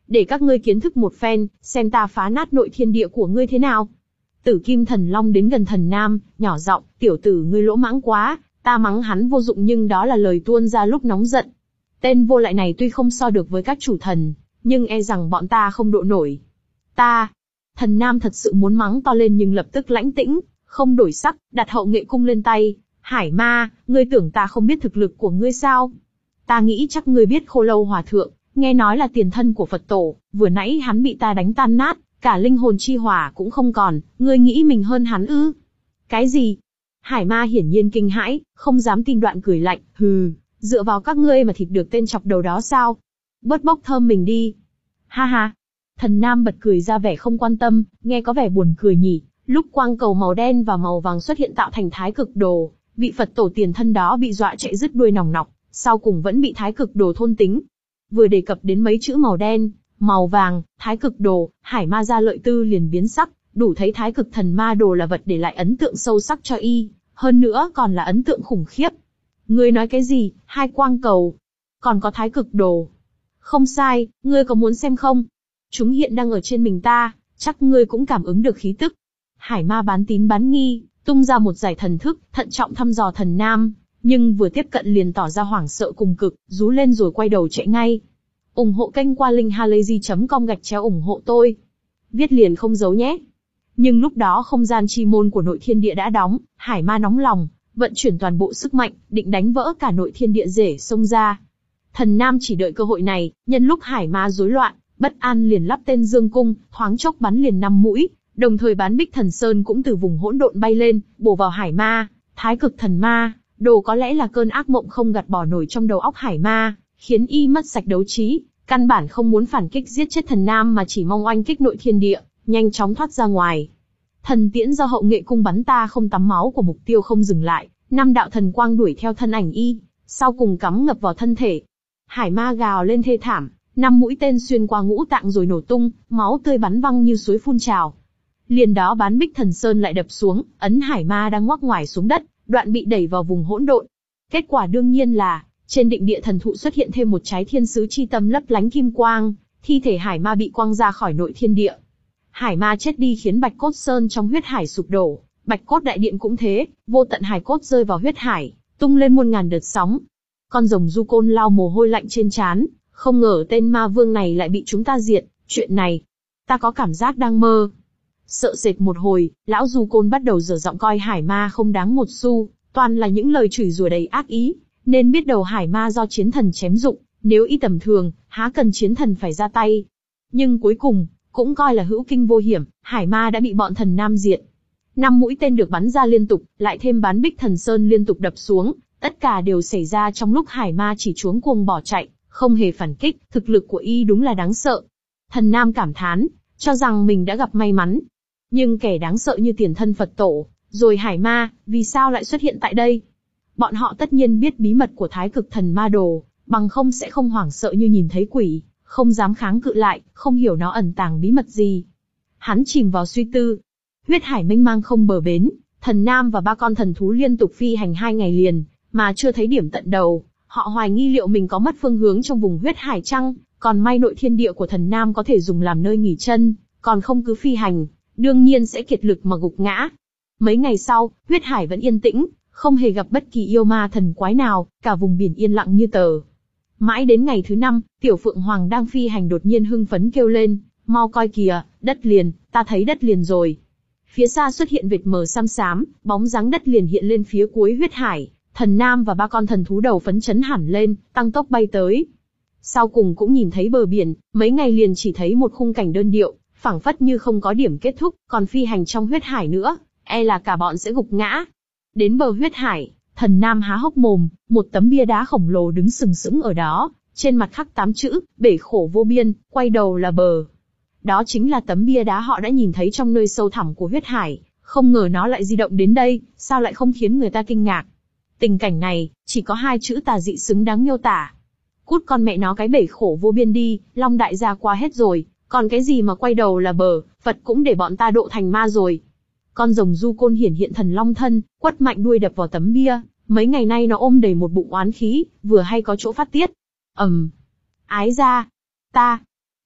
để các ngươi kiến thức một phen, xem ta phá nát nội thiên địa của ngươi thế nào. Tử Kim Thần Long đến gần Thần Nam, nhỏ giọng, tiểu tử ngươi lỗ mãng quá, ta mắng hắn vô dụng nhưng đó là lời tuôn ra lúc nóng giận. Tên vô lại này tuy không so được với các chủ thần, nhưng e rằng bọn ta không độ nổi. Ta, Thần Nam thật sự muốn mắng to lên nhưng lập tức lãnh tĩnh, không đổi sắc, đặt hậu nghệ cung lên tay. Hải ma, ngươi tưởng ta không biết thực lực của ngươi sao? Ta nghĩ chắc ngươi biết Khô Lâu Hòa Thượng, nghe nói là tiền thân của Phật tổ, vừa nãy hắn bị ta đánh tan nát, cả linh hồn chi hỏa cũng không còn, ngươi nghĩ mình hơn hắn ư? Cái gì? Hải ma hiển nhiên kinh hãi, không dám tin, đoạn cười lạnh, hừ, dựa vào các ngươi mà thịt được tên chọc đầu đó sao? Bớt bốc thơm mình đi. Ha ha. Thần Nam bật cười ra vẻ không quan tâm, nghe có vẻ buồn cười nhỉ. Lúc quang cầu màu đen và màu vàng xuất hiện tạo thành thái cực đồ, vị Phật tổ tiền thân đó bị dọa chạy rứt đuôi nòng nọc, sau cùng vẫn bị thái cực đồ thôn tính. Vừa đề cập đến mấy chữ màu đen, màu vàng, thái cực đồ, Hải ma gia lợi tư liền biến sắc, đủ thấy thái cực thần ma đồ là vật để lại ấn tượng sâu sắc cho y, hơn nữa còn là ấn tượng khủng khiếp. Ngươi nói cái gì, hai quang cầu, còn có thái cực đồ? Không sai, ngươi có muốn xem không? Chúng hiện đang ở trên mình ta, chắc ngươi cũng cảm ứng được khí tức. Hải ma bán tín bán nghi, tung ra một giải thần thức, thận trọng thăm dò Thần Nam, nhưng vừa tiếp cận liền tỏ ra hoảng sợ cùng cực, rú lên rồi quay đầu chạy ngay. ủng hộ kênh qua linkhalazy chấm com gạch chéo ủng hộ tôi. Viết liền không giấu nhé. Nhưng lúc đó không gian chi môn của nội thiên địa đã đóng, Hải ma nóng lòng, vận chuyển toàn bộ sức mạnh, định đánh vỡ cả nội thiên địa rể xông ra. Thần Nam chỉ đợi cơ hội này, nhân lúc Hải ma rối loạn, bất an liền lắp tên dương cung, thoáng chốc bắn liền năm mũi, đồng thời bán Bích Thần Sơn cũng từ vùng hỗn độn bay lên, bổ vào Hải ma. Thái cực thần ma đồ có lẽ là cơn ác mộng không gạt bỏ nổi trong đầu óc Hải ma, khiến y mất sạch đấu trí, căn bản không muốn phản kích giết chết Thần Nam mà chỉ mong oanh kích nội thiên địa, nhanh chóng thoát ra ngoài. Thần tiễn do hậu nghệ cung bắn ta không tắm máu của mục tiêu không dừng lại, năm đạo thần quang đuổi theo thân ảnh y, sau cùng cắm ngập vào thân thể. Hải ma gào lên thê thảm, năm mũi tên xuyên qua ngũ tạng rồi nổ tung, máu tươi bắn văng như suối phun trào. Liền đó bán Bích Thần Sơn lại đập xuống, ấn Hải ma đang ngoắc ngoài xuống đất, đoạn bị đẩy vào vùng hỗn độn. Kết quả đương nhiên là, trên định địa thần thụ xuất hiện thêm một trái thiên sứ chi tâm lấp lánh kim quang, thi thể Hải ma bị quăng ra khỏi nội thiên địa. Hải ma chết đi khiến Bạch Cốt Sơn trong huyết hải sụp đổ, Bạch Cốt Đại Điện cũng thế, vô tận hải cốt rơi vào huyết hải, tung lên muôn ngàn đợt sóng. Con rồng Du Côn lau mồ hôi lạnh trên trán, không ngờ tên ma vương này lại bị chúng ta diệt, chuyện này, ta có cảm giác đang mơ. Sợ sệt một hồi, lão Du Côn bắt đầu dở giọng coi Hải ma không đáng một xu, toàn là những lời chửi rủa đầy ác ý, nên biết đầu Hải ma do chiến thần chém dụng, nếu y tầm thường, há cần chiến thần phải ra tay. Nhưng cuối cùng, cũng coi là hữu kinh vô hiểm, Hải ma đã bị bọn Thần Nam diệt. Năm mũi tên được bắn ra liên tục, lại thêm bán Bích Thần Sơn liên tục đập xuống, tất cả đều xảy ra trong lúc Hải ma chỉ chuống cuồng bỏ chạy, không hề phản kích, thực lực của y đúng là đáng sợ. Thần Nam cảm thán, cho rằng mình đã gặp may mắn. Nhưng kẻ đáng sợ như tiền thân Phật tổ, rồi Hải ma, vì sao lại xuất hiện tại đây? Bọn họ tất nhiên biết bí mật của Thái Cực Thần Ma Đồ, bằng không sẽ không hoảng sợ như nhìn thấy quỷ, không dám kháng cự lại, không hiểu nó ẩn tàng bí mật gì. Hắn chìm vào suy tư. Huyết hải mênh mang không bờ bến, Thần Nam và ba con thần thú liên tục phi hành hai ngày liền, mà chưa thấy điểm tận đầu. Họ hoài nghi liệu mình có mất phương hướng trong vùng huyết hải chăng, còn may nội thiên địa của Thần Nam có thể dùng làm nơi nghỉ chân, còn không cứ phi hành, đương nhiên sẽ kiệt lực mà gục ngã. Mấy ngày sau, huyết hải vẫn yên tĩnh, không hề gặp bất kỳ yêu ma thần quái nào, cả vùng biển yên lặng như tờ. Mãi đến ngày thứ năm, Tiểu Phượng Hoàng đang phi hành đột nhiên hưng phấn kêu lên, mau coi kìa, đất liền, ta thấy đất liền rồi. Phía xa xuất hiện vệt mờ xám xám, bóng dáng đất liền hiện lên phía cuối huyết hải. Thần Nam và ba con thần thú đầu phấn chấn hẳn lên, tăng tốc bay tới. Sau cùng cũng nhìn thấy bờ biển, mấy ngày liền chỉ thấy một khung cảnh đơn điệu, phảng phất như không có điểm kết thúc, còn phi hành trong huyết hải nữa, e là cả bọn sẽ gục ngã. Đến bờ huyết hải, Thần Nam há hốc mồm, một tấm bia đá khổng lồ đứng sừng sững ở đó, trên mặt khắc tám chữ, bể khổ vô biên, quay đầu là bờ. Đó chính là tấm bia đá họ đã nhìn thấy trong nơi sâu thẳm của huyết hải, không ngờ nó lại di động đến đây, sao lại không khiến người ta kinh ngạc. Tình cảnh này, chỉ có hai chữ tà dị xứng đáng miêu tả. Cút con mẹ nó cái bể khổ vô biên đi, Long đại gia qua hết rồi, còn cái gì mà quay đầu là bờ, Phật cũng để bọn ta độ thành ma rồi. Con rồng Du Côn hiển hiện thần long thân, quất mạnh đuôi đập vào tấm bia, mấy ngày nay nó ôm đầy một bụng oán khí, vừa hay có chỗ phát tiết. Ầm, um. Ái ra, ta,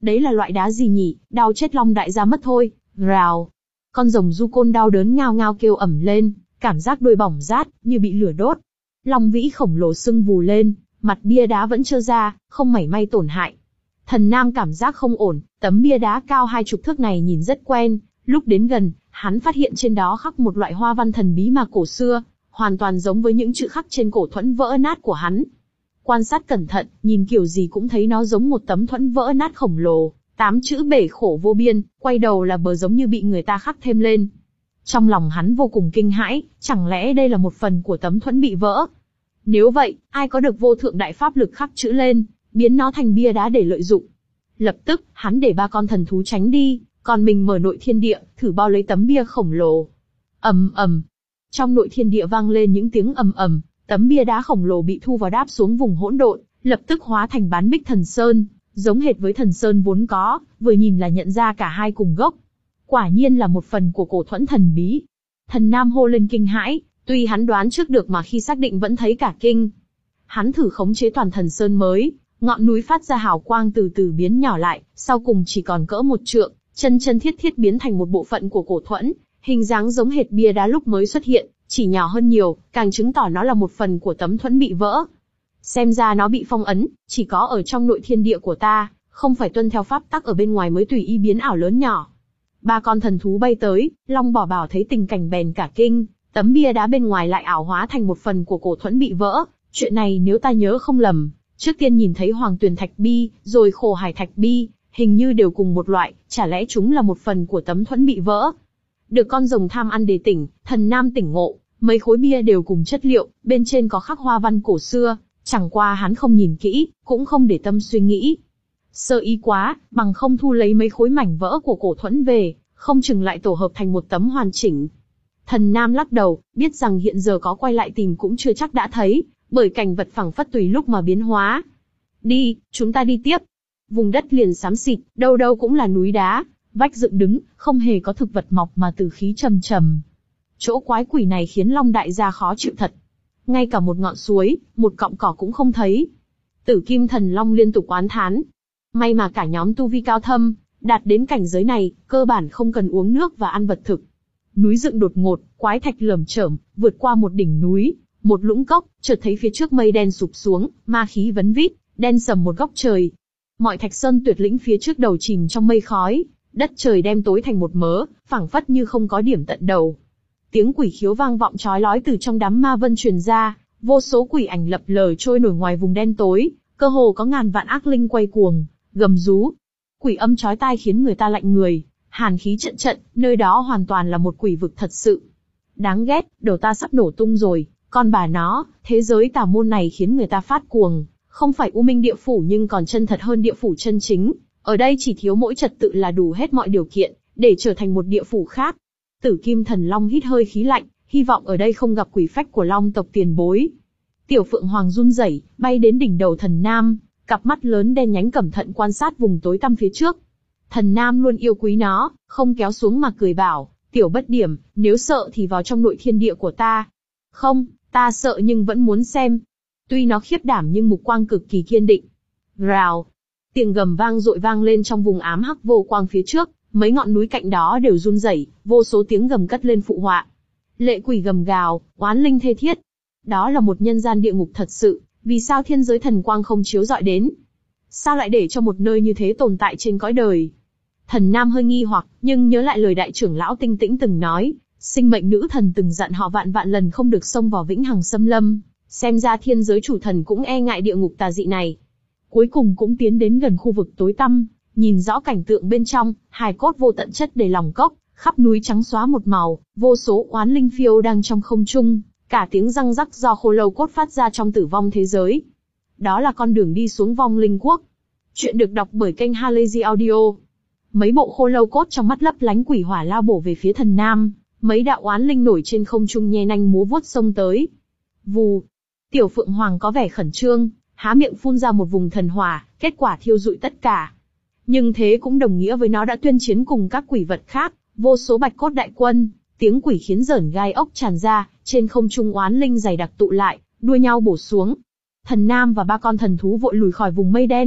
Đấy là loại đá gì nhỉ, đau chết Long đại gia mất thôi. Rào. Con rồng du côn đau đớn ngao ngao kêu ẩm lên, cảm giác đuôi bỏng rát, như bị lửa đốt. Long vĩ khổng lồ sưng vù lên, mặt bia đá vẫn trơ ra, không mảy may tổn hại. Thần Nam cảm giác không ổn, tấm bia đá cao hai chục thước này nhìn rất quen, lúc đến gần, hắn phát hiện trên đó khắc một loại hoa văn thần bí mà cổ xưa, hoàn toàn giống với những chữ khắc trên cổ thuẫn vỡ nát của hắn. Quan sát cẩn thận, nhìn kiểu gì cũng thấy nó giống một tấm thuẫn vỡ nát khổng lồ, tám chữ bể khổ vô biên, quay đầu là bờ giống như bị người ta khắc thêm lên. Trong lòng hắn vô cùng kinh hãi, chẳng lẽ đây là một phần của tấm thuẫn bị vỡ? Nếu vậy, ai có được vô thượng đại pháp lực khắc chữ lên, biến nó thành bia đá để lợi dụng? Lập tức, hắn để ba con thần thú tránh đi, còn mình mở nội thiên địa, thử bao lấy tấm bia khổng lồ. Ầm ầm. Trong nội thiên địa vang lên những tiếng ầm ầm, tấm bia đá khổng lồ bị thu vào đáp xuống vùng hỗn độn, lập tức hóa thành bán bích thần sơn, giống hệt với thần sơn vốn có, vừa nhìn là nhận ra cả hai cùng gốc. Quả nhiên là một phần của cổ thuẫn thần bí. Thần Nam hô lên kinh hãi, tuy hắn đoán trước được mà khi xác định vẫn thấy cả kinh. Hắn thử khống chế toàn thần sơn mới, ngọn núi phát ra hào quang từ từ biến nhỏ lại, sau cùng chỉ còn cỡ một trượng, chân chân thiết thiết biến thành một bộ phận của cổ thuẫn, hình dáng giống hệt bia đá lúc mới xuất hiện, chỉ nhỏ hơn nhiều, càng chứng tỏ nó là một phần của tấm thuẫn bị vỡ. Xem ra nó bị phong ấn, chỉ có ở trong nội thiên địa của ta, không phải tuân theo pháp tắc ở bên ngoài mới tùy ý biến ảo lớn nhỏ. Ba con thần thú bay tới, Long Bỏ Bảo thấy tình cảnh bèn cả kinh, tấm bia đá bên ngoài lại ảo hóa thành một phần của cổ thuẫn bị vỡ. Chuyện này nếu ta nhớ không lầm, trước tiên nhìn thấy Hoàng Tuyền Thạch Bi, rồi Khổ Hải Thạch Bi, hình như đều cùng một loại, chả lẽ chúng là một phần của tấm thuẫn bị vỡ? Được con rồng tham ăn để tỉnh, Thần Nam tỉnh ngộ, mấy khối bia đều cùng chất liệu, bên trên có khắc hoa văn cổ xưa, chẳng qua hắn không nhìn kỹ, cũng không để tâm suy nghĩ. Sơ ý quá, bằng không thu lấy mấy khối mảnh vỡ của cổ thuẫn về, không chừng lại tổ hợp thành một tấm hoàn chỉnh. Thần Nam lắc đầu, biết rằng hiện giờ có quay lại tìm cũng chưa chắc đã thấy, bởi cảnh vật phẳng phất tùy lúc mà biến hóa. Đi, chúng ta đi tiếp. Vùng đất liền xám xịt, đâu đâu cũng là núi đá, vách dựng đứng, không hề có thực vật mọc mà tử khí trầm trầm. Chỗ quái quỷ này khiến Long đại gia khó chịu thật. Ngay cả một ngọn suối, một cọng cỏ cũng không thấy. Tử Kim Thần Long liên tục oán thán. May mà cả nhóm tu vi cao thâm, đạt đến cảnh giới này, cơ bản không cần uống nước và ăn vật thực. Núi dựng đột ngột, quái thạch lởm chởm, vượt qua một đỉnh núi, một lũng cốc, chợt thấy phía trước mây đen sụp xuống, ma khí vấn vít, đen sầm một góc trời. Mọi thạch sơn tuyệt lĩnh phía trước đầu chìm trong mây khói, đất trời đem tối thành một mớ, phảng phất như không có điểm tận đầu. Tiếng quỷ khiếu vang vọng chói lói từ trong đám ma vân truyền ra, vô số quỷ ảnh lập lờ trôi nổi ngoài vùng đen tối, cơ hồ có ngàn vạn ác linh quay cuồng, gầm rú. Quỷ âm chói tai khiến người ta lạnh người, hàn khí trận trận, nơi đó hoàn toàn là một quỷ vực thật sự. Đáng ghét, đầu ta sắp nổ tung rồi, con bà nó, thế giới tà môn này khiến người ta phát cuồng, không phải U Minh địa phủ nhưng còn chân thật hơn địa phủ chân chính, ở đây chỉ thiếu mỗi trật tự là đủ hết mọi điều kiện, để trở thành một địa phủ khác. Tử Kim Thần Long hít hơi khí lạnh, hy vọng ở đây không gặp quỷ phách của Long tộc tiền bối. Tiểu Phượng Hoàng run rẩy, bay đến đỉnh đầu Thần Nam, cặp mắt lớn đen nhánh cẩn thận quan sát vùng tối tăm phía trước. Thần Nam luôn yêu quý nó, không kéo xuống mà cười bảo, tiểu bất điểm, nếu sợ thì vào trong nội thiên địa của ta. Không, ta sợ nhưng vẫn muốn xem. Tuy nó khiếp đảm nhưng mục quang cực kỳ kiên định. Rào, tiếng gầm vang dội vang lên trong vùng ám hắc vô quang phía trước, mấy ngọn núi cạnh đó đều run rẩy, vô số tiếng gầm cất lên phụ họa. Lệ quỷ gầm gào, oán linh thê thiết. Đó là một nhân gian địa ngục thật sự, vì sao thiên giới thần quang không chiếu rọi đến? Sao lại để cho một nơi như thế tồn tại trên cõi đời? Thần Nam hơi nghi hoặc, nhưng nhớ lại lời đại trưởng lão Tinh Tĩnh từng nói, sinh mệnh nữ thần từng dặn họ vạn vạn lần không được xông vào vĩnh hằng xâm lâm, xem ra thiên giới chủ thần cũng e ngại địa ngục tà dị này. Cuối cùng cũng tiến đến gần khu vực tối tăm, nhìn rõ cảnh tượng bên trong, hài cốt vô tận chất đầy lòng cốc, khắp núi trắng xóa một màu, vô số oán linh phiêu đang trong không trung, cả tiếng răng rắc do khô lâu cốt phát ra trong tử vong thế giới. Đó là con đường đi xuống vong linh quốc. Chuyện được đọc bởi kênh Halazy Audio. Mấy bộ khô lâu cốt trong mắt lấp lánh quỷ hỏa lao bổ về phía Thần Nam, mấy đạo oán linh nổi trên không trung nhe nanh múa vuốt xông tới. Vù, Tiểu Phượng Hoàng có vẻ khẩn trương, há miệng phun ra một vùng thần hỏa, kết quả thiêu rụi tất cả. Nhưng thế cũng đồng nghĩa với nó đã tuyên chiến cùng các quỷ vật khác, vô số bạch cốt đại quân, tiếng quỷ khiến rởn gai ốc tràn ra, trên không trung oán linh dày đặc tụ lại, đua nhau bổ xuống. Thần Nam và ba con thần thú vội lùi khỏi vùng mây đen,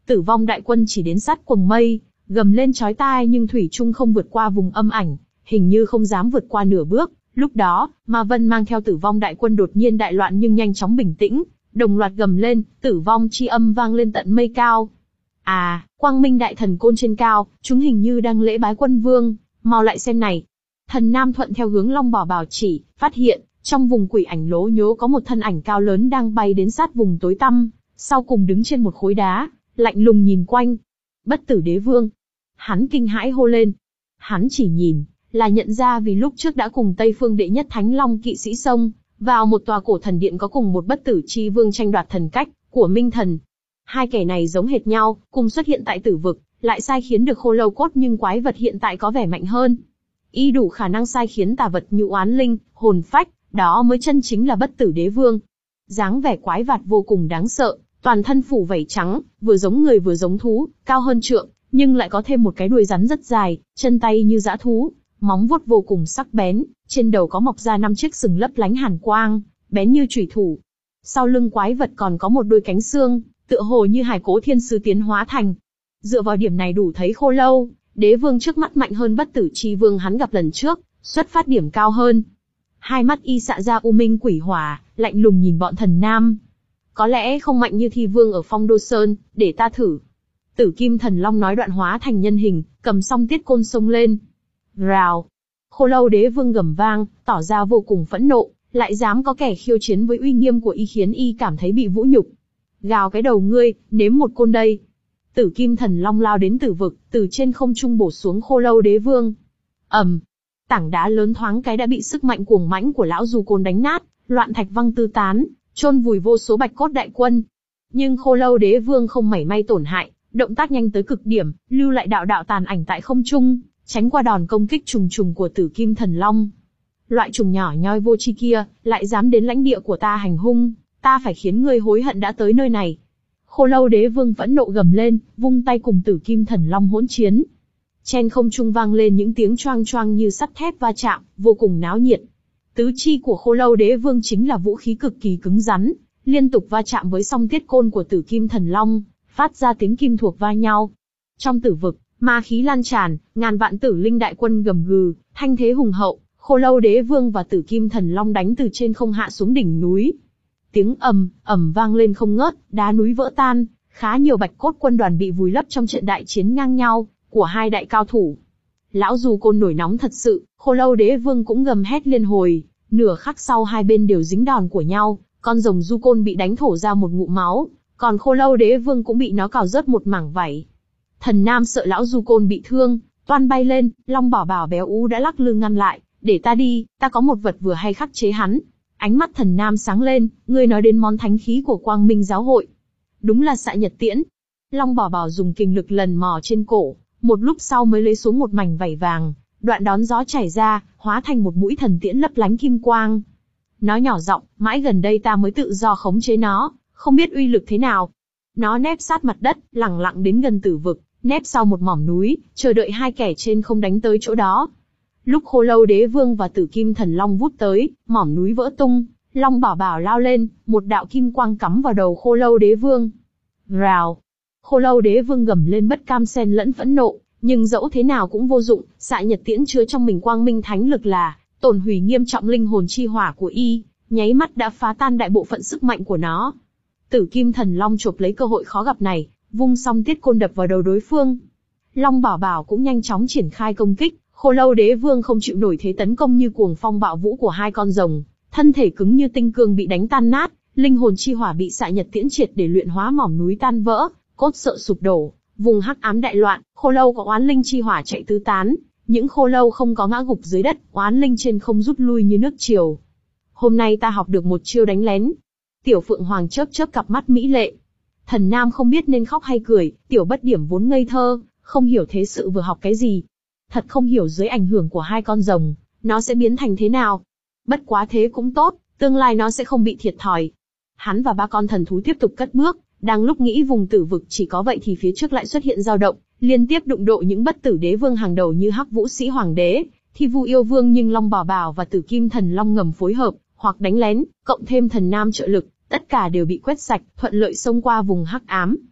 Tử vong đại quân chỉ đến sát quầng mây, gầm lên chói tai nhưng thủy chung không vượt qua vùng âm ảnh, hình như không dám vượt qua nửa bước. Lúc đó, Ma Vân mang theo tử vong đại quân đột nhiên đại loạn nhưng nhanh chóng bình tĩnh, đồng loạt gầm lên, tử vong chi âm vang lên tận mây cao. À, Quang Minh đại thần côn trên cao, chúng hình như đang lễ bái quân vương, mau lại xem này. Thần Nam thuận theo hướng Long Bảo Bảo chỉ, phát hiện, trong vùng quỷ ảnh lố nhố có một thân ảnh cao lớn đang bay đến sát vùng tối tăm, sau cùng đứng trên một khối đá, lạnh lùng nhìn quanh. Bất Tử Đế Vương. Hắn kinh hãi hô lên. Hắn chỉ nhìn, là nhận ra vì lúc trước đã cùng Tây Phương đệ nhất Thánh Long kỵ sĩ xông vào một tòa cổ thần điện có cùng một Bất Tử Chi Vương tranh đoạt thần cách của Minh Thần. Hai kẻ này giống hệt nhau, cùng xuất hiện tại tử vực, lại sai khiến được khô lâu cốt nhưng quái vật hiện tại có vẻ mạnh hơn. Y đủ khả năng sai khiến tà vật như oán linh, hồn phách, đó mới chân chính là Bất Tử Đế Vương. Dáng vẻ quái vật vô cùng đáng sợ, toàn thân phủ vảy trắng, vừa giống người vừa giống thú, cao hơn trượng, nhưng lại có thêm một cái đuôi rắn rất dài, chân tay như dã thú, móng vuốt vô cùng sắc bén, trên đầu có mọc ra năm chiếc sừng lấp lánh hàn quang, bén như chủy thủ. Sau lưng quái vật còn có một đôi cánh xương, tựa hồ như hải cốt thiên sứ tiến hóa thành. Dựa vào điểm này đủ thấy khô lâu Đế Vương trước mắt mạnh hơn Bất Tử Chi Vương hắn gặp lần trước, xuất phát điểm cao hơn. Hai mắt y xạ ra u minh quỷ hỏa, lạnh lùng nhìn bọn Thần Nam. Có lẽ không mạnh như Thi Vương ở Phong Đô Sơn, để ta thử. Tử Kim Thần Long nói đoạn hóa thành nhân hình, cầm song tiết côn xông lên. Rào. Khô lâu Đế Vương gầm vang, tỏ ra vô cùng phẫn nộ, lại dám có kẻ khiêu chiến với uy nghiêm của y khiến y cảm thấy bị vũ nhục. Gào cái đầu ngươi, nếm một côn đây. Tử Kim Thần Long lao đến tử vực, từ trên không trung bổ xuống khô lâu Đế Vương. ầm, tảng đá lớn thoáng cái đã bị sức mạnh cuồng mãnh của lão du côn đánh nát, loạn thạch văng tứ tán, chôn vùi vô số bạch cốt đại quân. Nhưng khô lâu Đế Vương không mảy may tổn hại, động tác nhanh tới cực điểm, lưu lại đạo đạo tàn ảnh tại không trung, tránh qua đòn công kích trùng trùng của Tử Kim Thần Long. Loại trùng nhỏ nhoi vô tri kia, lại dám đến lãnh địa của ta hành hung, ta phải khiến ngươi hối hận đã tới nơi này. Khô lâu Đế Vương phẫn nộ gầm lên, vung tay cùng Tử Kim Thần Long hỗn chiến. Trên không trung vang lên những tiếng choang choang như sắt thép va chạm, vô cùng náo nhiệt. Tứ chi của khô lâu Đế Vương chính là vũ khí cực kỳ cứng rắn, liên tục va chạm với song tiết côn của Tử Kim Thần Long, phát ra tiếng kim thuộc va nhau. Trong tử vực, ma khí lan tràn, ngàn vạn tử linh đại quân gầm gừ, thanh thế hùng hậu, khô lâu Đế Vương và Tử Kim Thần Long đánh từ trên không hạ xuống đỉnh núi. Tiếng ầm, ầm vang lên không ngớt, đá núi vỡ tan, khá nhiều bạch cốt quân đoàn bị vùi lấp trong trận đại chiến ngang nhau của hai đại cao thủ. Lão dù côn nổi nóng thật sự, khô lâu Đế Vương cũng gầm hét liên hồi, nửa khắc sau hai bên đều dính đòn của nhau, con rồng du côn bị đánh thổ ra một ngụm máu, còn khô lâu Đế Vương cũng bị nó cào rớt một mảng vảy. Thần Nam sợ lão du côn bị thương, toan bay lên, Long Bảo Bảo béo ú đã lắc lư ngăn lại, để ta đi, ta có một vật vừa hay khắc chế hắn. Ánh mắt Thần Nam sáng lên, ngươi nói đến món thánh khí của Quang Minh giáo hội. Đúng là xạ nhật tiễn. Long Bảo Bảo dùng kinh lực lần mò trên cổ, một lúc sau mới lấy xuống một mảnh vảy vàng, đoạn đón gió chảy ra, hóa thành một mũi thần tiễn lấp lánh kim quang. Nó nhỏ giọng, mãi gần đây ta mới tự do khống chế nó, không biết uy lực thế nào. Nó nép sát mặt đất, lẳng lặng đến gần tử vực, nép sau một mỏm núi, chờ đợi hai kẻ trên không đánh tới chỗ đó. Lúc khô lâu Đế Vương và Tử Kim Thần Long vút tới, mỏm núi vỡ tung, Long Bảo Bảo lao lên, một đạo kim quang cắm vào đầu khô lâu Đế Vương. Rào! Khô lâu Đế Vương gầm lên bất cam xen lẫn phẫn nộ, nhưng dẫu thế nào cũng vô dụng, xạ nhật tiễn chứa trong mình quang minh thánh lực là tổn hủy nghiêm trọng linh hồn chi hỏa của y, nháy mắt đã phá tan đại bộ phận sức mạnh của nó. Tử Kim Thần Long chộp lấy cơ hội khó gặp này, vung song tiết côn đập vào đầu đối phương. Long Bảo Bảo cũng nhanh chóng triển khai công kích, khô lâu Đế Vương không chịu nổi thế tấn công như cuồng phong bạo vũ của hai con rồng, thân thể cứng như tinh cương bị đánh tan nát, linh hồn chi hỏa bị xạ nhật tiễn triệt để luyện hóa mỏm núi tan vỡ, cốt sợ sụp đổ, vùng hắc ám đại loạn, khô lâu có oán linh chi hỏa chạy tứ tán, những khô lâu không có ngã gục dưới đất, oán linh trên không rút lui như nước triều. Hôm nay ta học được một chiêu đánh lén. Tiểu Phượng Hoàng chớp chớp cặp mắt mỹ lệ. Thần Nam không biết nên khóc hay cười, Tiểu Bất Điểm vốn ngây thơ, không hiểu thế sự vừa học cái gì. Thật không hiểu dưới ảnh hưởng của hai con rồng, nó sẽ biến thành thế nào. Bất quá thế cũng tốt, tương lai nó sẽ không bị thiệt thòi. Hắn và ba con thần thú tiếp tục cất bước, đang lúc nghĩ vùng tử vực chỉ có vậy thì phía trước lại xuất hiện dao động, liên tiếp đụng độ những bất tử đế vương hàng đầu như Hắc Vũ Sĩ Hoàng đế, Thi Vu Yêu Vương, nhưng Long Bảo Bảo và Tử Kim Thần Long ngầm phối hợp, hoặc đánh lén, cộng thêm Thần Nam trợ lực, tất cả đều bị quét sạch, thuận lợi xông qua vùng hắc ám.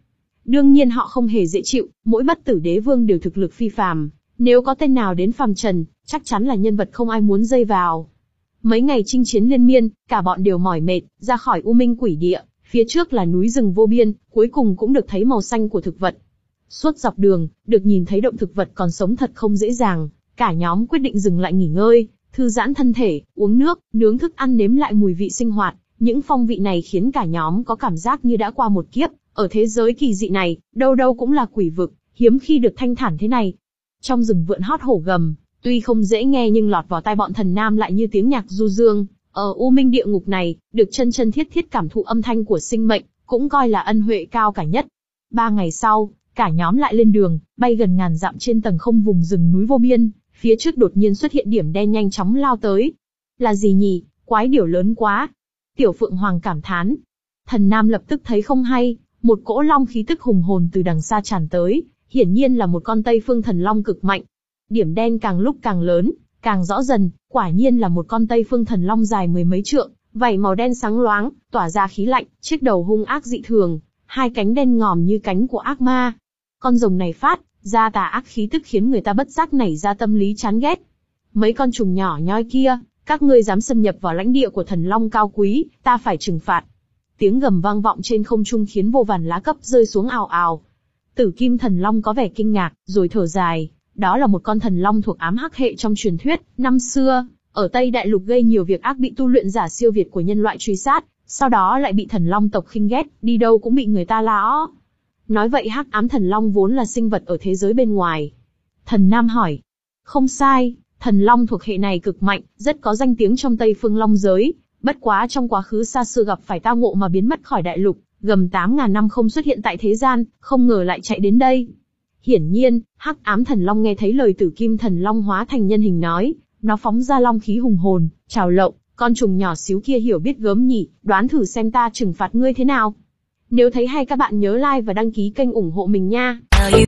Đương nhiên họ không hề dễ chịu, mỗi bất tử đế vương đều thực lực phi phàm, nếu có tên nào đến phàm trần, chắc chắn là nhân vật không ai muốn dây vào. Mấy ngày chinh chiến liên miên, cả bọn đều mỏi mệt, ra khỏi U Minh Quỷ Địa, phía trước là núi rừng vô biên, cuối cùng cũng được thấy màu xanh của thực vật. Suốt dọc đường, được nhìn thấy động thực vật còn sống thật không dễ dàng, cả nhóm quyết định dừng lại nghỉ ngơi, thư giãn thân thể, uống nước, nướng thức ăn nếm lại mùi vị sinh hoạt. Những phong vị này khiến cả nhóm có cảm giác như đã qua một kiếp, ở thế giới kỳ dị này, đâu đâu cũng là quỷ vực, hiếm khi được thanh thản thế này. Trong rừng vượn hót hổ gầm, tuy không dễ nghe nhưng lọt vào tai bọn thần nam lại như tiếng nhạc du dương. Ở U Minh địa ngục này, được chân chân thiết thiết cảm thụ âm thanh của sinh mệnh, cũng coi là ân huệ cao cả nhất. Ba ngày sau, cả nhóm lại lên đường, bay gần ngàn dặm trên tầng không vùng rừng núi vô biên, phía trước đột nhiên xuất hiện điểm đen nhanh chóng lao tới. Là gì nhỉ, quái điểu lớn quá. Tiểu Phượng Hoàng cảm thán. Thần nam lập tức thấy không hay, một cỗ long khí tức hùng hồn từ đằng xa tràn tới, hiển nhiên là một con Tây Phương thần long cực mạnh. Điểm đen càng lúc càng lớn, càng rõ dần, quả nhiên là một con Tây Phương thần long dài mười mấy trượng, vảy màu đen sáng loáng, tỏa ra khí lạnh, chiếc đầu hung ác dị thường, hai cánh đen ngòm như cánh của ác ma. Con rồng này phát ra tà ác khí tức khiến người ta bất giác nảy ra tâm lý chán ghét. Mấy con trùng nhỏ nhoi kia, các ngươi dám xâm nhập vào lãnh địa của thần long cao quý, ta phải trừng phạt. Tiếng gầm vang vọng trên không trung khiến vô vàn lá cấp rơi xuống ào ào. Tử Kim thần long có vẻ kinh ngạc, rồi thở dài. Đó là một con thần long thuộc ám hắc hệ trong truyền thuyết, năm xưa, ở Tây Đại Lục gây nhiều việc ác bị tu luyện giả siêu việt của nhân loại truy sát, sau đó lại bị thần long tộc khinh ghét, đi đâu cũng bị người ta la ó. Nói vậy hắc ám thần long vốn là sinh vật ở thế giới bên ngoài. Thần Nam hỏi. Không sai, thần long thuộc hệ này cực mạnh, rất có danh tiếng trong Tây Phương Long giới, bất quá trong quá khứ xa xưa gặp phải tao ngộ mà biến mất khỏi đại lục, gầm tám ngàn năm không xuất hiện tại thế gian, không ngờ lại chạy đến đây. Hiển nhiên, hắc ám thần long nghe thấy lời Tử Kim thần long hóa thành nhân hình nói, nó phóng ra long khí hùng hồn, trào lộng, con trùng nhỏ xíu kia hiểu biết gớm nhỉ, đoán thử xem ta trừng phạt ngươi thế nào. Nếu thấy hay các bạn nhớ like và đăng ký kênh ủng hộ mình nha.